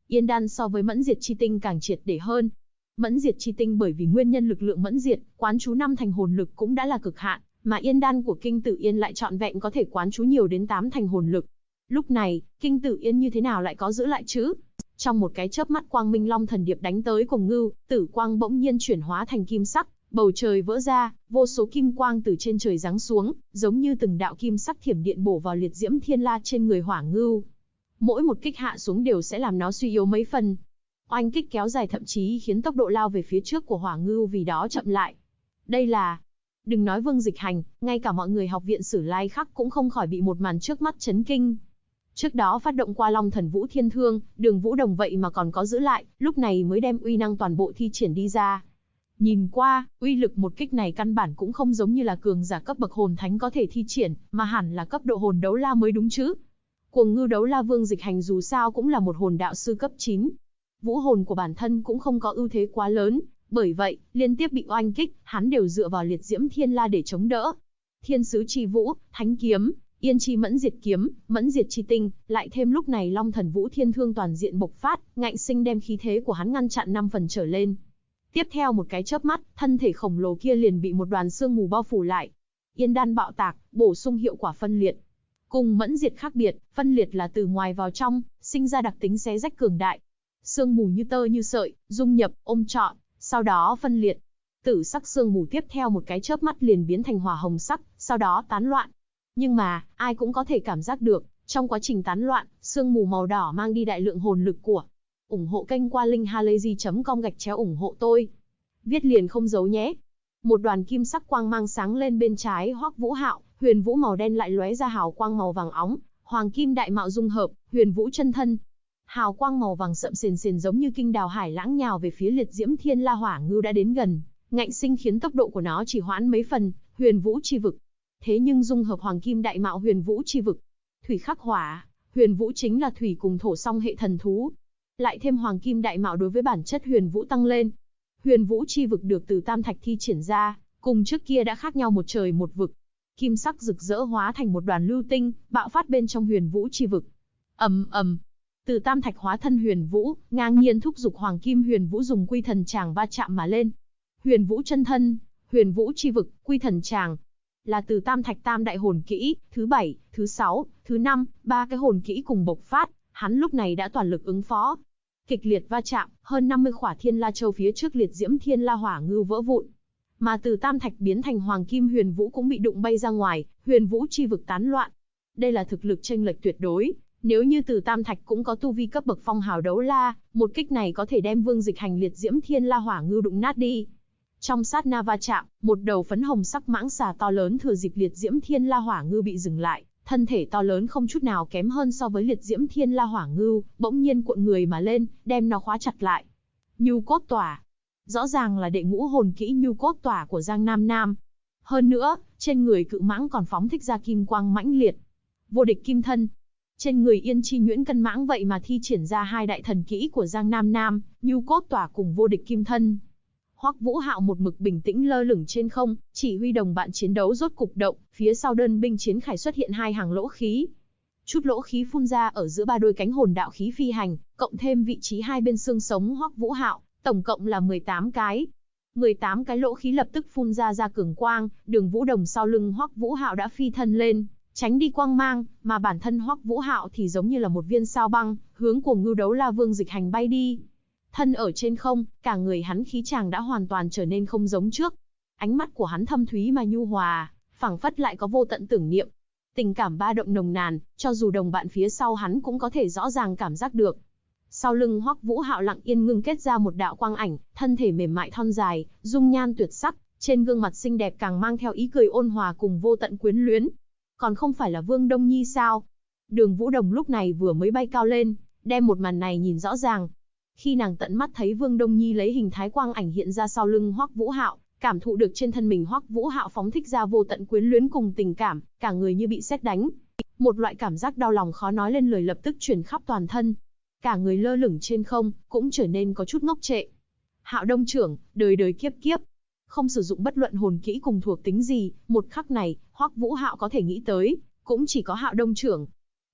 Yên đan so với mẫn diệt chi tinh càng triệt để hơn. Mẫn diệt chi tinh bởi vì nguyên nhân lực lượng mẫn diệt, quán chú 5 thành hồn lực cũng đã là cực hạn, mà yên đan của Kinh Tử Yên lại trọn vẹn có thể quán chú nhiều đến 8 thành hồn lực. Lúc này, Kinh Tử Yên như thế nào lại có giữ lại chứ? Trong một cái chớp mắt quang minh long thần điệp đánh tới cùng ngưu, tử quang bỗng nhiên chuyển hóa thành kim sắc, bầu trời vỡ ra, vô số kim quang từ trên trời giáng xuống, giống như từng đạo kim sắc thiểm điện bổ vào liệt diễm thiên la trên người hỏa ngưu. Mỗi một kích hạ xuống đều sẽ làm nó suy yếu mấy phần. Oanh kích kéo dài thậm chí khiến tốc độ lao về phía trước của hỏa ngưu vì đó chậm lại. Đây là... Đừng nói Vương Dịch Hành, ngay cả mọi người học viện Sử Lai Khắc cũng không khỏi bị một màn trước mắt chấn kinh. Trước đó phát động qua Long Thần Vũ Thiên Thương, Đường Vũ Đồng vậy mà còn có giữ lại, lúc này mới đem uy năng toàn bộ thi triển đi ra. Nhìn qua, uy lực một kích này căn bản cũng không giống như là cường giả cấp bậc hồn thánh có thể thi triển, mà hẳn là cấp độ hồn đấu la mới đúng chứ. Cuồng ngưu đấu la Vương Dịch Hành dù sao cũng là một hồn đạo sư cấp 9. Vũ hồn của bản thân cũng không có ưu thế quá lớn, bởi vậy, liên tiếp bị oanh kích, hắn đều dựa vào liệt diễm thiên la để chống đỡ. Thiên sứ chi vũ, thánh kiếm, yên chi mẫn diệt kiếm, mẫn diệt chi tinh, lại thêm lúc này Long Thần Vũ Thiên Thương toàn diện bộc phát, ngạnh sinh đem khí thế của hắn ngăn chặn 5 phần trở lên. Tiếp theo một cái chớp mắt, thân thể khổng lồ kia liền bị một đoàn sương mù bao phủ lại. Yên đan bạo tạc, bổ sung hiệu quả phân liệt. Cùng mẫn diệt khác biệt, phân liệt là từ ngoài vào trong, sinh ra đặc tính xé rách cường đại. Sương mù như tơ như sợi, dung nhập, ôm trọn, sau đó phân liệt. Tử sắc sương mù tiếp theo một cái chớp mắt liền biến thành hỏa hồng sắc, sau đó tán loạn. Nhưng mà, ai cũng có thể cảm giác được, trong quá trình tán loạn, sương mù màu đỏ mang đi đại lượng hồn lực của. Ủng hộ kênh qua linkhalazy.com/ủng hộ tôi. Viết liền không giấu nhé. Một đoàn kim sắc quang mang sáng lên bên trái Hoắc Vũ Hạo, huyền vũ màu đen lại lóe ra hào quang màu vàng óng, hoàng kim đại mạo dung hợp, huyền vũ chân thân. Hào quang màu vàng sậm sền sền giống như kinh đào hải lãng nhào về phía liệt diễm thiên la hỏa ngưu đã đến gần, ngạnh sinh khiến tốc độ của nó chỉ hoãn mấy phần, huyền vũ chi vực. Thế nhưng dung hợp hoàng kim đại mạo huyền vũ chi vực, thủy khắc hỏa, huyền vũ chính là thủy cùng thổ song hệ thần thú. Lại thêm hoàng kim đại mạo đối với bản chất huyền vũ tăng lên. Huyền vũ chi vực được từ tam thạch thi triển ra, cùng trước kia đã khác nhau một trời một vực. Kim sắc rực rỡ hóa thành một đoàn lưu tinh, bạo phát bên trong huyền vũ chi vực. Ầm ầm. Từ tam thạch hóa thân huyền vũ, ngang nhiên thúc giục hoàng kim huyền vũ dùng quy thần tràng va chạm mà lên. Huyền vũ chân thân, huyền vũ chi vực, quy thần tràng. Là từ tam thạch tam đại hồn kỹ, thứ 7, thứ 6, thứ 5, 3 cái hồn kỹ cùng bộc phát, hắn lúc này đã toàn lực ứng phó. Kịch liệt va chạm, hơn 50 khỏa thiên la châu phía trước liệt diễm thiên la hỏa ngưu vỡ vụn. Mà từ tam thạch biến thành hoàng kim huyền vũ cũng bị đụng bay ra ngoài, huyền vũ chi vực tán loạn. Đây là thực lực chênh lệch tuyệt đối, nếu như từ tam thạch cũng có tu vi cấp bậc phong hào đấu la, một kích này có thể đem Vương Dịch Hành liệt diễm thiên la hỏa ngưu đụng nát đi. Trong sát na va chạm, một đầu phấn hồng sắc mãng xà to lớn thừa dịp liệt diễm thiên la hỏa ngưu bị dừng lại, thân thể to lớn không chút nào kém hơn so với liệt diễm thiên la hỏa ngưu, bỗng nhiên cuộn người mà lên, đem nó khóa chặt lại. Nhu cốt tỏa. Rõ ràng là đệ ngũ hồn kỹ nhu cốt tỏa của Giang Nam Nam. Hơn nữa, trên người cự mãng còn phóng thích ra kim quang mãnh liệt. Vô địch kim thân. Trên người Yên Chi Nhuyễn Cân Mãng vậy mà thi triển ra hai đại thần kỹ của Giang Nam Nam, nhu cốt tỏa cùng vô địch kim thân. Hoắc Vũ Hạo một mực bình tĩnh lơ lửng trên không, chỉ huy đồng bạn chiến đấu rốt cục động, phía sau đơn binh chiến khải xuất hiện hai hàng lỗ khí. Chút lỗ khí phun ra ở giữa ba đôi cánh hồn đạo khí phi hành, cộng thêm vị trí hai bên xương sống Hoắc Vũ Hạo, tổng cộng là 18 cái. 18 cái lỗ khí lập tức phun ra cường quang, Đường Vũ Đồng sau lưng Hoắc Vũ Hạo đã phi thân lên, tránh đi quang mang, mà bản thân Hoắc Vũ Hạo thì giống như là một viên sao băng, hướng Cuồng Ngưu đấu la Vương Dịch Hành bay đi. Thân ở trên không, cả người hắn khí chàng đã hoàn toàn trở nên không giống trước. Ánh mắt của hắn thâm thúy mà nhu hòa, phảng phất lại có vô tận tưởng niệm. Tình cảm ba động nồng nàn, cho dù đồng bạn phía sau hắn cũng có thể rõ ràng cảm giác được. Sau lưng Hoắc Vũ Hạo lặng yên ngưng kết ra một đạo quang ảnh, thân thể mềm mại thon dài, dung nhan tuyệt sắc, trên gương mặt xinh đẹp càng mang theo ý cười ôn hòa cùng vô tận quyến luyến. Còn không phải là Vương Đông Nhi sao? Đường Vũ Đồng lúc này vừa mới bay cao lên, đem một màn này nhìn rõ ràng. Khi nàng tận mắt thấy Vương Đông Nhi lấy hình thái quang ảnh hiện ra sau lưng Hoắc Vũ Hạo, cảm thụ được trên thân mình Hoắc Vũ Hạo phóng thích ra vô tận quyến luyến cùng tình cảm, cả người như bị sét đánh. Một loại cảm giác đau lòng khó nói lên lời lập tức truyền khắp toàn thân. Cả người lơ lửng trên không, cũng trở nên có chút ngốc trệ. Hạo Đông trưởng, đời đời kiếp kiếp. Không sử dụng bất luận hồn kỹ cùng thuộc tính gì, một khắc này, Hoắc Vũ Hạo có thể nghĩ tới, cũng chỉ có Hạo Đông trưởng.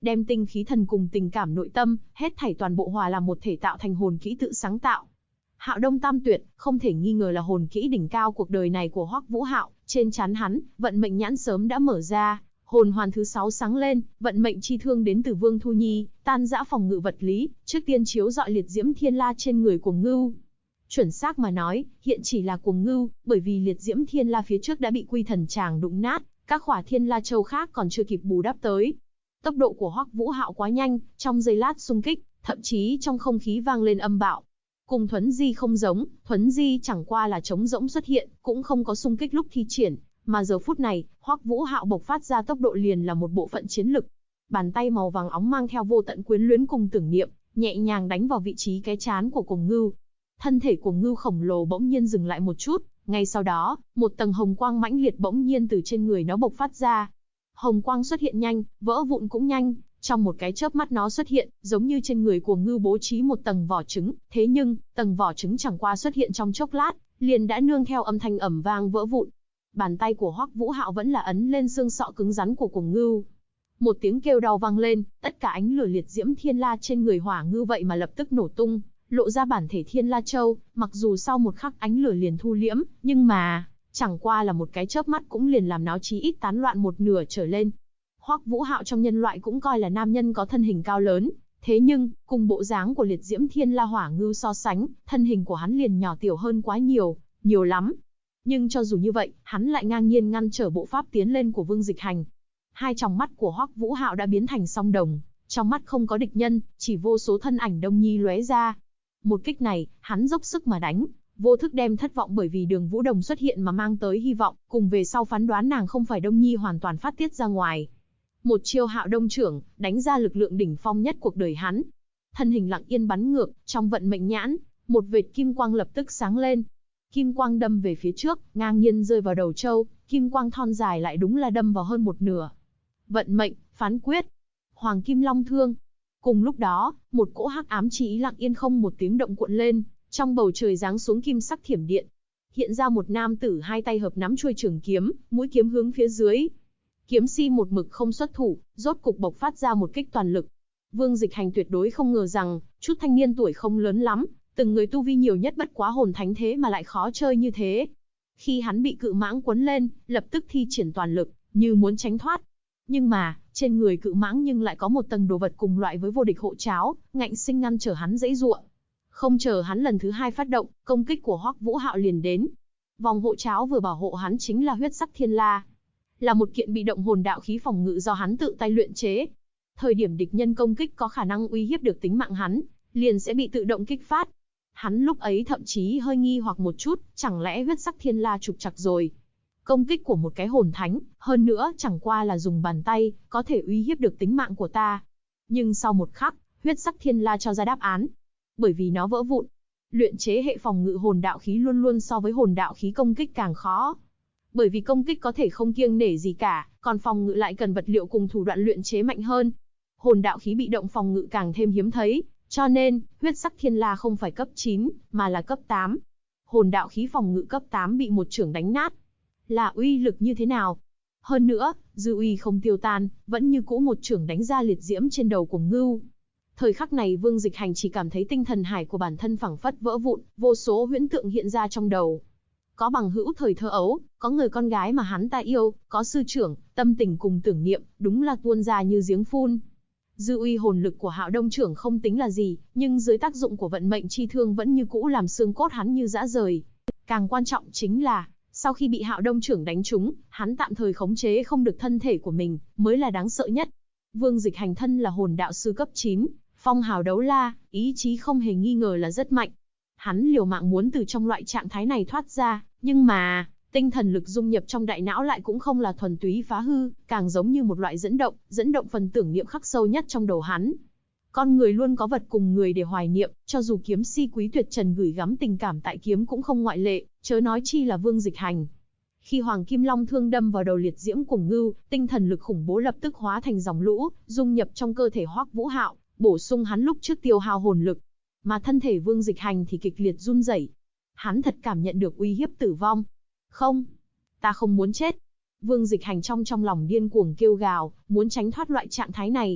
đem tinh khí thần cùng tình cảm nội tâm, hết thảy toàn bộ hòa làm một thể tạo thành hồn kỹ tự sáng tạo. Hạo Đông Tam Tuyệt, không thể nghi ngờ là hồn kỹ đỉnh cao cuộc đời này của Hoắc Vũ Hạo, trên trán hắn, vận mệnh nhãn sớm đã mở ra, hồn hoàn thứ 6 sáng lên, vận mệnh chi thương đến từ Vương Thu Nhi, tan rã phòng ngự vật lý, trước tiên chiếu dọi liệt diễm thiên la trên người Cuồng Ngưu. Chuẩn xác mà nói, hiện chỉ là Cuồng Ngưu, bởi vì liệt diễm thiên la phía trước đã bị Quy Thần Tràng đụng nát, các khỏa thiên la châu khác còn chưa kịp bù đắp tới. Tốc độ của Hoắc Vũ Hạo quá nhanh, trong giây lát xung kích, thậm chí trong không khí vang lên âm bạo. Cùng Thuấn Di không giống, Thuấn Di chẳng qua là trống rỗng xuất hiện, cũng không có xung kích lúc thi triển, mà giờ phút này, Hoắc Vũ Hạo bộc phát ra tốc độ liền là một bộ phận chiến lực. Bàn tay màu vàng óng mang theo vô tận quyến luyến cùng tưởng niệm, nhẹ nhàng đánh vào vị trí cái trán của Cuồng Ngưu. Thân thể Cuồng Ngưu khổng lồ bỗng nhiên dừng lại một chút, ngay sau đó, một tầng hồng quang mãnh liệt bỗng nhiên từ trên người nó bộc phát ra. Hồng quang xuất hiện nhanh, vỡ vụn cũng nhanh, trong một cái chớp mắt nó xuất hiện, giống như trên người Cuồng Ngưu bố trí một tầng vỏ trứng, thế nhưng, tầng vỏ trứng chẳng qua xuất hiện trong chốc lát, liền đã nương theo âm thanh ầm vang vỡ vụn. Bàn tay của Hoắc Vũ Hạo vẫn là ấn lên xương sọ cứng rắn của Cuồng Ngưu. Một tiếng kêu đau vang lên, tất cả ánh lửa liệt diễm thiên la trên người Hỏa Ngưu vậy mà lập tức nổ tung, lộ ra bản thể Thiên La Châu, mặc dù sau một khắc ánh lửa liền thu liễm, nhưng mà, chẳng qua là một cái chớp mắt cũng liền làm nó chí ít tán loạn một nửa trở lên. Hoắc Vũ Hạo trong nhân loại cũng coi là nam nhân có thân hình cao lớn, thế nhưng, cùng bộ dáng của liệt diễm Thiên La Hỏa Ngưu so sánh, thân hình của hắn liền nhỏ tiểu hơn quá nhiều, nhiều lắm. Nhưng cho dù như vậy, hắn lại ngang nhiên ngăn trở bộ pháp tiến lên của Vương Dịch Hành. Hai tròng mắt của Hoắc Vũ Hạo đã biến thành song đồng, trong mắt không có địch nhân, chỉ vô số thân ảnh đông nhi lóe ra. Một kích này, hắn dốc sức mà đánh, vô thức đem thất vọng bởi vì Đường Vũ Đồng xuất hiện mà mang tới hy vọng, cùng về sau phán đoán nàng không phải Đông Nhi hoàn toàn phát tiết ra ngoài. Một chiêu Hạo Đông trưởng, đánh ra lực lượng đỉnh phong nhất cuộc đời hắn. Thân hình lặng yên bắn ngược, trong vận mệnh nhãn, một vệt kim quang lập tức sáng lên. Kim quang đâm về phía trước, ngang nhiên rơi vào đầu châu, kim quang thon dài lại đúng là đâm vào hơn một nửa. Vận mệnh, phán quyết. Hoàng Kim Long Thương. Cùng lúc đó, một cỗ hắc ám chi ý lặng yên không một tiếng động cuộn lên, trong bầu trời giáng xuống kim sắc thiểm điện. Hiện ra một nam tử hai tay hợp nắm chuôi trường kiếm, mũi kiếm hướng phía dưới. Kiếm si một mực không xuất thủ, rốt cục bộc phát ra một kích toàn lực. Vương Dịch Hành tuyệt đối không ngờ rằng, chút thanh niên tuổi không lớn lắm, từng người tu vi nhiều nhất bất quá hồn thánh thế mà lại khó chơi như thế. Khi hắn bị cự mãng quấn lên, lập tức thi triển toàn lực, như muốn tránh thoát. Nhưng mà, trên người cự mãng nhưng lại có một tầng đồ vật cùng loại với vô địch hộ cháo, ngạnh sinh ngăn trở hắn giãy giụa. Không chờ hắn lần thứ hai phát động, công kích của Hoắc Vũ Hạo liền đến. Vòng hộ cháo vừa bảo hộ hắn chính là huyết sắc thiên la, là một kiện bị động hồn đạo khí phòng ngự do hắn tự tay luyện chế. Thời điểm địch nhân công kích có khả năng uy hiếp được tính mạng hắn, liền sẽ bị tự động kích phát. Hắn lúc ấy thậm chí hơi nghi hoặc một chút, chẳng lẽ huyết sắc thiên la trục trặc rồi. Công kích của một cái hồn thánh, hơn nữa chẳng qua là dùng bàn tay, có thể uy hiếp được tính mạng của ta. Nhưng sau một khắc, huyết sắc thiên la cho ra đáp án. Bởi vì nó vỡ vụn. Luyện chế hệ phòng ngự hồn đạo khí luôn luôn so với hồn đạo khí công kích càng khó. Bởi vì công kích có thể không kiêng nể gì cả, còn phòng ngự lại cần vật liệu cùng thủ đoạn luyện chế mạnh hơn. Hồn đạo khí bị động phòng ngự càng thêm hiếm thấy, cho nên, huyết sắc thiên la không phải cấp 9, mà là cấp 8. Hồn đạo khí phòng ngự cấp 8 bị một chưởng đánh nát. Là uy lực như thế nào? Hơn nữa, dư uy không tiêu tan, vẫn như cũ một chưởng đánh ra liệt diễm trên đầu của Ngưu. Thời khắc này Vương Dịch Hành chỉ cảm thấy tinh thần hải của bản thân phảng phất vỡ vụn, vô số huyễn tượng hiện ra trong đầu. Có bằng hữu thời thơ ấu, có người con gái mà hắn ta yêu, có sư trưởng, tâm tình cùng tưởng niệm, đúng là tuôn ra như giếng phun. Dư uy hồn lực của Hạo Đông trưởng không tính là gì, nhưng dưới tác dụng của vận mệnh chi thương vẫn như cũ làm xương cốt hắn như giã rời. Càng quan trọng chính là, sau khi bị Hạo Đông trưởng đánh trúng, hắn tạm thời khống chế không được thân thể của mình, mới là đáng sợ nhất. Vương Dịch Hành thân là hồn đạo sư cấp 9, phong hào đấu la, ý chí không hề nghi ngờ là rất mạnh. Hắn liều mạng muốn từ trong loại trạng thái này thoát ra, nhưng mà, tinh thần lực dung nhập trong đại não lại cũng không là thuần túy phá hư, càng giống như một loại dẫn động phần tưởng niệm khắc sâu nhất trong đầu hắn. Con người luôn có vật cùng người để hoài niệm, cho dù kiếm si Quý Tuyệt Trần gửi gắm tình cảm tại kiếm cũng không ngoại lệ, chớ nói chi là Vương Dịch Hành. Khi Hoàng Kim Long thương đâm vào đầu liệt diễm Cuồng Ngưu, tinh thần lực khủng bố lập tức hóa thành dòng lũ, dung nhập trong cơ thể Hoắc Vũ Hạo, bổ sung hắn lúc trước tiêu hao hồn lực. Mà thân thể Vương Dịch Hành thì kịch liệt run rẩy. Hắn thật cảm nhận được uy hiếp tử vong. Không, ta không muốn chết. Vương Dịch Hành trong lòng điên cuồng kêu gào, muốn tránh thoát loại trạng thái này.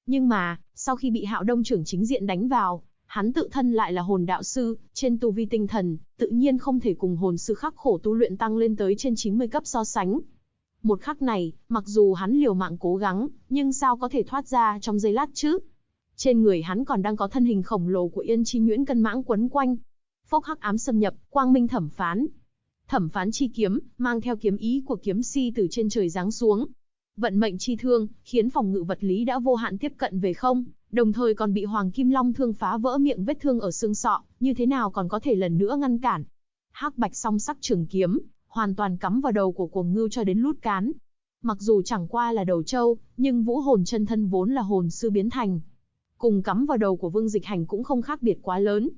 Nhưng mà, sau khi bị Hạo Đông trưởng chính diện đánh vào, hắn tự thân lại là hồn đạo sư, trên tu vi tinh thần, tự nhiên không thể cùng hồn sư khắc khổ tu luyện tăng lên tới trên 90 cấp so sánh. Một khắc này, mặc dù hắn liều mạng cố gắng, nhưng sao có thể thoát ra trong giây lát chứ? Trên người hắn còn đang có thân hình khổng lồ của Yên Chi Nhuyễn cân mãng quấn quanh. Phốc hắc ám xâm nhập, quang minh thẩm phán. Thẩm phán chi kiếm, mang theo kiếm ý của kiếm si từ trên trời giáng xuống. Vận mệnh chi thương, khiến phòng ngự vật lý đã vô hạn tiếp cận về không, đồng thời còn bị Hoàng Kim Long thương phá vỡ miệng vết thương ở xương sọ, như thế nào còn có thể lần nữa ngăn cản. Hắc bạch song sắc trường kiếm, hoàn toàn cắm vào đầu của Cuồng Ngưu cho đến lút cán. Mặc dù chẳng qua là đầu trâu, nhưng vũ hồn chân thân vốn là hồn sư biến thành. Cùng cắm vào đầu của Vương Dịch Hành cũng không khác biệt quá lớn.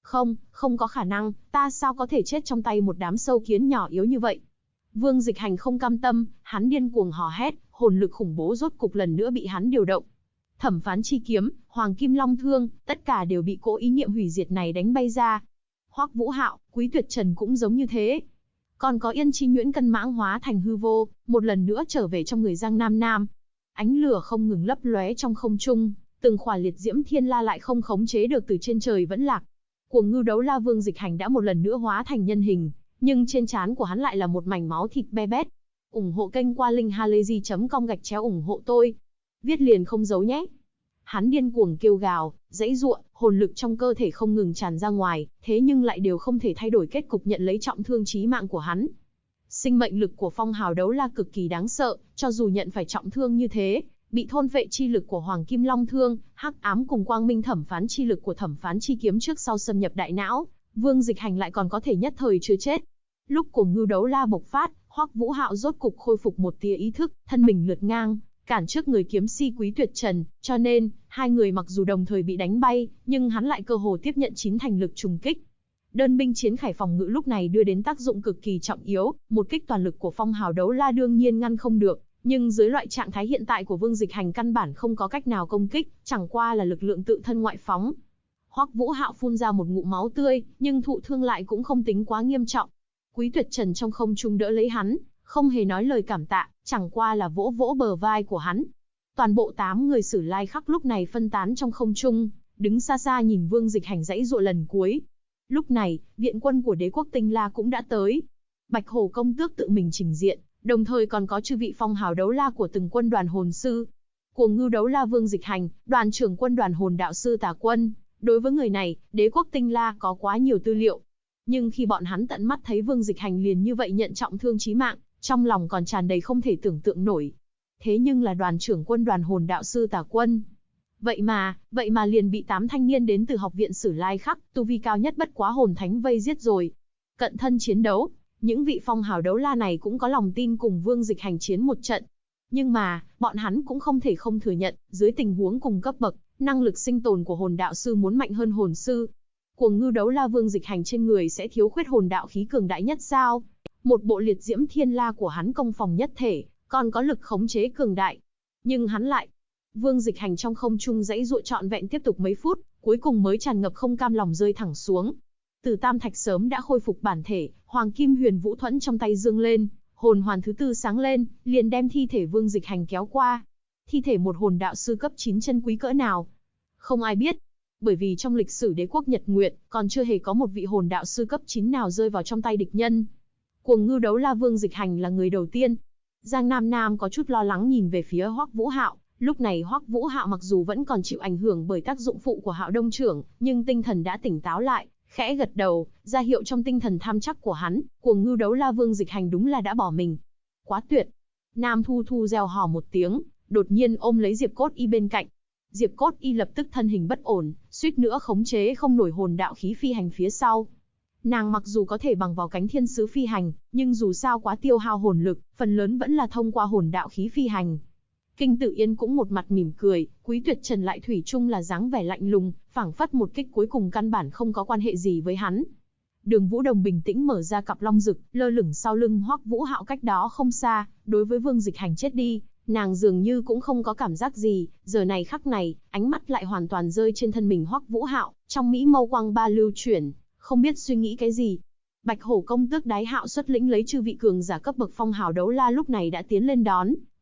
Không có khả năng, ta sao có thể chết trong tay một đám sâu kiến nhỏ yếu như vậy. Vương Dịch Hành không cam tâm, hắn điên cuồng hò hét, hồn lực khủng bố rốt cục lần nữa bị hắn điều động. Thẩm phán chi kiếm, Hoàng Kim Long thương, tất cả đều bị cỗ ý niệm hủy diệt này đánh bay ra. Hoắc Vũ Hạo, Quý Tuyệt Trần cũng giống như thế. Còn có Yên Chi Nhuyễn cân mãng hóa thành hư vô, một lần nữa trở về trong người Giang Nam Nam. Ánh lửa không ngừng lấp lóe trong không trung, từng khỏa liệt diễm thiên la lại không khống chế được từ trên trời vẫn lạc. Cuồng Ngưu Đấu La Vương Dịch Hành đã một lần nữa hóa thành nhân hình, nhưng trên trán của hắn lại là một mảnh máu thịt be bét. Ủng hộ kênh qua linkhalazy.com ủng hộ tôi. Viết liền không giấu nhé. Hắn điên cuồng kêu gào, giãy giụa, hồn lực trong cơ thể không ngừng tràn ra ngoài, thế nhưng lại đều không thể thay đổi kết cục nhận lấy trọng thương chí mạng của hắn. Sinh mệnh lực của Phong Hào Đấu La cực kỳ đáng sợ, cho dù nhận phải trọng thương như thế, bị thôn phệ chi lực của Hoàng Kim Long thương, hắc ám cùng quang minh thẩm phán chi lực của thẩm phán chi kiếm trước sau xâm nhập đại não, Vương Dịch Hành lại còn có thể nhất thời chưa chết. Lúc Cuồng Ngưu Đấu La bộc phát, Hoắc Vũ Hạo rốt cục khôi phục một tia ý thức, thân mình lướt ngang, cản trước người kiếm si Quý Tuyệt Trần, cho nên, hai người mặc dù đồng thời bị đánh bay, nhưng hắn lại cơ hồ tiếp nhận 9 thành lực trùng kích. Đơn binh chiến khải phòng ngự lúc này đưa đến tác dụng cực kỳ trọng yếu, một kích toàn lực của Phong Hào Đấu La đương nhiên ngăn không được, nhưng dưới loại trạng thái hiện tại của Vương Dịch Hành căn bản không có cách nào công kích, chẳng qua là lực lượng tự thân ngoại phóng. Hoắc Vũ Hạo phun ra một ngụm máu tươi, nhưng thụ thương lại cũng không tính quá nghiêm trọng. Quý Tuyệt Trần trong không trung đỡ lấy hắn, không hề nói lời cảm tạ, chẳng qua là vỗ vỗ bờ vai của hắn. Toàn bộ 8 người Sử Lai Khắc lúc này phân tán trong không trung, đứng xa xa nhìn Vương Dịch Hành giãy giụa lần cuối. Lúc này, viện quân của Đế quốc Tinh La cũng đã tới. Bạch Hổ công tước tự mình trình diện, đồng thời còn có chư vị Phong Hào Đấu La của từng quân đoàn hồn sư. Cuồng Ngưu Đấu La Vương Dịch Hành, đoàn trưởng quân đoàn hồn đạo sư Tà Quân. Đối với người này, Đế quốc Tinh La có quá nhiều tư liệu. Nhưng khi bọn hắn tận mắt thấy Vương Dịch Hành liền như vậy nhận trọng thương chí mạng, trong lòng còn tràn đầy không thể tưởng tượng nổi. Thế nhưng là đoàn trưởng quân đoàn hồn đạo sư Tà Quân. Vậy mà liền bị 8 thanh niên đến từ học viện Sử Lai Khắc, tu vi cao nhất bất quá hồn thánh vây giết rồi. Cận thân chiến đấu, những vị Phong Hào Đấu La này cũng có lòng tin cùng Vương Dịch Hành chiến một trận. Nhưng mà, bọn hắn cũng không thể không thừa nhận, dưới tình huống cùng cấp bậc, năng lực sinh tồn của hồn đạo sư muốn mạnh hơn hồn sư. Cuồng Ngưu Đấu La Vương Dịch Hành trên người sẽ thiếu khuyết hồn đạo khí cường đại nhất sao? Một bộ liệt diễm thiên la của hắn công phòng nhất thể, còn có lực khống chế cường đại. Nhưng hắn lại... Vương Dịch Hành trong không trung giãy giụa trọn vẹn tiếp tục mấy phút, cuối cùng mới tràn ngập không cam lòng rơi thẳng xuống. Từ Tam Thạch sớm đã khôi phục bản thể, Hoàng Kim Huyền Vũ Thuẫn trong tay dương lên, hồn hoàn thứ tư sáng lên, liền đem thi thể Vương Dịch Hành kéo qua. Thi thể một hồn đạo sư cấp 9 chân quý cỡ nào? Không ai biết. Bởi vì trong lịch sử Đế quốc Nhật Nguyệt, còn chưa hề có một vị hồn đạo sư cấp 9 nào rơi vào trong tay địch nhân. Cuồng Ngưu Đấu La Vương Dịch Hành là người đầu tiên. Giang Nam Nam có chút lo lắng nhìn về phía Hoắc Vũ Hạo. Lúc này Hoắc Vũ Hạo mặc dù vẫn còn chịu ảnh hưởng bởi tác dụng phụ của Hạo Đông trưởng, nhưng tinh thần đã tỉnh táo lại, khẽ gật đầu, ra hiệu trong tinh thần tham chắc của hắn, Cuồng Ngưu Đấu La Vương Dịch Hành đúng là đã bỏ mình. Quá tuyệt! Nam Thu Thu reo hò một tiếng, đột nhiên ôm lấy Diệp Cốt Y bên cạnh. Diệp Cốt Y lập tức thân hình bất ổn, suýt nữa khống chế không nổi hồn đạo khí phi hành phía sau. Nàng mặc dù có thể bằng vào cánh thiên sứ phi hành, nhưng dù sao quá tiêu hao hồn lực, phần lớn vẫn là thông qua hồn đạo khí phi hành. Kinh Tử Yên cũng một mặt mỉm cười, Quý Tuyệt Trần lại thủy chung là dáng vẻ lạnh lùng, phảng phất một kích cuối cùng căn bản không có quan hệ gì với hắn. Đường Vũ Đồng bình tĩnh mở ra cặp long rực, lơ lửng sau lưng Hoắc Vũ Hạo cách đó không xa, đối với Vương Dịch Hành chết đi, nàng dường như cũng không có cảm giác gì, giờ này khắc này, ánh mắt lại hoàn toàn rơi trên thân mình Hoắc Vũ Hạo, trong mỹ mâu quang ba lưu chuyển, không biết suy nghĩ cái gì. Bạch Hổ công tước Đái Hạo xuất lĩnh lấy chư vị cường giả cấp bậc Phong Hào Đấu La lúc này đã tiến lên đón.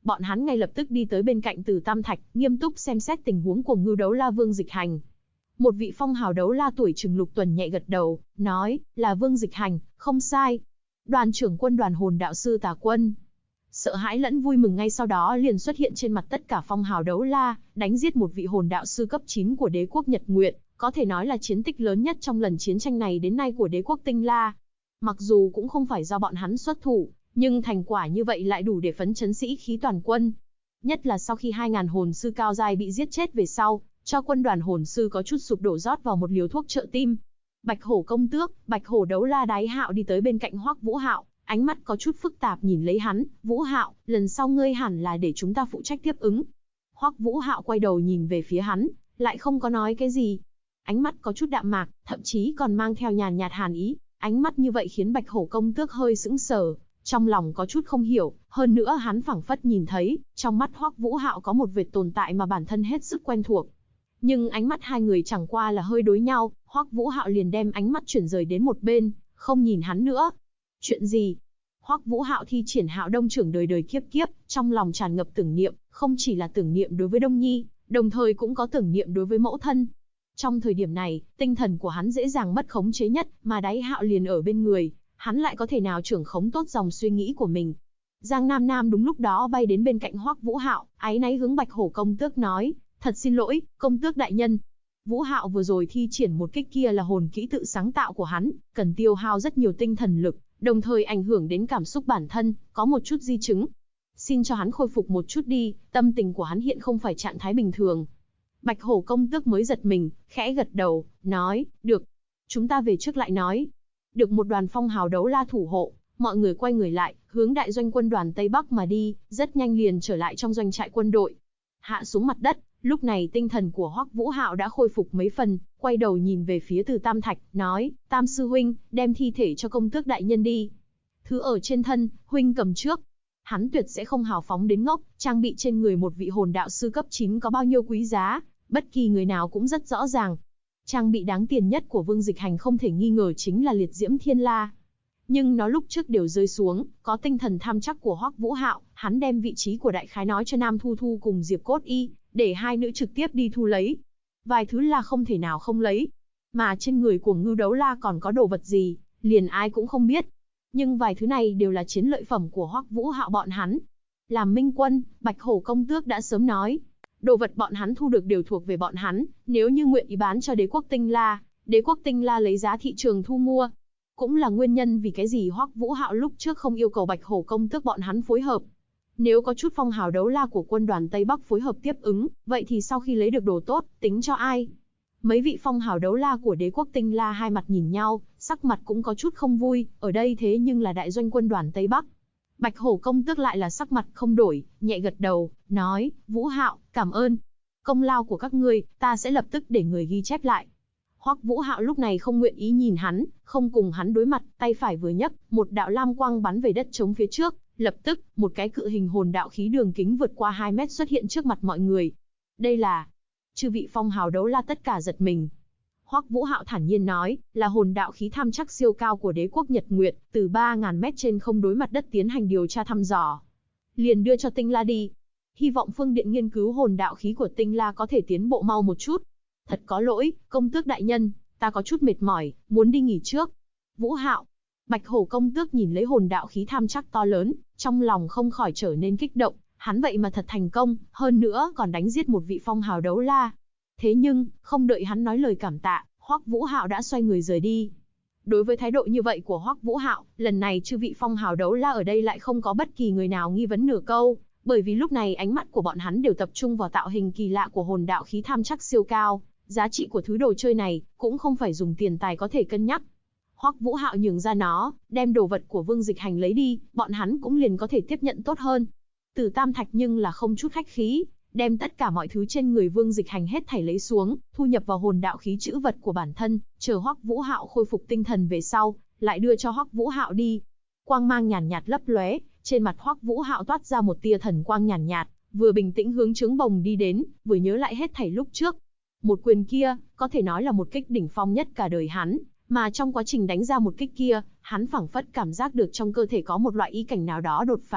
bọn hắn ngay lập tức đi tới bên cạnh Từ Tam Thạch, nghiêm túc xem xét tình huống của Ngưu Đấu La Vương Dịch Hành. Một vị phong hào đấu la tuổi chừng lục tuần nhẹ gật đầu, nói, là Vương Dịch Hành, không sai. Đoàn trưởng quân đoàn hồn đạo sư Tà Quân. Sợ hãi lẫn vui mừng ngay sau đó liền xuất hiện trên mặt tất cả phong hào đấu la, đánh giết một vị hồn đạo sư cấp 9 của đế quốc Nhật Nguyệt, có thể nói là chiến tích lớn nhất trong lần chiến tranh này đến nay của đế quốc Tinh La. Mặc dù cũng không phải do bọn hắn xuất thủ, nhưng thành quả như vậy lại đủ để phấn chấn sĩ khí toàn quân. Nhất là sau khi 2000 hồn sư cao giai bị giết chết về sau, cho quân đoàn hồn sư có chút sụp đổ rót vào một liều thuốc trợ tim. Bạch Hổ công tước, Bạch Hổ đấu la Đái Hạo đi tới bên cạnh Hoắc Vũ Hạo, ánh mắt có chút phức tạp nhìn lấy hắn, "Vũ Hạo, lần sau ngươi hẳn là để chúng ta phụ trách tiếp ứng." Hoắc Vũ Hạo quay đầu nhìn về phía hắn, lại không có nói cái gì. Ánh mắt có chút đạm mạc, thậm chí còn mang theo nhàn nhạt hàn ý. Ánh mắt như vậy khiến Bạch Hổ công tước hơi sững sờ, trong lòng có chút không hiểu, hơn nữa hắn phảng phất nhìn thấy, trong mắt Hoắc Vũ Hạo có một vệt tồn tại mà bản thân hết sức quen thuộc. Nhưng ánh mắt hai người chẳng qua là hơi đối nhau, Hoắc Vũ Hạo liền đem ánh mắt chuyển rời đến một bên, không nhìn hắn nữa. Chuyện gì? Hoắc Vũ Hạo thi triển Hạo Đông trưởng đời đời kiếp kiếp, trong lòng tràn ngập tưởng niệm, không chỉ là tưởng niệm đối với Đông Nhi, đồng thời cũng có tưởng niệm đối với mẫu thân. Trong thời điểm này, tinh thần của hắn dễ dàng mất khống chế nhất, mà Đái Hạo liền ở bên người, hắn lại có thể nào trưởng khống tốt dòng suy nghĩ của mình. Giang Nam Nam đúng lúc đó bay đến bên cạnh Hoắc Vũ Hạo, áy náy hướng Bạch Hổ công tước nói, "Thật xin lỗi, công tước đại nhân. Vũ Hạo vừa rồi thi triển một kích kia là hồn kỹ tự sáng tạo của hắn, cần tiêu hao rất nhiều tinh thần lực, đồng thời ảnh hưởng đến cảm xúc bản thân, có một chút di chứng. Xin cho hắn khôi phục một chút đi, tâm tình của hắn hiện không phải trạng thái bình thường." Bạch Hổ công tước mới giật mình, khẽ gật đầu, nói, "Được, chúng ta về trước lại nói." Được một đoàn phong hào đấu la thủ hộ, mọi người quay người lại, hướng đại doanh quân đoàn Tây Bắc mà đi, rất nhanh liền trở lại trong doanh trại quân đội. Hạ xuống mặt đất, lúc này tinh thần của Hoắc Vũ Hạo đã khôi phục mấy phần, quay đầu nhìn về phía Từ Tam Thạch, nói, "Tam sư huynh, đem thi thể cho công tước đại nhân đi. Thứ ở trên thân, huynh cầm trước." Hắn tuyệt sẽ không hào phóng đến ngốc, trang bị trên người một vị hồn đạo sư cấp 9 có bao nhiêu quý giá, bất kỳ người nào cũng rất rõ ràng. Trang bị đáng tiền nhất của Vương Dịch Hành không thể nghi ngờ chính là Liệt Diễm Thiên La. Nhưng nó lúc trước đều rơi xuống, có tinh thần tham chắc của Hoắc Vũ Hạo, hắn đem vị trí của đại khái nói cho Nam Thu Thu cùng Diệp Cốt Y, để hai nữ trực tiếp đi thu lấy. Vài thứ là không thể nào không lấy. Mà trên người của Ngưu Đấu La còn có đồ vật gì, liền ai cũng không biết. Nhưng vài thứ này đều là chiến lợi phẩm của Hoắc Vũ Hạo bọn hắn. Làm minh quân, Bạch Hổ công tước đã sớm nói, đồ vật bọn hắn thu được đều thuộc về bọn hắn, nếu như nguyện ý bán cho đế quốc Tinh La, đế quốc Tinh La lấy giá thị trường thu mua. Cũng là nguyên nhân vì cái gì Hoắc Vũ Hạo lúc trước không yêu cầu Bạch Hổ công tước bọn hắn phối hợp. Nếu có chút phong hào đấu la của quân đoàn Tây Bắc phối hợp tiếp ứng, vậy thì sau khi lấy được đồ tốt, tính cho ai? Mấy vị phong hào đấu la của đế quốc Tinh La hai mặt nhìn nhau, sắc mặt cũng có chút không vui, ở đây thế nhưng là đại doanh quân đoàn Tây Bắc. Bạch Hổ công tước lại là sắc mặt không đổi, nhẹ gật đầu, nói, Vũ Hạo, cảm ơn. Công lao của các ngươi, ta sẽ lập tức để người ghi chép lại. Hoắc Vũ Hạo lúc này không nguyện ý nhìn hắn, không cùng hắn đối mặt, tay phải vừa nhấc, một đạo lam quang bắn về đất trống phía trước, lập tức, một cái cự hình hồn đạo khí đường kính vượt qua 2 mét xuất hiện trước mặt mọi người. Đây là... Chư vị phong hào đấu la tất cả giật mình. Hoắc Vũ Hạo thản nhiên nói, là hồn đạo khí tham chắc siêu cao của đế quốc Nhật Nguyệt, từ 3000 mét trên không đối mặt đất tiến hành điều tra thăm dò. Liền đưa cho Tinh La đi. Hy vọng phương điện nghiên cứu hồn đạo khí của Tinh La có thể tiến bộ mau một chút. Thật có lỗi, công tước đại nhân, ta có chút mệt mỏi, muốn đi nghỉ trước. Vũ Hạo. Bạch Hổ công tước nhìn lấy hồn đạo khí tham chắc to lớn, trong lòng không khỏi trở nên kích động, hắn vậy mà thật thành công, hơn nữa còn đánh giết một vị phong hào đấu la. Thế nhưng, không đợi hắn nói lời cảm tạ, Hoắc Vũ Hạo đã xoay người rời đi. Đối với thái độ như vậy của Hoắc Vũ Hạo, lần này chư vị phong hào đấu la ở đây lại không có bất kỳ người nào nghi vấn nửa câu, bởi vì lúc này ánh mắt của bọn hắn đều tập trung vào tạo hình kỳ lạ của hồn đạo khí tham chắc siêu cao, giá trị của thứ đồ chơi này cũng không phải dùng tiền tài có thể cân nhắc. Hoắc Vũ Hạo nhường ra nó, đem đồ vật của Vương Dịch Hành lấy đi, bọn hắn cũng liền có thể tiếp nhận tốt hơn. Từ Tam Thạch nhưng là không chút khách khí, đem tất cả mọi thứ trên người Vương Dịch Hành hết thảy lấy xuống, thu nhập vào hồn đạo khí trữ vật của bản thân, chờ Hoắc Vũ Hạo khôi phục tinh thần về sau, lại đưa cho Hoắc Vũ Hạo đi. Quang mang nhàn nhạt lấp lóe, trên mặt Hoắc Vũ Hạo toát ra một tia thần quang nhàn nhạt, vừa bình tĩnh hướng trướng bồng đi đến, vừa nhớ lại hết thảy lúc trước. Một quyền kia, có thể nói là một kích đỉnh phong nhất cả đời hắn, mà trong quá trình đánh ra một kích kia, hắn phảng phất cảm giác được trong cơ thể có một loại ý cảnh nào đó đột phá,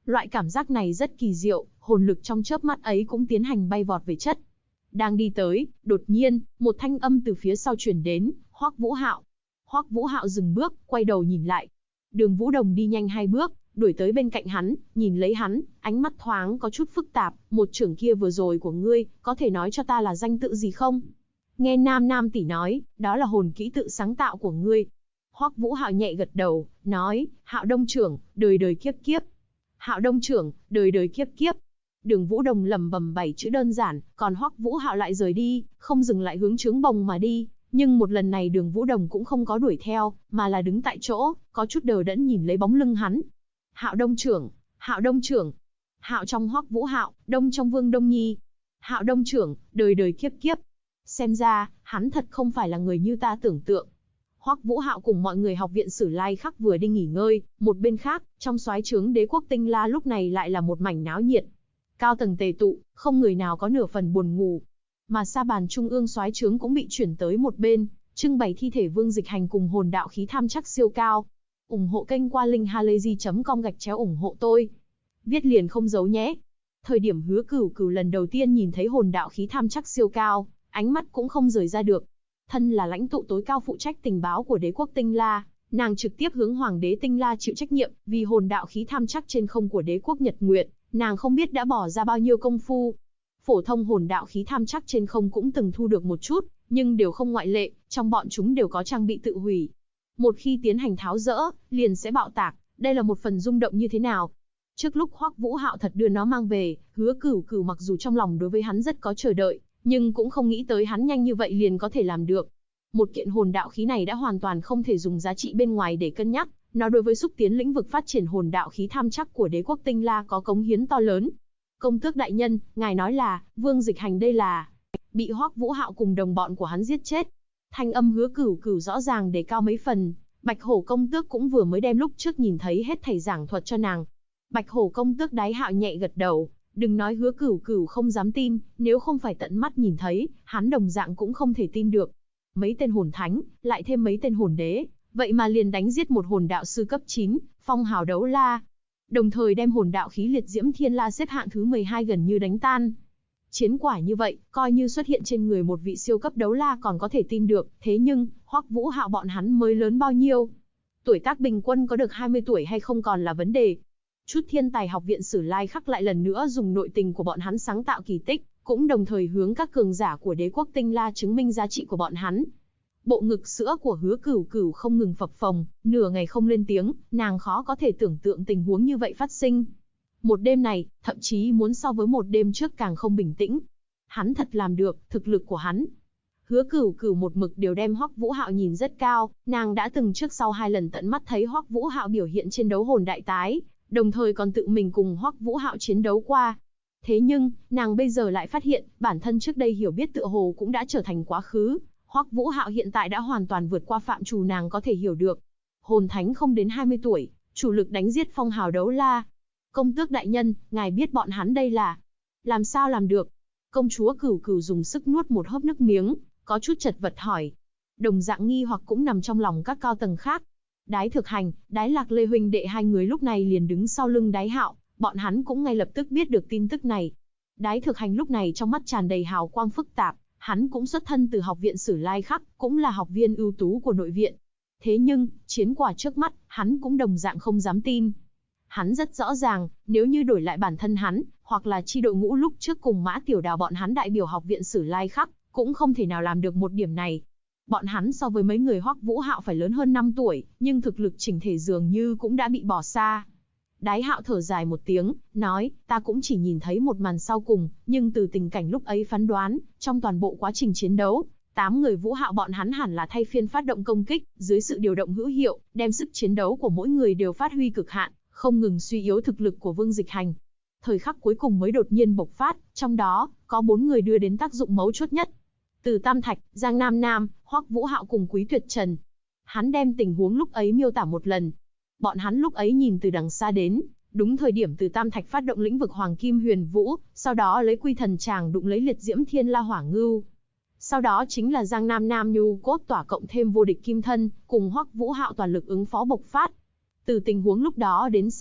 Loại cảm giác này rất kỳ diệu, hồn lực trong chớp mắt ấy cũng tiến hành bay vọt về chất. Đang đi tới, đột nhiên, một thanh âm từ phía sau truyền đến, Hoắc Vũ Hạo. Hoắc Vũ Hạo dừng bước, quay đầu nhìn lại. Đường Vũ Đồng đi nhanh 2 bước, đuổi tới bên cạnh hắn, nhìn lấy hắn, ánh mắt thoáng có chút phức tạp, một chưởng kia vừa rồi của ngươi, có thể nói cho ta là danh tự gì không? Nghe Nam tỷ nói, đó là hồn kỹ tự sáng tạo của ngươi. Hoắc Vũ Hạo nhẹ gật đầu, nói, Hạo Đông trưởng, đời đời kiếp kiếp. Hạo Đông trưởng, đời đời kiếp kiếp. Đường Vũ Đồng lẩm bẩm 7 chữ đơn giản, còn Hoắc Vũ Hạo lại rời đi, không dừng lại hướng Trướng Bồng mà đi. Nhưng một lần này Đường Vũ Đồng cũng không có đuổi theo, mà là đứng tại chỗ, có chút đờ đẫn nhìn lấy bóng lưng hắn. Hạo Đông trưởng, Hạo Đông trưởng. Hạo trong Hoắc Vũ Hạo, Đông trong Vương Đông Nhi. Hạo Đông trưởng, đời đời kiếp kiếp. Xem ra, hắn thật không phải là người như ta tưởng tượng. Hoắc Vũ Hạo cùng mọi người học viện Sử Lai Khắc vừa đi nghỉ ngơi, một bên khác, trong soái trướng Đế quốc Tinh La lúc này lại là một mảnh náo nhiệt. Cao tầng tề tụ, không người nào có nửa phần buồn ngủ. Mà sa bàn trung ương soái trướng cũng bị chuyển tới một bên, trưng bày thi thể Vương Dịch Hành cùng hồn đạo khí tham chắc siêu cao. Ủng hộ kênh qua linkhalazy.com/ủng hộ tôi. Viết liền không giấu nhé. Thời điểm Hứa Cửu lần đầu tiên nhìn thấy hồn đạo khí tham chắc siêu cao, ánh mắt cũng không rời ra được. Thân là lãnh tụ tối cao phụ trách tình báo của Đế quốc Tinh La, nàng trực tiếp hướng Hoàng đế Tinh La chịu trách nhiệm, vì hồn đạo khí tham chắc trên không của Đế quốc Nhật Nguyệt, nàng không biết đã bỏ ra bao nhiêu công phu. Phổ thông hồn đạo khí tham chắc trên không cũng từng thu được một chút, nhưng đều không ngoại lệ, trong bọn chúng đều có trang bị tự hủy. Một khi tiến hành tháo dỡ, liền sẽ bạo tạc, đây là một phần rung động như thế nào. Trước lúc Hoắc Vũ Hạo thật đưa nó mang về, Hứa Cửu mặc dù trong lòng đối với hắn rất có chờ đợi, nhưng cũng không nghĩ tới hắn nhanh như vậy liền có thể làm được. Một kiện hồn đạo khí này đã hoàn toàn không thể dùng giá trị bên ngoài để cân nhắc, nó đối với xúc tiến lĩnh vực phát triển hồn đạo khí tham chắc của Đế quốc Tinh La có cống hiến to lớn. Công tước đại nhân, ngài nói là, Vương Dịch Hành đây là bị Hoắc Vũ Hạo cùng đồng bọn của hắn giết chết. Thanh âm Hứa Cửu rõ ràng đề cao mấy phần, Bạch Hổ công tước cũng vừa mới đem lúc trước nhìn thấy hết thảy giảng thuật cho nàng. Bạch Hổ công tước Đái Hạo nhẹ gật đầu, đừng nói Hứa Cửu không dám tin, nếu không phải tận mắt nhìn thấy, hắn đồng dạng cũng không thể tin được. Mấy tên hồn thánh, lại thêm mấy tên hồn đế, vậy mà liền đánh giết một hồn đạo sư cấp 9, phong hào đấu la. Đồng thời đem hồn đạo khí liệt diễm thiên la xếp hạng thứ 12 gần như đánh tan. Chiến quả như vậy, coi như xuất hiện trên người một vị siêu cấp đấu la còn có thể tin được, thế nhưng, Hoắc Vũ Hạo bọn hắn mới lớn bao nhiêu? Tuổi tác bình quân có được 20 tuổi hay không còn là vấn đề. Chút thiên tài học viện Sử Lai Khắc lại lần nữa dùng nội tình của bọn hắn sáng tạo kỳ tích, cũng đồng thời hướng các cường giả của Đế quốc Tinh La chứng minh giá trị của bọn hắn. Bộ ngực sữa của Hứa Cửu không ngừng phập phồng, nửa ngày không lên tiếng, nàng khó có thể tưởng tượng tình huống như vậy phát sinh. Một đêm này, thậm chí muốn so với một đêm trước càng không bình tĩnh. Hắn thật làm được, thực lực của hắn. Hứa Cửu một mực đều đem Hoắc Vũ Hạo nhìn rất cao, nàng đã từng trước sau 2 lần tận mắt thấy Hoắc Vũ Hạo biểu hiện trên đấu hồn đại tái, đồng thời còn tự mình cùng Hoắc Vũ Hạo chiến đấu qua. Thế nhưng, nàng bây giờ lại phát hiện, bản thân trước đây hiểu biết tựa hồ cũng đã trở thành quá khứ. Hoắc Vũ Hạo hiện tại đã hoàn toàn vượt qua phạm trù nàng có thể hiểu được. Hồn thánh không đến 20 tuổi, chủ lực đánh giết phong hào đấu la. Công tước đại nhân, ngài biết bọn hắn đây là làm sao làm được? Công chúa Cửu dùng sức nuốt một hớp nước miếng, có chút chật vật hỏi. Đồng dạng nghi hoặc cũng nằm trong lòng các cao tầng khác. Đái Thực Hành, Đái Lạc Lê huynh đệ hai người lúc này liền đứng sau lưng Đái Hạo, bọn hắn cũng ngay lập tức biết được tin tức này. Đái Thực Hành lúc này trong mắt tràn đầy hào quang phức tạp, hắn cũng xuất thân từ học viện Sử Lai Khắc, cũng là học viên ưu tú của nội viện. Thế nhưng, chiến quả trước mắt, hắn cũng đồng dạng không dám tin. Hắn rất rõ ràng, nếu như đổi lại bản thân hắn, hoặc là chi đội ngũ lúc trước cùng Mã Tiểu Đào bọn hắn đại biểu học viện Sử Lai Khắc, cũng không thể nào làm được một điểm này. Bọn hắn so với mấy người Hoắc Vũ Hạo phải lớn hơn 5 tuổi, nhưng thực lực chỉnh thể dường như cũng đã bị bỏ xa. Đái Hạo thở dài một tiếng, nói, ta cũng chỉ nhìn thấy một màn sau cùng, nhưng từ tình cảnh lúc ấy phán đoán, trong toàn bộ quá trình chiến đấu, 8 người Vũ Hạo bọn hắn hẳn là thay phiên phát động công kích, dưới sự điều động hữu hiệu, đem sức chiến đấu của mỗi người đều phát huy cực hạn, không ngừng suy yếu thực lực của Vương Dịch Hành. Thời khắc cuối cùng mới đột nhiên bộc phát, trong đó, có 4 người đưa đến tác dụng mấu chốt nhất. Từ Tam Thạch, Giang Nam, Hoắc Vũ Hạo cùng Quý Tuyệt Trần. Hắn đem tình huống lúc ấy miêu tả một lần. Bọn hắn lúc ấy nhìn từ đằng xa đến, đúng thời điểm Từ Tam Thạch phát động lĩnh vực Hoàng Kim Huyền Vũ, sau đó lấy Quy Thần Tràng đụng lấy liệt diễm Thiên La Hỏa Ngưu. Sau đó chính là Giang Nam Nhu cốt tỏa cộng thêm vô địch kim thân, cùng Hoắc Vũ Hạo toàn lực ứng phó bộc phát. Từ tình huống lúc đó đến xem,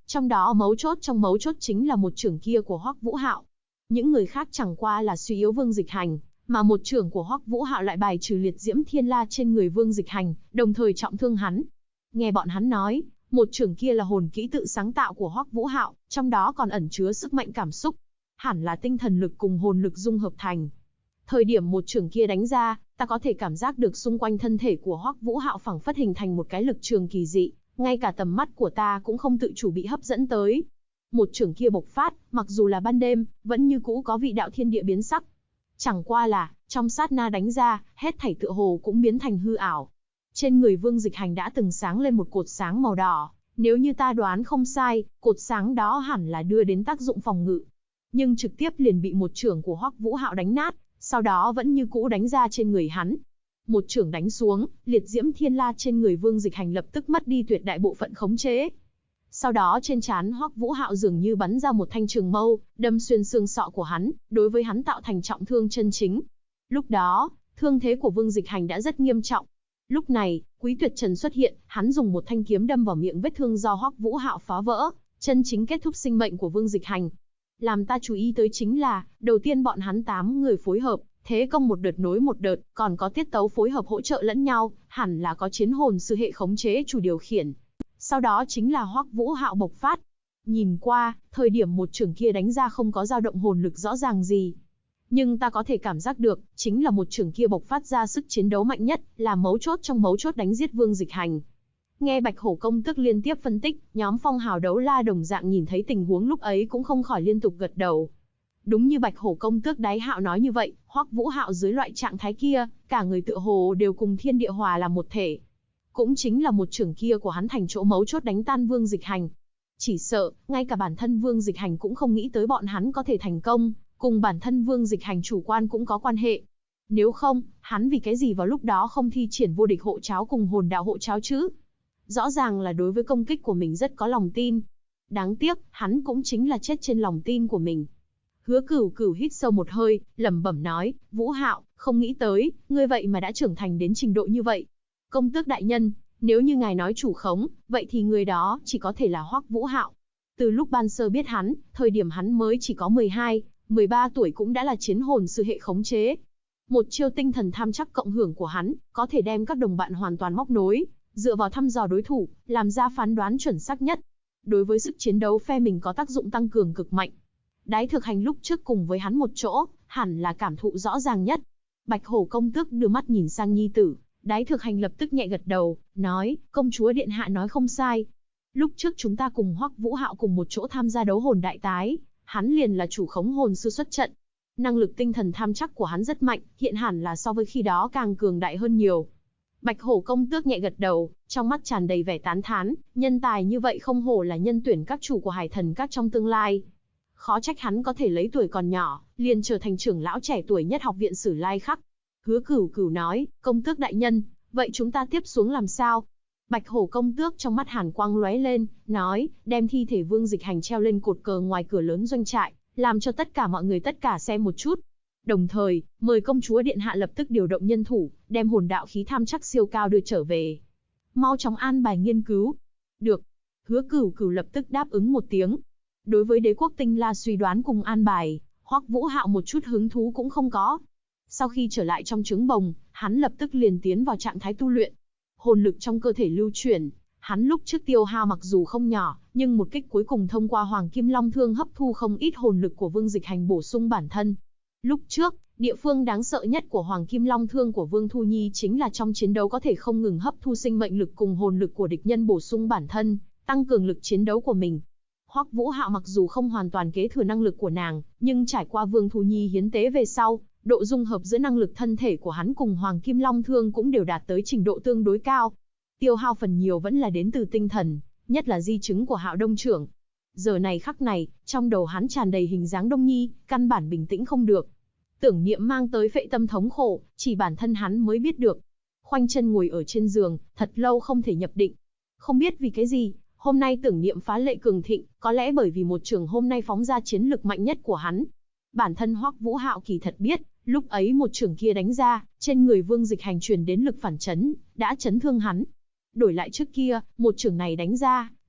Trong đó mấu chốt trong mấu chốt chính là một chưởng kia của Hoắc Vũ Hạo. Những người khác chẳng qua là suy yếu Vương Dịch Hành, mà một chưởng của Hoắc Vũ Hạo lại bài trừ liệt diễm thiên la trên người Vương Dịch Hành, đồng thời trọng thương hắn. Nghe bọn hắn nói, một chưởng kia là hồn kỹ tự sáng tạo của Hoắc Vũ Hạo, trong đó còn ẩn chứa sức mạnh cảm xúc, hẳn là tinh thần lực cùng hồn lực dung hợp thành. Thời điểm một chưởng kia đánh ra, ta có thể cảm giác được xung quanh thân thể của Hoắc Vũ Hạo phảng phất hình thành một cái lực trường kỳ dị, ngay cả tầm mắt của ta cũng không tự chủ bị hấp dẫn tới. Một chưởng kia bộc phát, mặc dù là ban đêm, vẫn như cũ có vị đạo thiên địa biến sắc. Chẳng qua là, trong sát na đánh ra, hết thảy tựa hồ cũng biến thành hư ảo. Trên người Vương Dịch Hành đã từng sáng lên một cột sáng màu đỏ, nếu như ta đoán không sai, cột sáng đó hẳn là đưa đến tác dụng phòng ngự. Nhưng trực tiếp liền bị một chưởng của Hoắc Vũ Hạo đánh nát, sau đó vẫn như cũ đánh ra trên người hắn. Một chưởng đánh xuống, liệt diễm thiên la trên người Vương Dịch Hành lập tức mất đi tuyệt đại bộ phận khống chế. Sau đó trên trán Hoắc Vũ Hạo dường như bắn ra một thanh trường mâu, đâm xuyên xương sọ của hắn, đối với hắn tạo thành trọng thương chân chính. Lúc đó, thương thế của Vương Dịch Hành đã rất nghiêm trọng. Lúc này, Quý Tuyệt Trần xuất hiện, hắn dùng một thanh kiếm đâm vào miệng vết thương do Hoắc Vũ Hạo phá vỡ, chân chính kết thúc sinh mệnh của Vương Dịch Hành. Làm ta chú ý tới chính là, đầu tiên bọn hắn 8 người phối hợp, thế công một đợt nối một đợt, còn có tiết tấu phối hợp hỗ trợ lẫn nhau, hẳn là có chiến hồn sư hệ khống chế chủ điều khiển. Sau đó chính là Hoắc Vũ Hạo bộc phát. Nhìn qua, thời điểm một chưởng kia đánh ra không có dao động hồn lực rõ ràng gì. Nhưng ta có thể cảm giác được, chính là một chưởng kia bộc phát ra sức chiến đấu mạnh nhất, là mấu chốt trong mấu chốt đánh giết Vương Dịch Hành. Nghe Bạch Hổ công tước liên tiếp phân tích, nhóm Phong Hào Đấu La đồng dạng nhìn thấy tình huống lúc ấy cũng không khỏi liên tục gật đầu. Đúng như Bạch Hổ công tước Đái Hạo nói như vậy, Hoắc Vũ Hạo dưới loại trạng thái kia, cả người tựa hồ đều cùng thiên địa hòa làm một thể. Cũng chính là một chưởng kia của hắn thành chỗ mấu chốt đánh tan Vương Dịch Hành. Chỉ sợ, ngay cả bản thân Vương Dịch Hành cũng không nghĩ tới bọn hắn có thể thành công, cùng bản thân Vương Dịch Hành chủ quan cũng có quan hệ. Nếu không, hắn vì cái gì vào lúc đó không thi triển vô địch hộ cháo cùng hồn đạo hộ cháo chứ? Rõ ràng là đối với công kích của mình rất có lòng tin. Đáng tiếc, hắn cũng chính là chết trên lòng tin của mình. Hứa Cửu Cửu hít sâu một hơi, lẩm bẩm nói, Vũ Hạo, không nghĩ tới, ngươi vậy mà đã trưởng thành đến trình độ như vậy. Công tước đại nhân, nếu như ngài nói chủ khống, vậy thì người đó chỉ có thể là Hoắc Vũ Hạo. Từ lúc ban sơ biết hắn, thời điểm hắn mới chỉ có 12, 13 tuổi cũng đã là chiến hồn sư hệ khống chế. Một chiêu tinh thần tham chắc cộng hưởng của hắn, có thể đem các đồng bạn hoàn toàn móc nối, dựa vào thăm dò đối thủ, làm ra phán đoán chuẩn xác nhất. Đối với sức chiến đấu phe mình có tác dụng tăng cường cực mạnh. Đái Thực Hành lúc trước cùng với hắn một chỗ, hẳn là cảm thụ rõ ràng nhất. Bạch Hổ công tước đưa mắt nhìn sang nhi tử, Đái Thực Hành lập tức nhẹ gật đầu, nói, công chúa điện hạ nói không sai. Lúc trước chúng ta cùng Hoắc Vũ Hạo cùng một chỗ tham gia đấu hồn đại tái, hắn liền là chủ khống hồn sư xuất trận. Năng lực tinh thần tham chắc của hắn rất mạnh, hiện hẳn là so với khi đó càng cường đại hơn nhiều. Bạch Hổ công tước nhẹ gật đầu, trong mắt tràn đầy vẻ tán thán, nhân tài như vậy không hổ là nhân tuyển các chủ của Hải Thần Các trong tương lai. Khó trách hắn có thể lấy tuổi còn nhỏ, liền trở thành trưởng lão trẻ tuổi nhất học viện Sử Lai Khắc. Hứa Cửu Cửu nói, công tước đại nhân, vậy chúng ta tiếp xuống làm sao? Bạch Hổ công tước trong mắt hàn quang lóe lên, nói, đem thi thể Vương Dịch Hành treo lên cột cờ ngoài cửa lớn doanh trại, làm cho tất cả mọi người tất cả xem một chút. Đồng thời, mời công chúa điện hạ lập tức điều động nhân thủ, đem hồn đạo khí tham chắc siêu cao đưa trở về. Mau chóng an bài nghiên cứu. Được. Hứa Cửu Cửu lập tức đáp ứng một tiếng. Đối với Đế quốc Tinh La suy đoán cùng an bài, Hoắc Vũ Hạo một chút hứng thú cũng không có. Sau khi trở lại trong trứng bồng, hắn lập tức liền tiến vào trạng thái tu luyện. Hồn lực trong cơ thể lưu chuyển, hắn lúc trước tiêu hao mặc dù không nhỏ, nhưng một kích cuối cùng thông qua Hoàng Kim Long Thương hấp thu không ít hồn lực của Vương Dịch Hành bổ sung bản thân. Lúc trước, địa phương đáng sợ nhất của Hoàng Kim Long Thương của Vương Thu Nhi chính là trong chiến đấu có thể không ngừng hấp thu sinh mệnh lực cùng hồn lực của địch nhân bổ sung bản thân, tăng cường lực chiến đấu của mình. Hoắc Vũ Hạo mặc dù không hoàn toàn kế thừa năng lực của nàng, nhưng trải qua Vương Thu Nhi hiến tế về sau, độ dung hợp giữa năng lực thân thể của hắn cùng Hoàng Kim Long Thương cũng đều đạt tới trình độ tương đối cao. Tiêu hao phần nhiều vẫn là đến từ tinh thần, nhất là di chứng của Hạo Đông trưởng. Giờ này khắc này, trong đầu hắn tràn đầy hình dáng Đông Nhi, căn bản bình tĩnh không được. Tưởng niệm mang tới phệ tâm thống khổ, chỉ bản thân hắn mới biết được. Khoanh chân ngồi ở trên giường, thật lâu không thể nhập định. Không biết vì cái gì, hôm nay tưởng niệm phá lệ cường thịnh, có lẽ bởi vì một trường hôm nay phóng ra chiến lực mạnh nhất của hắn. Bản thân Hoắc Vũ Hạo kỳ thật biết, lúc ấy một trường kia đánh ra, trên người Vương Dịch Hành truyền đến lực phản chấn, đã chấn thương hắn. Đổi lại trước kia, một trường này đánh ra,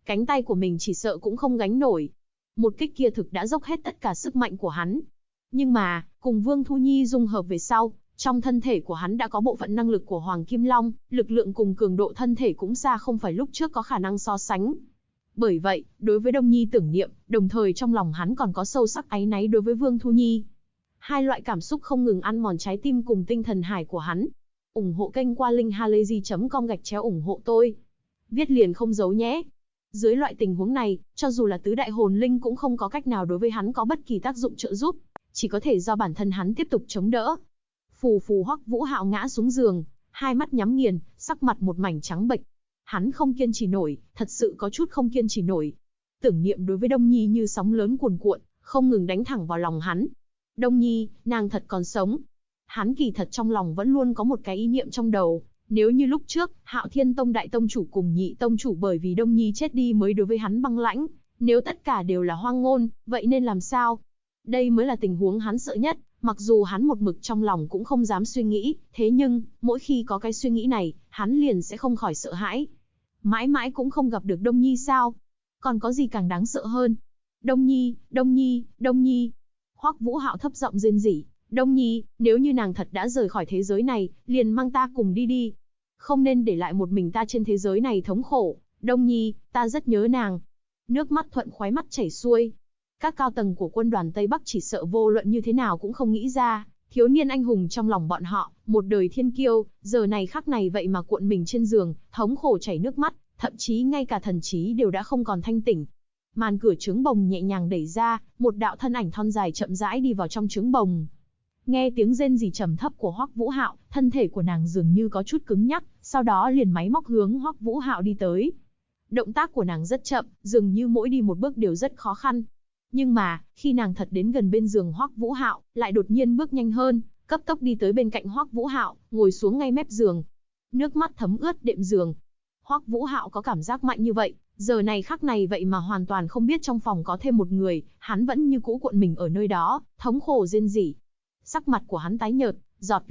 cánh tay của mình chỉ sợ cũng không gánh nổi. Một kích kia thực đã dốc hết tất cả sức mạnh của hắn. Nhưng mà, cùng Vương Thu Nhi dung hợp về sau, trong thân thể của hắn đã có bộ phận năng lực của Hoàng Kim Long, lực lượng cùng cường độ thân thể cũng xa không phải lúc trước có khả năng so sánh. Bởi vậy, đối với Đông Nhi tưởng niệm, đồng thời trong lòng hắn còn có sâu sắc áy náy đối với Vương Thu Nhi. Hai loại cảm xúc không ngừng ăn mòn trái tim cùng tinh thần hải của hắn. Ủng hộ kênh qua linkhalazy.com/ủng hộ tôi. Viết liền không giấu nhé. Dưới loại tình huống này, cho dù là tứ đại hồn linh cũng không có cách nào đối với hắn có bất kỳ tác dụng trợ giúp, chỉ có thể do bản thân hắn tiếp tục chống đỡ. Phù phù, Hoắc Vũ Hạo ngã xuống giường, hai mắt nhắm nghiền, sắc mặt một mảnh trắng bệch. Hắn không kiên trì nổi, thật sự có chút không kiên trì nổi. Tưởng niệm đối với Đông Nhi như sóng lớn cuồn cuộn, không ngừng đánh thẳng vào lòng hắn. Đông Nhi, nàng thật còn sống. Hắn kỳ thật trong lòng vẫn luôn có một cái ý niệm trong đầu, nếu như lúc trước, Hạo Thiên Tông đại tông chủ cùng nhị tông chủ bởi vì Đông Nhi chết đi mới đối với hắn băng lãnh, nếu tất cả đều là hoang ngôn, vậy nên làm sao? Đây mới là tình huống hắn sợ nhất, mặc dù hắn một mực trong lòng cũng không dám suy nghĩ, thế nhưng, mỗi khi có cái suy nghĩ này, hắn liền sẽ không khỏi sợ hãi. Mãi mãi cũng không gặp được Đông Nhi sao? Còn có gì càng đáng sợ hơn? Đông Nhi, Đông Nhi, Đông Nhi. Hoắc Vũ Hạo thấp giọng rên rỉ, Đông Nhi, nếu như nàng thật đã rời khỏi thế giới này, liền mang ta cùng đi đi. Không nên để lại một mình ta trên thế giới này thống khổ. Đông Nhi, ta rất nhớ nàng. Nước mắt thuận khóe mắt chảy xuôi. Các cao tầng của quân đoàn Tây Bắc chỉ sợ vô luận như thế nào cũng không nghĩ ra, thiếu niên anh hùng trong lòng bọn họ, một đời thiên kiêu, giờ này khắc này vậy mà cuộn mình trên giường, thống khổ chảy nước mắt, thậm chí ngay cả thần trí đều đã không còn thanh tỉnh. Màn cửa trướng bồng nhẹ nhàng đẩy ra, một đạo thân ảnh thon dài chậm rãi đi vào trong trướng bồng. Nghe tiếng rên rỉ trầm thấp của Hoắc Vũ Hạo, thân thể của nàng dường như có chút cứng nhắc, sau đó liền máy móc hướng Hoắc Vũ Hạo đi tới. Động tác của nàng rất chậm, dường như mỗi đi một bước đều rất khó khăn. Nhưng mà, khi nàng thật đến gần bên giường Hoắc Vũ Hạo, lại đột nhiên bước nhanh hơn, cấp tốc đi tới bên cạnh Hoắc Vũ Hạo, ngồi xuống ngay mép giường. Nước mắt thấm ướt đệm giường. Hoắc Vũ Hạo có cảm giác mạnh như vậy, giờ này khắc này vậy mà hoàn toàn không biết trong phòng có thêm một người, hắn vẫn như cũ cuộn mình ở nơi đó, thống khổ rên rỉ. Sắc mặt của hắn tái nhợt,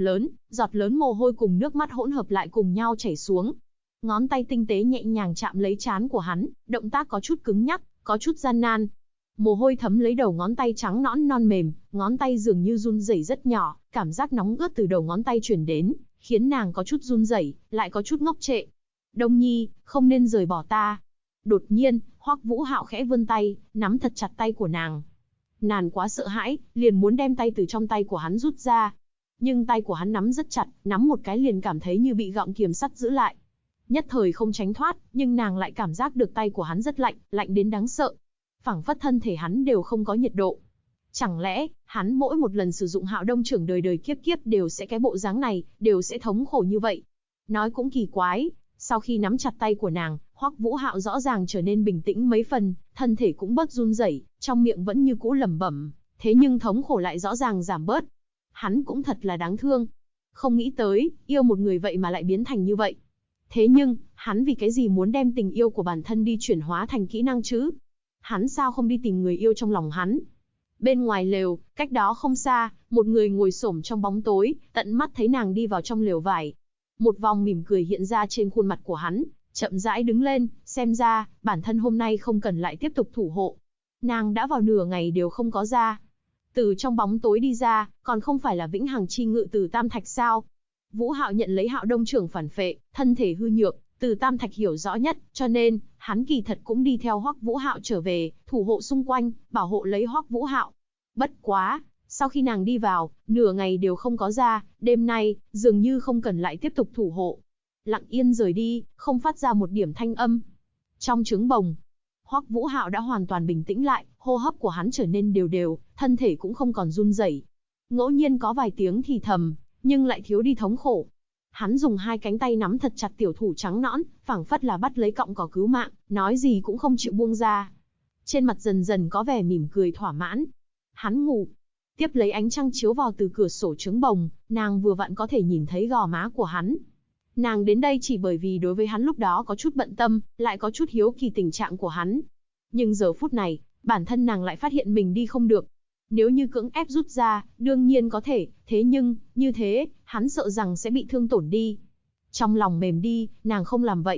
giọt lớn mồ hôi cùng nước mắt hỗn hợp lại cùng nhau chảy xuống. Ngón tay tinh tế nhẹ nhàng chạm lấy trán của hắn, động tác có chút cứng nhắc, có chút gian nan. Mồ hôi thấm lấy đầu ngón tay trắng nõn non mềm, ngón tay dường như run rẩy rất nhỏ, cảm giác nóng ướt từ đầu ngón tay truyền đến, khiến nàng có chút run rẩy, lại có chút ngốc trệ. Đông Nhi, không nên rời bỏ ta. Đột nhiên, Hoắc Vũ Hạo khẽ vươn tay, nắm thật chặt tay của nàng. Nàng quá sợ hãi, liền muốn đem tay từ trong tay của hắn rút ra. Nhưng tay của hắn nắm rất chặt, nắm một cái liền cảm thấy như bị gọng kiềm sắt giữ lại. Nhất thời không tránh thoát, nhưng nàng lại cảm giác được tay của hắn rất lạnh, lạnh đến đáng sợ. Phảng phất thân thể hắn đều không có nhiệt độ. Chẳng lẽ, hắn mỗi một lần sử dụng Hạo Đông Trưởng đời đời kiếp kiếp đều sẽ cái bộ dáng này, đều sẽ thống khổ như vậy? Nói cũng kỳ quái, sau khi nắm chặt tay của nàng, Hoắc Vũ Hạo rõ ràng trở nên bình tĩnh mấy phần, thân thể cũng bớt run rẩy, trong miệng vẫn như cũ lẩm bẩm, thế nhưng thống khổ lại rõ ràng giảm bớt. Hắn cũng thật là đáng thương. Không nghĩ tới, yêu một người vậy mà lại biến thành như vậy. Thế nhưng, hắn vì cái gì muốn đem tình yêu của bản thân đi chuyển hóa thành kỹ năng chứ? Hắn sao không đi tìm người yêu trong lòng hắn? Bên ngoài lều, cách đó không xa, một người ngồi xổm trong bóng tối, tận mắt thấy nàng đi vào trong lều vải. Một vòng mỉm cười hiện ra trên khuôn mặt của hắn, chậm rãi đứng lên, xem ra, bản thân hôm nay không cần lại tiếp tục thủ hộ. Nàng đã vào nửa ngày đều không có ra. Từ trong bóng tối đi ra, còn không phải là vĩnh hằng chi ngự Từ Tam Thạch sao? Vũ Hạo nhận lấy Hạo Đông Trưởng phản phệ, thân thể hư nhược, Từ Tam Thạch hiểu rõ nhất, cho nên, hắn kỳ thật cũng đi theo Hoắc Vũ Hạo trở về, thủ hộ xung quanh, bảo hộ lấy Hoắc Vũ Hạo. Bất quá, sau khi nàng đi vào, nửa ngày đều không có ra, đêm nay, dường như không cần lại tiếp tục thủ hộ. Lặng yên rời đi, không phát ra một điểm thanh âm. Trong trứng bồng, Hoắc Vũ Hạo đã hoàn toàn bình tĩnh lại, hô hấp của hắn trở nên đều đều, thân thể cũng không còn run rẩy. Ngẫu nhiên có vài tiếng thì thầm, nhưng lại thiếu đi thống khổ. Hắn dùng hai cánh tay nắm thật chặt tiểu thủ trắng nõn, phảng phất là bắt lấy cọng cỏ cứu mạng, nói gì cũng không chịu buông ra. Trên mặt dần dần có vẻ mỉm cười thỏa mãn. Hắn ngủ. Tiếp lấy ánh trăng chiếu vào từ cửa sổ trứng bồng, nàng vừa vặn có thể nhìn thấy gò má của hắn. Nàng đến đây chỉ bởi vì đối với hắn lúc đó có chút bận tâm, lại có chút hiếu kỳ tình trạng của hắn. Nhưng giờ phút này, bản thân nàng lại phát hiện mình đi không được. Nếu như cưỡng ép rút ra, đương nhiên có thể, thế nhưng, như thế, hắn sợ rằng sẽ bị thương tổn đi. Trong lòng mềm đi, nàng không làm vậy.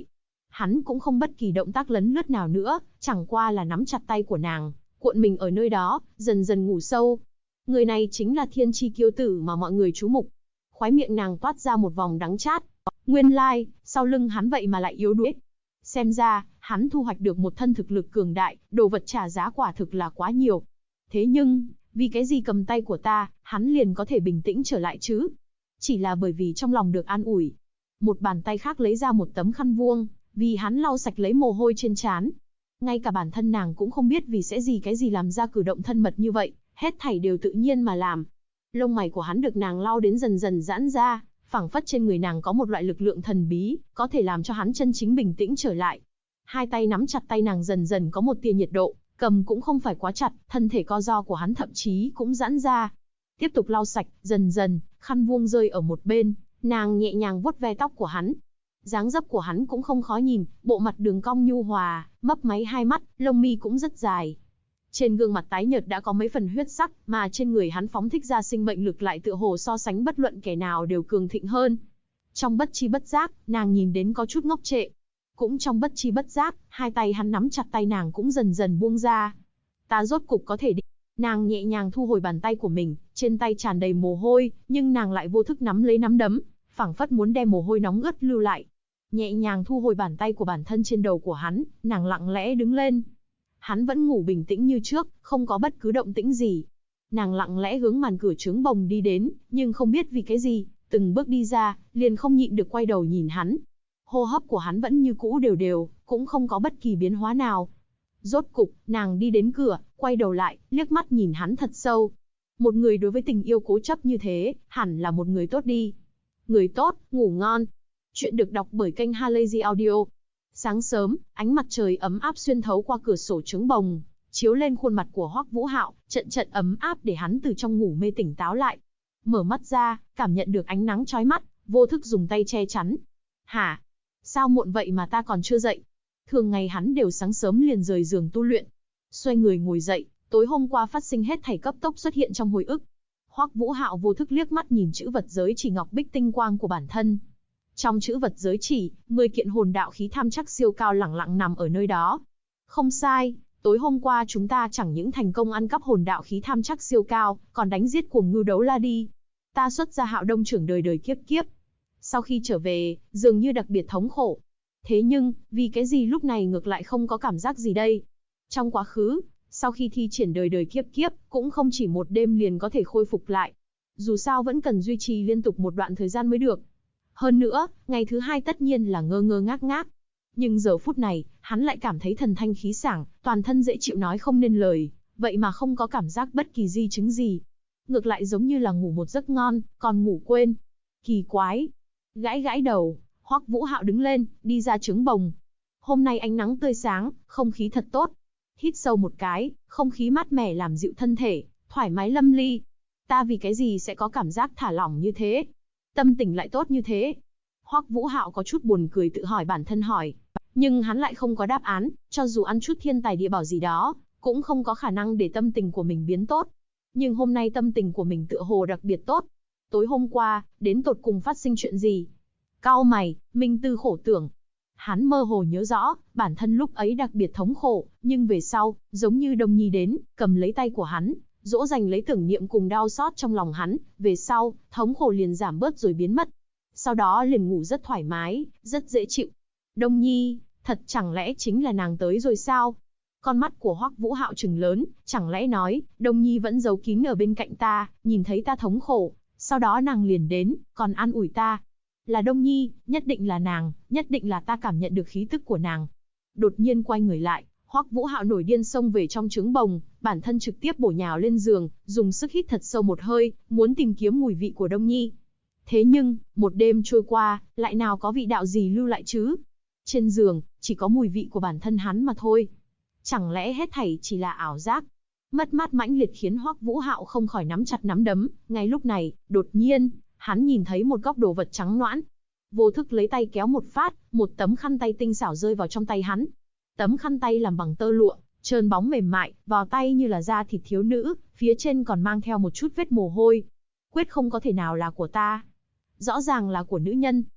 Hắn cũng không bất kỳ động tác lấn lướt nào nữa, chẳng qua là nắm chặt tay của nàng, cuộn mình ở nơi đó, dần dần ngủ sâu. Người này chính là thiên chi kiêu tử mà mọi người chú mục. Khóe miệng nàng toát ra một vòng đắng chát. Nguyên lai, sau lưng hắn vậy mà lại yếu đuối. Xem ra, hắn thu hoạch được một thân thực lực cường đại, đồ vật trả giá quả thực là quá nhiều. Thế nhưng, vì cái gì cầm tay của ta, hắn liền có thể bình tĩnh trở lại chứ? Chỉ là bởi vì trong lòng được an ủi. Một bàn tay khác lấy ra một tấm khăn vuông, vì hắn lau sạch lấy mồ hôi trên trán. Ngay cả bản thân nàng cũng không biết vì sẽ gì cái gì làm ra cử động thân mật như vậy, hết thảy đều tự nhiên mà làm. Lông mày của hắn được nàng lau đến dần dần giãn ra, phảng phất trên người nàng có một loại lực lượng thần bí, có thể làm cho hắn chân chính bình tĩnh trở lại. Hai tay nắm chặt tay nàng dần dần có một tia nhiệt độ, cầm cũng không phải quá chặt, thân thể co ro của hắn thậm chí cũng giãn ra. Tiếp tục lau sạch, dần dần, khăn vuông rơi ở một bên, nàng nhẹ nhàng vuốt ve tóc của hắn. Dáng dấp của hắn cũng không khó nhìn, bộ mặt đường cong nhu hòa, mấp máy hai mắt, lông mi cũng rất dài. Trên gương mặt tái nhợt đã có mấy phần huyết sắc, mà trên người hắn phóng thích ra sinh mệnh lực lại tựa hồ so sánh bất luận kẻ nào đều cường thịnh hơn. Trong bất chi bất giác, nàng nhìn đến có chút ngốc trệ. Cũng trong bất chi bất giác, hai tay hắn nắm chặt tay nàng cũng dần dần buông ra. Ta rốt cục có thể đi. Nàng nhẹ nhàng thu hồi bàn tay của mình, trên tay tràn đầy mồ hôi, nhưng nàng lại vô thức nắm lấy nắm đấm, phảng phất muốn đem mồ hôi nóng ướt lưu lại. Nhẹ nhàng thu hồi bàn tay của bản thân trên đầu của hắn, nàng lặng lẽ đứng lên. Hắn vẫn ngủ bình tĩnh như trước, không có bất cứ động tĩnh gì. Nàng lặng lẽ hướng màn cửa trướng bồng đi đến, nhưng không biết vì cái gì, từng bước đi ra, liền không nhịn được quay đầu nhìn hắn. Hô hấp của hắn vẫn như cũ đều đều, cũng không có bất kỳ biến hóa nào. Rốt cục, nàng đi đến cửa, quay đầu lại, liếc mắt nhìn hắn thật sâu. Một người đối với tình yêu cố chấp như thế, hẳn là một người tốt đi. Người tốt, ngủ ngon. Chuyện được đọc bởi kênh Halazy Audio. Sáng sớm, ánh mặt trời ấm áp xuyên thấu qua cửa sổ trướng bồng, chiếu lên khuôn mặt của Hoắc Vũ Hạo, trận trận ấm áp để hắn từ trong ngủ mê tỉnh táo lại. Mở mắt ra, cảm nhận được ánh nắng chói mắt, vô thức dùng tay che chắn. Hả? Sao muộn vậy mà ta còn chưa dậy? Thường ngày hắn đều sáng sớm liền rời giường tu luyện. Xoay người ngồi dậy, tối hôm qua phát sinh hết thảy cấp tốc xuất hiện trong hồi ức. Hoắc Vũ Hạo vô thức liếc mắt nhìn chữ vật giới chỉ ngọc bích tinh quang của bản thân. Trong chữ vật giới chỉ, 10 kiện hồn đạo khí tham chắc siêu cao lẳng lặng nằm ở nơi đó. Không sai, tối hôm qua chúng ta chẳng những thành công ăn cắp hồn đạo khí tham chắc siêu cao, còn đánh giết cuồng ngưu đấu la đi. Ta xuất ra Hạo Đông trưởng đời đời kiếp kiếp. Sau khi trở về, dường như đặc biệt thống khổ. Thế nhưng, vì cái gì lúc này ngược lại không có cảm giác gì đây? Trong quá khứ, sau khi thi triển đời đời kiếp kiếp, cũng không chỉ một đêm liền có thể khôi phục lại. Dù sao vẫn cần duy trì liên tục một đoạn thời gian mới được. Hơn nữa, ngày thứ hai tất nhiên là ngơ ngơ ngác ngác. Nhưng giờ phút này, hắn lại cảm thấy thần thanh khí sảng, toàn thân dễ chịu nói không nên lời, vậy mà không có cảm giác bất kỳ di chứng gì. Ngược lại giống như là ngủ một giấc ngon, còn ngủ quên. Kỳ quái. Gãi gãi đầu, Hoắc Vũ Hạo đứng lên, đi ra trướng bồng. Hôm nay ánh nắng tươi sáng, không khí thật tốt. Hít sâu một cái, không khí mát mẻ làm dịu thân thể, thoải mái lâm ly. Ta vì cái gì sẽ có cảm giác thả lỏng như thế? Tâm tình lại tốt như thế? Hoắc Vũ Hạo có chút buồn cười tự hỏi bản thân hỏi. Nhưng hắn lại không có đáp án, cho dù ăn chút thiên tài địa bảo gì đó, cũng không có khả năng để tâm tình của mình biến tốt. Nhưng hôm nay tâm tình của mình tựa hồ đặc biệt tốt. Tối hôm qua, đến tột cùng phát sinh chuyện gì? Cau mày, minh tư khổ tưởng. Hắn mơ hồ nhớ rõ, bản thân lúc ấy đặc biệt thống khổ, nhưng về sau, giống như Đông Nhi đến, cầm lấy tay của hắn, dỗ dành lấy tưởng niệm cùng đau xót trong lòng hắn, về sau, thống khổ liền giảm bớt rồi biến mất. Sau đó liền ngủ rất thoải mái, rất dễ chịu. Đông Nhi, thật chẳng lẽ chính là nàng tới rồi sao? Con mắt của Hoắc Vũ Hạo trừng lớn, chẳng lẽ nói, Đông Nhi vẫn giấu kín ở bên cạnh ta, nhìn thấy ta thống khổ, sau đó nàng liền đến, còn an ủi ta. Là Đông Nhi, nhất định là nàng, nhất định là ta cảm nhận được khí tức của nàng. Đột nhiên quay người lại, Hoắc Vũ Hạo nổi điên xông về trong trướng bồng, bản thân trực tiếp bổ nhào lên giường, dùng sức hít thật sâu một hơi, muốn tìm kiếm mùi vị của Đông Nhi. Thế nhưng, một đêm trôi qua, lại nào có vị đạo gì lưu lại chứ? Trên giường, chỉ có mùi vị của bản thân hắn mà thôi. Chẳng lẽ hết thảy chỉ là ảo giác? Mất mát mãnh liệt khiến Hoắc Vũ Hạo không khỏi nắm chặt nắm đấm, ngay lúc này, đột nhiên, hắn nhìn thấy một góc đồ vật trắng nõn. Vô thức lấy tay kéo một phát, một tấm khăn tay tinh xảo rơi vào trong tay hắn. Tấm khăn tay làm bằng tơ lụa, trơn bóng mềm mại, vào tay như là da thịt thiếu nữ, phía trên còn mang theo một chút vết mồ hôi. Quyết không có thể nào là của ta. Rõ ràng là của nữ nhân.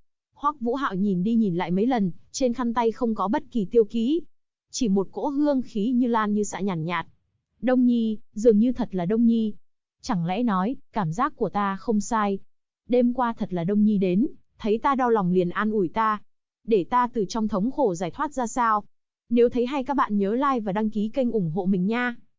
Hoắc Vũ Hạo nhìn đi nhìn lại mấy lần, trên khăn tay không có bất kỳ tiêu ký. Chỉ một cỗ hương khí như lan như xạ nhàn nhạt. Đông Nhi, dường như thật là Đông Nhi. Chẳng lẽ nói, cảm giác của ta không sai. Đêm qua thật là Đông Nhi đến, thấy ta đau lòng liền an ủi ta. Để ta từ trong thống khổ giải thoát ra sao. Nếu thấy hay các bạn nhớ like và đăng ký kênh ủng hộ mình nha.